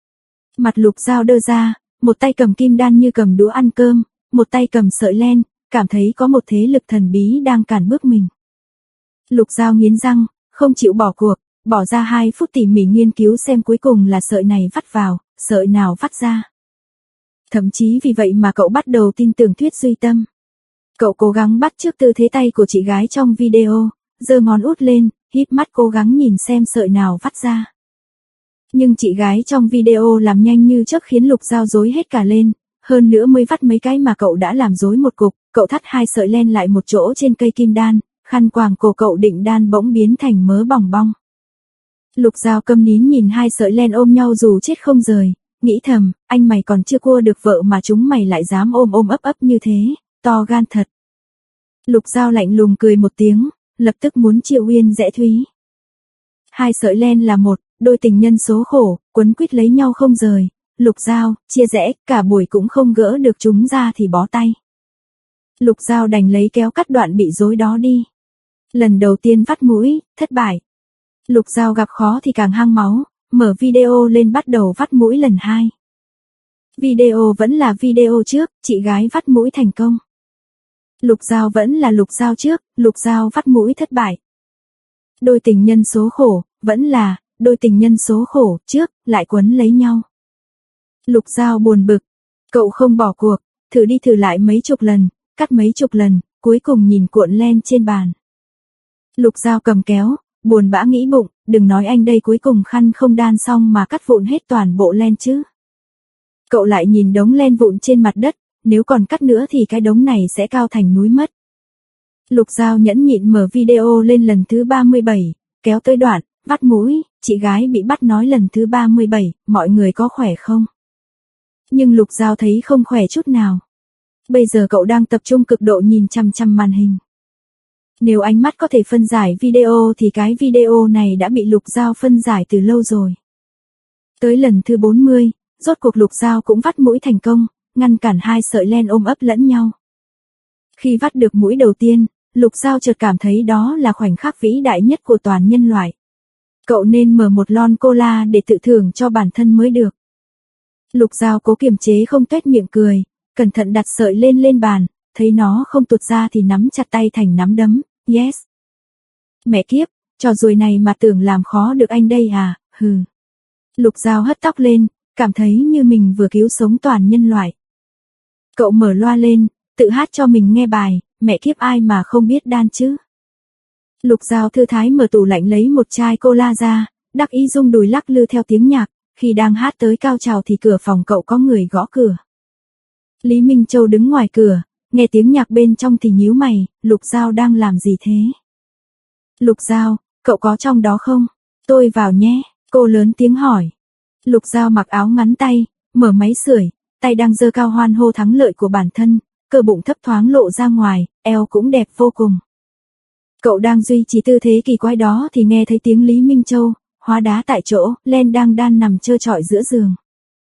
Mặt Lục Giao đơ ra, một tay cầm kim đan như cầm đũa ăn cơm, một tay cầm sợi len, cảm thấy có một thế lực thần bí đang cản bước mình. Lục Giao nghiến răng, không chịu bỏ cuộc, bỏ ra hai phút tỉ mỉ nghiên cứu xem cuối cùng là sợi này vắt vào, sợi nào vắt ra. Thậm chí vì vậy mà cậu bắt đầu tin tưởng thuyết duy tâm. Cậu cố gắng bắt chước tư thế tay của chị gái trong video, giơ ngón út lên, híp mắt cố gắng nhìn xem sợi nào vắt ra. Nhưng chị gái trong video làm nhanh như chớp khiến Lục Giao rối hết cả lên, hơn nữa mới vắt mấy cái mà cậu đã làm rối một cục, cậu thắt hai sợi len lại một chỗ trên cây kim đan, khăn quàng cổ cậu định đan bỗng biến thành mớ bòng bong. Lục Giao câm nín nhìn hai sợi len ôm nhau dù chết không rời, nghĩ thầm, anh mày còn chưa cua được vợ mà chúng mày lại dám ôm ôm ấp ấp như thế, to gan thật. Lục Giao lạnh lùng cười một tiếng, lập tức muốn Triệu Uyên rẽ thúy. Hai sợi len là một, đôi tình nhân số khổ, quấn quýt lấy nhau không rời, Lục Giao, chia rẽ, cả buổi cũng không gỡ được chúng ra thì bó tay. Lục Giao đành lấy kéo cắt đoạn bị rối đó đi. Lần đầu tiên vắt mũi, thất bại. Lục Giao gặp khó thì càng hăng máu, mở video lên bắt đầu vắt mũi lần hai. Video vẫn là video trước, chị gái vắt mũi thành công. Lục Giao vẫn là Lục Giao trước, Lục Giao vắt mũi thất bại. Đôi tình nhân số khổ, vẫn là, đôi tình nhân số khổ, trước, lại quấn lấy nhau. Lục Giao buồn bực, cậu không bỏ cuộc, thử đi thử lại mấy chục lần, cắt mấy chục lần, cuối cùng nhìn cuộn len trên bàn. Lục Giao cầm kéo, buồn bã nghĩ bụng, đừng nói anh đây cuối cùng khăn không đan xong mà cắt vụn hết toàn bộ len chứ. Cậu lại nhìn đống len vụn trên mặt đất, nếu còn cắt nữa thì cái đống này sẽ cao thành núi mất. Lục Giao nhẫn nhịn mở video lên lần thứ ba mươi bảy, kéo tới đoạn, vắt mũi, chị gái bị bắt nói lần thứ ba mươi bảy, mọi người có khỏe không? Nhưng Lục Giao thấy không khỏe chút nào. Bây giờ cậu đang tập trung cực độ nhìn chăm chăm màn hình. Nếu ánh mắt có thể phân giải video thì cái video này đã bị Lục Giao phân giải từ lâu rồi. Tới lần thứ bốn mươi, rốt cuộc Lục Giao cũng vắt mũi thành công, ngăn cản hai sợi len ôm ấp lẫn nhau. Khi vắt được mũi đầu tiên, Lục Giao chợt cảm thấy đó là khoảnh khắc vĩ đại nhất của toàn nhân loại. Cậu nên mở một lon cola để tự thưởng cho bản thân mới được. Lục Giao cố kiềm chế không tuét miệng cười, cẩn thận đặt sợi lên lên bàn, thấy nó không tuột ra thì nắm chặt tay thành nắm đấm, yes. Mẹ kiếp, trò ruồi này mà tưởng làm khó được anh đây à, hừ. Lục Giao hất tóc lên, cảm thấy như mình vừa cứu sống toàn nhân loại. Cậu mở loa lên, tự hát cho mình nghe bài, mẹ kiếp ai mà không biết đan chứ. Lục Giao thư thái mở tủ lạnh lấy một chai cola ra, đắc ý rung đùi lắc lư theo tiếng nhạc, khi đang hát tới cao trào thì cửa phòng cậu có người gõ cửa. Lý Minh Châu đứng ngoài cửa, nghe tiếng nhạc bên trong thì nhíu mày, Lục Giao đang làm gì thế? Lục Giao, cậu có trong đó không? Tôi vào nhé, cô lớn tiếng hỏi. Lục Giao mặc áo ngắn tay, mở máy sưởi, tay đang giơ cao hoan hô thắng lợi của bản thân, cơ bụng thấp thoáng lộ ra ngoài, eo cũng đẹp vô cùng. Cậu đang duy trì tư thế kỳ quái đó thì nghe thấy tiếng Lý Minh Châu, hóa đá tại chỗ, len đang đan nằm trơ trọi giữa giường.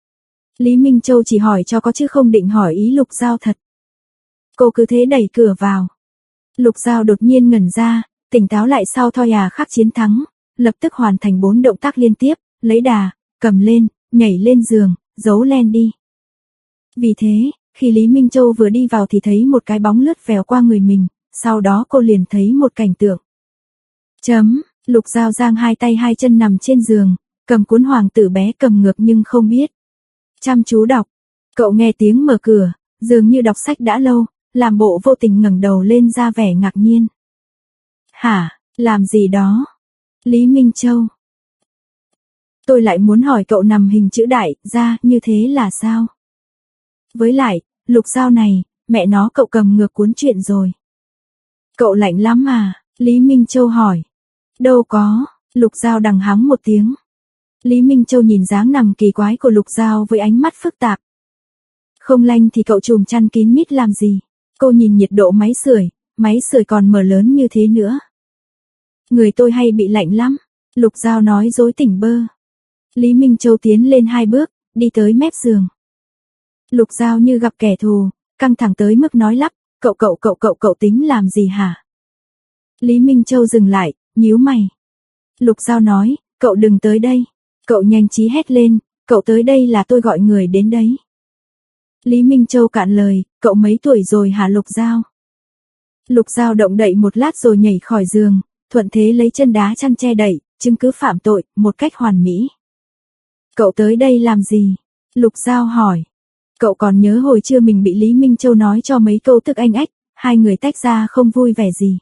Lý Minh Châu chỉ hỏi cho có chứ không định hỏi ý Lục Giao thật. Cô cứ thế đẩy cửa vào. Lục Giao đột nhiên ngẩn ra, tỉnh táo lại sau thoi à khắc chiến thắng, lập tức hoàn thành bốn động tác liên tiếp, lấy đà, cầm lên, nhảy lên giường, giấu len đi. Vì thế, khi Lý Minh Châu vừa đi vào thì thấy một cái bóng lướt vèo qua người mình, sau đó cô liền thấy một cảnh tượng. Chấm, Lục Giao giang hai tay hai chân nằm trên giường, cầm cuốn hoàng tử bé cầm ngược nhưng không biết. Chăm chú đọc, cậu nghe tiếng mở cửa, dường như đọc sách đã lâu, làm bộ vô tình ngẩng đầu lên ra vẻ ngạc nhiên. Hả, làm gì đó? Lý Minh Châu. Tôi lại muốn hỏi cậu nằm hình chữ đại ra như thế là sao? Với lại, Lục Giao này, mẹ nó cậu cầm ngược cuốn truyện rồi. Cậu lạnh lắm à? Lý Minh Châu hỏi. Đâu có, Lục Giao đằng hắng một tiếng. Lý Minh Châu nhìn dáng nằm kỳ quái của Lục Giao với ánh mắt phức tạp. Không lanh thì cậu trùm chăn kín mít làm gì? Cô nhìn nhiệt độ máy sưởi, máy sưởi còn mở lớn như thế nữa. Người tôi hay bị lạnh lắm, Lục Giao nói dối tỉnh bơ. Lý Minh Châu tiến lên hai bước, đi tới mép giường. Lục Giao như gặp kẻ thù, căng thẳng tới mức nói lắp, cậu cậu cậu cậu cậu tính làm gì hả? Lý Minh Châu dừng lại, nhíu mày. Lục Giao nói, cậu đừng tới đây. Cậu nhanh trí hét lên, cậu tới đây là tôi gọi người đến đấy. Lý Minh Châu cạn lời, cậu mấy tuổi rồi hả Lục Giao? Lục Giao động đậy một lát rồi nhảy khỏi giường, thuận thế lấy chân đá chăn che đậy, chứng cứ phạm tội, một cách hoàn mỹ. Cậu tới đây làm gì? Lục Giao hỏi. Cậu còn nhớ hồi trưa mình bị Lý Minh Châu nói cho mấy câu tức anh ách, hai người tách ra không vui vẻ gì.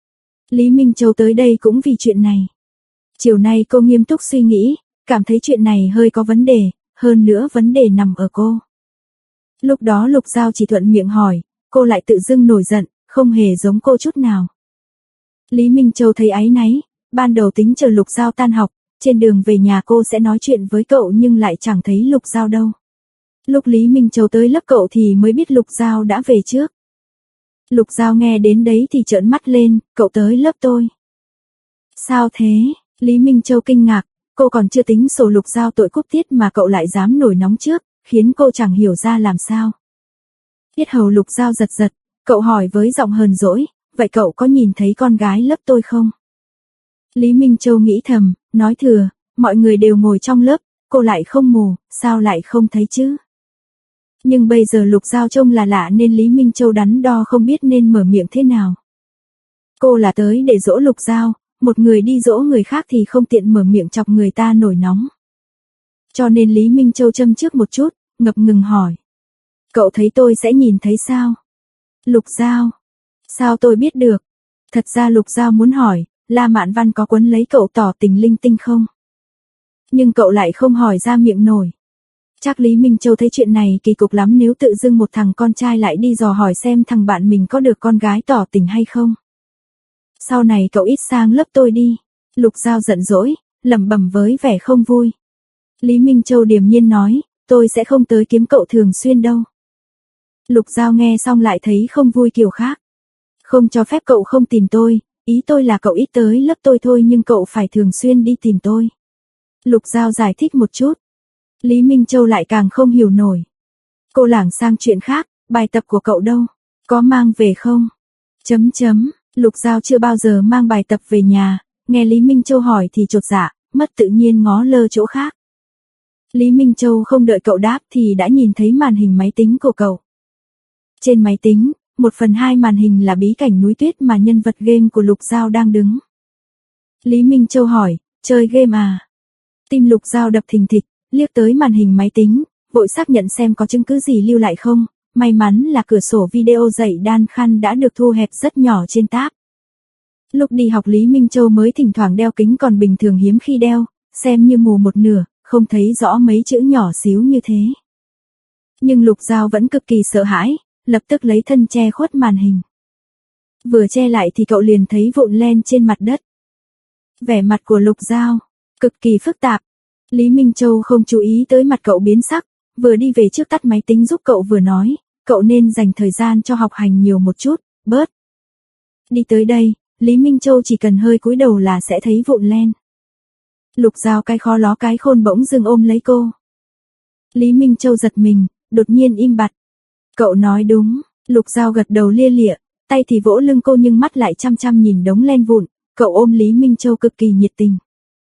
Lý Minh Châu tới đây cũng vì chuyện này. Chiều nay cô nghiêm túc suy nghĩ, cảm thấy chuyện này hơi có vấn đề, hơn nữa vấn đề nằm ở cô. Lúc đó Lục Giao chỉ thuận miệng hỏi, cô lại tự dưng nổi giận, không hề giống cô chút nào. Lý Minh Châu thấy áy náy, ban đầu tính chờ Lục Giao tan học, trên đường về nhà cô sẽ nói chuyện với cậu nhưng lại chẳng thấy Lục Giao đâu. Lúc Lý Minh Châu tới lớp cậu thì mới biết Lục Giao đã về trước. Lục Giao nghe đến đấy thì trợn mắt lên, cậu tới lớp tôi. Sao thế? Lý Minh Châu kinh ngạc, cô còn chưa tính sổ Lục Giao tội cúp tiết mà cậu lại dám nổi nóng trước, khiến cô chẳng hiểu ra làm sao. Yết hầu Lục Giao giật giật, cậu hỏi với giọng hờn dỗi, vậy cậu có nhìn thấy con gái lớp tôi không? Lý Minh Châu nghĩ thầm, nói thừa, mọi người đều ngồi trong lớp, cô lại không mù, sao lại không thấy chứ? Nhưng bây giờ Lục Giao trông là lạ nên Lý Minh Châu đắn đo không biết nên mở miệng thế nào. Cô là tới để dỗ Lục Giao, một người đi dỗ người khác thì không tiện mở miệng chọc người ta nổi nóng. Cho nên Lý Minh Châu châm trước một chút, ngập ngừng hỏi. Cậu thấy tôi sẽ nhìn thấy sao? Lục Giao. Sao tôi biết được? Thật ra Lục Giao muốn hỏi, La Mạn Văn có quấn lấy cậu tỏ tình linh tinh không? Nhưng cậu lại không hỏi ra miệng nổi. Chắc Lý Minh Châu thấy chuyện này kỳ cục lắm nếu tự dưng một thằng con trai lại đi dò hỏi xem thằng bạn mình có được con gái tỏ tình hay không. Sau này cậu ít sang lớp tôi đi. Lục Giao giận dỗi, lẩm bẩm với vẻ không vui. Lý Minh Châu điềm nhiên nói, tôi sẽ không tới kiếm cậu thường xuyên đâu. Lục Giao nghe xong lại thấy không vui kiểu khác. Không cho phép cậu không tìm tôi, ý tôi là cậu ít tới lớp tôi thôi nhưng cậu phải thường xuyên đi tìm tôi. Lục Giao giải thích một chút. Lý Minh Châu lại càng không hiểu nổi. Cô lảng sang chuyện khác, bài tập của cậu đâu? Có mang về không? Chấm chấm, Lục Giao chưa bao giờ mang bài tập về nhà, nghe Lý Minh Châu hỏi thì chột dạ, mất tự nhiên ngó lơ chỗ khác. Lý Minh Châu không đợi cậu đáp thì đã nhìn thấy màn hình máy tính của cậu. Trên máy tính, một phần hai màn hình là bí cảnh núi tuyết mà nhân vật game của Lục Giao đang đứng. Lý Minh Châu hỏi, chơi game à? Tim Lục Giao đập thình thịch, liếc tới màn hình máy tính, vội xác nhận xem có chứng cứ gì lưu lại không, may mắn là cửa sổ video dạy đan khăn đã được thu hẹp rất nhỏ trên tab. Lúc đi học Lý Minh Châu mới thỉnh thoảng đeo kính còn bình thường hiếm khi đeo, xem như mù một nửa, không thấy rõ mấy chữ nhỏ xíu như thế. Nhưng Lục Giao vẫn cực kỳ sợ hãi, lập tức lấy thân che khuất màn hình. Vừa che lại thì cậu liền thấy vụn len trên mặt đất. Vẻ mặt của Lục Giao cực kỳ phức tạp. Lý Minh Châu không chú ý tới mặt cậu biến sắc, vừa đi về trước tắt máy tính giúp cậu vừa nói, cậu nên dành thời gian cho học hành nhiều một chút, bớt. Đi tới đây, Lý Minh Châu chỉ cần hơi cúi đầu là sẽ thấy vụn len. Lục Giao cái khó ló cái khôn bỗng dưng ôm lấy cô. Lý Minh Châu giật mình, đột nhiên im bặt. Cậu nói đúng, Lục Giao gật đầu lia lịa, tay thì vỗ lưng cô nhưng mắt lại chăm chăm nhìn đống len vụn, cậu ôm Lý Minh Châu cực kỳ nhiệt tình.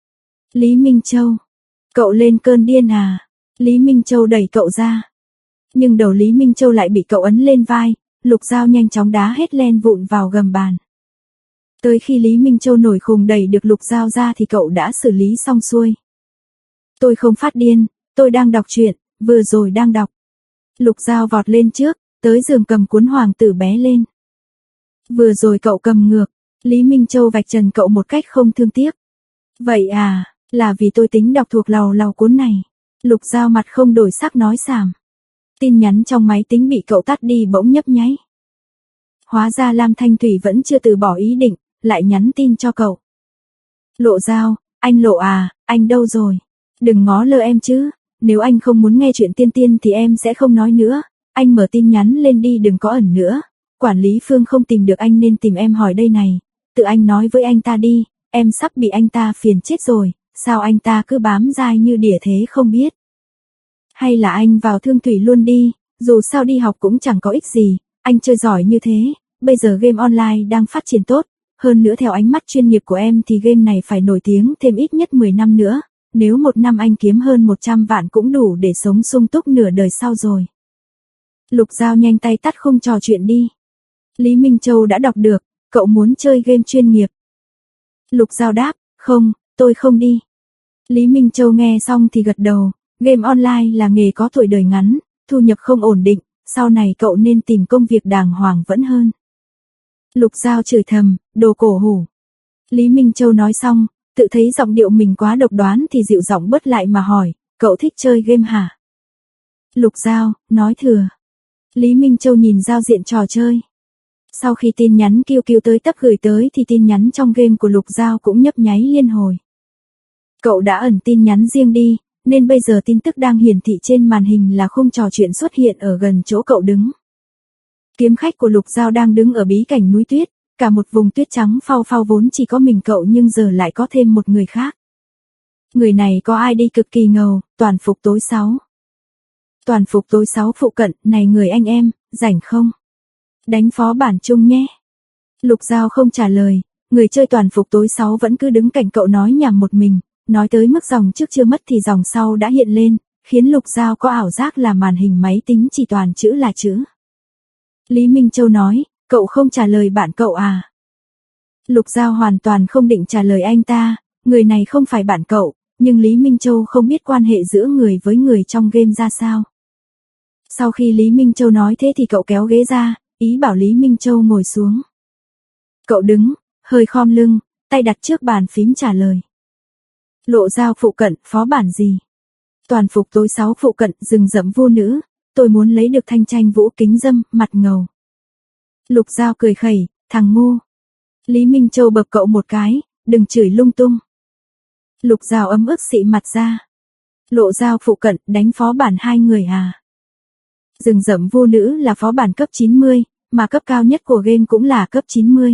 Lý Minh Châu, cậu lên cơn điên à? Lý Minh Châu đẩy cậu ra. Nhưng đầu Lý Minh Châu lại bị cậu ấn lên vai, Lục Giao nhanh chóng đá hết len vụn vào gầm bàn. Tới khi Lý Minh Châu nổi khùng đẩy được Lục Giao ra thì cậu đã xử lý xong xuôi. Tôi không phát điên, tôi đang đọc truyện, vừa rồi đang đọc. Lục Giao vọt lên trước, tới giường cầm cuốn Hoàng tử bé lên. Vừa rồi cậu cầm ngược, Lý Minh Châu vạch trần cậu một cách không thương tiếc. Vậy à, là vì tôi tính đọc thuộc lầu lầu cuốn này. Lục Giao mặt không đổi sắc nói xàm. Tin nhắn trong máy tính bị cậu tắt đi bỗng nhấp nháy. Hóa ra Lam Thanh Thủy vẫn chưa từ bỏ ý định, lại nhắn tin cho cậu. Lộ Giao, anh Lộ à, anh đâu rồi? Đừng ngó lơ em chứ, nếu anh không muốn nghe chuyện tiên tiên thì em sẽ không nói nữa, anh mở tin nhắn lên đi đừng có ẩn nữa. Quản lý Phương không tìm được anh nên tìm em hỏi đây này, tự anh nói với anh ta đi, em sắp bị anh ta phiền chết rồi, sao anh ta cứ bám dai như đỉa thế không biết. Hay là anh vào Thương Thủy luôn đi, dù sao đi học cũng chẳng có ích gì, anh chơi giỏi như thế, bây giờ game online đang phát triển tốt, hơn nữa theo ánh mắt chuyên nghiệp của em thì game này phải nổi tiếng thêm ít nhất mười năm nữa, nếu một năm anh kiếm hơn một trăm vạn cũng đủ để sống sung túc nửa đời sau rồi. Lục Giao nhanh tay tắt khung trò chuyện đi. Lý Minh Châu đã đọc được, cậu muốn chơi game chuyên nghiệp. Lục Giao đáp, không, tôi không đi. Lý Minh Châu nghe xong thì gật đầu, game online là nghề có tuổi đời ngắn, thu nhập không ổn định, sau này cậu nên tìm công việc đàng hoàng vẫn hơn. Lục Giao chửi thầm, đồ cổ hủ. Lý Minh Châu nói xong, tự thấy giọng điệu mình quá độc đoán thì dịu giọng bớt lại mà hỏi, cậu thích chơi game hả? Lục Giao, nói thừa. Lý Minh Châu nhìn giao diện trò chơi. Sau khi tin nhắn Q Q tới tấp gửi tới thì tin nhắn trong game của Lục Giao cũng nhấp nháy liên hồi. Cậu đã ẩn tin nhắn riêng đi, nên bây giờ tin tức đang hiển thị trên màn hình là khung trò chuyện xuất hiện ở gần chỗ cậu đứng. Kiếm khách của Lục Giao đang đứng ở bí cảnh núi tuyết, cả một vùng tuyết trắng phau phau vốn chỉ có mình cậu nhưng giờ lại có thêm một người khác. Người này có i đê cực kỳ ngầu, toàn phục tối sáu. Toàn phục tối sáu phụ cận, này người anh em, rảnh không? Đánh phó bản chung nhé. Lục Giao không trả lời, người chơi toàn phục tối sáu vẫn cứ đứng cạnh cậu nói nhảm một mình, nói tới mức dòng trước chưa mất thì dòng sau đã hiện lên, khiến Lục Giao có ảo giác là màn hình máy tính chỉ toàn chữ là chữ. Lý Minh Châu nói, cậu không trả lời bạn cậu à? Lục Giao hoàn toàn không định trả lời anh ta, người này không phải bạn cậu, nhưng Lý Minh Châu không biết quan hệ giữa người với người trong game ra sao. Sau khi Lý Minh Châu nói thế thì cậu kéo ghế ra, ý bảo Lý Minh Châu ngồi xuống. Cậu đứng, hơi khom lưng, tay đặt trước bàn phím trả lời. Lộ Giao phụ cận, phó bản gì? Toàn phục tối sáu phụ cận, rừng rậm vô nữ, tôi muốn lấy được thanh tranh vũ kính dâm, mặt ngầu. Lục Giao cười khẩy, thằng ngu. Lý Minh Châu bập cậu một cái, đừng chửi lung tung. Lục Giao ấm ức xị mặt ra. Lộ Giao phụ cận, đánh phó bản hai người à? Rừng rậm vô nữ là phó bản cấp chín mươi, mà cấp cao nhất của game cũng là cấp chín mươi.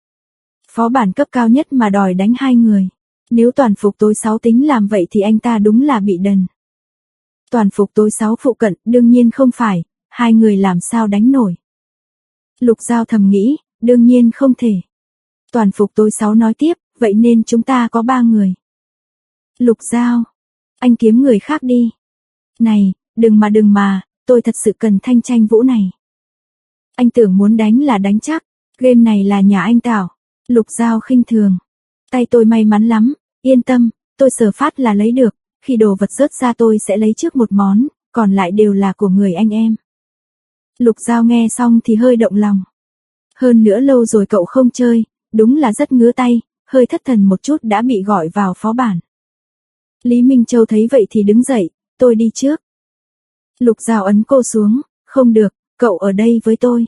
Phó bản cấp cao nhất mà đòi đánh hai người. Nếu toàn phục tối sáu tính làm vậy thì anh ta đúng là bị đần. Toàn phục tối sáu phụ cận, đương nhiên không phải, hai người làm sao đánh nổi. Lục Giao thầm nghĩ, đương nhiên không thể. Toàn phục tối sáu nói tiếp, vậy nên chúng ta có ba người. Lục Giao, anh kiếm người khác đi. Này, đừng mà đừng mà, tôi thật sự cần thanh tranh vũ này. Anh tưởng muốn đánh là đánh chắc, game này là nhà anh tạo. Lục Giao khinh thường. Tay tôi may mắn lắm, yên tâm, tôi sờ phát là lấy được, khi đồ vật rớt ra tôi sẽ lấy trước một món, còn lại đều là của người anh em. Lục Giao nghe xong thì hơi động lòng. Hơn nữa lâu rồi cậu không chơi, đúng là rất ngứa tay, hơi thất thần một chút đã bị gọi vào phó bản. Lý Minh Châu thấy vậy thì đứng dậy, tôi đi trước. Lục Giao ấn cô xuống, không được, cậu ở đây với tôi.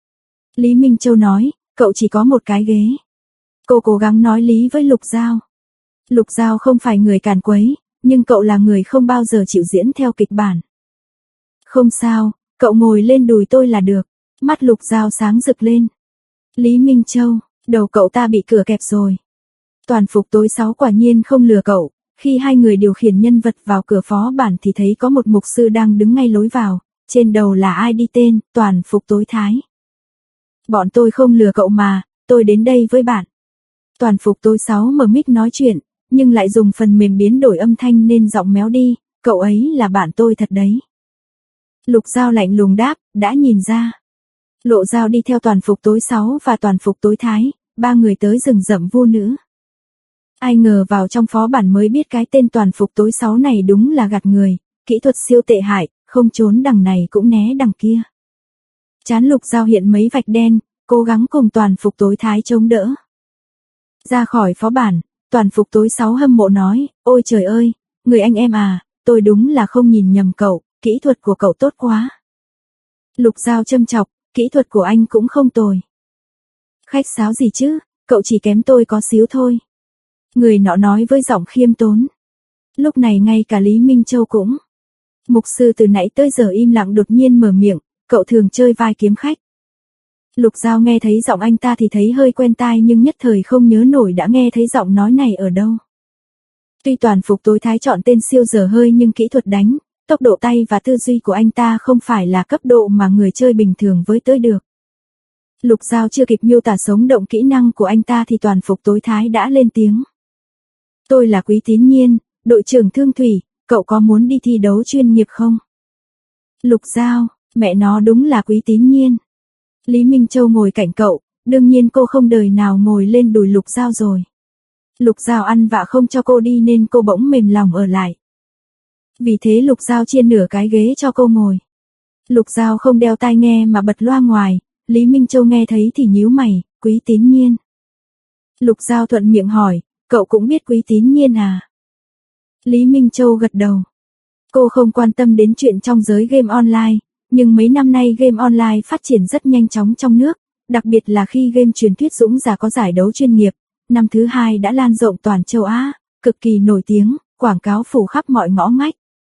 Lý Minh Châu nói, cậu chỉ có một cái ghế. Cô cố gắng nói lý với Lục Giao. Lục Giao không phải người càn quấy, nhưng cậu là người không bao giờ chịu diễn theo kịch bản. Không sao, cậu ngồi lên đùi tôi là được. Mắt Lục Giao sáng rực lên. Lý Minh Châu, đầu cậu ta bị cửa kẹp rồi. Toàn phục tối sáu quả nhiên không lừa cậu. Khi hai người điều khiển nhân vật vào cửa phó bản thì thấy có một mục sư đang đứng ngay lối vào, trên đầu là i đê tên, toàn phục tối thái. Bọn tôi không lừa cậu mà, tôi đến đây với bạn. Toàn phục tối sáu mở mic nói chuyện, nhưng lại dùng phần mềm biến đổi âm thanh nên giọng méo đi, cậu ấy là bạn tôi thật đấy. Lục Giao lạnh lùng đáp, đã nhìn ra. Lộ Giao đi theo toàn phục tối sáu và toàn phục tối thái, ba người tới rừng rậm vô nữ. Ai ngờ vào trong phó bản mới biết cái tên toàn phục tối sáu này đúng là gạt người, kỹ thuật siêu tệ hại, không trốn đằng này cũng né đằng kia. Trán Lục Giao hiện mấy vạch đen, cố gắng cùng toàn phục tối thái chống đỡ. Ra khỏi phó bản, toàn phục tối sáu hâm mộ nói, ôi trời ơi, người anh em à, tôi đúng là không nhìn nhầm cậu, kỹ thuật của cậu tốt quá. Lục Giao châm chọc, kỹ thuật của anh cũng không tồi. Khách sáo gì chứ, cậu chỉ kém tôi có xíu thôi. Người nọ nói với giọng khiêm tốn. Lúc này ngay cả Lý Minh Châu cũng. Mục sư từ nãy tới giờ im lặng đột nhiên mở miệng, cậu thường chơi vai kiếm khách. Lục Giao nghe thấy giọng anh ta thì thấy hơi quen tai nhưng nhất thời không nhớ nổi đã nghe thấy giọng nói này ở đâu. Tuy toàn phục tối thái chọn tên siêu dở hơi nhưng kỹ thuật đánh, tốc độ tay và tư duy của anh ta không phải là cấp độ mà người chơi bình thường với tới được. Lục Giao chưa kịp miêu tả sống động kỹ năng của anh ta thì toàn phục tối thái đã lên tiếng. Tôi là Quý Tín Nhiên, đội trưởng Thương Thủy, cậu có muốn đi thi đấu chuyên nghiệp không? Lục Giao, mẹ nó đúng là Quý Tín Nhiên. Lý Minh Châu ngồi cạnh cậu, đương nhiên cô không đời nào ngồi lên đùi Lục Giao rồi. Lục Giao ăn vạ không cho cô đi nên cô bỗng mềm lòng ở lại. Vì thế Lục Giao chia nửa cái ghế cho cô ngồi. Lục Giao không đeo tai nghe mà bật loa ngoài, Lý Minh Châu nghe thấy thì nhíu mày, Quý Tín Nhiên. Lục Giao thuận miệng hỏi, cậu cũng biết Quý Tín Nhiên à? Lý Minh Châu gật đầu. Cô không quan tâm đến chuyện trong giới game online, nhưng mấy năm nay game online phát triển rất nhanh chóng trong nước, đặc biệt là khi game truyền thuyết Dũng Giả có giải đấu chuyên nghiệp, năm thứ hai đã lan rộng toàn châu Á, cực kỳ nổi tiếng, quảng cáo phủ khắp mọi ngõ ngách.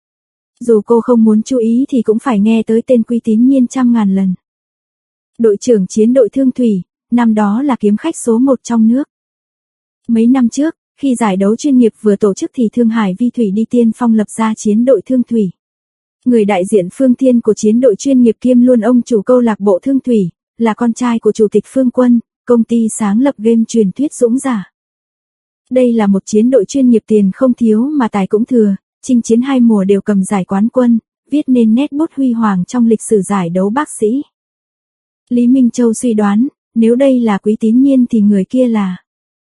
Dù cô không muốn chú ý thì cũng phải nghe tới tên Quý Tín Nhiên trăm ngàn lần. Đội trưởng chiến đội Thương Thủy, năm đó là kiếm khách số một trong nước. Mấy năm trước, khi giải đấu chuyên nghiệp vừa tổ chức thì Thương Hải Vi Thủy đi tiên phong lập ra chiến đội Thương Thủy. Người đại diện Phương Thiên của chiến đội chuyên nghiệp kiêm luôn ông chủ câu lạc bộ Thương Thủy, là con trai của chủ tịch Phương Quân, công ty sáng lập game truyền thuyết Dũng Giả. Đây là một chiến đội chuyên nghiệp tiền không thiếu mà tài cũng thừa, chinh chiến hai mùa đều cầm giải quán quân, viết nên nét bút huy hoàng trong lịch sử giải đấu bác sĩ. Lý Minh Châu suy đoán, nếu đây là Quý Tín Nhiên thì người kia là...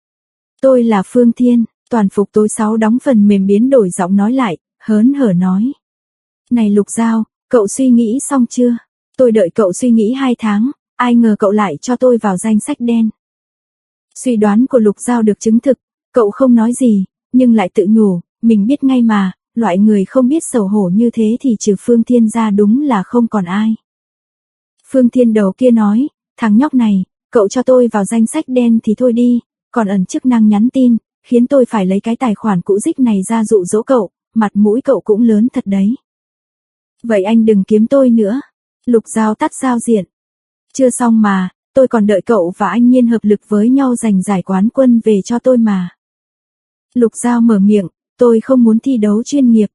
Tôi là Phương Thiên, toàn phục tối sáu đóng phần mềm biến đổi giọng nói lại, hớn hở nói. Này Lục Giao, cậu suy nghĩ xong chưa? Tôi đợi cậu suy nghĩ hai tháng, ai ngờ cậu lại cho tôi vào danh sách đen. Suy đoán của Lục Giao được chứng thực, cậu không nói gì, nhưng lại tự nhủ, mình biết ngay mà, loại người không biết xấu hổ như thế thì trừ Phương Thiên ra đúng là không còn ai. Phương Thiên đầu kia nói, thằng nhóc này, cậu cho tôi vào danh sách đen thì thôi đi, còn ẩn chức năng nhắn tin, khiến tôi phải lấy cái tài khoản cũ dích này ra dụ dỗ cậu, mặt mũi cậu cũng lớn thật đấy. Vậy anh đừng kiếm tôi nữa. Lục Giao tắt giao diện. Chưa xong mà, tôi còn đợi cậu và anh Nhiên hợp lực với nhau giành giải quán quân về cho tôi mà. Lục Giao mở miệng, tôi không muốn thi đấu chuyên nghiệp.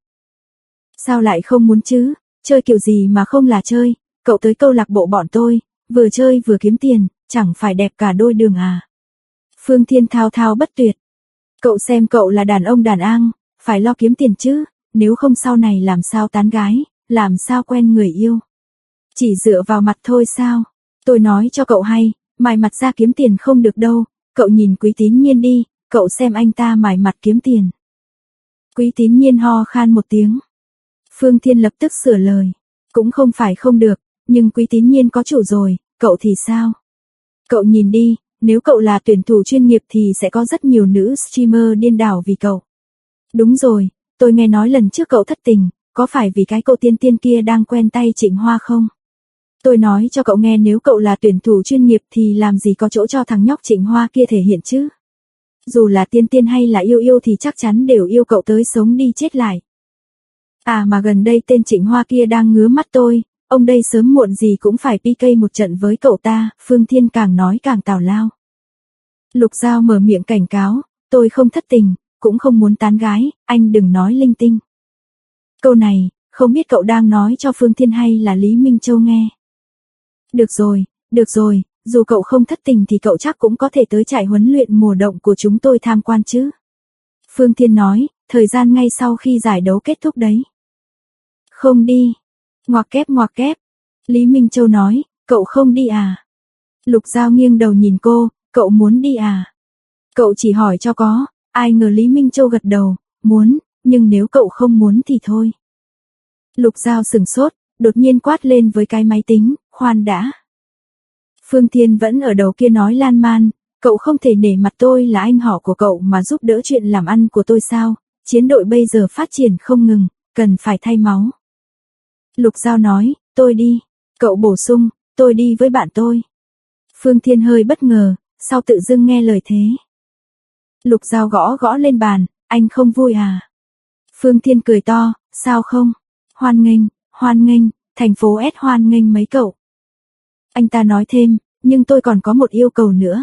Sao lại không muốn chứ, chơi kiểu gì mà không là chơi, cậu tới câu lạc bộ bọn tôi, vừa chơi vừa kiếm tiền, chẳng phải đẹp cả đôi đường à. Phương Thiên thao thao bất tuyệt. Cậu xem cậu là đàn ông đàn an, phải lo kiếm tiền chứ, nếu không sau này làm sao tán gái, làm sao quen người yêu. Chỉ dựa vào mặt thôi sao, tôi nói cho cậu hay, mài mặt ra kiếm tiền không được đâu, cậu nhìn Quý Tín Nhiên đi, cậu xem anh ta mài mặt kiếm tiền. Quý Tín Nhiên ho khan một tiếng. Phương Thiên lập tức sửa lời, cũng không phải không được, nhưng Quý Tín Nhiên có chủ rồi, cậu thì sao? Cậu nhìn đi, nếu cậu là tuyển thủ chuyên nghiệp thì sẽ có rất nhiều nữ streamer điên đảo vì cậu. Đúng rồi, tôi nghe nói lần trước cậu thất tình, có phải vì cái cô tiên tiên kia đang quen tay Trịnh Hoa không? Tôi nói cho cậu nghe, nếu cậu là tuyển thủ chuyên nghiệp thì làm gì có chỗ cho thằng nhóc Trịnh Hoa kia thể hiện chứ? Dù là tiên tiên hay là yêu yêu thì chắc chắn đều yêu cậu tới sống đi chết lại. À mà gần đây tên Trịnh Hoa kia đang ngứa mắt tôi, ông đây sớm muộn gì cũng phải pê ca một trận với cậu ta, Phương Thiên càng nói càng tào lao. Lục Giao mở miệng cảnh cáo, tôi không thất tình, cũng không muốn tán gái, anh đừng nói linh tinh. Câu này, không biết cậu đang nói cho Phương Thiên hay là Lý Minh Châu nghe. Được rồi, được rồi, dù cậu không thất tình thì cậu chắc cũng có thể tới trại huấn luyện mùa đông của chúng tôi tham quan chứ. Phương Thiên nói, thời gian ngay sau khi giải đấu kết thúc đấy. Không đi. Ngoặc kép ngoặc kép. Lý Minh Châu nói, cậu không đi à? Lục Giao nghiêng đầu nhìn cô, cậu muốn đi à? Cậu chỉ hỏi cho có, ai ngờ Lý Minh Châu gật đầu, muốn, nhưng nếu cậu không muốn thì thôi. Lục Giao sửng sốt, đột nhiên quát lên với cái máy tính, khoan đã. Phương Thiên vẫn ở đầu kia nói lan man, cậu không thể nể mặt tôi là anh họ của cậu mà giúp đỡ chuyện làm ăn của tôi sao? Chiến đội bây giờ phát triển không ngừng, cần phải thay máu. Lục Giao nói, tôi đi. Cậu bổ sung, tôi đi với bạn tôi. Phương Thiên hơi bất ngờ, sao tự dưng nghe lời thế. Lục Giao gõ gõ lên bàn, anh không vui à? Phương Thiên cười to, sao không? Hoan nghênh, hoan nghênh, thành phố S hoan nghênh mấy cậu. Anh ta nói thêm, nhưng tôi còn có một yêu cầu nữa.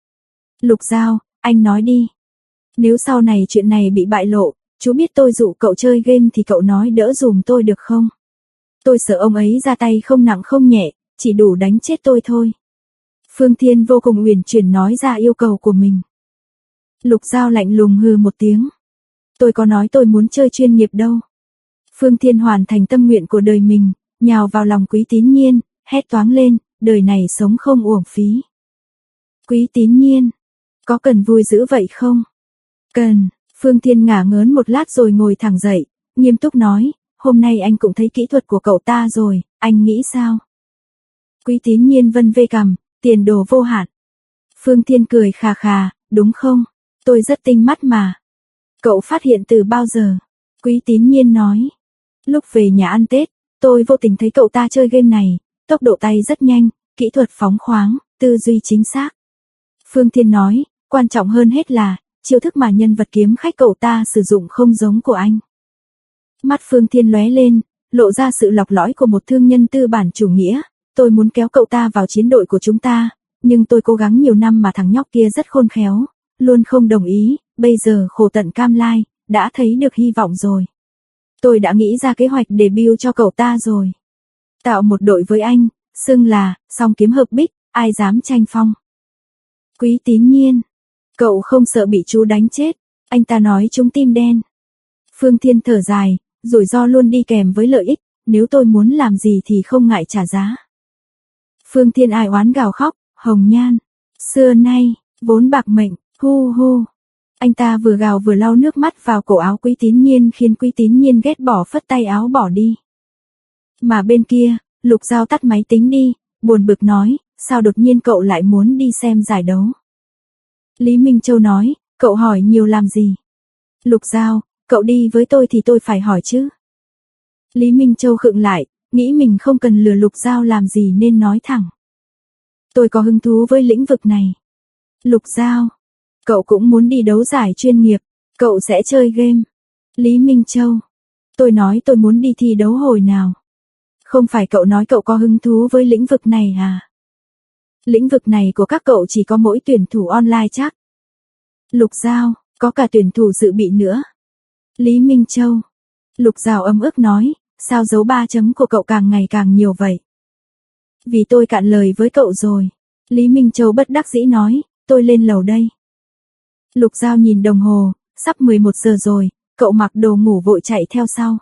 Lục Giao, anh nói đi. Nếu sau này chuyện này bị bại lộ, chú biết tôi dụ cậu chơi game thì cậu nói đỡ dùm tôi được không? Tôi sợ ông ấy ra tay không nặng không nhẹ, chỉ đủ đánh chết tôi thôi. Phương Thiên vô cùng uyển chuyển nói ra yêu cầu của mình. Lục Giao lạnh lùng hừ một tiếng. Tôi có nói tôi muốn chơi chuyên nghiệp đâu. Phương Thiên hoàn thành tâm nguyện của đời mình, nhào vào lòng Quý Tín Nhiên, hét toáng lên, đời này sống không uổng phí. Quý Tín Nhiên, có cần vui dữ vậy không? Cần, Phương Thiên ngả ngớn một lát rồi ngồi thẳng dậy, nghiêm túc nói, hôm nay anh cũng thấy kỹ thuật của cậu ta rồi, anh nghĩ sao? Quý Tín Nhiên vân vê cằm, tiền đồ vô hạn. Phương Thiên cười khà khà, đúng không? Tôi rất tinh mắt mà. Cậu phát hiện từ bao giờ? Quý Tín Nhiên nói. Lúc về nhà ăn Tết, tôi vô tình thấy cậu ta chơi game này, tốc độ tay rất nhanh, kỹ thuật phóng khoáng, tư duy chính xác. Phương Thiên nói, quan trọng hơn hết là, chiêu thức mà nhân vật kiếm khách cậu ta sử dụng không giống của anh. Mắt Phương Thiên lóe lên, lộ ra sự lọc lõi của một thương nhân tư bản chủ nghĩa, tôi muốn kéo cậu ta vào chiến đội của chúng ta, nhưng tôi cố gắng nhiều năm mà thằng nhóc kia rất khôn khéo, luôn không đồng ý, bây giờ khổ tận cam lai, đã thấy được hy vọng rồi. Tôi đã nghĩ ra kế hoạch debut cho cậu ta rồi. Tạo một đội với anh, xưng là, song kiếm hợp bích, ai dám tranh phong. Quý Tín Nhiên, cậu không sợ bị chú đánh chết, anh ta nói chúng tim đen. Phương Thiên thở dài, rủi ro luôn đi kèm với lợi ích, nếu tôi muốn làm gì thì không ngại trả giá. Phương Thiên ai oán gào khóc, hồng nhan, xưa nay, vốn bạc mệnh, hu hu. Anh ta vừa gào vừa lau nước mắt vào cổ áo Quý Tín Nhiên khiến Quý Tín Nhiên ghét bỏ phất tay áo bỏ đi. Mà bên kia, Lục Giao tắt máy tính đi, buồn bực nói, sao đột nhiên cậu lại muốn đi xem giải đấu? Lý Minh Châu nói, cậu hỏi nhiều làm gì? Lục Giao, cậu đi với tôi thì tôi phải hỏi chứ. Lý Minh Châu khựng lại, nghĩ mình không cần lừa Lục Giao làm gì nên nói thẳng. Tôi có hứng thú với lĩnh vực này. Lục Giao, cậu cũng muốn đi đấu giải chuyên nghiệp, cậu sẽ chơi game. Lý Minh Châu, tôi nói tôi muốn đi thi đấu hồi nào. Không phải cậu nói cậu có hứng thú với lĩnh vực này à? Lĩnh vực này của các cậu chỉ có mỗi tuyển thủ online chắc. Lục Giao, có cả tuyển thủ dự bị nữa. Lý Minh Châu, Lục Giao ấm ức nói, sao dấu ba chấm của cậu càng ngày càng nhiều vậy? Vì tôi cạn lời với cậu rồi. Lý Minh Châu bất đắc dĩ nói, tôi lên lầu đây. Lục Giao nhìn đồng hồ, sắp mười một giờ rồi, cậu mặc đồ ngủ vội chạy theo sau.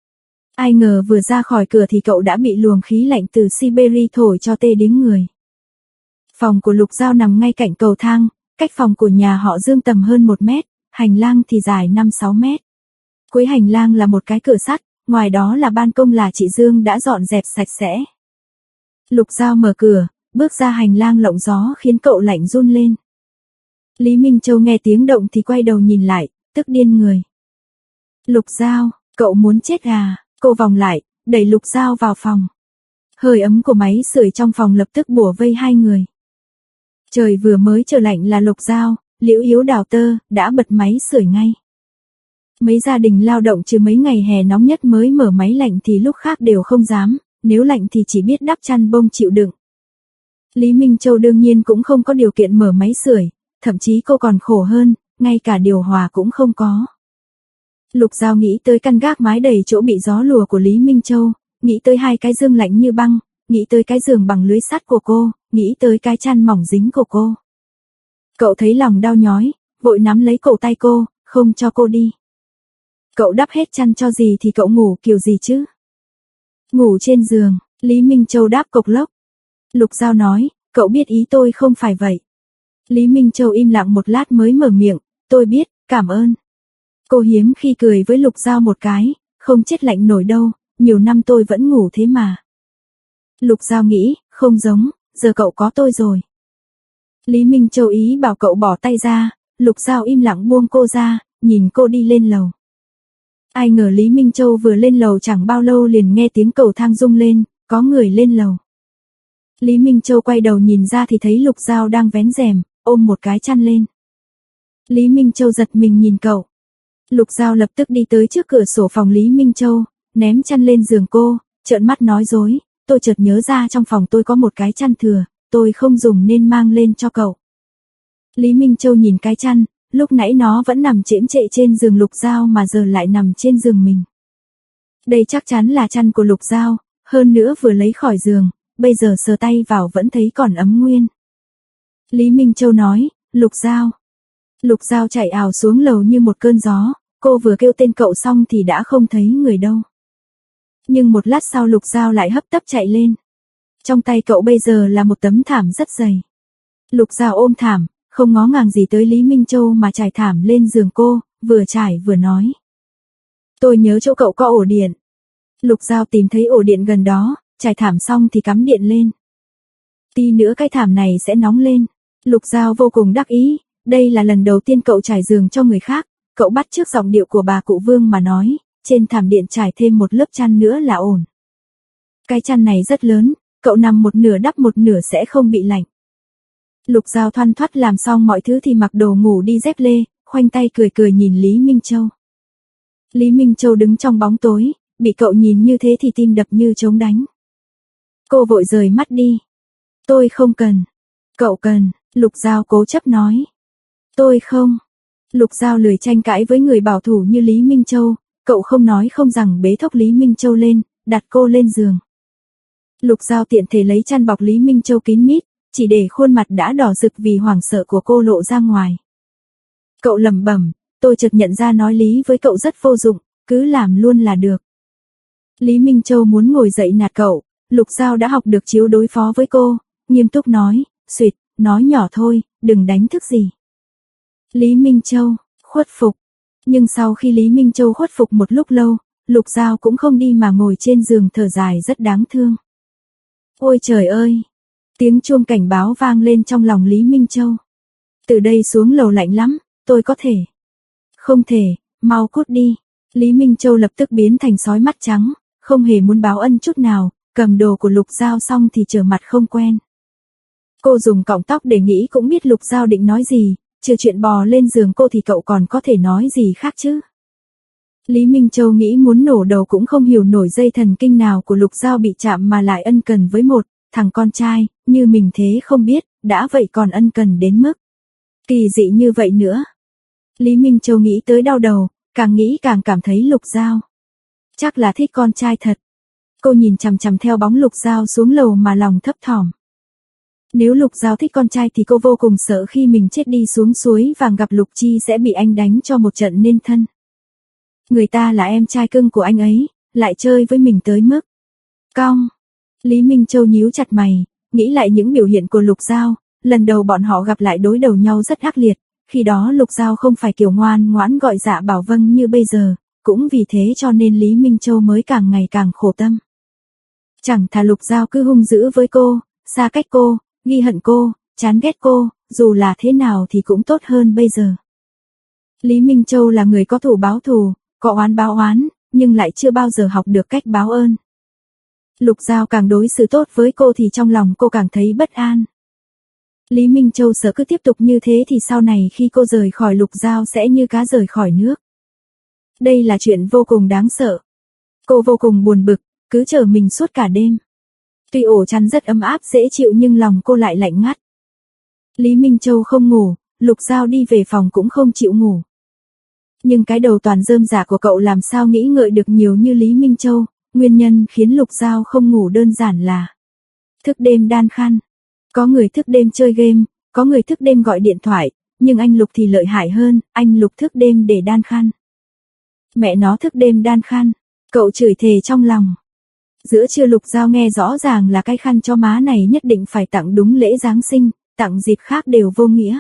Ai ngờ vừa ra khỏi cửa thì cậu đã bị luồng khí lạnh từ Siberia thổi cho tê điếng người. Phòng của Lục Giao nằm ngay cạnh cầu thang, cách phòng của nhà họ Dương tầm hơn một mét, hành lang thì dài năm sáu mét. Cuối hành lang là một cái cửa sắt, ngoài đó là ban công là chị Dương đã dọn dẹp sạch sẽ. Lục Giao mở cửa, bước ra hành lang lộng gió khiến cậu lạnh run lên. Lý Minh Châu nghe tiếng động thì quay đầu nhìn lại, tức điên người. Lục Giao, cậu muốn chết à? Cô vòng lại, đẩy Lục Giao vào phòng. Hơi ấm của máy sưởi trong phòng lập tức bủa vây hai người. Trời vừa mới trở lạnh là Lục Giao, Liễu Yếu Đào Tơ, đã bật máy sưởi ngay. Mấy gia đình lao động trừ mấy ngày hè nóng nhất mới mở máy lạnh thì lúc khác đều không dám, nếu lạnh thì chỉ biết đắp chăn bông chịu đựng. Lý Minh Châu đương nhiên cũng không có điều kiện mở máy sưởi, thậm chí cô còn khổ hơn, ngay cả điều hòa cũng không có. Lục Giao nghĩ tới căn gác mái đầy chỗ bị gió lùa của Lý Minh Châu, nghĩ tới hai cái giường lạnh như băng, nghĩ tới cái giường bằng lưới sắt của cô, nghĩ tới cái chăn mỏng dính của cô. Cậu thấy lòng đau nhói, vội nắm lấy cổ tay cô, không cho cô đi. Cậu đắp hết chăn cho gì thì cậu ngủ kiểu gì chứ? Ngủ trên giường, Lý Minh Châu đáp cộc lốc. Lục Giao nói, cậu biết ý tôi không phải vậy. Lý Minh Châu im lặng một lát mới mở miệng, tôi biết, cảm ơn. Cô hiếm khi cười với Lục Giao một cái, không chết lạnh nổi đâu, nhiều năm tôi vẫn ngủ thế mà. Lục Giao nghĩ, không giống, giờ cậu có tôi rồi. Lý Minh Châu ý bảo cậu bỏ tay ra, Lục Giao im lặng buông cô ra, nhìn cô đi lên lầu. Ai ngờ Lý Minh Châu vừa lên lầu chẳng bao lâu liền nghe tiếng cầu thang rung lên, có người lên lầu. Lý Minh Châu quay đầu nhìn ra thì thấy Lục Giao đang vén rèm, ôm một cái chăn lên. Lý Minh Châu giật mình nhìn cậu. Lục Giao lập tức đi tới trước cửa sổ phòng Lý Minh Châu, ném chăn lên giường cô, trợn mắt nói dối, tôi chợt nhớ ra trong phòng tôi có một cái chăn thừa, tôi không dùng nên mang lên cho cậu. Lý Minh Châu nhìn cái chăn, lúc nãy nó vẫn nằm chễm chệ trên giường Lục Giao mà giờ lại nằm trên giường mình. Đây chắc chắn là chăn của Lục Giao, hơn nữa vừa lấy khỏi giường, bây giờ sờ tay vào vẫn thấy còn ấm nguyên. Lý Minh Châu nói, Lục Giao. Lục Giao chạy ào xuống lầu như một cơn gió, cô vừa kêu tên cậu xong thì đã không thấy người đâu. Nhưng một lát sau Lục Giao lại hấp tấp chạy lên. Trong tay cậu bây giờ là một tấm thảm rất dày. Lục Giao ôm thảm, không ngó ngàng gì tới Lý Minh Châu mà trải thảm lên giường cô, vừa trải vừa nói. Tôi nhớ chỗ cậu có ổ điện. Lục Giao tìm thấy ổ điện gần đó, trải thảm xong thì cắm điện lên. Tí nữa cái thảm này sẽ nóng lên. Lục Giao vô cùng đắc ý, đây là lần đầu tiên cậu trải giường cho người khác, cậu bắt chước giọng điệu của bà cụ Vương mà nói, trên thảm điện trải thêm một lớp chăn nữa là ổn. Cái chăn này rất lớn, cậu nằm một nửa đắp một nửa sẽ không bị lạnh. Lục Giao thoăn thoắt làm xong mọi thứ thì mặc đồ ngủ đi dép lê, khoanh tay cười cười nhìn Lý Minh Châu. Lý Minh Châu đứng trong bóng tối, bị cậu nhìn như thế thì tim đập như trống đánh. Cô vội rời mắt đi. Tôi không cần. Cậu cần, Lục Giao cố chấp nói. Tôi không. Lục Giao lười tranh cãi với người bảo thủ như Lý Minh Châu, cậu không nói không rằng bế thốc Lý Minh Châu lên, đặt cô lên giường. Lục Giao tiện thể lấy chăn bọc Lý Minh Châu kín mít, chỉ để khuôn mặt đã đỏ rực vì hoảng sợ của cô lộ ra ngoài. Cậu lẩm bẩm, tôi chợt nhận ra nói lý với cậu rất vô dụng, cứ làm luôn là được. Lý Minh Châu muốn ngồi dậy nạt cậu, Lục Giao đã học được chiếu đối phó với cô, nghiêm túc nói, xuyệt, nói nhỏ thôi, đừng đánh thức gì. Lý Minh Châu, khuất phục. Nhưng sau khi Lý Minh Châu khuất phục một lúc lâu, Lục Giao cũng không đi mà ngồi trên giường thở dài rất đáng thương. Ôi trời ơi! Tiếng chuông cảnh báo vang lên trong lòng Lý Minh Châu. Từ đây xuống lầu lạnh lắm, tôi có thể. Không thể, mau cút đi. Lý Minh Châu lập tức biến thành sói mắt trắng, không hề muốn báo ân chút nào, cầm đồ của Lục Giao xong thì trở mặt không quen. Cô dùng cọng tóc để nghĩ cũng biết Lục Giao định nói gì, trừ chuyện bò lên giường cô thì cậu còn có thể nói gì khác chứ. Lý Minh Châu nghĩ muốn nổ đầu cũng không hiểu nổi dây thần kinh nào của Lục Giao bị chạm mà lại ân cần với một thằng con trai, như mình thế không biết, đã vậy còn ân cần đến mức kỳ dị như vậy nữa. Lý Minh Châu nghĩ tới đau đầu, càng nghĩ càng cảm thấy Lục Giao chắc là thích con trai thật. Cô nhìn chằm chằm theo bóng Lục Giao xuống lầu mà lòng thấp thỏm. Nếu Lục Giao thích con trai thì cô vô cùng sợ khi mình chết đi xuống suối vàng gặp Lục Chi sẽ bị anh đánh cho một trận nên thân. Người ta là em trai cưng của anh ấy, lại chơi với mình tới mức cong. Lý Minh Châu nhíu chặt mày, nghĩ lại những biểu hiện của Lục Giao, lần đầu bọn họ gặp lại đối đầu nhau rất ác liệt, khi đó Lục Giao không phải kiểu ngoan ngoãn gọi dạ bảo vâng như bây giờ, cũng vì thế cho nên Lý Minh Châu mới càng ngày càng khổ tâm. Chẳng thà Lục Giao cứ hung dữ với cô, xa cách cô, ghi hận cô, chán ghét cô, dù là thế nào thì cũng tốt hơn bây giờ. Lý Minh Châu là người có thù báo thù, có oán báo oán, nhưng lại chưa bao giờ học được cách báo ơn. Lục Giao càng đối xử tốt với cô thì trong lòng cô càng thấy bất an. Lý Minh Châu sợ cứ tiếp tục như thế thì sau này khi cô rời khỏi Lục Giao sẽ như cá rời khỏi nước. Đây là chuyện vô cùng đáng sợ. Cô vô cùng buồn bực, cứ chờ mình suốt cả đêm. Tuy ổ chăn rất ấm áp dễ chịu nhưng lòng cô lại lạnh ngắt. Lý Minh Châu không ngủ, Lục Giao đi về phòng cũng không chịu ngủ. Nhưng cái đầu toàn rơm rả của cậu làm sao nghĩ ngợi được nhiều như Lý Minh Châu, nguyên nhân khiến Lục Giao không ngủ đơn giản là thức đêm đan khăn. Có người thức đêm chơi game, có người thức đêm gọi điện thoại, nhưng anh Lục thì lợi hại hơn, anh Lục thức đêm để đan khăn. Mẹ nó thức đêm đan khăn, cậu chửi thề trong lòng. Giữa trưa Lục Giao nghe rõ ràng là cái khăn cho má này nhất định phải tặng đúng lễ Giáng sinh, tặng dịp khác đều vô nghĩa.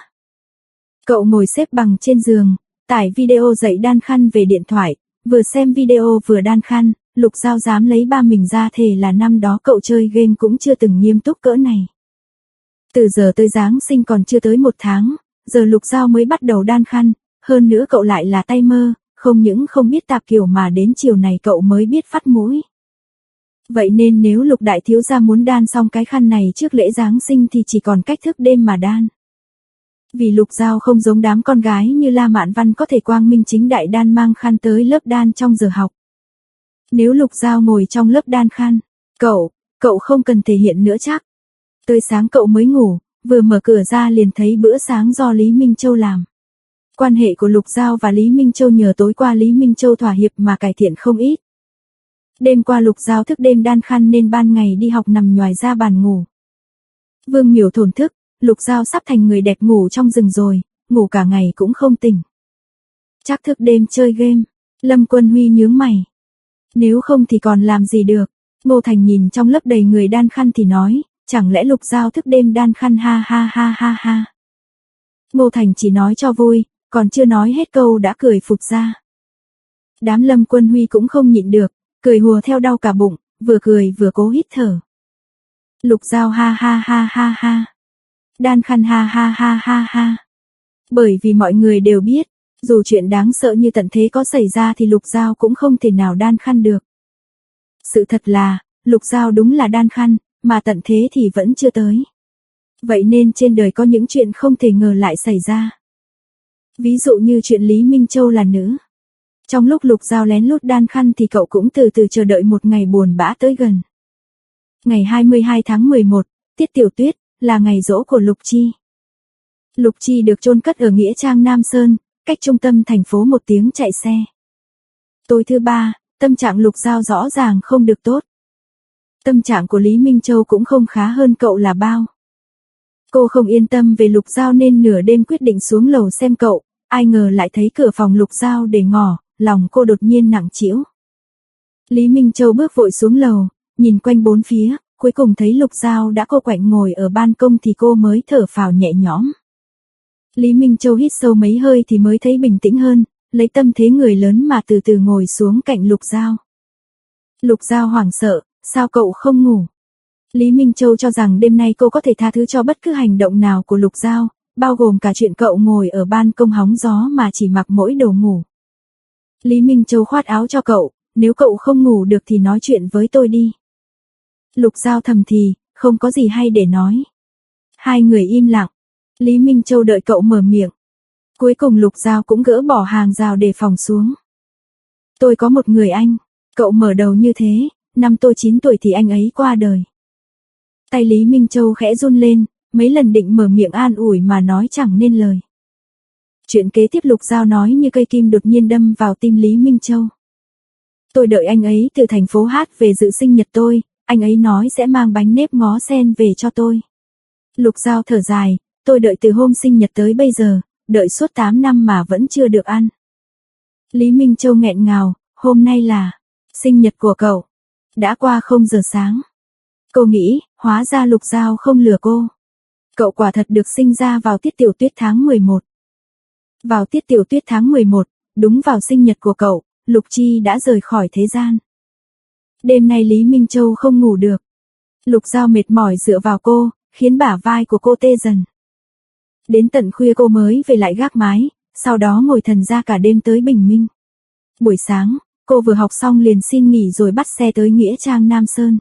Cậu ngồi xếp bằng trên giường, tải video dạy đan khăn về điện thoại, vừa xem video vừa đan khăn, Lục Giao dám lấy ba mình ra thề là năm đó cậu chơi game cũng chưa từng nghiêm túc cỡ này. Từ giờ tới Giáng sinh còn chưa tới một tháng, giờ Lục Giao mới bắt đầu đan khăn, hơn nữa cậu lại là tay mơ, không những không biết tạp kiểu mà đến chiều này cậu mới biết phát mũi. Vậy nên nếu Lục đại thiếu gia muốn đan xong cái khăn này trước lễ Giáng sinh thì chỉ còn cách thức đêm mà đan. Vì Lục Giao không giống đám con gái như La Mạn Văn có thể quang minh chính đại đan mang khăn tới lớp đan trong giờ học. Nếu Lục Giao ngồi trong lớp đan khăn, cậu, cậu không cần thể hiện nữa chắc. Tới sáng cậu mới ngủ, vừa mở cửa ra liền thấy bữa sáng do Lý Minh Châu làm. Quan hệ của Lục Giao và Lý Minh Châu nhờ tối qua Lý Minh Châu thỏa hiệp mà cải thiện không ít. Đêm qua Lục Giao thức đêm đan khăn nên ban ngày đi học nằm nhoài ra bàn ngủ. Vương Miểu thổn thức, Lục Giao sắp thành người đẹp ngủ trong rừng rồi, ngủ cả ngày cũng không tỉnh. Chắc thức đêm chơi game, Lâm Quân Huy nhướng mày. Nếu không thì còn làm gì được, Ngô Thành nhìn trong lớp đầy người đan khăn thì nói, chẳng lẽ Lục Giao thức đêm đan khăn ha ha ha ha ha. Ngô Thành chỉ nói cho vui, còn chưa nói hết câu đã cười phụt ra. Đám Lâm Quân Huy cũng không nhịn được, cười hùa theo đau cả bụng, vừa cười vừa cố hít thở. Lục Giao ha ha ha ha ha. Đan Khăn ha ha ha ha ha. Bởi vì mọi người đều biết, dù chuyện đáng sợ như tận thế có xảy ra thì Lục Giao cũng không thể nào đan khăn được. Sự thật là, Lục Giao đúng là đan khăn, mà tận thế thì vẫn chưa tới. Vậy nên trên đời có những chuyện không thể ngờ lại xảy ra. Ví dụ như chuyện Lý Minh Châu là nữ. Trong lúc Lục Giao lén lút đan khăn thì cậu cũng từ từ chờ đợi một ngày buồn bã tới gần. Ngày hai mươi hai tháng mười một, Tiết Tiểu Tuyết, là ngày giỗ của Lục Chi. Lục Chi được chôn cất ở Nghĩa Trang Nam Sơn, cách trung tâm thành phố một tiếng chạy xe. Tối thứ ba, tâm trạng Lục Giao rõ ràng không được tốt. Tâm trạng của Lý Minh Châu cũng không khá hơn cậu là bao. Cô không yên tâm về Lục Giao nên nửa đêm quyết định xuống lầu xem cậu, ai ngờ lại thấy cửa phòng Lục Giao để ngỏ, lòng cô đột nhiên nặng trĩu. Lý Minh Châu bước vội xuống lầu, nhìn quanh bốn phía, cuối cùng thấy Lục Giao đã cô quạnh ngồi ở ban công thì cô mới thở phào nhẹ nhõm. Lý Minh Châu hít sâu mấy hơi thì mới thấy bình tĩnh hơn, lấy tâm thế người lớn mà từ từ ngồi xuống cạnh Lục Giao. Lục Giao hoảng sợ, sao cậu không ngủ? Lý Minh Châu cho rằng đêm nay cô có thể tha thứ cho bất cứ hành động nào của Lục Giao, bao gồm cả chuyện cậu ngồi ở ban công hóng gió mà chỉ mặc mỗi đồ ngủ. Lý Minh Châu khoát áo cho cậu, nếu cậu không ngủ được thì nói chuyện với tôi đi. Lục Giao thầm thì, không có gì hay để nói. Hai người im lặng. Lý Minh Châu đợi cậu mở miệng. Cuối cùng Lục Giao cũng gỡ bỏ hàng rào đề phòng xuống. Tôi có một người anh, cậu mở đầu như thế, năm tôi chín tuổi thì anh ấy qua đời. Tay Lý Minh Châu khẽ run lên, mấy lần định mở miệng an ủi mà nói chẳng nên lời. Chuyện kế tiếp Lục Giao nói như cây kim đột nhiên đâm vào tim Lý Minh Châu. Tôi đợi anh ấy từ thành phố Hát về dự sinh nhật tôi, anh ấy nói sẽ mang bánh nếp ngó sen về cho tôi. Lục Giao thở dài, tôi đợi từ hôm sinh nhật tới bây giờ, đợi suốt tám năm mà vẫn chưa được ăn. Lý Minh Châu nghẹn ngào, hôm nay là sinh nhật của cậu. Đã qua không giờ sáng. Cô nghĩ, hóa ra Lục Giao không lừa cô. Cậu quả thật được sinh ra vào tiết Tiểu Tuyết tháng mười một. Vào tiết Tiểu Tuyết tháng mười một, đúng vào sinh nhật của cậu, Lục Chi đã rời khỏi thế gian. Đêm nay Lý Minh Châu không ngủ được. Lục Giao mệt mỏi dựa vào cô, khiến bả vai của cô tê dần. Đến tận khuya cô mới về lại gác mái, sau đó ngồi thần ra cả đêm tới bình minh. Buổi sáng, cô vừa học xong liền xin nghỉ rồi bắt xe tới Nghĩa Trang Nam Sơn.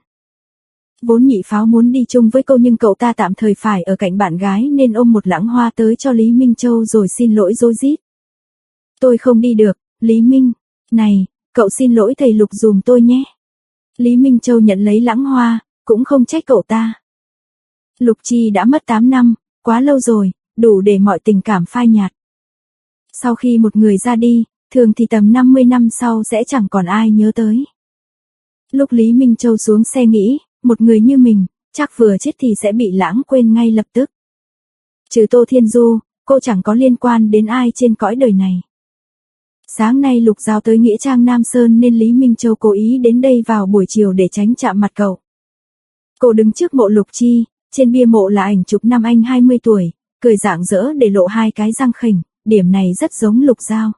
Vốn Nhị Pháo muốn đi chung với cô nhưng cậu ta tạm thời phải ở cạnh bạn gái nên ôm một lẵng hoa tới cho Lý Minh Châu rồi xin lỗi rối rít. Tôi không đi được, Lý Minh. Này, cậu xin lỗi thầy Lục dùm tôi nhé. Lý Minh Châu nhận lấy lẵng hoa, cũng không trách cậu ta. Lục Chi đã mất tám năm, quá lâu rồi, đủ để mọi tình cảm phai nhạt. Sau khi một người ra đi, thường thì tầm năm mươi năm sau sẽ chẳng còn ai nhớ tới. Lúc Lý Minh Châu xuống xe nghĩ, một người như mình, chắc vừa chết thì sẽ bị lãng quên ngay lập tức. Trừ Tô Thiên Du, cô chẳng có liên quan đến ai trên cõi đời này. Sáng nay Lục Giao tới Nghĩa Trang Nam Sơn nên Lý Minh Châu cố ý đến đây vào buổi chiều để tránh chạm mặt cậu. Cô đứng trước mộ Lục Chi, trên bia mộ là ảnh chụp năm anh hai mươi tuổi, cười rạng rỡ để lộ hai cái răng khểnh, điểm này rất giống Lục Giao.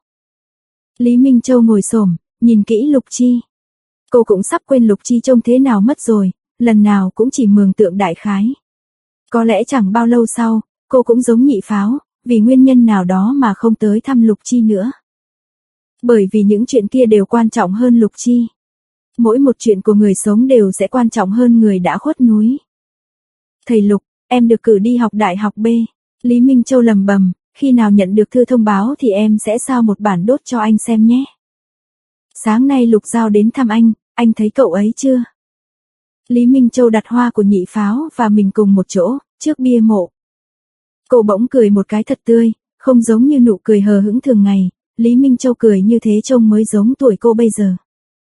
Lý Minh Châu ngồi xổm, nhìn kỹ Lục Chi. Cô cũng sắp quên Lục Chi trông thế nào mất rồi, lần nào cũng chỉ mường tượng đại khái. Có lẽ chẳng bao lâu sau, cô cũng giống Nhị Pháo, vì nguyên nhân nào đó mà không tới thăm Lục Chi nữa. Bởi vì những chuyện kia đều quan trọng hơn Lục Chi. Mỗi một chuyện của người sống đều sẽ quan trọng hơn người đã khuất núi. Thầy Lục, em được cử đi học đại học B. Lý Minh Châu lầm bầm, khi nào nhận được thư thông báo thì em sẽ sao một bản đốt cho anh xem nhé. Sáng nay Lục Giao đến thăm anh, anh thấy cậu ấy chưa? Lý Minh Châu đặt hoa của Nhị Pháo và mình cùng một chỗ, trước bia mộ. Cô bỗng cười một cái thật tươi, không giống như nụ cười hờ hững thường ngày, Lý Minh Châu cười như thế trông mới giống tuổi cô bây giờ.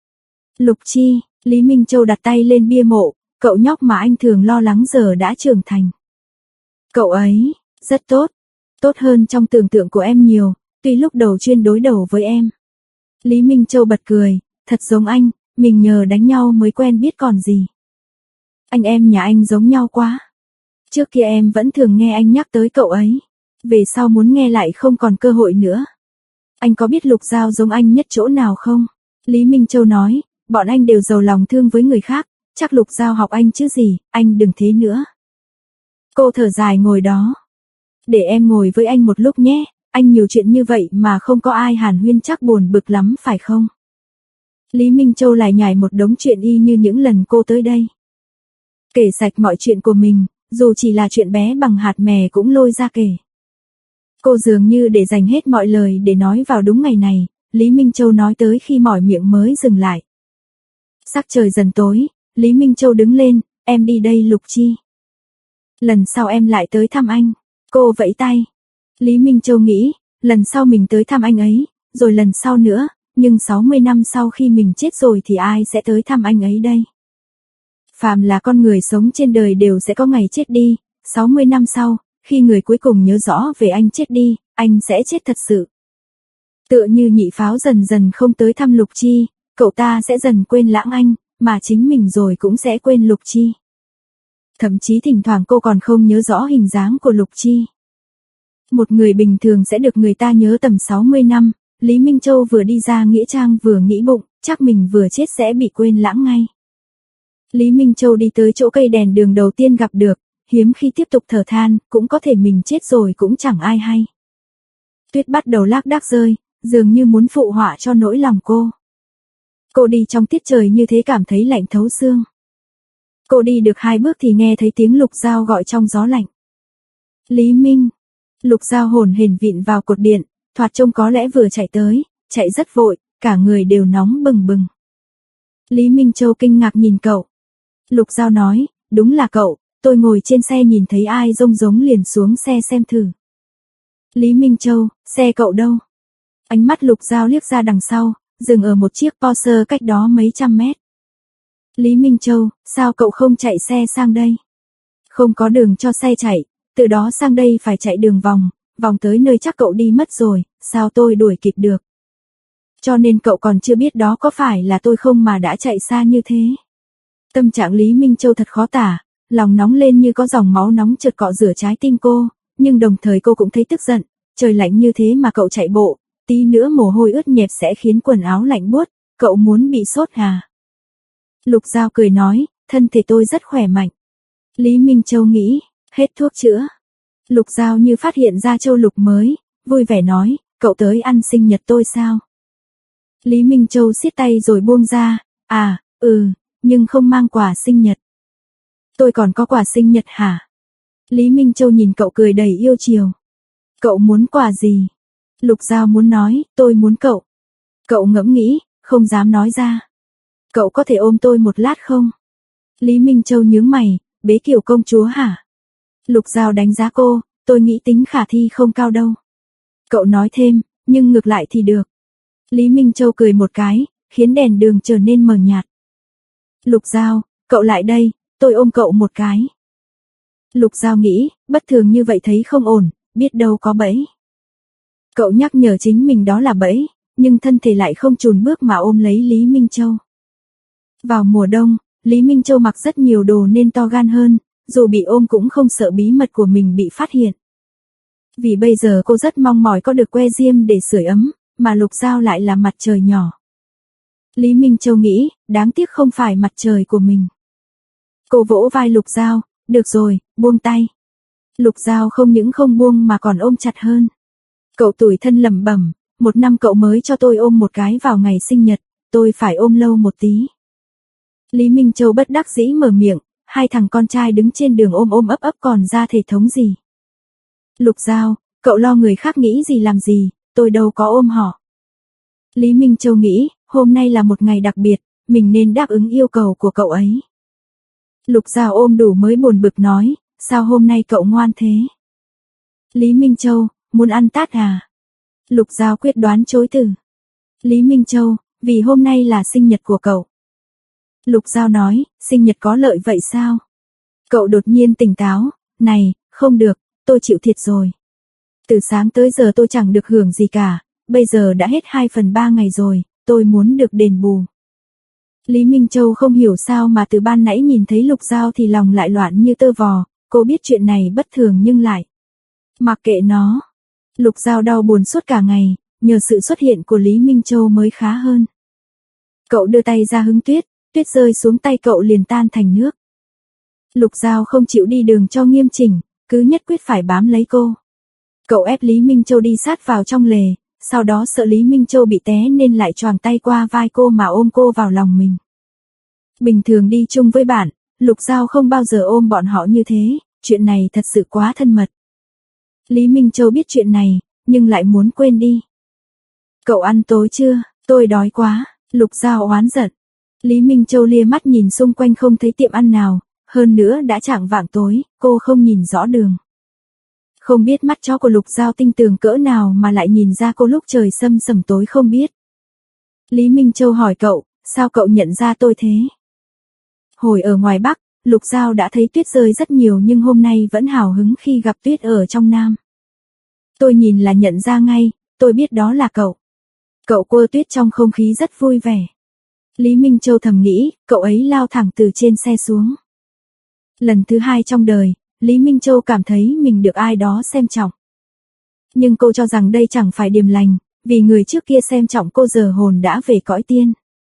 Lục Chi, Lý Minh Châu đặt tay lên bia mộ, cậu nhóc mà anh thường lo lắng giờ đã trưởng thành. Cậu ấy, rất tốt, tốt hơn trong tưởng tượng của em nhiều, tuy lúc đầu chuyên đối đầu với em. Lý Minh Châu bật cười, thật giống anh, mình nhờ đánh nhau mới quen biết còn gì. Anh em nhà anh giống nhau quá. Trước kia em vẫn thường nghe anh nhắc tới cậu ấy. Về sau muốn nghe lại không còn cơ hội nữa. Anh có biết Lục Giao giống anh nhất chỗ nào không? Lý Minh Châu nói, bọn anh đều giàu lòng thương với người khác, chắc Lục Giao học anh chứ gì, anh đừng thế nữa. Cô thở dài ngồi đó. Để em ngồi với anh một lúc nhé, anh nhiều chuyện như vậy mà không có ai hàn huyên chắc buồn bực lắm phải không? Lý Minh Châu lại nhảy một đống chuyện y như những lần cô tới đây. Kể sạch mọi chuyện của mình, dù chỉ là chuyện bé bằng hạt mè cũng lôi ra kể. Cô dường như để dành hết mọi lời để nói vào đúng ngày này, Lý Minh Châu nói tới khi mỏi miệng mới dừng lại. Sắc trời dần tối, Lý Minh Châu đứng lên, em đi đây Lục Chi. Lần sau em lại tới thăm anh. Cô vẫy tay. Lý Minh Châu nghĩ, lần sau mình tới thăm anh ấy, rồi lần sau nữa, nhưng sáu mươi năm sau khi mình chết rồi thì ai sẽ tới thăm anh ấy đây? Phàm là con người sống trên đời đều sẽ có ngày chết đi, sáu mươi năm sau, khi người cuối cùng nhớ rõ về anh chết đi, anh sẽ chết thật sự. Tựa như nhị pháo dần dần không tới thăm Lục Chi, cậu ta sẽ dần quên lãng anh, mà chính mình rồi cũng sẽ quên Lục Chi. Thậm chí thỉnh thoảng cô còn không nhớ rõ hình dáng của Lục Chi. Một người bình thường sẽ được người ta nhớ tầm sáu mươi năm, Lý Minh Châu vừa đi ra nghĩa trang vừa nghĩ bụng, chắc mình vừa chết sẽ bị quên lãng ngay. Lý Minh Châu đi tới chỗ cây đèn đường đầu tiên gặp được, hiếm khi tiếp tục thở than, cũng có thể mình chết rồi cũng chẳng ai hay. Tuyết bắt đầu lác đác rơi, dường như muốn phụ họa cho nỗi lòng cô. Cô đi trong tiết trời như thế cảm thấy lạnh thấu xương. Cô đi được hai bước thì nghe thấy tiếng Lục Giao gọi trong gió lạnh. Lý Minh. Lục Giao hồn hển vịn vào cột điện, thoạt trông có lẽ vừa chạy tới, chạy rất vội, cả người đều nóng bừng bừng. Lý Minh Châu kinh ngạc nhìn cậu. Lục Giao nói, đúng là cậu, tôi ngồi trên xe nhìn thấy ai rông giống liền xuống xe xem thử. Lý Minh Châu, xe cậu đâu? Ánh mắt Lục Giao liếc ra đằng sau, dừng ở một chiếc Porsche cách đó mấy trăm mét. Lý Minh Châu, sao cậu không chạy xe sang đây? Không có đường cho xe chạy, từ đó sang đây phải chạy đường vòng, vòng tới nơi chắc cậu đi mất rồi, sao tôi đuổi kịp được? Cho nên cậu còn chưa biết đó có phải là tôi không mà đã chạy xa như thế. Tâm trạng Lý Minh Châu thật khó tả, lòng nóng lên như có dòng máu nóng chợt cọ rửa trái tim cô, nhưng đồng thời cô cũng thấy tức giận, trời lạnh như thế mà cậu chạy bộ, tí nữa mồ hôi ướt nhẹp sẽ khiến quần áo lạnh buốt, cậu muốn bị sốt à? Lục Giao cười nói, thân thể tôi rất khỏe mạnh. Lý Minh Châu nghĩ, hết thuốc chữa. Lục Giao như phát hiện ra châu lục mới, vui vẻ nói, cậu tới ăn sinh nhật tôi sao? Lý Minh Châu siết tay rồi buông ra, à, ừ, nhưng không mang quà sinh nhật. Tôi còn có quà sinh nhật hả? Lý Minh Châu nhìn cậu cười đầy yêu chiều. Cậu muốn quà gì? Lục Giao muốn nói, tôi muốn cậu. Cậu ngẫm nghĩ, không dám nói ra. Cậu có thể ôm tôi một lát không? Lý Minh Châu nhướng mày, bế kiểu công chúa hả? Lục Giao đánh giá cô, tôi nghĩ tính khả thi không cao đâu. Cậu nói thêm, nhưng ngược lại thì được. Lý Minh Châu cười một cái, khiến đèn đường trở nên mờ nhạt. Lục Giao, cậu lại đây, tôi ôm cậu một cái. Lục Giao nghĩ, bất thường như vậy thấy không ổn, biết đâu có bẫy. Cậu nhắc nhở chính mình đó là bẫy, nhưng thân thể lại không chùn bước mà ôm lấy Lý Minh Châu. Vào mùa đông, Lý Minh Châu mặc rất nhiều đồ nên to gan hơn, dù bị ôm cũng không sợ bí mật của mình bị phát hiện. Vì bây giờ cô rất mong mỏi có được que diêm để sưởi ấm, mà Lục Giao lại là mặt trời nhỏ. Lý Minh Châu nghĩ, đáng tiếc không phải mặt trời của mình. Cô vỗ vai Lục Giao, được rồi, buông tay. Lục Giao không những không buông mà còn ôm chặt hơn. Cậu tủi thân lẩm bẩm, một năm cậu mới cho tôi ôm một cái vào ngày sinh nhật, tôi phải ôm lâu một tí. Lý Minh Châu bất đắc dĩ mở miệng, hai thằng con trai đứng trên đường ôm ôm ấp ấp còn ra thể thống gì. Lục Giao, cậu lo người khác nghĩ gì làm gì, tôi đâu có ôm họ. Lý Minh Châu nghĩ, hôm nay là một ngày đặc biệt, mình nên đáp ứng yêu cầu của cậu ấy. Lục Giao ôm đủ mới buồn bực nói, sao hôm nay cậu ngoan thế? Lý Minh Châu, muốn ăn tát à? Lục Giao quyết đoán chối từ. Lý Minh Châu, vì hôm nay là sinh nhật của cậu. Lục Giao nói, sinh nhật có lợi vậy sao? Cậu đột nhiên tỉnh táo, này, không được, tôi chịu thiệt rồi. Từ sáng tới giờ tôi chẳng được hưởng gì cả, bây giờ đã hết hai phần ba ngày rồi, tôi muốn được đền bù. Lý Minh Châu không hiểu sao mà từ ban nãy nhìn thấy Lục Giao thì lòng lại loạn như tơ vò, cô biết chuyện này bất thường nhưng lại Mặc kệ nó. Lục Giao đau buồn suốt cả ngày, nhờ sự xuất hiện của Lý Minh Châu mới khá hơn. Cậu đưa tay ra hứng tuyết, tuyết rơi xuống tay cậu liền tan thành nước. Lục Giao không chịu đi đường cho nghiêm chỉnh, cứ nhất quyết phải bám lấy cô. Cậu ép Lý Minh Châu đi sát vào trong lề, sau đó sợ Lý Minh Châu bị té nên lại choàng tay qua vai cô mà ôm cô vào lòng mình. Bình thường đi chung với bạn, Lục Giao không bao giờ ôm bọn họ như thế, chuyện này thật sự quá thân mật. Lý Minh Châu biết chuyện này, nhưng lại muốn quên đi. Cậu ăn tối chưa? Tôi đói quá. Lục Giao oán giận. Lý Minh Châu lia mắt nhìn xung quanh không thấy tiệm ăn nào, hơn nữa đã chạng vạng tối, cô không nhìn rõ đường. Không biết mắt chó của Lục Giao tinh tường cỡ nào mà lại nhìn ra cô lúc trời sâm sầm tối không biết. Lý Minh Châu hỏi cậu, sao cậu nhận ra tôi thế? Hồi ở ngoài Bắc, Lục Giao đã thấy tuyết rơi rất nhiều nhưng hôm nay vẫn hào hứng khi gặp tuyết ở trong Nam. Tôi nhìn là nhận ra ngay, tôi biết đó là cậu. Cậu quơ tuyết trong không khí rất vui vẻ. Lý Minh Châu thầm nghĩ, cậu ấy lao thẳng từ trên xe xuống. Lần thứ hai trong đời, Lý Minh Châu cảm thấy mình được ai đó xem trọng. Nhưng cô cho rằng đây chẳng phải điềm lành, vì người trước kia xem trọng cô giờ hồn đã về cõi tiên.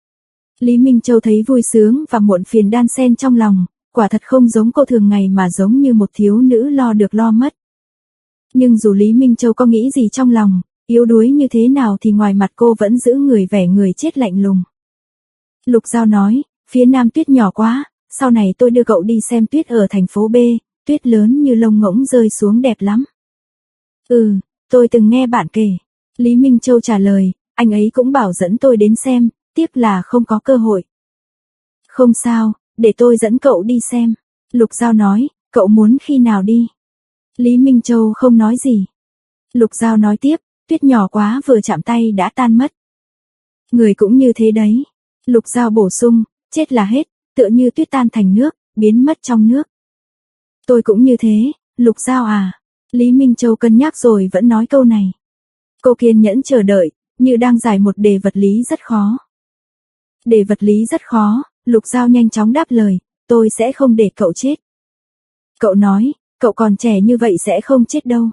Lý Minh Châu thấy vui sướng và muộn phiền đan xen trong lòng, quả thật không giống cô thường ngày mà giống như một thiếu nữ lo được lo mất. Nhưng dù Lý Minh Châu có nghĩ gì trong lòng, yếu đuối như thế nào thì ngoài mặt cô vẫn giữ người vẻ người chết lạnh lùng. Lục Giao nói, phía Nam tuyết nhỏ quá, sau này tôi đưa cậu đi xem tuyết ở thành phố B, tuyết lớn như lông ngỗng rơi xuống đẹp lắm. Ừ, tôi từng nghe bạn kể. Lý Minh Châu trả lời, anh ấy cũng bảo dẫn tôi đến xem, tiếc là không có cơ hội. Không sao, để tôi dẫn cậu đi xem. Lục Giao nói, cậu muốn khi nào đi? Lý Minh Châu không nói gì. Lục Giao nói tiếp, tuyết nhỏ quá vừa chạm tay đã tan mất. Người cũng như thế đấy. Lục Giao bổ sung, chết là hết, tựa như tuyết tan thành nước, biến mất trong nước. Tôi cũng như thế, Lục Giao à. Lý Minh Châu cân nhắc rồi vẫn nói câu này. Cô kiên nhẫn chờ đợi, như đang giải một đề vật lý rất khó. Đề vật lý rất khó, Lục Giao nhanh chóng đáp lời, tôi sẽ không để cậu chết. Cậu nói, cậu còn trẻ như vậy sẽ không chết đâu.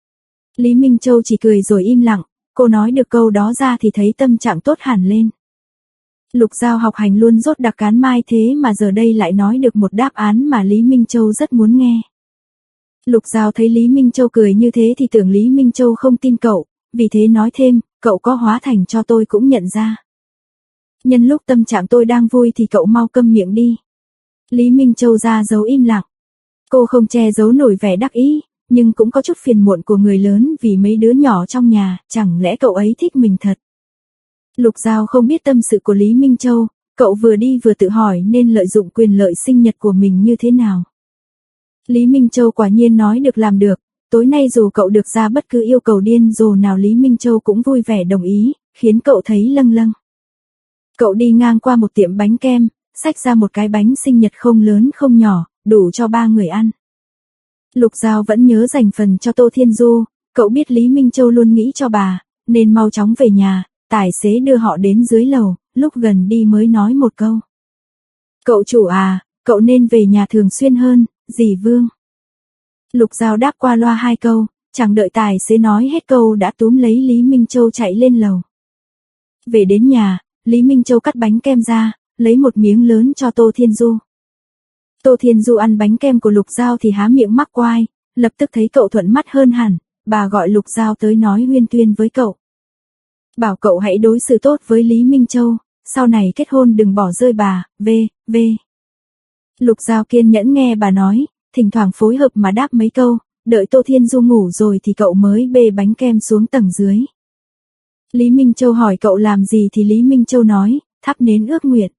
Lý Minh Châu chỉ cười rồi im lặng, cô nói được câu đó ra thì thấy tâm trạng tốt hẳn lên. Lục Giao học hành luôn dốt đặc cán mai thế mà giờ đây lại nói được một đáp án mà Lý Minh Châu rất muốn nghe. Lục Giao thấy Lý Minh Châu cười như thế thì tưởng Lý Minh Châu không tin cậu, vì thế nói thêm, cậu có hóa thành cho tôi cũng nhận ra. Nhân lúc tâm trạng tôi đang vui thì cậu mau câm miệng đi. Lý Minh Châu ra dấu im lặng. Cô không che giấu nổi vẻ đắc ý, nhưng cũng có chút phiền muộn của người lớn vì mấy đứa nhỏ trong nhà, chẳng lẽ cậu ấy thích mình thật. Lục Giao không biết tâm sự của Lý Minh Châu, cậu vừa đi vừa tự hỏi nên lợi dụng quyền lợi sinh nhật của mình như thế nào. Lý Minh Châu quả nhiên nói được làm được, tối nay dù cậu được ra bất cứ yêu cầu điên rồ nào Lý Minh Châu cũng vui vẻ đồng ý, khiến cậu thấy lâng lâng. Cậu đi ngang qua một tiệm bánh kem, xách ra một cái bánh sinh nhật không lớn không nhỏ, đủ cho ba người ăn. Lục Giao vẫn nhớ dành phần cho Tô Thiên Du, cậu biết Lý Minh Châu luôn nghĩ cho bà, nên mau chóng về nhà, tài xế đưa họ đến dưới lầu, lúc gần đi mới nói một câu. Cậu chủ à, cậu nên về nhà thường xuyên hơn, dì Vương. Lục Giao đáp qua loa hai câu, chẳng đợi tài xế nói hết câu đã túm lấy Lý Minh Châu chạy lên lầu. Về đến nhà, Lý Minh Châu cắt bánh kem ra, lấy một miếng lớn cho Tô Thiên Du. Tô Thiên Du ăn bánh kem của Lục Giao thì há miệng mắc quai, lập tức thấy cậu thuận mắt hơn hẳn, bà gọi Lục Giao tới nói huyên tuyên với cậu. Bảo cậu hãy đối xử tốt với Lý Minh Châu, sau này kết hôn đừng bỏ rơi bà, v, v. Lục Giao kiên nhẫn nghe bà nói, thỉnh thoảng phối hợp mà đáp mấy câu, đợi Tô Thiên Du ngủ rồi thì cậu mới bê bánh kem xuống tầng dưới. Lý Minh Châu hỏi cậu làm gì thì Lý Minh Châu nói, thắp nến ước nguyện.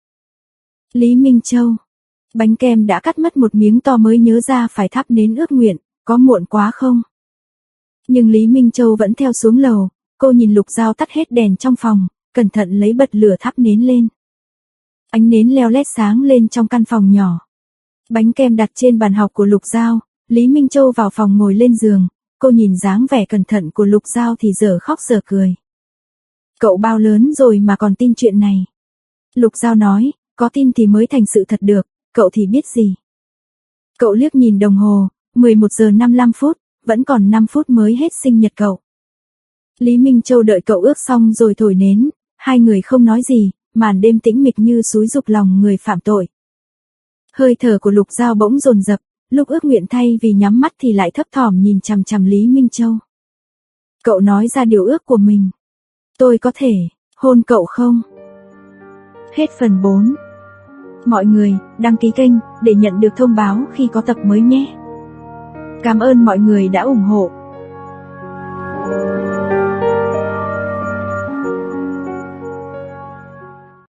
Lý Minh Châu, bánh kem đã cắt mất một miếng to mới nhớ ra phải thắp nến ước nguyện, có muộn quá không? Nhưng Lý Minh Châu vẫn theo xuống lầu, cô nhìn Lục Giao tắt hết đèn trong phòng, cẩn thận lấy bật lửa thắp nến lên. Ánh nến leo lét sáng lên trong căn phòng nhỏ. Bánh kem đặt trên bàn học của Lục Giao, Lý Minh Châu vào phòng ngồi lên giường, cô nhìn dáng vẻ cẩn thận của Lục Giao thì giờ khóc giờ cười. Cậu bao lớn rồi mà còn tin chuyện này? Lục Giao nói, có tin thì mới thành sự thật được, cậu thì biết gì. Cậu liếc nhìn đồng hồ, mười một giờ năm mươi lăm phút, vẫn còn năm phút mới hết sinh nhật cậu. Lý Minh Châu đợi cậu ước xong rồi thổi nến, hai người không nói gì, màn đêm tĩnh mịch như xúi giục lòng người phạm tội. Hơi thở của Lục Giao bỗng dồn dập, lúc ước nguyện thay vì nhắm mắt thì lại thấp thỏm nhìn chằm chằm Lý Minh Châu. Cậu nói ra điều ước của mình. Tôi có thể hôn cậu không? Hết phần bốn. Mọi người, đăng ký kênh để nhận được thông báo khi có tập mới nhé. Cảm ơn mọi người đã ủng hộ.